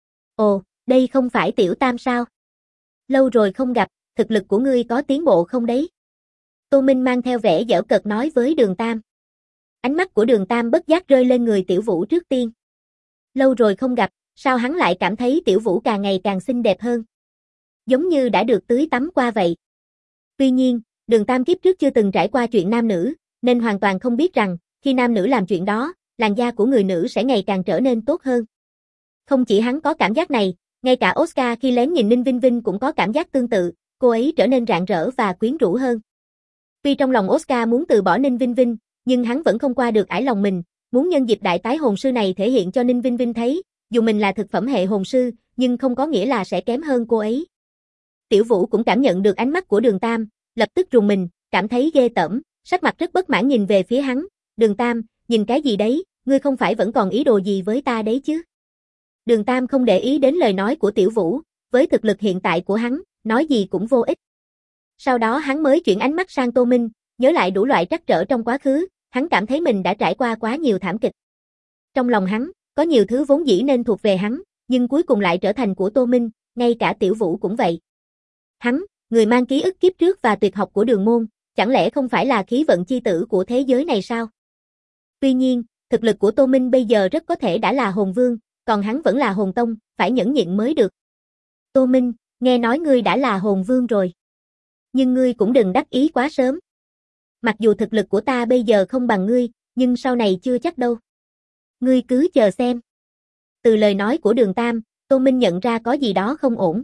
Ồ, đây không phải Tiểu Tam sao? Lâu rồi không gặp, thực lực của ngươi có tiến bộ không đấy? Tô Minh mang theo vẻ giễu cợt nói với Đường Tam. Ánh mắt của Đường Tam bất giác rơi lên người Tiểu Vũ trước tiên. Lâu rồi không gặp, sao hắn lại cảm thấy Tiểu Vũ càng ngày càng xinh đẹp hơn? Giống như đã được tưới tắm qua vậy. Tuy nhiên, Đường Tam kiếp trước chưa từng trải qua chuyện nam nữ, nên hoàn toàn không biết rằng, khi nam nữ làm chuyện đó, làn da của người nữ sẽ ngày càng trở nên tốt hơn. Không chỉ hắn có cảm giác này, ngay cả Oscar khi lén nhìn Ninh Vinh Vinh cũng có cảm giác tương tự, cô ấy trở nên rạng rỡ và quyến rũ hơn. Tuy trong lòng Oscar muốn từ bỏ Ninh Vinh Vinh, nhưng hắn vẫn không qua được ải lòng mình, muốn nhân dịp đại tái hồn sư này thể hiện cho Ninh Vinh Vinh thấy, dù mình là thực phẩm hệ hồn sư, nhưng không có nghĩa là sẽ kém hơn cô ấy. Tiểu Vũ cũng cảm nhận được ánh mắt của Đường Tam, lập tức rùng mình, cảm thấy ghê tởm, sắc mặt rất bất mãn nhìn về phía hắn. Đường Tam, nhìn cái gì đấy, ngươi không phải vẫn còn ý đồ gì với ta đấy chứ? Đường Tam không để ý đến lời nói của Tiểu Vũ, với thực lực hiện tại của hắn, nói gì cũng vô ích. Sau đó hắn mới chuyển ánh mắt sang Tô Minh, nhớ lại đủ loại trắc trở trong quá khứ, hắn cảm thấy mình đã trải qua quá nhiều thảm kịch. Trong lòng hắn, có nhiều thứ vốn dĩ nên thuộc về hắn, nhưng cuối cùng lại trở thành của Tô Minh, ngay cả Tiểu Vũ cũng vậy. Hắn, người mang ký ức kiếp trước và tuyệt học của Đường môn, chẳng lẽ không phải là khí vận chi tử của thế giới này sao? Tuy nhiên, thực lực của Tô Minh bây giờ rất có thể đã là hồn vương, còn hắn vẫn là hồn tông, phải nhẫn nhịn mới được. Tô Minh, nghe nói ngươi đã là hồn vương rồi. Nhưng ngươi cũng đừng đắc ý quá sớm. Mặc dù thực lực của ta bây giờ không bằng ngươi, nhưng sau này chưa chắc đâu. Ngươi cứ chờ xem. Từ lời nói của Đường Tam, Tô Minh nhận ra có gì đó không ổn.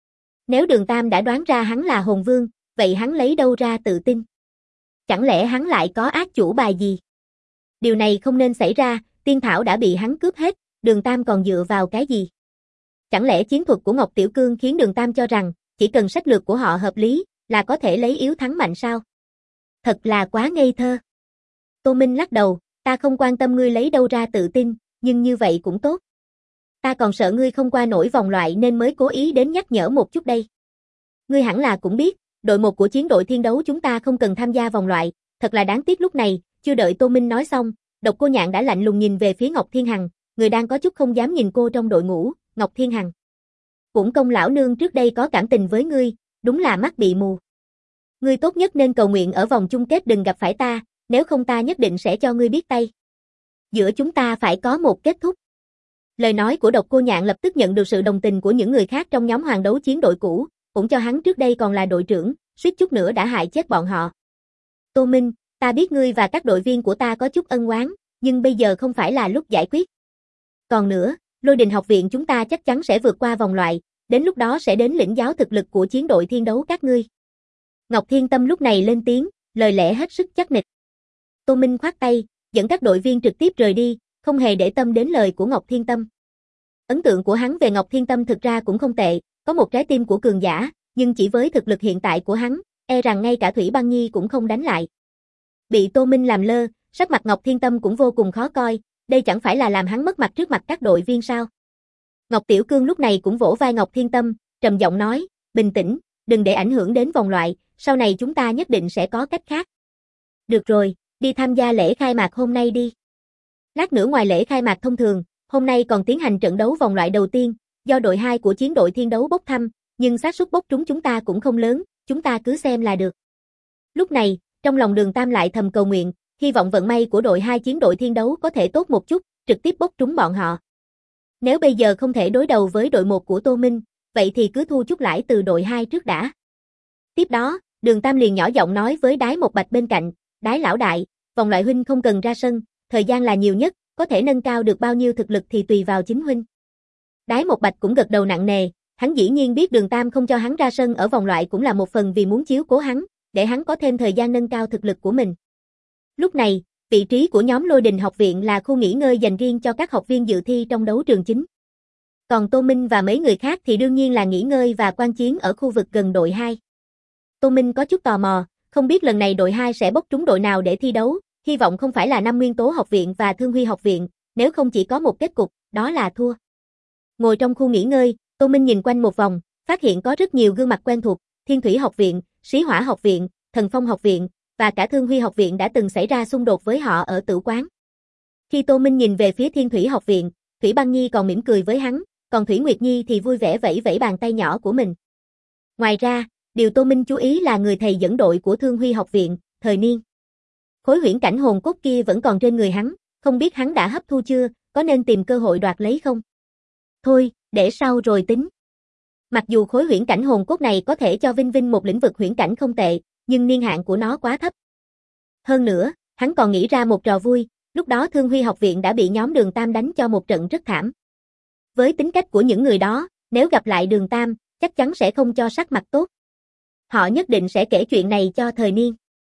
Nếu Đường Tam đã đoán ra hắn là hồn vương, vậy hắn lấy đâu ra tự tin? Chẳng lẽ hắn lại có ác chủ bài gì? Điều này không nên xảy ra, tiên thảo đã bị hắn cướp hết, Đường Tam còn dựa vào cái gì? Chẳng lẽ chiến thuật của Ngọc Tiểu Cương khiến Đường Tam cho rằng, chỉ cần sách lược của họ hợp lý, là có thể lấy yếu thắng mạnh sao? Thật là quá ngây thơ. Tô Minh lắc đầu, ta không quan tâm ngươi lấy đâu ra tự tin, nhưng như vậy cũng tốt. Ta còn sợ ngươi không qua nổi vòng loại nên mới cố ý đến nhắc nhở một chút đây. Ngươi hẳn là cũng biết, đội 1 của chiến đội thiên đấu chúng ta không cần tham gia vòng loại, thật là đáng tiếc. Lúc này, chưa đợi Tô Minh nói xong, Độc Cô Nhạn đã lạnh lùng nhìn về phía Ngọc Thiên Hằng, người đang có chút không dám nhìn cô trong đội ngũ. Ngọc Thiên Hằng, cũng công lão nương trước đây có cảm tình với ngươi, đúng là mắt bị mù. Ngươi tốt nhất nên cầu nguyện ở vòng chung kết đừng gặp phải ta, nếu không ta nhất định sẽ cho ngươi biết tay. Giữa chúng ta phải có một kết thúc. Lời nói của Độc Cô Nhạn lập tức nhận được sự đồng tình của những người khác trong nhóm hoàng đấu chiến đội cũ, cũng cho hắn trước đây còn là đội trưởng, suýt chút nữa đã hại chết bọn họ. Tô Minh, ta biết ngươi và các đội viên của ta có chút ân oán, nhưng bây giờ không phải là lúc giải quyết. Còn nữa, Lôi Đình học viện chúng ta chắc chắn sẽ vượt qua vòng loại, đến lúc đó sẽ đến lĩnh giáo thực lực của chiến đội thiên đấu các ngươi. Ngọc Thiên Tâm lúc này lên tiếng, lời lẽ hết sức chắc nịch. Tô Minh khoát tay, dẫn các đội viên trực tiếp rời đi, không hề để tâm đến lời của Ngọc Thiên Tâm. Ấn tượng của hắn về Ngọc Thiên Tâm thực ra cũng không tệ, có một trái tim của cường giả, nhưng chỉ với thực lực hiện tại của hắn, e rằng ngay cả Thủy Băng Nhi cũng không đánh lại. Bị Tô Minh làm lơ, sắc mặt Ngọc Thiên Tâm cũng vô cùng khó coi, đây chẳng phải là làm hắn mất mặt trước mặt các đội viên sao? Ngọc Tiểu Cương lúc này cũng vỗ vai Ngọc Thiên Tâm, trầm giọng nói, bình tĩnh, đừng để ảnh hưởng đến vòng loại, sau này chúng ta nhất định sẽ có cách khác. Được rồi, đi tham gia lễ khai mạc hôm nay đi. Lát nữa ngoài lễ khai mạc thông thường, hôm nay còn tiến hành trận đấu vòng loại đầu tiên, do đội 2 của chiến đội thiên đấu bốc thăm, nhưng xác suất bốc trúng chúng ta cũng không lớn, chúng ta cứ xem là được. Lúc này, trong lòng Đường Tam lại thầm cầu nguyện, hy vọng vận may của đội 2 chiến đội thiên đấu có thể tốt một chút, trực tiếp bốc trúng bọn họ. Nếu bây giờ không thể đối đầu với đội 1 của Tô Minh, vậy thì cứ thu chút lãi từ đội 2 trước đã. Tiếp đó, Đường Tam liền nhỏ giọng nói với Đái Một Bạch bên cạnh, Đái lão đại, vòng loại huynh không cần ra sân, thời gian là nhiều nhất, có thể nâng cao được bao nhiêu thực lực thì tùy vào chính huynh. Đái Một Bạch cũng gật đầu nặng nề, hắn dĩ nhiên biết Đường Tam không cho hắn ra sân ở vòng loại cũng là một phần vì muốn chiếu cố hắn, để hắn có thêm thời gian nâng cao thực lực của mình. Lúc này, vị trí của nhóm Lôi Đình học viện là khu nghỉ ngơi dành riêng cho các học viên dự thi trong đấu trường chính. Còn Tô Minh và mấy người khác thì đương nhiên là nghỉ ngơi và quan chiến ở khu vực gần đội 2. Tô Minh có chút tò mò, không biết lần này đội 2 sẽ bốc trúng đội nào để thi đấu, hy vọng không phải là Năm Nguyên Tố học viện và Thương Huy học viện, nếu không chỉ có một kết cục, đó là thua. Ngồi trong khu nghỉ ngơi, Tô Minh nhìn quanh một vòng, phát hiện có rất nhiều gương mặt quen thuộc, Thiên Thủy học viện, Sĩ Hỏa học viện, Thần Phong học viện, và cả Thương Huy học viện đã từng xảy ra xung đột với họ ở tử quán. Khi Tô Minh nhìn về phía Thiên Thủy học viện, Thủy Băng Nhi còn mỉm cười với hắn, còn Thủy Nguyệt Nhi thì vui vẻ vẫy vẫy bàn tay nhỏ của mình. Ngoài ra, điều Tô Minh chú ý là người thầy dẫn đội của Thương Huy học viện, Thời Niên. Khối huyễn cảnh hồn cốt kia vẫn còn trên người hắn, không biết hắn đã hấp thu chưa, có nên tìm cơ hội đoạt lấy không? Thôi, để sau rồi tính. Mặc dù khối huyễn cảnh hồn cốt này có thể cho Vinh Vinh một lĩnh vực huyễn cảnh không tệ, nhưng niên hạn của nó quá thấp. Hơn nữa, hắn còn nghĩ ra một trò vui, lúc đó Thương Huy học viện đã bị nhóm Đường Tam đánh cho một trận rất thảm. Với tính cách của những người đó, nếu gặp lại Đường Tam, chắc chắn sẽ không cho sắc mặt tốt. Họ nhất định sẽ kể chuyện này cho thời niên.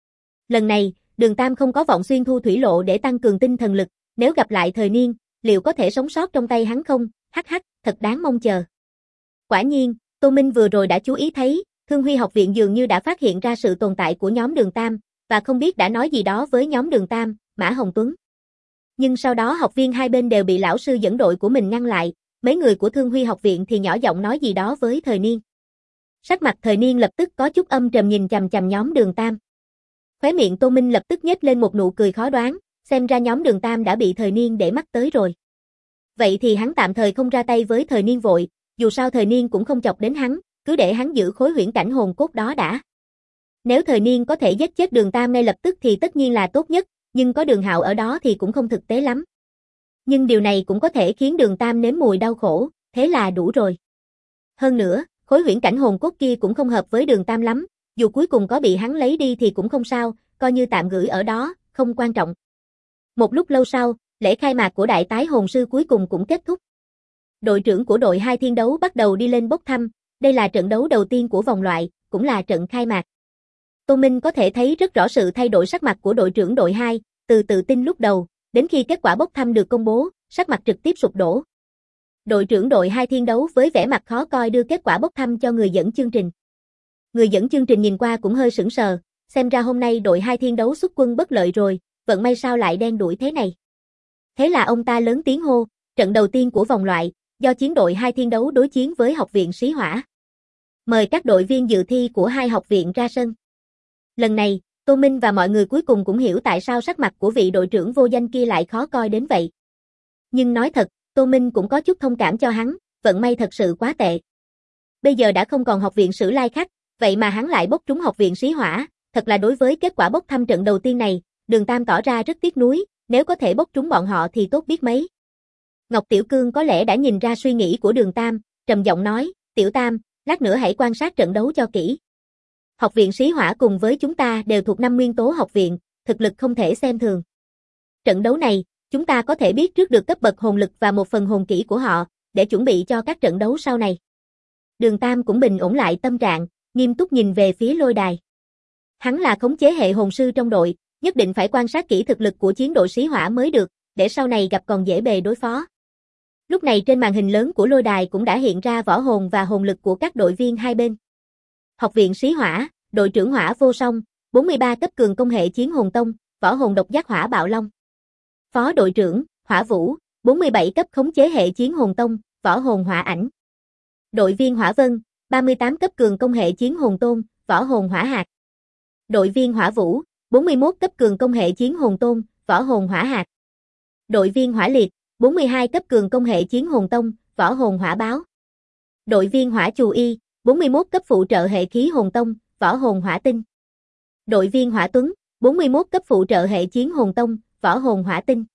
Lần này, Đường Tam không có vọng xuyên thu thủy lộ để tăng cường tinh thần lực, nếu gặp lại thời niên, liệu có thể sống sót trong tay hắn không? Hắc hắc, thật đáng mong chờ. Quả nhiên, Tô Minh vừa rồi đã chú ý thấy, Thương Huy học viện dường như đã phát hiện ra sự tồn tại của nhóm Đường Tam, và không biết đã nói gì đó với nhóm Đường Tam, Mã Hồng Tuấn. Nhưng sau đó học viên hai bên đều bị lão sư dẫn đội của mình ngăn lại, mấy người của Thương Huy học viện thì nhỏ giọng nói gì đó với thời niên. Sắc mặt thời niên lập tức có chút âm trầm nhìn chằm chằm nhóm Đường Tam. Khóe miệng Tô Minh lập tức nhếch lên một nụ cười khó đoán, xem ra nhóm Đường Tam đã bị thời niên để mắt tới rồi. Vậy thì hắn tạm thời không ra tay với thời niên vội, dù sao thời niên cũng không chọc đến hắn, cứ để hắn giữ khối huyễn cảnh hồn cốt đó đã. Nếu thời niên có thể giết chết Đường Tam ngay lập tức thì tất nhiên là tốt nhất, nhưng có Đường Hạo ở đó thì cũng không thực tế lắm. Nhưng điều này cũng có thể khiến Đường Tam nếm mùi đau khổ, thế là đủ rồi. Hơn nữa, khối huyễn cảnh hồn cốt kia cũng không hợp với Đường Tam lắm, dù cuối cùng có bị hắn lấy đi thì cũng không sao, coi như tạm gửi ở đó, không quan trọng. Một lúc lâu sau, lễ khai mạc của Đại Tái Hồn Sư cuối cùng cũng kết thúc. Đội trưởng của đội 2 thiên đấu bắt đầu đi lên bốc thăm, đây là trận đấu đầu tiên của vòng loại, cũng là trận khai mạc. Tô Minh có thể thấy rất rõ sự thay đổi sắc mặt của đội trưởng đội 2, từ tự tin lúc đầu, đến khi kết quả bốc thăm được công bố, sắc mặt trực tiếp sụp đổ. Đội trưởng đội 2 thiên đấu với vẻ mặt khó coi đưa kết quả bốc thăm cho người dẫn chương trình. Người dẫn chương trình nhìn qua cũng hơi sững sờ, xem ra hôm nay đội 2 thiên đấu xuất quân bất lợi rồi, vận may sao lại đen đủi thế này. Thế là ông ta lớn tiếng hô, trận đầu tiên của vòng loại, do chiến đội 2 thiên đấu đối chiến với học viện Sĩ Hỏa. Mời các đội viên dự thi của hai học viện ra sân. Lần này, Tô Minh và mọi người cuối cùng cũng hiểu tại sao sắc mặt của vị đội trưởng vô danh kia lại khó coi đến vậy. Nhưng nói thật, Tô Minh cũng có chút thông cảm cho hắn, vận may thật sự quá tệ. Bây giờ đã không còn học viện Sử Lai Khắc, vậy mà hắn lại bốc trúng học viện Sĩ Hỏa, thật là đối với kết quả bốc thăm trận đầu tiên này, Đường Tam tỏ ra rất tiếc nuối, nếu có thể bốc trúng bọn họ thì tốt biết mấy. Ngọc Tiểu Cương có lẽ đã nhìn ra suy nghĩ của Đường Tam, trầm giọng nói, Tiểu Tam, lát nữa hãy quan sát trận đấu cho kỹ. Học viện Sĩ Hỏa cùng với chúng ta đều thuộc 5 nguyên tố học viện, thực lực không thể xem thường. Trận đấu này, chúng ta có thể biết trước được cấp bậc hồn lực và một phần hồn kỹ của họ, để chuẩn bị cho các trận đấu sau này. Đường Tam cũng bình ổn lại tâm trạng, nghiêm túc nhìn về phía lôi đài. Hắn là khống chế hệ hồn sư trong đội, nhất định phải quan sát kỹ thực lực của chiến đội Sĩ Hỏa mới được, để sau này gặp còn dễ bề đối phó. Lúc này trên màn hình lớn của lôi đài cũng đã hiện ra võ hồn và hồn lực của các đội viên hai bên. Học viện Sĩ Hỏa, đội trưởng Hỏa Vô Song, 43 cấp cường công hệ chiến hồn tông, võ hồn độc giác Hỏa Bạo Long. Phó đội trưởng, Hỏa Vũ, 47 cấp khống chế hệ chiến hồn tông, võ hồn Hỏa Ảnh. Đội viên Hỏa Vân, 38 cấp cường công hệ chiến hồn tôn, võ hồn Hỏa Hạt. Đội viên Hỏa Vũ, 41 cấp cường công hệ chiến hồn tôn, võ hồn Hỏa Hạt. Đội viên Hỏa Liệt, 42 cấp cường công hệ chiến hồn tông, võ hồn Hỏa Báo. Đội viên Hỏa Chù Y, 41 cấp phụ trợ hệ khí hồn tông, võ hồn Hỏa Tinh. Đội viên Hỏa Tuấn, 41 cấp phụ trợ hệ chiến hồn tông, võ hồn Hỏa Tinh.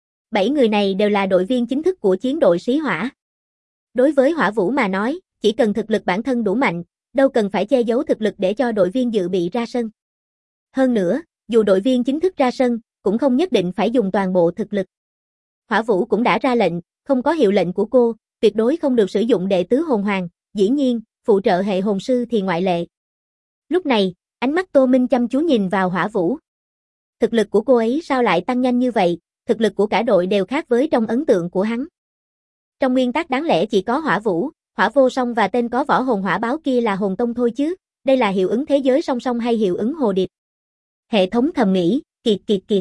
7 người này đều là đội viên chính thức của chiến đội Sĩ Hỏa. Đối với Hỏa Vũ mà nói, chỉ cần thực lực bản thân đủ mạnh, đâu cần phải che giấu thực lực để cho đội viên dự bị ra sân. Hơn nữa, dù đội viên chính thức ra sân, cũng không nhất định phải dùng toàn bộ thực lực. Hỏa Vũ cũng đã ra lệnh, không có hiệu lệnh của cô, tuyệt đối không được sử dụng đệ tứ hồn hoàng, dĩ nhiên, phụ trợ hệ hồn sư thì ngoại lệ. Lúc này, ánh mắt Tô Minh chăm chú nhìn vào Hỏa Vũ. Thực lực của cô ấy sao lại tăng nhanh như vậy, thực lực của cả đội đều khác với trong ấn tượng của hắn. Trong nguyên tắc đáng lẽ chỉ có Hỏa Vũ, Hỏa Vô Song và tên có võ hồn Hỏa Báo kia là hồn tông thôi chứ, đây là hiệu ứng thế giới song song hay hiệu ứng hồ điệp. Hệ thống thầm nghĩ, kiệt kiệt kiệt.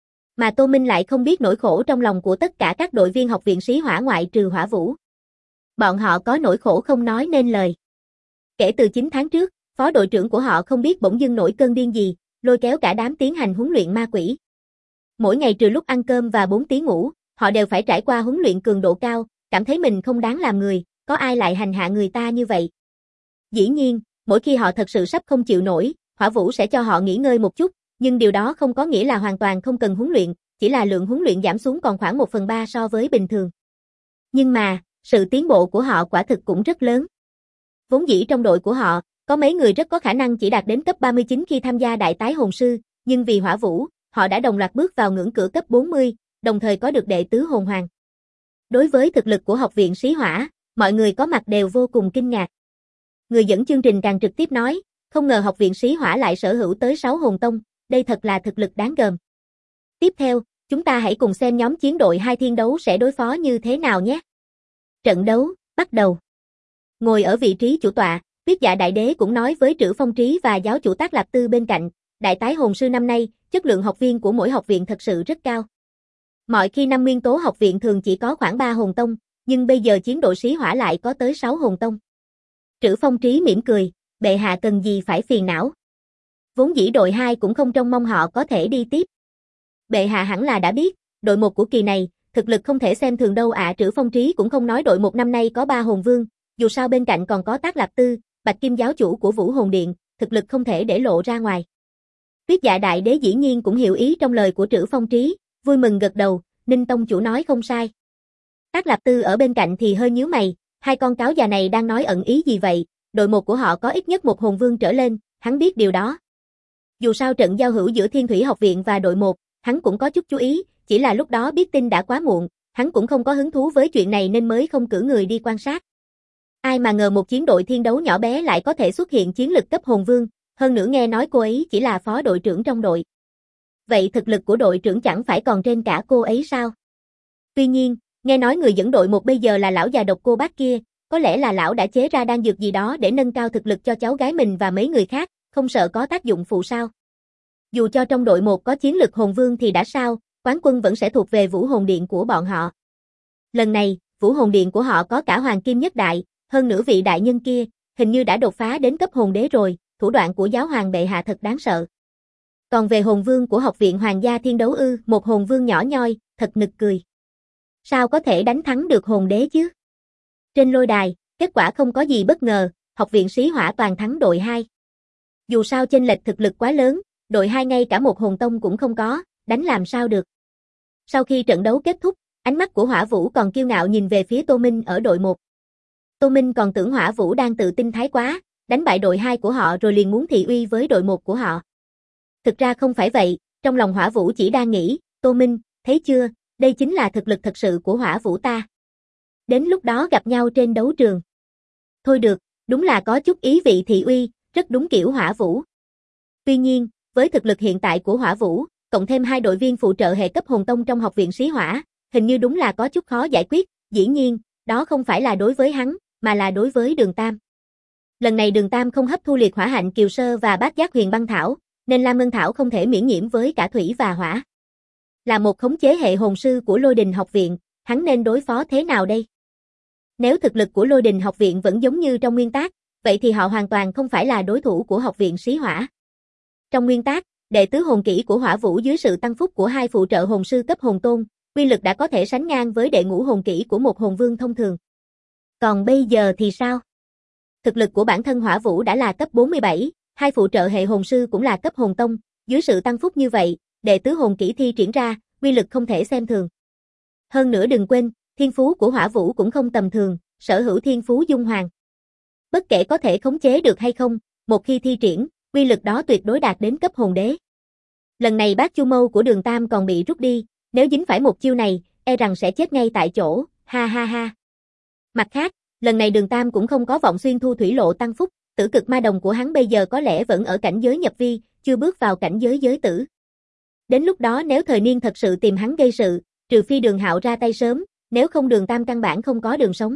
Mà Tô Minh lại không biết nỗi khổ trong lòng của tất cả các đội viên học viện Sĩ Hỏa ngoại trừ Hỏa Vũ. Bọn họ có nỗi khổ không nói nên lời. Kể từ 9 tháng trước, phó đội trưởng của họ không biết bỗng dưng nổi cơn điên gì, lôi kéo cả đám tiến hành huấn luyện ma quỷ. Mỗi ngày trừ lúc ăn cơm và 4 tiếng ngủ, họ đều phải trải qua huấn luyện cường độ cao, cảm thấy mình không đáng làm người, có ai lại hành hạ người ta như vậy. Dĩ nhiên, mỗi khi họ thật sự sắp không chịu nổi, Hỏa Vũ sẽ cho họ nghỉ ngơi một chút, nhưng điều đó không có nghĩa là hoàn toàn không cần huấn luyện, chỉ là lượng huấn luyện giảm xuống còn khoảng 1/3 so với bình thường. Nhưng mà, sự tiến bộ của họ quả thực cũng rất lớn. Vốn dĩ trong đội của họ, có mấy người rất có khả năng chỉ đạt đến cấp 39 khi tham gia đại tái hồn sư, nhưng vì Hỏa Vũ, họ đã đồng loạt bước vào ngưỡng cửa cấp 40, đồng thời có được đệ tứ hồn hoàng. Đối với thực lực của học viện Sĩ Hỏa, mọi người có mặt đều vô cùng kinh ngạc. Người dẫn chương trình càng trực tiếp nói, Không ngờ học viện Sĩ Hỏa lại sở hữu tới 6 hồn tông, đây thật là thực lực đáng gờm. Tiếp theo, chúng ta hãy cùng xem nhóm chiến đội 2 thiên đấu sẽ đối phó như thế nào nhé. Trận đấu, bắt đầu. Ngồi ở vị trí chủ tọa, Tuyết Dạ Đại Đế cũng nói với Trữ Phong Trí và giáo chủ Tác Lạp Tư bên cạnh, đại tái hồn sư năm nay, chất lượng học viên của mỗi học viện thật sự rất cao. Mọi khi năm nguyên tố học viện thường chỉ có khoảng 3 hồn tông, nhưng bây giờ chiến đội Sĩ Hỏa lại có tới 6 hồn tông. Trữ Phong Trí mỉm cười, bệ hạ cần gì phải phiền não. Vốn dĩ đội 2 cũng không trông mong họ có thể đi tiếp. Bệ hạ hẳn là đã biết, đội 1 của kỳ này, thực lực không thể xem thường đâu ạ. Trữ Phong Trí cũng không nói đội 1 năm nay có 3 hồn vương, dù sao bên cạnh còn có Tác Lạp Tư, Bạch Kim giáo chủ của Vũ Hồn Điện, thực lực không thể để lộ ra ngoài. Tuyết Dạ Đại Đế dĩ nhiên cũng hiểu ý trong lời của Trữ Phong Trí, vui mừng gật đầu, Ninh tông chủ nói không sai. Tác Lạp Tư ở bên cạnh thì hơi nhíu mày, hai con cáo già này đang nói ẩn ý gì vậy, đội 1 của họ có ít nhất một hồn vương trở lên, hắn biết điều đó. Dù sao trận giao hữu giữa Thiên Thủy học viện và đội 1, hắn cũng có chút chú ý, chỉ là lúc đó biết tin đã quá muộn, hắn cũng không có hứng thú với chuyện này nên mới không cử người đi quan sát. Ai mà ngờ một chiến đội thiên đấu nhỏ bé lại có thể xuất hiện chiến lực cấp hồn vương, hơn nữa nghe nói cô ấy chỉ là phó đội trưởng trong đội. Vậy thực lực của đội trưởng chẳng phải còn trên cả cô ấy sao? Tuy nhiên, nghe nói người dẫn đội 1 bây giờ là lão già độc cô bác kia, có lẽ là lão đã chế ra đan dược gì đó để nâng cao thực lực cho cháu gái mình và mấy người khác, không sợ có tác dụng phụ sao? Dù cho trong đội 1 có chiến lực hồn vương thì đã sao, quán quân vẫn sẽ thuộc về Vũ Hồn Điện của bọn họ. Lần này, Vũ Hồn Điện của họ có cả Hoàng Kim Nhất Đại, hơn nữa vị đại nhân kia, hình như đã đột phá đến cấp hồn đế rồi, thủ đoạn của giáo hoàng bệ hạ thật đáng sợ. Còn về hồn vương của học viện Hoàng gia Thiên Đấu ư, một hồn vương nhỏ nhoi, thật nực cười. Sao có thể đánh thắng được hồn đế chứ? Trên lôi đài, kết quả không có gì bất ngờ, học viện Sĩ Hỏa toàn thắng đội 2. Dù sao chênh lệch thực lực quá lớn, đội 2 ngay cả một hồn tông cũng không có, đánh làm sao được. Sau khi trận đấu kết thúc, ánh mắt của Hỏa Vũ còn kiêu ngạo nhìn về phía Tô Minh ở đội 1. Tô Minh còn tưởng Hỏa Vũ đang tự tin thái quá, đánh bại đội 2 của họ rồi liền muốn thị uy với đội 1 của họ. Thực ra không phải vậy, trong lòng Hỏa Vũ chỉ đang nghĩ, Tô Minh, thấy chưa, đây chính là thực lực thật sự của Hỏa Vũ ta. Đến lúc đó gặp nhau trên đấu trường. Thôi được, đúng là có chút ý vị thị uy, rất đúng kiểu Hỏa Vũ. Tuy nhiên, với thực lực hiện tại của Hỏa Vũ, cộng thêm 2 đội viên phụ trợ hệ cấp hồn tông trong học viện Sĩ Hỏa, hình như đúng là có chút khó giải quyết, dĩ nhiên, đó không phải là đối với hắn, mà là đối với Đường Tam. Lần này Đường Tam không hấp thu liệt hỏa hạnh kiều sơ và bát giác huyền băng thảo, nên Lam Ngân Thảo không thể miễn nhiễm với cả thủy và hỏa. Là một khống chế hệ hồn sư của Lôi Đình học viện, hắn nên đối phó thế nào đây? Nếu thực lực của Lôi Đình học viện vẫn giống như trong nguyên tác, vậy thì họ hoàn toàn không phải là đối thủ của học viện Sĩ Hỏa. Trong nguyên tác, đệ tứ hồn kỹ của Hỏa Vũ dưới sự tăng phúc của 2 phụ trợ hồn sư cấp hồn tôn, uy lực đã có thể sánh ngang với đệ ngũ hồn kỹ của một hồn vương thông thường. Còn bây giờ thì sao? Thực lực của bản thân Hỏa Vũ đã là cấp 47, 2 phụ trợ hệ hồn sư cũng là cấp hồn tông, dưới sự tăng phúc như vậy, đệ tứ hồn kỹ thi triển ra, uy lực không thể xem thường. Hơn nữa đừng quên, thiên phú của Hỏa Vũ cũng không tầm thường, sở hữu thiên phú dung hoàng. Bất kể có thể khống chế được hay không, một khi thi triển, uy lực đó tuyệt đối đạt đến cấp hồn đế. Lần này bát chu mâu của Đường Tam còn bị rút đi, nếu dính phải một chiêu này, e rằng sẽ chết ngay tại chỗ, ha ha ha. Mặt khác, lần này Đường Tam cũng không có vọng xuyên thu thủy lộ tăng phúc, tử cực ma đồng của hắn bây giờ có lẽ vẫn ở cảnh giới nhập vi, chưa bước vào cảnh giới giới tử. Đến lúc đó nếu thời niên thật sự tìm hắn gây sự, trừ phi Đường Hạo ra tay sớm, nếu không Đường Tam căn bản không có đường sống.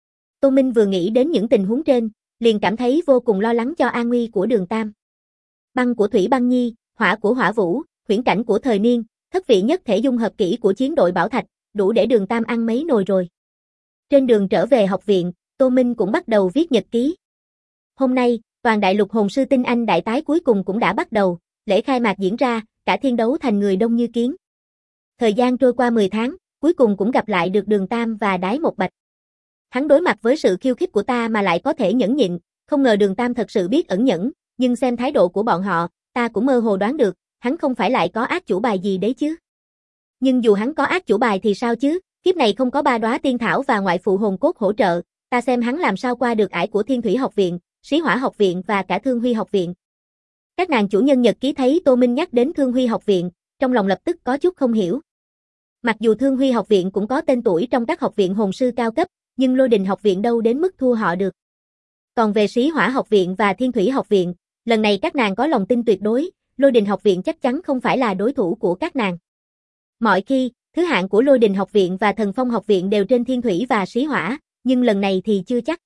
Tô Minh vừa nghĩ đến những tình huống trên, liền cảm thấy vô cùng lo lắng cho an nguy của Đường Tam. Băng của Thủy Băng Nhi, hỏa của Hỏa Vũ, huyễn cảnh của thời niên, thất vị nhất thể dung hợp kỹ của chiến đội Bảo Thạch, đủ để Đường Tam ăn mấy nồi rồi. Trên đường trở về học viện, Tô Minh cũng bắt đầu viết nhật ký. Hôm nay, toàn đại lục hồn sư tinh anh đại tái cuối cùng cũng đã bắt đầu, lễ khai mạc diễn ra, cả thiên đấu thành người đông như kiến. Thời gian trôi qua 10 tháng, cuối cùng cũng gặp lại được Đường Tam và Đái Một Bạch. Hắn đối mặt với sự khiêu khích của ta mà lại có thể nhẫn nhịn, không ngờ Đường Tam thật sự biết ẩn nhẫn, nhưng xem thái độ của bọn họ, ta cũng mơ hồ đoán được, hắn không phải lại có ác chủ bài gì đấy chứ. Nhưng dù hắn có ác chủ bài thì sao chứ, kiếp này không có 3 đóa tiên thảo và ngoại phụ hồn cốt hỗ trợ, ta xem hắn làm sao qua được ải của Thiên Thủy học viện, Sĩ Hỏa học viện và cả Thương Huy học viện. Các nàng chủ nhân nhật ký thấy Tô Minh nhắc đến Thương Huy học viện, trong lòng lập tức có chút không hiểu. Mặc dù Thương Huy học viện cũng có tên tuổi trong các học viện hồn sư cao cấp, nhưng Lôi Đình học viện đâu đến mức thua họ được. Còn về Sĩ Hỏa học viện và Thiên Thủy học viện, Lần này các nàng có lòng tin tuyệt đối, Lôi Đình học viện chắc chắn không phải là đối thủ của các nàng. Mọi khi, thứ hạng của Lôi Đình học viện và Thần Phong học viện đều trên thiên thủy và xí hỏa, nhưng lần này thì chưa chắc.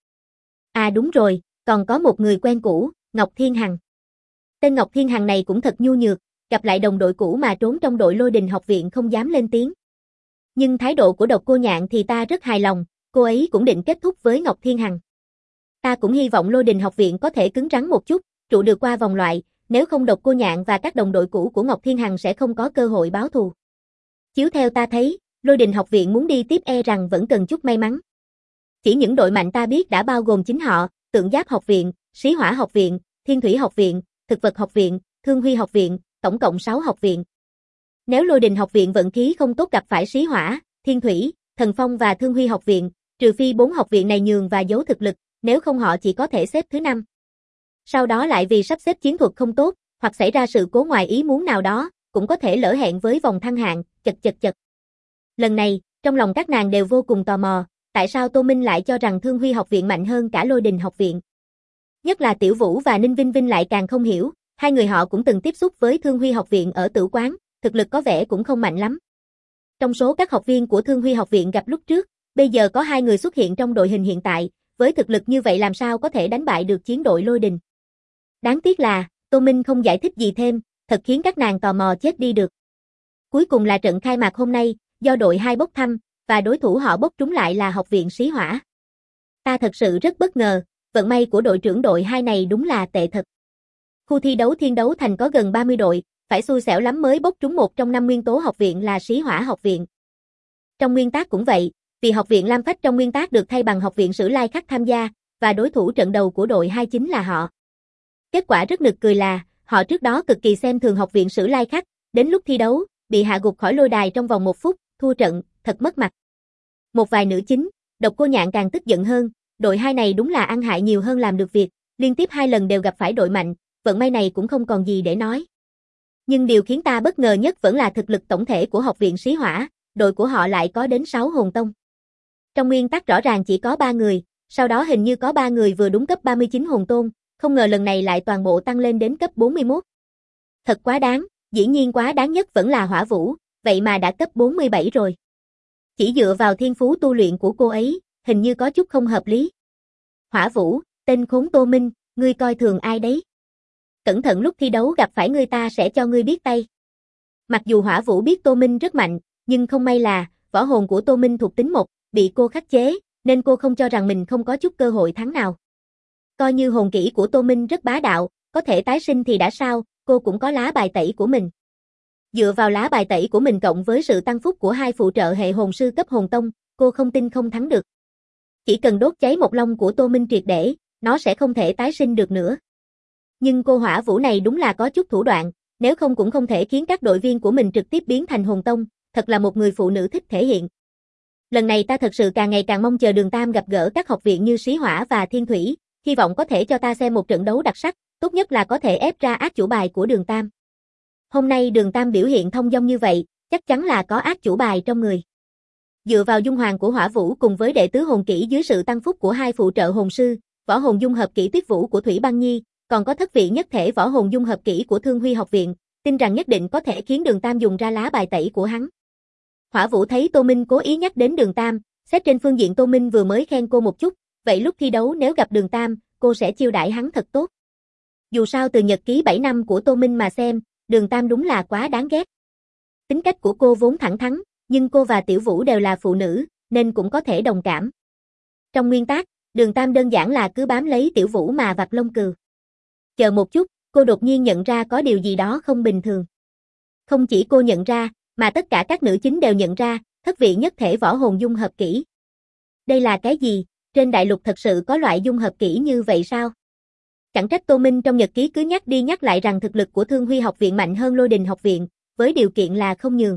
À đúng rồi, còn có một người quen cũ, Ngọc Thiên Hằng. Tên Ngọc Thiên Hằng này cũng thật nhu nhược, gặp lại đồng đội cũ mà trốn trong đội Lôi Đình học viện không dám lên tiếng. Nhưng thái độ của Độc Cô Nhạn thì ta rất hài lòng, cô ấy cũng định kết thúc với Ngọc Thiên Hằng. Ta cũng hy vọng Lôi Đình học viện có thể cứng rắn một chút, trụ được qua vòng loại, nếu không Độc Cô Nhạn và các đồng đội cũ của Ngọc Thiên Hằng sẽ không có cơ hội báo thù. Chiếu theo ta thấy, Lôi Đình học viện muốn đi tiếp e rằng vẫn cần chút may mắn. Chỉ những đội mạnh ta biết đã bao gồm chính họ, Tượng Giáp học viện, Xí Hỏa học viện, Thiên Thủy học viện, Thực vật học viện, Thương Huy học viện, tổng cộng 6 học viện. Nếu Lôi Đình học viện vận khí không tốt gặp phải Xí Hỏa, Thiên Thủy, Thần Phong và Thương Huy học viện, trừ phi 4 học viện này nhường và giấu thực lực, nếu không họ chỉ có thể xếp thứ 5. Sau đó lại vì sắp xếp chiến thuật không tốt, hoặc xảy ra sự cố ngoài ý muốn nào đó, cũng có thể lỡ hẹn với vòng thăng hạng, chật. Lần này, trong lòng các nàng đều vô cùng tò mò, tại sao Tô Minh lại cho rằng Thương Huy học viện mạnh hơn cả Lôi Đình học viện. Nhất là Tiểu Vũ và Ninh Vinh Vinh lại càng không hiểu, hai người họ cũng từng tiếp xúc với Thương Huy học viện ở tử quán, thực lực có vẻ cũng không mạnh lắm. Trong số các học viên của Thương Huy học viện gặp lúc trước, bây giờ có 2 người xuất hiện trong đội hình hiện tại, với thực lực như vậy làm sao có thể đánh bại được chiến đội Lôi Đình. Đáng tiếc là, Tô Minh không giải thích gì thêm, thật khiến các nàng tò mò chết đi được. Cuối cùng là trận khai mạc hôm nay, do đội 2 bốc thăm, và đối thủ họ bốc trúng lại là học viện Xí Hỏa. Ta thật sự rất bất ngờ, vận may của đội trưởng đội 2 này đúng là tệ thật. Khu thi đấu Thiên Đấu Thành có gần 30 đội, phải xui xẻo lắm mới bốc trúng một trong 5 nguyên tố học viện là Xí Hỏa học viện. Trong nguyên tắc cũng vậy, vì học viện Lam Phách trong nguyên tắc được thay bằng học viện Sử Lai Khắc tham gia, và đối thủ trận đầu của đội 2 chính là họ. Kết quả rất nực cười là, họ trước đó cực kỳ xem thường học viện Sử Lai Khắc, đến lúc thi đấu, bị hạ gục khỏi lôi đài trong vòng 1 phút, thua trận, thật mất mặt. Một vài nữ chính, Độc Cô Nhạn càng tức giận hơn, đội 2 này đúng là ăn hại nhiều hơn làm được việc, liên tiếp 2 lần đều gặp phải đội mạnh, vận may này cũng không còn gì để nói. Nhưng điều khiến ta bất ngờ nhất vẫn là thực lực tổng thể của học viện Xí Hỏa, đội của họ lại có đến 6 hồn tông. Trong nguyên tắc rõ ràng chỉ có 3 người, sau đó hình như có 3 người vừa đúng cấp 39 hồn tôn, không ngờ lần này lại toàn bộ tăng lên đến cấp 41. Thật quá đáng, dĩ nhiên quá đáng nhất vẫn là Hỏa Vũ, vậy mà đã cấp 47 rồi. Chỉ dựa vào thiên phú tu luyện của cô ấy, hình như có chút không hợp lý. Hỏa Vũ, tên khốn Tô Minh, ngươi coi thường ai đấy? Cẩn thận lúc thi đấu gặp phải người ta sẽ cho ngươi biết tay. Mặc dù Hỏa Vũ biết Tô Minh rất mạnh, nhưng không may là, võ hồn của Tô Minh thuộc tính 1, bị cô khắc chế, nên cô không cho rằng mình không có chút cơ hội thắng nào. Coi như hồn kỹ của Tô Minh rất bá đạo, có thể tái sinh thì đã sao, cô cũng có lá bài tẩy của mình. Dựa vào lá bài tẩy của mình cộng với sự tăng phúc của 2 phụ trợ hệ hồn sư cấp hồn tông, cô không tin không thắng được. Chỉ cần đốt cháy một lông của Tô Minh triệt để, nó sẽ không thể tái sinh được nữa. Nhưng cô Hỏa Vũ này đúng là có chút thủ đoạn, nếu không cũng không thể khiến các đội viên của mình trực tiếp biến thành hồn tông, thật là một người phụ nữ thích thể hiện. Lần này ta thật sự càng ngày càng mong chờ Đường Tam gặp gỡ các học viện như Xí Hỏa và Thiên Thủy, hy vọng có thể cho ta xem một trận đấu đặc sắc, tốt nhất là có thể ép ra ác chủ bài của Đường Tam. Hôm nay Đường Tam biểu hiện thông dong như vậy, chắc chắn là có ác chủ bài trong người. Dựa vào dung hoàng của Hỏa Vũ cùng với đệ tứ hồn kỹ dưới sự tăng phúc của 2 phụ trợ hồn sư, võ hồn dung hợp kỹ Tuyết Vũ của Thủy Băng Nhi, còn có thất vị nhất thể võ hồn dung hợp kỹ của Thương Huy học viện, tin rằng nhất định có thể khiến Đường Tam dùng ra lá bài tẩy của hắn. Hỏa Vũ thấy Tô Minh cố ý nhắc đến Đường Tam, xét trên phương diện Tô Minh vừa mới khen cô một chút, vậy lúc thi đấu nếu gặp Đường Tam, cô sẽ chiêu đãi hắn thật tốt. Dù sao từ nhật ký 7 năm của Tô Minh mà xem, Đường Tam đúng là quá đáng ghét. Tính cách của cô vốn thẳng thắn, nhưng cô và Tiểu Vũ đều là phụ nữ, nên cũng có thể đồng cảm. Trong nguyên tắc, Đường Tam đơn giản là cứ bám lấy Tiểu Vũ mà vặt lông cừu. Chờ một chút, cô đột nhiên nhận ra có điều gì đó không bình thường. Không chỉ cô nhận ra, mà tất cả các nữ chính đều nhận ra, thất vị nhất thể võ hồn dung hợp kỹ. Đây là cái gì? Trên đại lục thật sự có loại dung hợp kỹ như vậy sao? Chẳng trách Tô Minh trong nhật ký cứ nhắc đi nhắc lại rằng thực lực của Thương Huy học viện mạnh hơn Lôi Đình học viện, với điều kiện là không nhường.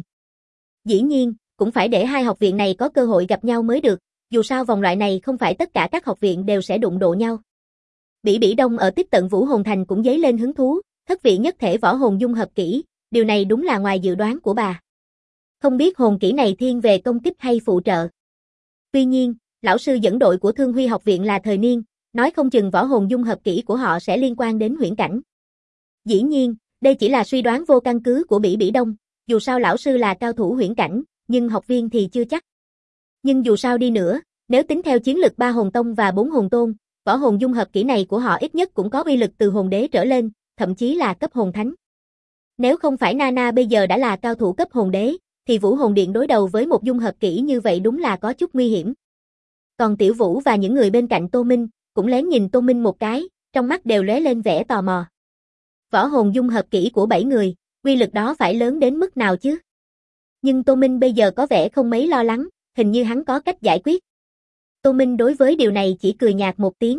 Dĩ nhiên, cũng phải để 2 học viện này có cơ hội gặp nhau mới được, dù sao vòng loại này không phải tất cả các học viện đều sẽ đụng độ nhau. Bỉ Bỉ Đông ở Tiếp Tận Vũ Hồn Thành cũng dấy lên hứng thú, thất vị nhất thể võ hồn dung hợp kỹ, điều này đúng là ngoài dự đoán của bà. Không biết hồn kỹ này thiên về công kích hay phụ trợ. Tuy nhiên, lão sư dẫn đội của Thương Huy học viện là Thời Niên, nói không chừng võ hồn dung hợp kỹ của họ sẽ liên quan đến huyễn cảnh. Dĩ nhiên, đây chỉ là suy đoán vô căn cứ của Bỉ Bỉ Đông, dù sao lão sư là cao thủ huyễn cảnh, nhưng học viên thì chưa chắc. Nhưng dù sao đi nữa, nếu tính theo chiến lực 3 hồn tông và 4 hồn tôn, võ hồn dung hợp kỹ này của họ ít nhất cũng có uy lực từ hồn đế trở lên, thậm chí là cấp hồn thánh. Nếu không phải Nana bây giờ đã là cao thủ cấp hồn đế, thì Vũ Hồn Điện đối đầu với một dung hợp kỹ như vậy đúng là có chút nguy hiểm. Còn Tiểu Vũ và những người bên cạnh Tô Minh, cũng lén nhìn Tô Minh một cái, trong mắt đều lóe lên vẻ tò mò. Võ hồn dung hợp kỹ của 7 người, uy lực đó phải lớn đến mức nào chứ? Nhưng Tô Minh bây giờ có vẻ không mấy lo lắng, hình như hắn có cách giải quyết. Tô Minh đối với điều này chỉ cười nhạt một tiếng.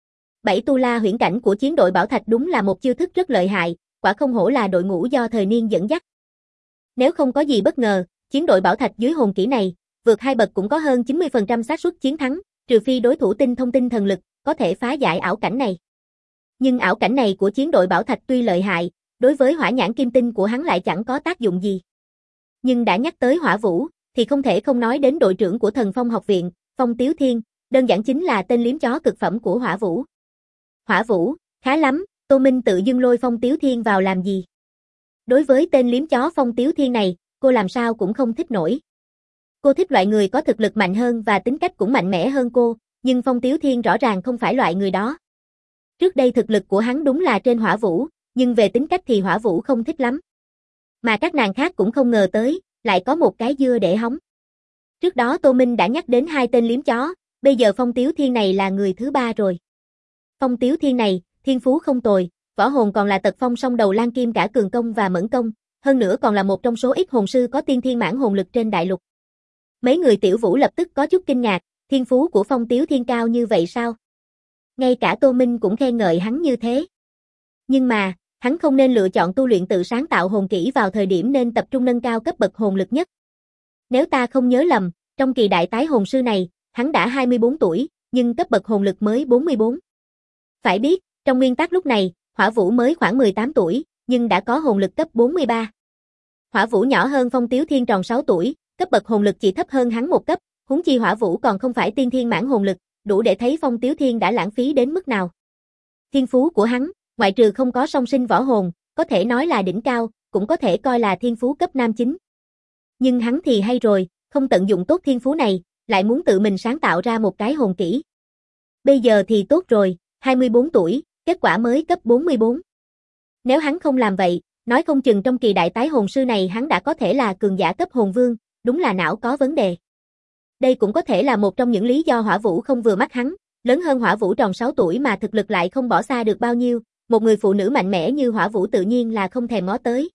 7 tu la huyễn cảnh của chiến đội Bảo Thạch đúng là một chiêu thức rất lợi hại, quả không hổ là đội ngũ do thời niên dẫn dắt. Nếu không có gì bất ngờ, chiến đội Bảo Thạch dưới hồn kỹ này, vượt 2 bậc cũng có hơn 90% xác suất chiến thắng, trừ phi đối thủ tinh thông tinh thần lực, có thể phá giải ảo cảnh này. Nhưng ảo cảnh này của chiến đội Bảo Thạch tuy lợi hại, đối với hỏa nhãn kim tinh của hắn lại chẳng có tác dụng gì. Nhưng đã nhắc tới Hỏa Vũ, thì không thể không nói đến đội trưởng của Thần Phong học viện, Phong Tiếu Thiên, đơn giản chính là tên liếm chó cực phẩm của Hỏa Vũ. Hỏa Vũ, khá lắm, Tô Minh tự dưng lôi Phong Tiếu Thiên vào làm gì? Đối với tên liếm chó Phong Tiếu Thiên này, cô làm sao cũng không thích nổi. Cô thích loại người có thực lực mạnh hơn và tính cách cũng mạnh mẽ hơn cô, nhưng Phong Tiếu Thiên rõ ràng không phải loại người đó. Trước đây thực lực của hắn đúng là trên Hỏa Vũ, nhưng về tính cách thì Hỏa Vũ không thích lắm. Mà các nàng khác cũng không ngờ tới, lại có một cái dưa để hóng. Trước đó Tô Minh đã nhắc đến 2 tên liếm chó, bây giờ Phong Tiếu Thiên này là người thứ 3 rồi. Phong Tiếu Thiên này, thiên phú không tồi, võ hồn còn là tật phong song đầu lan kim cả cường công và mẫn công, hơn nữa còn là một trong số ít hồn sư có tiên thiên mãn hồn lực trên đại lục. Mấy người Tiểu Vũ lập tức có chút kinh ngạc, thiên phú của Phong Tiếu Thiên cao như vậy sao? Ngay cả Tô Minh cũng khen ngợi hắn như thế. Nhưng mà, hắn không nên lựa chọn tu luyện tự sáng tạo hồn kỹ vào thời điểm nên tập trung nâng cao cấp bậc hồn lực nhất. Nếu ta không nhớ lầm, trong kỳ đại tái hồn sư này, hắn đã 24 tuổi, nhưng cấp bậc hồn lực mới 44. Phải biết, trong nguyên tắc lúc này, Hỏa Vũ mới khoảng 18 tuổi, nhưng đã có hồn lực cấp 43. Hỏa Vũ nhỏ hơn Phong Tiếu Thiên tròn 6 tuổi, cấp bậc hồn lực chỉ thấp hơn hắn một cấp, huống chi Hỏa Vũ còn không phải tiên thiên mãn hồn lực, đủ để thấy Phong Tiếu Thiên đã lãng phí đến mức nào. Thiên phú của hắn, ngoại trừ không có song sinh võ hồn, có thể nói là đỉnh cao, cũng có thể coi là thiên phú cấp nam chính. Nhưng hắn thì hay rồi, không tận dụng tốt thiên phú này, lại muốn tự mình sáng tạo ra một cái hồn kỹ. Bây giờ thì tốt rồi, 24 tuổi, kết quả mới cấp 44. Nếu hắn không làm vậy, nói không chừng trong kỳ đại tái hồn sư này hắn đã có thể là cường giả cấp hồn vương, đúng là não có vấn đề. Đây cũng có thể là một trong những lý do Hỏa Vũ không vừa mắt hắn, lớn hơn Hỏa Vũ tròn 6 tuổi mà thực lực lại không bỏ xa được bao nhiêu, một người phụ nữ mạnh mẽ như Hỏa Vũ tự nhiên là không thèm ngó tới.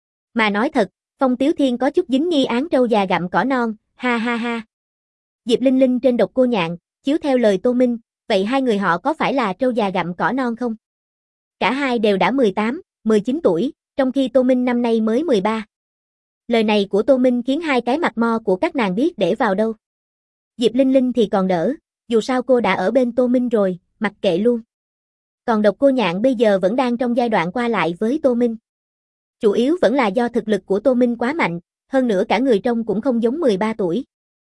Mà nói thật, Phong Tiếu Thiên có chút dính nghi án trâu già gặm cỏ non, ha ha ha. Diệp Linh Linh trên Độc Cô Nhạn, chiếu theo lời Tô Minh, vậy hai người họ có phải là trâu già gặm cỏ non không? Cả hai đều đã 18, 19 tuổi, trong khi Tô Minh năm nay mới 13. Lời này của Tô Minh khiến hai cái mặt mo của các nàng biết để vào đâu. Diệp Linh Linh thì còn đỡ, dù sao cô đã ở bên Tô Minh rồi, mặc kệ luôn. Còn Độc Cô Nhạn bây giờ vẫn đang trong giai đoạn qua lại với Tô Minh. Chủ yếu vẫn là do thực lực của Tô Minh quá mạnh, hơn nữa cả người trông cũng không giống 13 tuổi.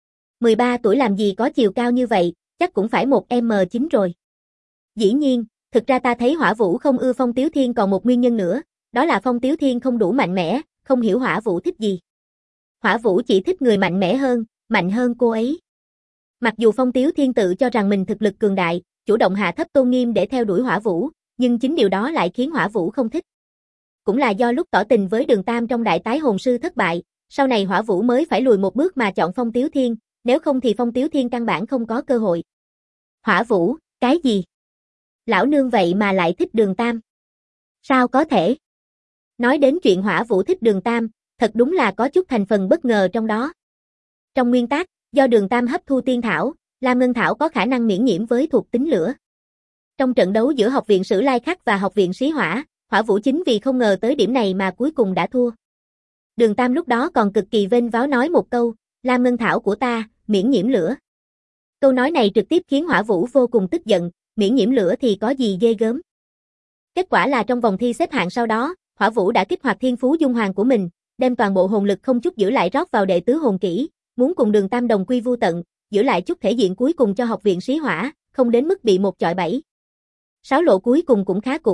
13 tuổi làm gì có chiều cao như vậy, chắc cũng phải một M9 rồi. Dĩ nhiên, thực ra ta thấy Hỏa Vũ không ưa Phong Tiếu Thiên còn một nguyên nhân nữa, đó là Phong Tiếu Thiên không đủ mạnh mẽ, không hiểu Hỏa Vũ thích gì. Hỏa Vũ chỉ thích người mạnh hơn cô ấy. Mặc dù Phong Tiếu Thiên tự cho rằng mình thực lực cường đại, chủ động hạ thấp tôn nghiêm để theo đuổi Hỏa Vũ, nhưng chính điều đó lại khiến Hỏa Vũ không thích. Cũng là do lúc tỏ tình với Đường Tam trong đại tái hồn sư thất bại, sau này Hỏa Vũ mới phải lùi một bước mà chọn Phong Tiếu Thiên, nếu không thì Phong Tiếu Thiên căn bản không có cơ hội. Hỏa Vũ, cái gì? Lão nương vậy mà lại thích Đường Tam? Sao có thể? Nói đến chuyện Hỏa Vũ thích Đường Tam, thật đúng là có chút thành phần bất ngờ trong đó. Trong nguyên tắc, do Đường Tam hấp thu tiên thảo, Lam Ngân Thảo có khả năng miễn nhiễm với thuộc tính lửa. Trong trận đấu giữa Học viện Sử Lai Khắc và Học viện Xí Hỏa, Hỏa Vũ chính vì không ngờ tới điểm này mà cuối cùng đã thua. Đường Tam lúc đó còn cực kỳ vênh váo nói một câu, Lam Ngân Thảo của ta, miễn nhiễm lửa. Câu nói này trực tiếp khiến Hỏa Vũ vô cùng tức giận, miễn nhiễm lửa thì có gì ghê gớm. Kết quả là trong vòng thi xếp hạng sau đó, Hỏa Vũ đã kích hoạt thiên phú dung hoàng của mình, đem toàn bộ hồn lực không chút giữ lại rót vào đệ tứ hồn kỹ, muốn cùng Đường Tam đồng quy vu tận, giữ lại chút thể diện cuối cùng cho Học viện Xí Hỏa, không đến mức bị một chọi bảy. Sáo lộ cuối cùng cũng khá cũ,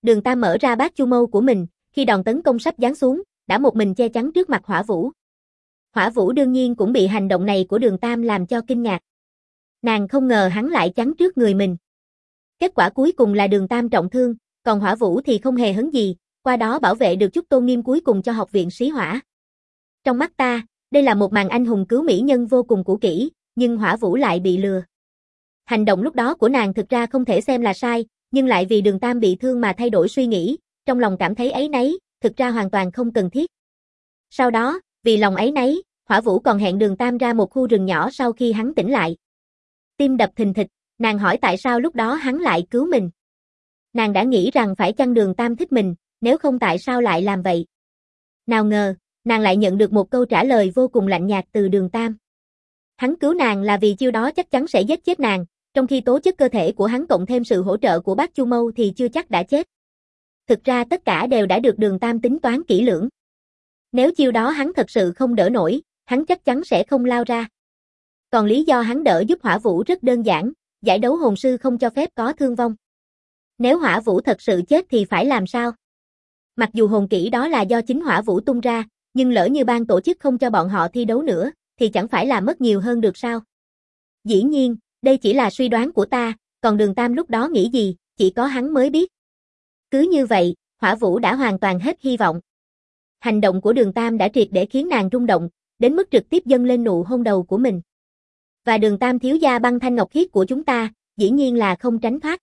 Đường Tam mở ra bát chu mâu của mình, khi đòn tấn công sắp giáng xuống, đã một mình che chắn trước mặt Hỏa Vũ. Hỏa Vũ đương nhiên cũng bị hành động này của Đường Tam làm cho kinh ngạc. Nàng không ngờ hắn lại chắn trước người mình. Kết quả cuối cùng là Đường Tam trọng thương, còn Hỏa Vũ thì không hề hấn gì, qua đó bảo vệ được chút tôn nghiêm cuối cùng cho học viện Sĩ Hỏa. Trong mắt ta, đây là một màn anh hùng cứu mỹ nhân vô cùng cũ kỹ, nhưng Hỏa Vũ lại bị lừa. Hành động lúc đó của nàng thực ra không thể xem là sai, nhưng lại vì Đường Tam bị thương mà thay đổi suy nghĩ, trong lòng cảm thấy áy náy, thực ra hoàn toàn không cần thiết. Sau đó, vì lòng áy náy, Hỏa Vũ còn hẹn Đường Tam ra một khu rừng nhỏ sau khi hắn tỉnh lại. Tim đập thình thịch, nàng hỏi tại sao lúc đó hắn lại cứu mình. Nàng đã nghĩ rằng phải chăng Đường Tam thích mình, nếu không tại sao lại làm vậy. Nào ngờ, nàng lại nhận được một câu trả lời vô cùng lạnh nhạt từ Đường Tam. Hắn cứu nàng là vì chiêu đó chắc chắn sẽ giết chết nàng, trong khi tố chất cơ thể của hắn cộng thêm sự hỗ trợ của bác Chu Mâu thì chưa chắc đã chết. Thực ra tất cả đều đã được Đường Tam tính toán kỹ lưỡng. Nếu chiêu đó hắn thật sự không đỡ nổi, hắn chắc chắn sẽ không lao ra. Còn lý do hắn đỡ giúp Hỏa Vũ rất đơn giản, giải đấu hồn sư không cho phép có thương vong. Nếu Hỏa Vũ thật sự chết thì phải làm sao? Mặc dù hồn kỹ đó là do chính Hỏa Vũ tung ra, nhưng lỡ như ban tổ chức không cho bọn họ thi đấu nữa, thì chẳng phải là mất nhiều hơn được sao? Dĩ nhiên, đây chỉ là suy đoán của ta, còn Đường Tam lúc đó nghĩ gì, chỉ có hắn mới biết. Cứ như vậy, Hỏa Vũ đã hoàn toàn hết hy vọng. Hành động của Đường Tam đã triệt để khiến nàng rung động, đến mức trực tiếp dâng lên nụ hôn đầu của mình. Và Đường Tam thiếu gia băng thanh ngọc khiết của chúng ta, dĩ nhiên là không tránh thoát.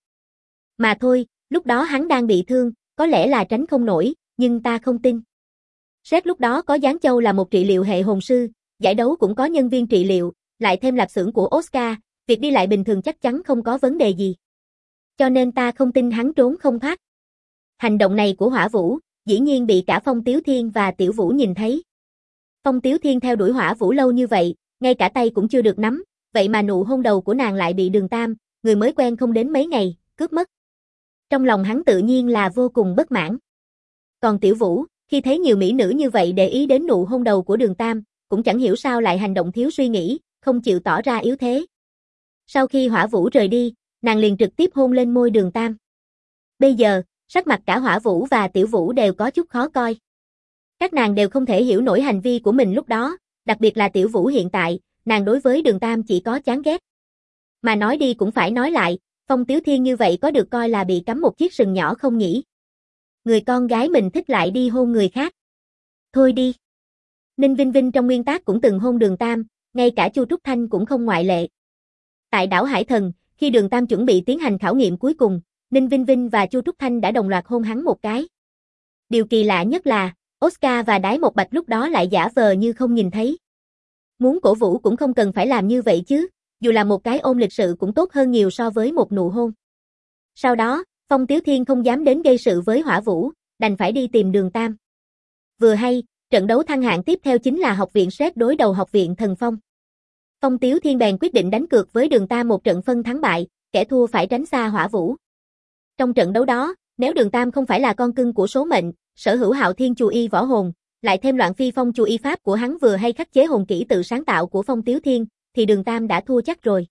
Mà thôi, lúc đó hắn đang bị thương, có lẽ là tránh không nổi, nhưng ta không tin. Sếp lúc đó có Giáng Châu là một trị liệu hệ hồn sư, giải đấu cũng có nhân viên trị liệu, lại thêm lạp xưởng của Oscar, việc đi lại bình thường chắc chắn không có vấn đề gì. Cho nên ta không tin hắn trốn không thoát. Hành động này của Hỏa Vũ, dĩ nhiên bị cả Phong Tiếu Thiên và Tiểu Vũ nhìn thấy. Phong Tiếu Thiên theo đuổi Hỏa Vũ lâu như vậy, ngay cả tay cũng chưa được nắm, vậy mà nụ hôn đầu của nàng lại bị Đường Tam, người mới quen không đến mấy ngày, cướp mất. Trong lòng hắn tự nhiên là vô cùng bất mãn. Còn Tiểu Vũ, khi thấy nhiều mỹ nữ như vậy để ý đến nụ hôn đầu của Đường Tam, cũng chẳng hiểu sao lại hành động thiếu suy nghĩ, không chịu tỏ ra yếu thế. Sau khi Hỏa Vũ rời đi, nàng liền trực tiếp hôn lên môi Đường Tam. Bây giờ, sắc mặt cả Hỏa Vũ và Tiểu Vũ đều có chút khó coi. Các nàng đều không thể hiểu nổi hành vi của mình lúc đó, đặc biệt là Tiểu Vũ hiện tại, nàng đối với Đường Tam chỉ có chán ghét. Mà nói đi cũng phải nói lại, Phong Tiếu Thiên như vậy có được coi là bị cắm một chiếc sừng nhỏ không nhỉ? Người con gái mình thích lại đi hôn người khác. Thôi đi. Ninh Vinh Vinh trong nguyên tác cũng từng hôn Đường Tam, ngay cả Chu Trúc Thanh cũng không ngoại lệ. Tại đảo Hải Thần, khi Đường Tam chuẩn bị tiến hành khảo nghiệm cuối cùng, Ninh Vinh Vinh và Chu Trúc Thanh đã đồng loạt hôn hắn một cái. Điều kỳ lạ nhất là, Oscar và Đái Một Bạch lúc đó lại giả vờ như không nhìn thấy. Muốn cổ vũ cũng không cần phải làm như vậy chứ, dù là một cái ôm lịch sự cũng tốt hơn nhiều so với một nụ hôn. Sau đó, Phong Tiếu Thiên không dám đến gây sự với Hỏa Vũ, đành phải đi tìm Đường Tam. Vừa hay, trận đấu thăng hạng tiếp theo chính là học viện Sét đối đầu học viện Thần Phong. Phong Tiếu Thiên bèn quyết định đánh cược với Đường Tam một trận phân thắng bại, kẻ thua phải tránh xa Hỏa Vũ. Trong trận đấu đó, nếu Đường Tam không phải là con cưng của số mệnh, sở hữu Hạo Thiên Chù Y võ hồn, lại thêm Loạn Phi Phong Chù Y pháp của hắn vừa hay khắc chế hồn kỹ tự sáng tạo của Phong Tiếu Thiên, thì Đường Tam đã thua chắc rồi.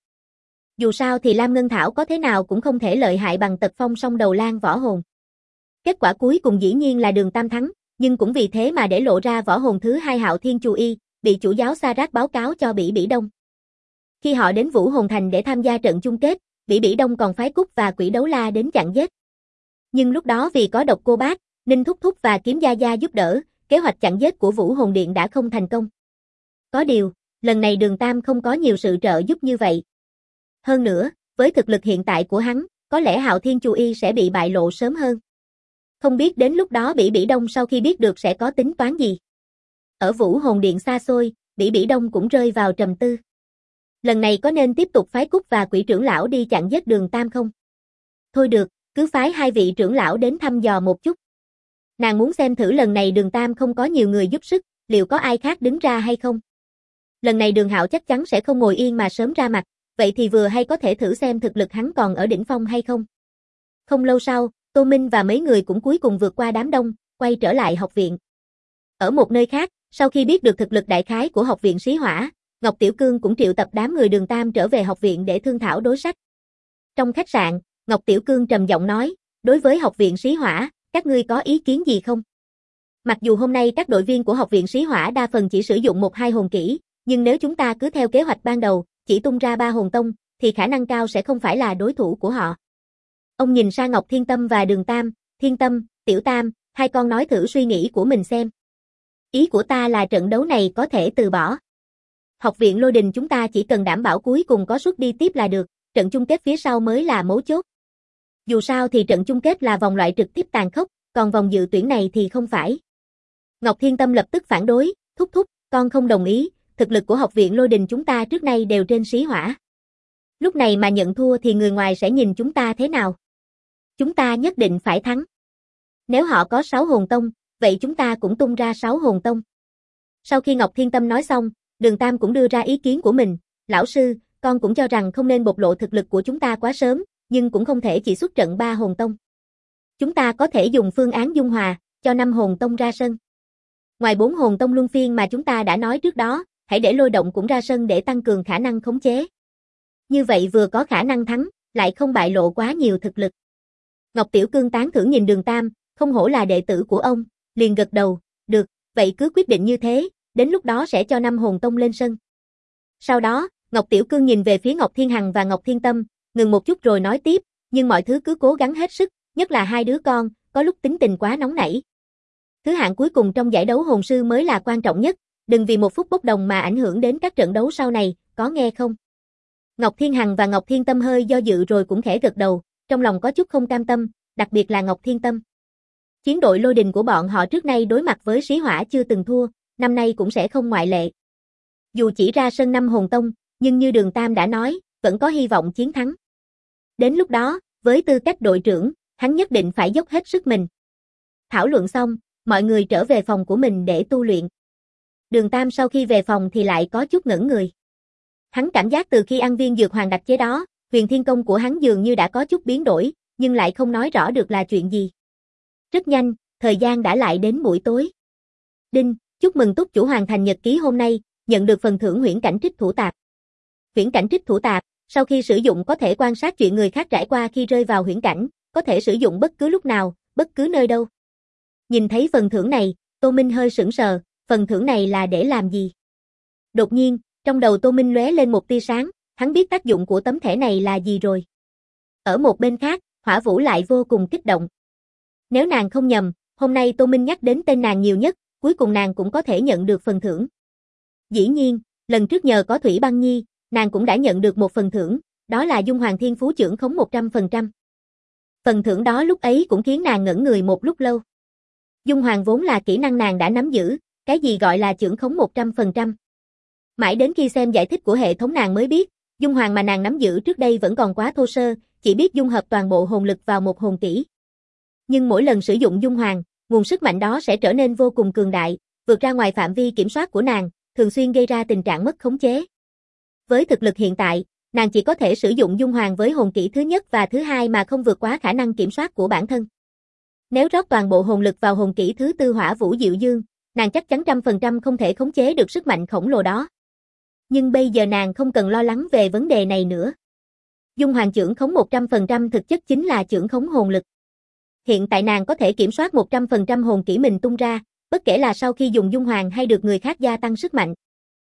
Dù sao thì Lam Ngân Thảo có thế nào cũng không thể lợi hại bằng Tật Phong Song Đầu Lan võ hồn. Kết quả cuối cùng dĩ nhiên là Đường Tam thắng, nhưng cũng vì thế mà để lộ ra võ hồn thứ hai Hạo Thiên Chù Y, bị chủ giáo Sa Rát báo cáo cho Bỉ Bỉ Đông. Khi họ đến Vũ Hồn Thành để tham gia trận chung kết, Bỉ Bỉ Đông còn phái Cúc và Quỷ Đấu La đến chặn giết. Nhưng lúc đó vì có Độc Cô Bác, Ninh Thúc Thúc và Kiếm Gia Gia giúp đỡ, kế hoạch chặn giết của Vũ Hồn Điện đã không thành công. Có điều, lần này Đường Tam không có nhiều sự trợ giúp như vậy. Hơn nữa, với thực lực hiện tại của hắn, có lẽ Hạo Thiên Chù Y sẽ bị bại lộ sớm hơn. Không biết đến lúc đó Bỉ Bỉ Đông sau khi biết được sẽ có tính toán gì. Ở Vũ Hồn Điện xa xôi, Bỉ Bỉ Đông cũng rơi vào trầm tư. Lần này có nên tiếp tục phái Cúc và Quỷ trưởng lão đi chặn giết Đường Tam không? Thôi được, cứ phái hai vị trưởng lão đến thăm dò một chút. Nàng muốn xem thử lần này Đường Tam không có nhiều người giúp sức, liệu có ai khác đứng ra hay không? Lần này Đường Hạo chắc chắn sẽ không ngồi yên mà sớm ra mặt, vậy thì vừa hay có thể thử xem thực lực hắn còn ở đỉnh phong hay không. Không lâu sau, Tô Minh và mấy người cũng cuối cùng vượt qua đám đông, quay trở lại học viện. Ở một nơi khác, sau khi biết được thực lực đại khái của học viện Sĩ Hỏa, Ngọc Tiểu Cương cũng triệu tập đám người Đường Tam trở về học viện để thương thảo đối sách. Trong khách sạn, Ngọc Tiểu Cương trầm giọng nói, Đối với học viện Sĩ Hỏa, các ngươi có ý kiến gì không? Mặc dù hôm nay các đội viên của học viện Sĩ Hỏa đa phần chỉ sử dụng 1-2 hồn kỹ, nhưng nếu chúng ta cứ theo kế hoạch ban đầu, chỉ tung ra 3 hồn tông, thì khả năng cao sẽ không phải là đối thủ của họ. Ông nhìn sang Ngọc Thiên Tâm và Đường Tam, Thiên Tâm, Tiểu Tam, hai con nói thử suy nghĩ của mình xem. Ý của ta là trận đấu này có thể từ bỏ. Học viện Lôi Đình chúng ta chỉ cần đảm bảo cuối cùng có suất đi tiếp là được, trận chung kết phía sau mới là mấu chốt. Dù sao thì trận chung kết là vòng loại trực tiếp tàn khốc, còn vòng dự tuyển này thì không phải. Ngọc Thiên Tâm lập tức phản đối, thúc, con không đồng ý, thực lực của học viện Lôi Đình chúng ta trước nay đều trên Sĩ Hỏa. Lúc này mà nhận thua thì người ngoài sẽ nhìn chúng ta thế nào? Chúng ta nhất định phải thắng. Nếu họ có 6 hồn tông, vậy chúng ta cũng tung ra 6 hồn tông. Sau khi Ngọc Thiên Tâm nói xong, Đường Tam cũng đưa ra ý kiến của mình, lão sư, con cũng cho rằng không nên bộc lộ thực lực của chúng ta quá sớm, nhưng cũng không thể chỉ xuất trận 3 hồn tông. Chúng ta có thể dùng phương án dung hòa, cho 5 hồn tông ra sân. Ngoài 4 hồn tông luân phiên mà chúng ta đã nói trước đó, hãy để Lôi Động cũng ra sân để tăng cường khả năng khống chế. Như vậy vừa có khả năng thắng, lại không bại lộ quá nhiều thực lực. Ngọc Tiểu Cương tán thưởng nhìn Đường Tam, không hổ là đệ tử của ông, liền gật đầu, được, vậy cứ quyết định như thế, đến lúc đó sẽ cho 5 hồn tông lên sân. Sau đó, Ngọc Tiểu Cương nhìn về phía Ngọc Thiên Hằng và Ngọc Thiên Tâm, ngừng một chút rồi nói tiếp, nhưng mọi thứ cứ cố gắng hết sức, nhất là hai đứa con, có lúc tính tình quá nóng nảy. Thứ hạng cuối cùng trong giải đấu hồn sư mới là quan trọng nhất, đừng vì 1 phút bốc đồng mà ảnh hưởng đến các trận đấu sau này, có nghe không? Ngọc Thiên Hằng và Ngọc Thiên Tâm hơi do dự rồi cũng khẽ gật đầu, trong lòng có chút không cam tâm, đặc biệt là Ngọc Thiên Tâm. Chiến đội Lôi Đình của bọn họ trước nay đối mặt với Sĩ Hỏa chưa từng thua, năm nay cũng sẽ không ngoại lệ. Dù chỉ ra sân 5 hồn tông, nhưng như Đường Tam đã nói, vẫn có hy vọng chiến thắng. Đến lúc đó, với tư cách đội trưởng, hắn nhất định phải dốc hết sức mình. Thảo luận xong, mọi người trở về phòng của mình để tu luyện. Đường Tam sau khi về phòng thì lại có chút ngẩn người. Hắn cảm giác từ khi ăn viên dược hoàng đặc chế đó, huyền thiên công của hắn dường như đã có chút biến đổi, nhưng lại không nói rõ được là chuyện gì. Rất nhanh, thời gian đã lại đến buổi tối. Đinh, chúc mừng túc chủ hoàn thành nhật ký hôm nay, nhận được phần thưởng huyễn cảnh trích thủ tạp. Huyễn cảnh trích thủ tạp, sau khi sử dụng có thể quan sát chuyện người khác trải qua khi rơi vào huyễn cảnh, có thể sử dụng bất cứ lúc nào, bất cứ nơi đâu. Nhìn thấy phần thưởng này, Tô Minh hơi sững sờ, phần thưởng này là để làm gì? Đột nhiên, trong đầu Tô Minh lóe lên một tia sáng, hắn biết tác dụng của tấm thẻ này là gì rồi. Ở một bên khác, Hỏa Vũ lại vô cùng kích động. Nếu nàng không nhầm, hôm nay Tô Minh nhắc đến tên nàng nhiều nhất, cuối cùng nàng cũng có thể nhận được phần thưởng. Dĩ nhiên, lần trước nhờ có Thủy Băng Nhi, nàng cũng đã nhận được một phần thưởng, đó là Dung Hoàng Thiên Phú Chưởng Khống 100%. Phần thưởng đó lúc ấy cũng khiến nàng ngẩn người một lúc lâu. Dung Hoàng vốn là kỹ năng nàng đã nắm giữ, cái gì gọi là chưởng khống 100%. Mãi đến khi xem giải thích của hệ thống nàng mới biết, Dung Hoàng mà nàng nắm giữ trước đây vẫn còn quá thô sơ, chỉ biết dung hợp toàn bộ hồn lực vào một hồn kỹ. Nhưng mỗi lần sử dụng Dung Hoàng, nguồn sức mạnh đó sẽ trở nên vô cùng cường đại, vượt ra ngoài phạm vi kiểm soát của nàng, thường xuyên gây ra tình trạng mất khống chế. Với thực lực hiện tại, nàng chỉ có thể sử dụng Dung Hoàng với hồn kỹ thứ nhất và thứ hai mà không vượt quá khả năng kiểm soát của bản thân. Nếu rót toàn bộ hồn lực vào hồn kỹ thứ tư Hỏa Vũ Diệu Dương, nàng chắc chắn 100% không thể khống chế được sức mạnh khổng lồ đó. Nhưng bây giờ nàng không cần lo lắng về vấn đề này nữa. Dung Hoàng chưởng khống 100% thực chất chính là chưởng khống hồn lực. Hiện tại nàng có thể kiểm soát 100% hồn kỹ mình tung ra, bất kể là sau khi dùng Dung Hoàng hay được người khác gia tăng sức mạnh.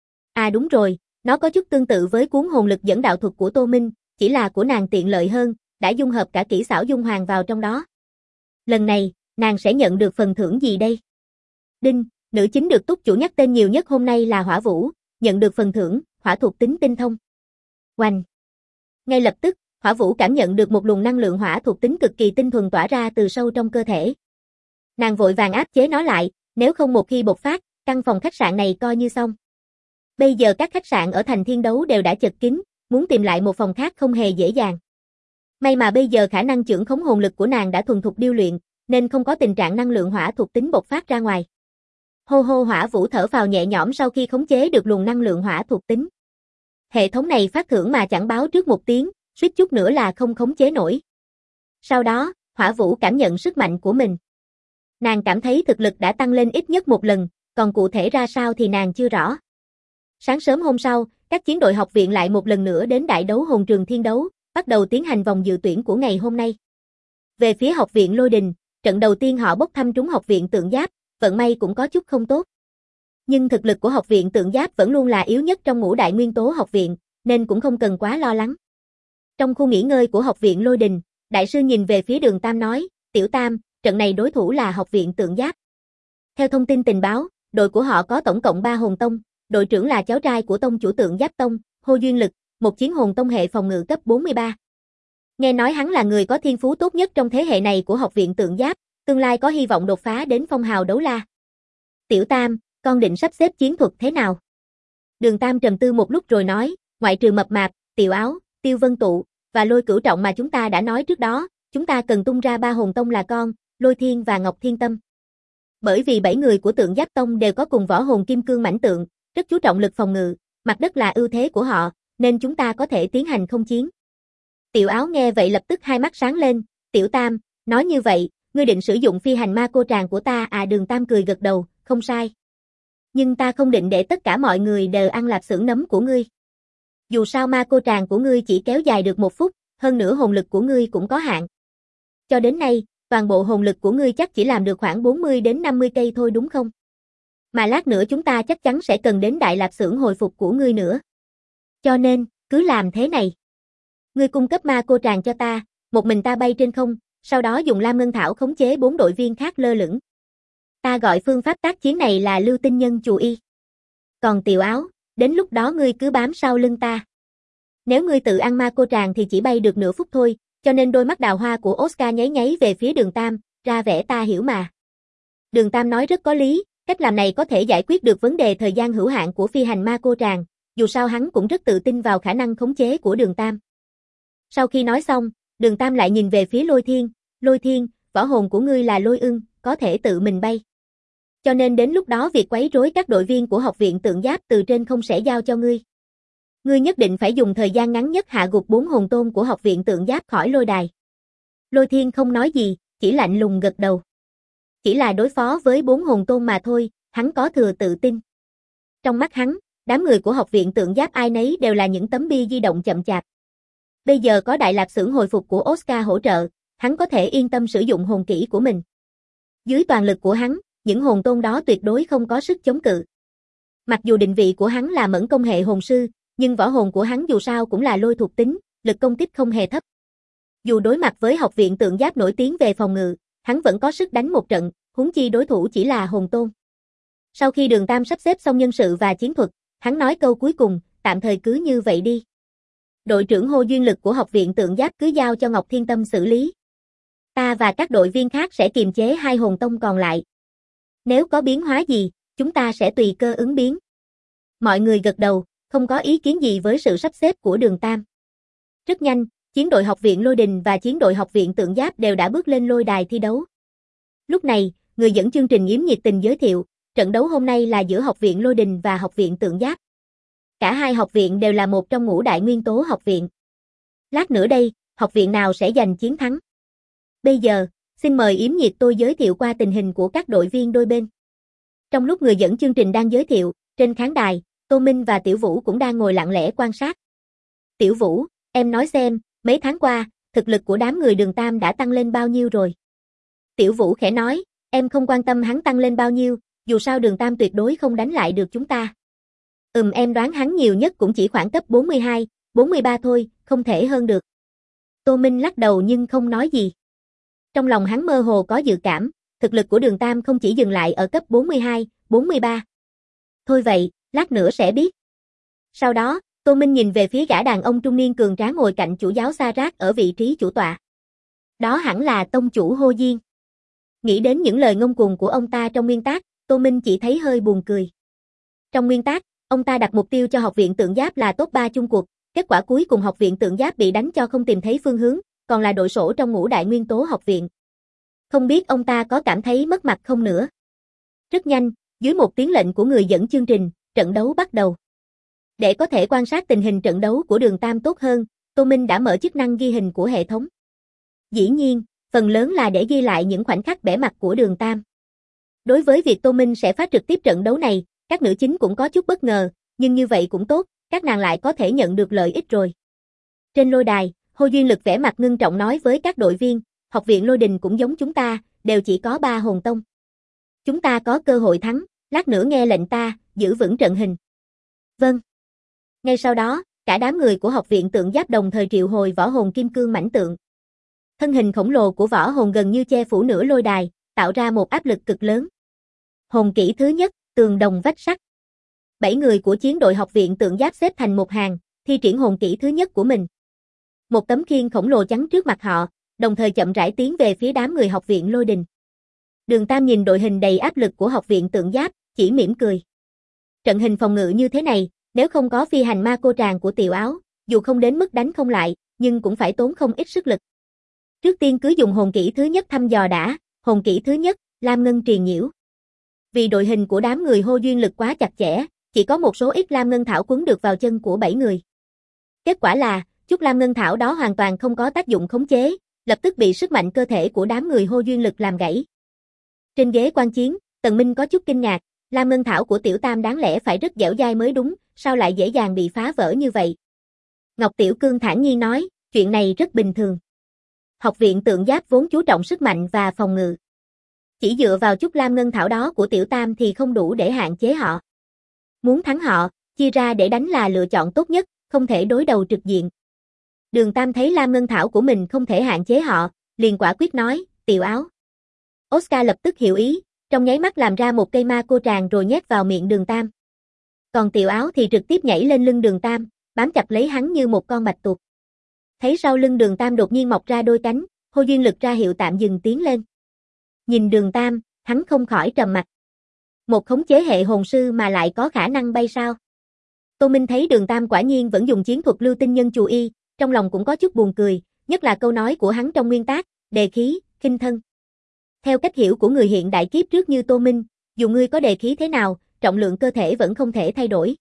À đúng rồi, nó có chút tương tự với cuốn hồn lực dẫn đạo thuật của Tô Minh, chỉ là của nàng tiện lợi hơn, đã dung hợp cả kỹ xảo Dung Hoàng vào trong đó. Lần này, nàng sẽ nhận được phần thưởng gì đây? Đinh, nữ chính được túc chủ nhắc tên nhiều nhất hôm nay là Hỏa Vũ, nhận được phần thưởng, hỏa thuộc tính tinh thông. Oanh! Ngay lập tức, Hỏa Vũ cảm nhận được một luồng năng lượng hỏa thuộc tính cực kỳ tinh thuần tỏa ra từ sâu trong cơ thể. Nàng vội vàng áp chế nó lại, nếu không một khi bộc phát, căn phòng khách sạn này coi như xong. Bây giờ các khách sạn ở thành Thiên Đấu đều đã chật kín, muốn tìm lại một phòng khác không hề dễ dàng. May mà bây giờ khả năng chưởng khống hồn lực của nàng đã thuần thục điêu luyện, nên không có tình trạng năng lượng hỏa thuộc tính bộc phát ra ngoài. Hô hô, Hỏa Vũ thở phào nhẹ nhõm sau khi khống chế được luồng năng lượng hỏa thuộc tính. Hệ thống này phát thưởng mà chẳng báo trước một tiếng, suýt chút nữa là không khống chế nổi. Sau đó, Hỏa Vũ cảm nhận sức mạnh của mình. Nàng cảm thấy thực lực đã tăng lên ít nhất một lần, còn cụ thể ra sao thì nàng chưa rõ. Sáng sớm hôm sau, các chiến đội học viện lại một lần nữa đến đại đấu hồn trường Thiên Đấu, bắt đầu tiến hành vòng dự tuyển của ngày hôm nay. Về phía học viện Lôi Đình, trận đầu tiên họ bốc thăm trúng học viện Tượng Giáp, vận may cũng có chút không tốt. Nhưng thực lực của học viện Tượng Giáp vẫn luôn là yếu nhất trong ngũ đại nguyên tố học viện, nên cũng không cần quá lo lắng. Trong khu nghỉ ngơi của học viện Lôi Đình, đại sư nhìn về phía Đường Tam nói, Tiểu Tam, trận này đối thủ là học viện Tượng Giáp. Theo thông tin tình báo, đội của họ có tổng cộng 3 hồn tông, đội trưởng là cháu trai của tông chủ Tượng Giáp Tông, Hồ Duyên Lực, một chiến hồn tông hệ phòng ngự cấp 43. Nghe nói hắn là người có thiên phú tốt nhất trong thế hệ này của học viện Tượng Giáp, tương lai có hy vọng đột phá đến phong hào đấu la. Tiểu Tam, con định sắp xếp chiến thuật thế nào? Đường Tam trầm tư một lúc rồi nói, ngoại trừ Mập Mạp, Tiểu Áo, Tiêu Vân Tụ và Lôi Cửu Trọng mà chúng ta đã nói trước đó, chúng ta cần tung ra 3 hồn tông là con, Lôi Thiên và Ngọc Thiên Tâm. Bởi vì 7 người của Tượng Giáp Tông đều có cùng võ hồn kim cương mãnh tượng, rất chú trọng lực phòng ngự, mặt đất là ưu thế của họ, nên chúng ta có thể tiến hành không chiến. Tiểu Áo nghe vậy lập tức hai mắt sáng lên, Tiểu Tam, nói như vậy, ngươi định sử dụng phi hành ma cô tràng của ta à? Đường Tam cười gật đầu, không sai. Nhưng ta không định để tất cả mọi người đều ăn lạp xưởng nấm của ngươi. Dù sao ma cô tràng của ngươi chỉ kéo dài được 1 phút, hơn nữa hồn lực của ngươi cũng có hạn. Cho đến nay, toàn bộ hồn lực của ngươi chắc chỉ làm được khoảng 40 đến 50 cây thôi đúng không? Mà lát nữa chúng ta chắc chắn sẽ cần đến đại lạp xưởng hồi phục của ngươi nữa. Cho nên, cứ làm thế này. Ngươi cung cấp ma cô tràng cho ta, một mình ta bay trên không, sau đó dùng Lam Ngân Thảo khống chế 4 đội viên khác lơ lửng. Ta gọi phương pháp tác chiến này là lưu tinh nhân chù y. Còn Tiểu Áo, đến lúc đó ngươi cứ bám sau lưng ta. Nếu ngươi tự ăn ma cô tràng thì chỉ bay được nửa phút thôi, cho nên đôi mắt đào hoa của Oscar nháy nháy về phía Đường Tam, ra vẻ ta hiểu mà. Đường Tam nói rất có lý, cách làm này có thể giải quyết được vấn đề thời gian hữu hạn của phi hành ma cô tràng, dù sao hắn cũng rất tự tin vào khả năng khống chế của Đường Tam. Sau khi nói xong, Đường Tam lại nhìn về phía Lôi Thiên, võ hồn của ngươi là Lôi Ưng, có thể tự mình bay. Cho nên đến lúc đó việc quấy rối các đội viên của học viện Tượng Giáp từ trên không sẽ giao cho ngươi. Ngươi nhất định phải dùng thời gian ngắn nhất hạ gục 4 hồn tôn của học viện Tượng Giáp khỏi lôi đài. Lôi Thiên không nói gì, chỉ lạnh lùng gật đầu. Chỉ là đối phó với 4 hồn tôn mà thôi, hắn có thừa tự tin. Trong mắt hắn, đám người của học viện Tượng Giáp ai nấy đều là những tấm bia di động chậm chạp. Bây giờ có đại lạp xưởng hồi phục của Oscar hỗ trợ, hắn có thể yên tâm sử dụng hồn kỹ của mình. Dưới toàn lực của hắn, những hồn tôn đó tuyệt đối không có sức chống cự. Mặc dù định vị của hắn là mẫn công hệ hồn sư, nhưng võ hồn của hắn dù sao cũng là lôi thuộc tính, lực công kích không hề thấp. Dù đối mặt với học viện Tượng Giáp nổi tiếng về phòng ngự, hắn vẫn có sức đánh một trận, huống chi đối thủ chỉ là hồn tôn. Sau khi Đường Tam sắp xếp xong nhân sự và chiến thuật, hắn nói câu cuối cùng, tạm thời cứ như vậy đi. Đội trưởng Hồ Duyên Lực của học viện Tượng Giáp cứ giao cho Ngọc Thiên Tâm xử lý. Ta và các đội viên khác sẽ kiềm chế 2 hồn tông còn lại. Nếu có biến hóa gì, chúng ta sẽ tùy cơ ứng biến. Mọi người gật đầu, không có ý kiến gì với sự sắp xếp của Đường Tam. Rất nhanh, chiến đội học viện Lôi Đình và chiến đội học viện Tượng Giáp đều đã bước lên lôi đài thi đấu. Lúc này, người dẫn chương trình Yếm nhiệt tình giới thiệu, trận đấu hôm nay là giữa học viện Lôi Đình và học viện Tượng Giáp. Cả hai học viện đều là một trong ngũ đại nguyên tố học viện. Lát nữa đây, học viện nào sẽ giành chiến thắng? Bây giờ, xin mời Yếm nhiệt tôi giới thiệu qua tình hình của các đội viên đôi bên. Trong lúc người dẫn chương trình đang giới thiệu, trên khán đài, Tô Minh và Tiểu Vũ cũng đang ngồi lặng lẽ quan sát. Tiểu Vũ, em nói xem, mấy tháng qua, thực lực của đám người Đường Tam đã tăng lên bao nhiêu rồi? Tiểu Vũ khẽ nói, em không quan tâm hắn tăng lên bao nhiêu, dù sao Đường Tam tuyệt đối không đánh lại được chúng ta. Em đoán hắn nhiều nhất cũng chỉ khoảng cấp 42, 43 thôi, không thể hơn được. Tô Minh lắc đầu nhưng không nói gì. Trong lòng hắn mơ hồ có dự cảm, thực lực của Đường Tam không chỉ dừng lại ở cấp 42, 43. Thôi vậy, lát nữa sẽ biết. Sau đó, Tô Minh nhìn về phía gã đàn ông trung niên cường tráng ngồi cạnh chủ giáo Sa Rác ở vị trí chủ tọa. Đó hẳn là tông chủ Hồ Diên. Nghĩ đến những lời ngông cuồng của ông ta trong nguyên tác, Tô Minh chỉ thấy hơi buồn cười. Trong nguyên tác, ông ta đặt mục tiêu cho học viện Tượng Giáp là top 3 chung cuộc, kết quả cuối cùng học viện Tượng Giáp bị đánh cho không tìm thấy phương hướng, còn là đội sổ trong ngũ đại nguyên tố học viện. Không biết ông ta có cảm thấy mất mặt không nữa. Rất nhanh, dưới một tiếng lệnh của người dẫn chương trình, trận đấu bắt đầu. Để có thể quan sát tình hình trận đấu của Đường Tam tốt hơn, Tô Minh đã mở chức năng ghi hình của hệ thống. Dĩ nhiên, phần lớn là để ghi lại những khoảnh khắc bẻ mặt của Đường Tam. Đối với việc Tô Minh sẽ phát trực tiếp trận đấu này, các nữ chính cũng có chút bất ngờ, nhưng như vậy cũng tốt, các nàng lại có thể nhận được lợi ích rồi. Trên lôi đài, Hồ Duyên Lực vẻ mặt ngưng trọng nói với các đội viên, học viện Lôi Đình cũng giống chúng ta, đều chỉ có 3 hồn tông. Chúng ta có cơ hội thắng, lát nữa nghe lệnh ta, giữ vững trận hình. Vâng. Ngay sau đó, cả đám người của học viện Tượng Giáp đồng thời triệu hồi võ hồn kim cương mãnh tượng. Thân hình khổng lồ của võ hồn gần như che phủ nửa lôi đài, tạo ra một áp lực cực lớn. Hồn kỹ thứ nhất, tường đồng vách sắt. 7 người của chiến đội học viện Tượng Giáp xếp thành một hàng, thi triển hồn kỹ thứ nhất của mình. Một tấm khiên khổng lồ chắn trước mặt họ, đồng thời chậm rãi tiến về phía đám người học viện Lôi Đình. Đường Tam nhìn đội hình đầy áp lực của học viện Tượng Giáp, chỉ mỉm cười. Trận hình phòng ngự như thế này, nếu không có phi hành ma cô tràng của Tiểu Áo, dù không đến mức đánh không lại, nhưng cũng phải tốn không ít sức lực. Trước tiên cứ dùng hồn kỹ thứ nhất thăm dò đã, hồn kỹ thứ nhất, Lam Ngân Triền Nhiễu. Vì đội hình của đám người hô duyên lực quá chặt chẽ, chỉ có một số ít Lam Ngân Thảo quấn được vào chân của 7 người. Kết quả là, chút Lam Ngân Thảo đó hoàn toàn không có tác dụng khống chế, lập tức bị sức mạnh cơ thể của đám người hô duyên lực làm gãy. Trên ghế quan chiến, Tần Minh có chút kinh ngạc, Lam Ngân Thảo của Tiểu Tam đáng lẽ phải rất dẻo dai mới đúng, sao lại dễ dàng bị phá vỡ như vậy? Ngọc Tiểu Cương thản nhiên nói, chuyện này rất bình thường. Học viện Tượng Giáp vốn chú trọng sức mạnh và phòng ngự. Chỉ dựa vào chút Lam Ngân Thảo đó của Tiểu Tam thì không đủ để hạn chế họ. Muốn thắng họ, chia ra để đánh là lựa chọn tốt nhất, không thể đối đầu trực diện. Đường Tam thấy Lam Ngân Thảo của mình không thể hạn chế họ, liền quả quyết nói, Tiểu Áo. Oscar lập tức hiểu ý, trong nháy mắt làm ra một cây ma cô tràng rồi nhét vào miệng Đường Tam. Còn Tiểu Áo thì trực tiếp nhảy lên lưng Đường Tam, bám chặt lấy hắn như một con bạch tuộc. Thấy sau lưng Đường Tam đột nhiên mọc ra đôi cánh, hô duyên lực ra hiệu tạm dừng tiến lên. Nhìn Đường Tam, hắn không khỏi trầm mặt. Một khống chế hệ hồn sư mà lại có khả năng bay sao? Tô Minh thấy Đường Tam quả nhiên vẫn dùng chiến thuật lưu tinh nhân chù y, trong lòng cũng có chút buồn cười, nhất là câu nói của hắn trong nguyên tác, đề khí, khinh thân. Theo cách hiểu của người hiện đại kiếp trước như Tô Minh, dù ngươi có đề khí thế nào, trọng lượng cơ thể vẫn không thể thay đổi.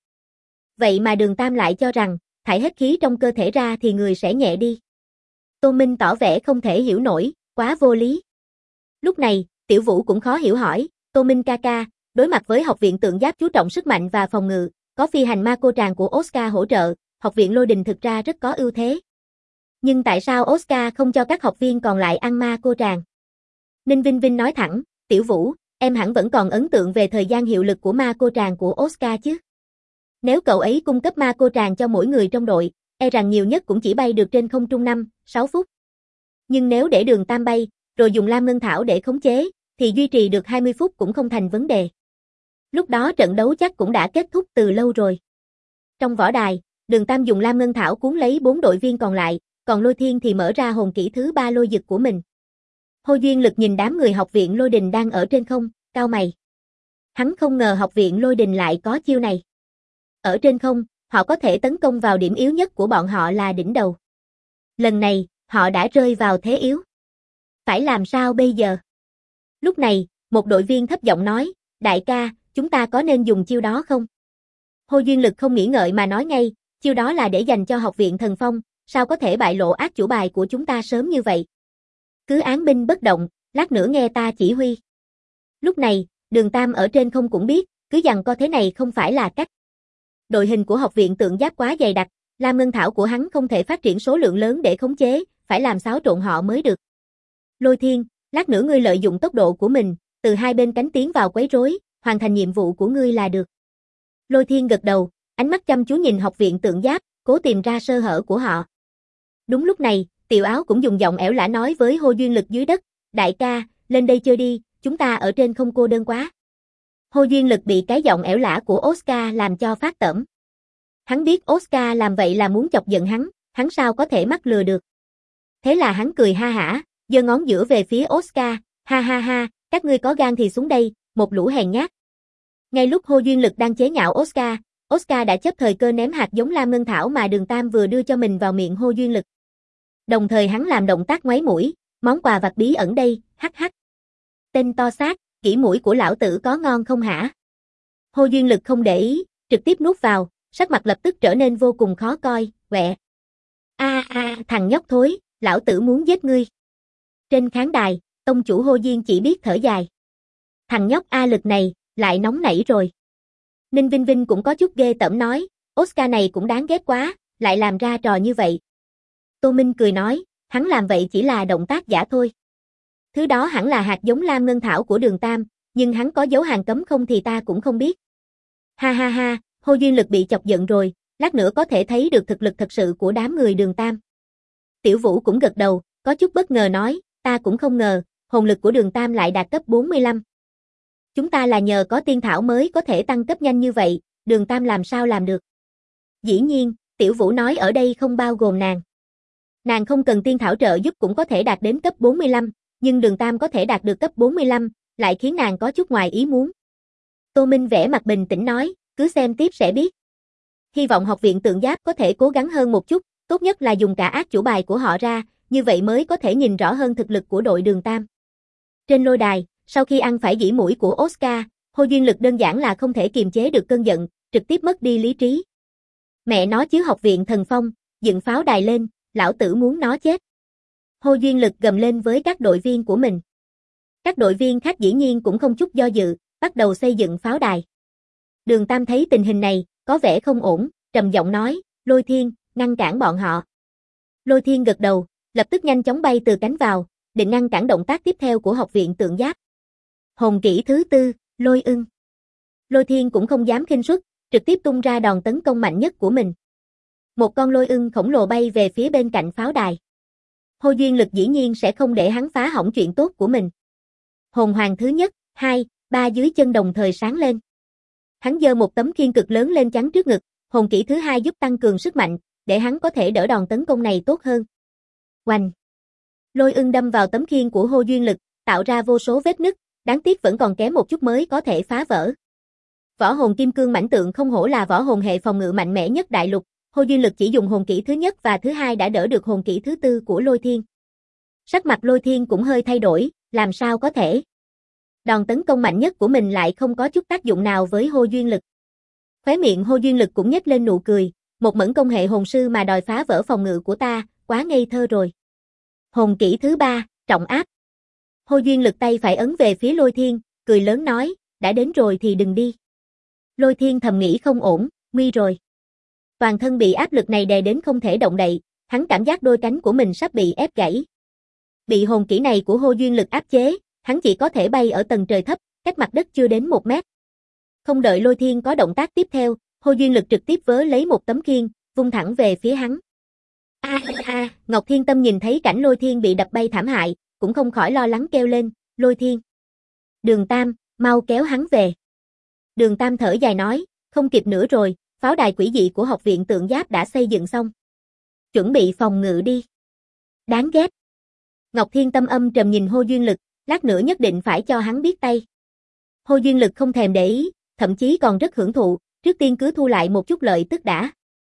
Vậy mà Đường Tam lại cho rằng, thải hết khí trong cơ thể ra thì người sẽ nhẹ đi. Tô Minh tỏ vẻ không thể hiểu nổi, quá vô lý. Lúc này, Tiểu Vũ cũng khó hiểu hỏi, Tô Minh ca ca, đối mặt với học viện Tượng Giáp chú trọng sức mạnh và phòng ngự, có phi hành ma cô tràng của Oscar hỗ trợ, học viện Lôi Đình thực ra rất có ưu thế. Nhưng tại sao Oscar không cho các học viên còn lại ăn ma cô tràng? Ninh Vinh Vinh nói thẳng, Tiểu Vũ, em hẳn vẫn còn ấn tượng về thời gian hiệu lực của ma cô tràng của Oscar chứ? Nếu cậu ấy cung cấp ma cô tràng cho mỗi người trong đội, e rằng nhiều nhất cũng chỉ bay được trên không trung 5-6 phút. Nhưng nếu để Đường Tam bay, rồi dùng Lam Ngân Thảo để khống chế, thì duy trì được 20 phút cũng không thành vấn đề. Lúc đó trận đấu chắc cũng đã kết thúc từ lâu rồi. Trong võ đài, Đường Tam dùng Lam Ngân Thảo cuốn lấy 4 đội viên còn lại, còn Lôi Thiên thì mở ra hồn kỹ thứ 3 lôi dực của mình. Hô duyên lực nhìn đám người học viện Lôi Đình đang ở trên không, cau mày. Hắn không ngờ học viện Lôi Đình lại có chiêu này. Ở trên không, họ có thể tấn công vào điểm yếu nhất của bọn họ là đỉnh đầu. Lần này, họ đã rơi vào thế yếu. Phải làm sao bây giờ? Lúc này, một đội viên thấp giọng nói, đại ca, chúng ta có nên dùng chiêu đó không? Hô duyên lực không nghĩ ngợi mà nói ngay, chiêu đó là để dành cho học viện Thần Phong, sao có thể bại lộ át chủ bài của chúng ta sớm như vậy? Cứ án binh bất động, lát nữa nghe ta chỉ huy. Lúc này, Đường Tam ở trên không cũng biết, cứ giằng co thế này không phải là cách. Đội hình của học viện Tượng Giáp quá dày đặc, Lam Ngân Thảo của hắn không thể phát triển số lượng lớn để khống chế, phải làm xáo trộn họ mới được. Lôi Thiên, lát nữa ngươi lợi dụng tốc độ của mình, từ hai bên cánh tiến vào quấy rối, hoàn thành nhiệm vụ của ngươi là được. Lôi Thiên gật đầu, ánh mắt chăm chú nhìn học viện Tượng Giáp, cố tìm ra sơ hở của họ. Đúng lúc này, Tiểu Áo cũng dùng giọng ẻo lả nói với Hô Duyên Lực dưới đất, đại ca, lên đây chơi đi, chúng ta ở trên không cô đơn quá. Hô Duyên Lực bị cái giọng ẻo lả của Oscar làm cho phát tởm. Hắn biết Oscar làm vậy là muốn chọc giận hắn sao có thể mắc lừa được. Thế là hắn cười ha hả, giơ ngón giữa về phía Oscar, ha ha ha, các ngươi có gan thì xuống đây, một lũ hèn nhát. Ngay lúc Hô Duyên Lực đang chế nhạo Oscar đã chấp thời cơ ném hạt giống Lam Ngân Thảo mà Đường Tam vừa đưa cho mình vào miệng Hô Duyên Lực. Đồng thời hắn làm động tác ngoáy mũi, món quà vặt bí ẩn đây, hắc hắc. Tên to xác, kỹ mũi của lão tử có ngon không hả? Hô Duyên Lực không để ý, trực tiếp nuốt vào, sắc mặt lập tức trở nên vô cùng khó coi, quẹ. Thằng nhóc thối, lão tử muốn giết ngươi. Trên khán đài, tông chủ Hô Diên chỉ biết thở dài. Thằng nhóc A Lực này, lại nóng nảy rồi. Ninh Vinh Vinh cũng có chút ghê tởm nói, Oscar này cũng đáng ghét quá, lại làm ra trò như vậy. Tô Minh cười nói, Hắn làm vậy chỉ là động tác giả thôi. Thứ đó hẳn là hạt giống lam ngân thảo của Đường Tam, nhưng hắn có dấu hàng cấm không thì ta cũng không biết. Ha ha ha, Hồ Duyên Lực bị chọc giận rồi, lát nữa có thể thấy được thực lực thật sự của đám người Đường Tam. Tiểu Vũ cũng gật đầu, có chút bất ngờ nói, ta cũng không ngờ, hồn lực của Đường Tam lại đạt cấp 45. Chúng ta là nhờ có tiên thảo mới có thể tăng cấp nhanh như vậy, Đường Tam làm sao làm được? Dĩ nhiên, Tiểu Vũ nói ở đây không bao gồm nàng. Nàng không cần tiên thảo trợ giúp cũng có thể đạt đến cấp 45, nhưng Đường Tam có thể đạt được cấp 45, lại khiến nàng có chút ngoài ý muốn. Tô Minh vẻ mặt bình tĩnh nói, cứ xem tiếp sẽ biết. Hy vọng học viện Tượng Giáp có thể cố gắng hơn một chút, tốt nhất là dùng cả ác chủ bài của họ ra, như vậy mới có thể nhìn rõ hơn thực lực của đội Đường Tam. Trên lôi đài, sau khi ăn phải dĩ mũi của Oscar, Hồ Duyên Lực đơn giản là không thể kiềm chế được cơn giận, trực tiếp mất đi lý trí. Mẹ nó chứ học viện thần phong, dựng pháo đài lên, lão tử muốn nó chết. Hồ Duyên Lực gầm lên với các đội viên của mình. Các đội viên khác dĩ nhiên cũng không chút do dự, bắt đầu xây dựng pháo đài. Đường Tam thấy tình hình này, có vẻ không ổn, trầm giọng nói, Lôi Thiên, ngăn cản bọn họ. Lôi Thiên gật đầu, lập tức nhanh chóng bay từ cánh vào, định ngăn cản động tác tiếp theo của học viện Tượng Giáp. Hồn kỹ thứ tư, Lôi Ưng. Lôi Thiên cũng không dám khinh suất, trực tiếp tung ra đòn tấn công mạnh nhất của mình. Một con lôi ưng khổng lồ bay về phía bên cạnh pháo đài. Hồ Duyên Lực dĩ nhiên sẽ không để hắn phá hỏng chuyện tốt của mình. Hồn hoàng thứ nhất, 2, 3 dưới chân đồng thời sáng lên. Hắn giơ một tấm khiên cực lớn lên chắn trước ngực, hồn kỹ thứ hai giúp tăng cường sức mạnh, để hắn có thể đỡ đòn tấn công này tốt hơn. Oanh! Lôi ưng đâm vào tấm khiên của Hồ Duyên Lực, tạo ra vô số vết nứt, đáng tiếc vẫn còn kém một chút mới có thể phá vỡ. Võ hồn kim cương mãnh tượng không hổ là võ hồn hệ phòng ngự mạnh mẽ nhất đại lục, Hồ Duyên Lực chỉ dùng hồn kỹ thứ nhất và thứ hai đã đỡ được hồn kỹ thứ tư của Lôi Thiên. Sắc mặt Lôi Thiên cũng hơi thay đổi, làm sao có thể? Đòn tấn công mạnh nhất của mình lại không có chút tác dụng nào với Hồ Duyên Lực. Khóe miệng Hồ Duyên Lực cũng nhếch lên nụ cười, một mẫn công hệ hồn sư mà đòi phá vỡ phòng ngự của ta, quá ngây thơ rồi. Hồn kỹ thứ ba, trọng áp. Hồ Duyên Lực tay phải ấn về phía Lôi Thiên, cười lớn nói, đã đến rồi thì đừng đi. Lôi Thiên thầm nghĩ không ổn, nguy rồi. Toàn thân bị áp lực này đè đến không thể động đậy, hắn cảm giác đôi cánh của mình sắp bị ép gãy. Bị hồn kỹ này của Hồ Duyên Lực áp chế, hắn chỉ có thể bay ở tầng trời thấp, cách mặt đất chưa đến 1 mét. Không đợi Lôi Thiên có động tác tiếp theo, Hồ Duyên Lực trực tiếp vớ lấy một tấm khiên, vung thẳng về phía hắn. Ngọc Thiên Tâm nhìn thấy cảnh Lôi Thiên bị đập bay thảm hại, cũng không khỏi lo lắng kêu lên, Lôi Thiên. Đường Tam, mau kéo hắn về. Đường Tam thở dài nói, không kịp nữa rồi, pháo đài quỷ dị của học viện Tượng Giáp đã xây dựng xong. Chuẩn bị phòng ngự đi. Đáng ghét. Ngọc Thiên Tâm âm trầm nhìn Hồ Duyên Lực, lát nữa nhất định phải cho hắn biết tay. Hồ Duyên Lực không thèm để ý, thậm chí còn rất hưởng thụ, trước tiên cứ thu lại một chút lợi tức đã.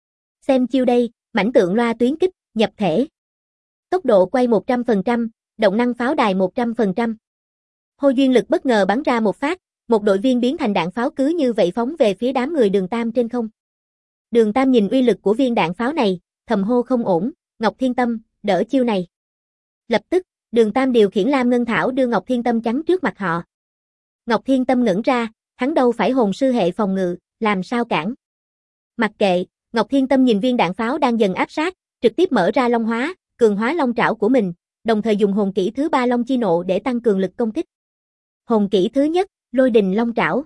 Xem chiêu đây, mãnh tượng loa tuyến kích, nhập thể. Tốc độ quay 100%, động năng pháo đài 100%. Hồ Duyên Lực bất ngờ bắn ra một phát, một đội viên biến thành đạn pháo cứ như vậy phóng về phía đám người Đường Tam trên không. Đường Tam nhìn uy lực của viên đạn pháo này, thầm hô không ổn, Ngọc Thiên Tâm, đỡ chiêu này. Lập tức, Đường Tam điều khiển Lam Ngân Thảo đưa Ngọc Thiên Tâm chắn trước mặt họ. Ngọc Thiên Tâm ngẩn ra, hắn đâu phải hồn sư hệ phòng ngự, làm sao cản. Mặc kệ, Ngọc Thiên Tâm nhìn viên đạn pháo đang dần áp sát, trực tiếp mở ra long hóa, cường hóa long trảo của mình, đồng thời dùng hồn kỹ thứ 3 Long Chi Nộ để tăng cường lực công kích. Hồn kỹ thứ nhất, Lôi Đình Long Trảo.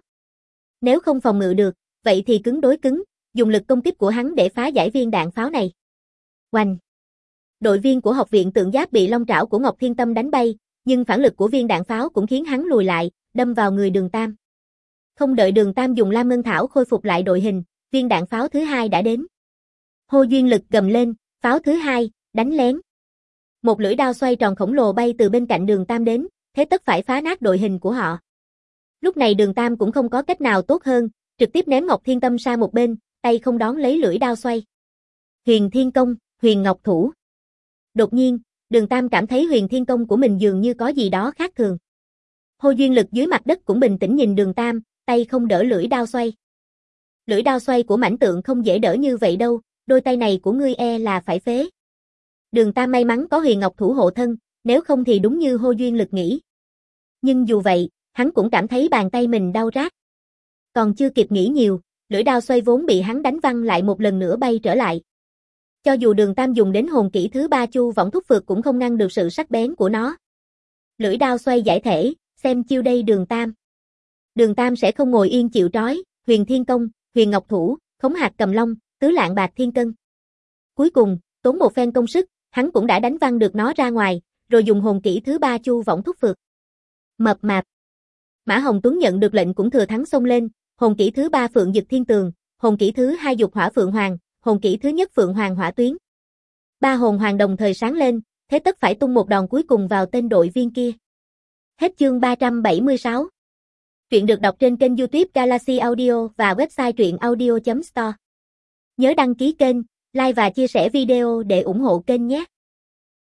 Nếu không phòng ngự được, vậy thì cứng đối cứng, dùng lực công kích của hắn để phá giải viên đạn pháo này. Oanh! Đội viên của học viện Tượng Giáp bị long trảo của Ngọc Thiên Tâm đánh bay, nhưng phản lực của viên đạn pháo cũng khiến hắn lùi lại, đâm vào người Đường Tam. Không đợi Đường Tam dùng Lam Ngân Thảo khôi phục lại đội hình, viên đạn pháo thứ hai đã đến. Hồ Duyên Lực gầm lên, pháo thứ hai, đánh lén. Một lưỡi đao xoay tròn khổng lồ bay từ bên cạnh Đường Tam đến, thế tất phải phá nát đội hình của họ. Lúc này Đường Tam cũng không có cách nào tốt hơn, trực tiếp ném Ngọc Thiên Tâm sang một bên, tay không đón lấy lưỡi đao xoay. Huyền Thiên Công, Huyền Ngọc Thủ. Đột nhiên, Đường Tam cảm thấy Huyền Thiên Công của mình dường như có gì đó khác thường. Hồ Duyên Lực dưới mặt đất cũng bình tĩnh nhìn Đường Tam, tay không đỡ lưỡi đao xoay. Lưỡi đao xoay của mãnh tượng không dễ đỡ như vậy đâu, đôi tay này của ngươi e là phải phế. Đường Tam may mắn có Huyền Ngọc Thủ hộ thân, nếu không thì đúng như Hồ Duyên Lực nghĩ. Nhưng dù vậy, hắn cũng cảm thấy bàn tay mình đau rát. Còn chưa kịp nghĩ nhiều, lưỡi đao xoay vốn bị hắn đánh văng lại một lần nữa bay trở lại. Cho dù Đường Tam dùng đến hồn kỹ thứ 3 Chu Võng Thúc Phược cũng không ngăn được sự sắc bén của nó. Lưỡi đao xoay giải thể, xem chiêu đây Đường Tam. Đường Tam sẽ không ngồi yên chịu trói, Huyền Thiên Công, Huyền Ngọc Thủ, Khống Hạc Cầm Long, Tứ Lạng Bạc Thiên Cân. Cuối cùng, tốn một phen công sức, hắn cũng đã đánh văng được nó ra ngoài, rồi dùng hồn kỹ thứ 3 Chu Võng Thúc Phược. Mập mạp. Mã Hồng Tuấn nhận được lệnh cũng thừa thắng xông lên, hồn kỹ thứ 3 Phượng Dực Thiên Tường, hồn kỹ thứ 2 Dục Hỏa Phượng Hoàng, hồn kỹ thứ nhất Phượng Hoàng Hỏa Tuyến. Ba hồn hoàng đồng thời sáng lên, thế tất phải tung một đòn cuối cùng vào tên đội viên kia. Hết chương 376. Truyện được đọc trên kênh YouTube Galaxy Audio và website truyệnaudio.store. Nhớ đăng ký kênh, like và chia sẻ video để ủng hộ kênh nhé.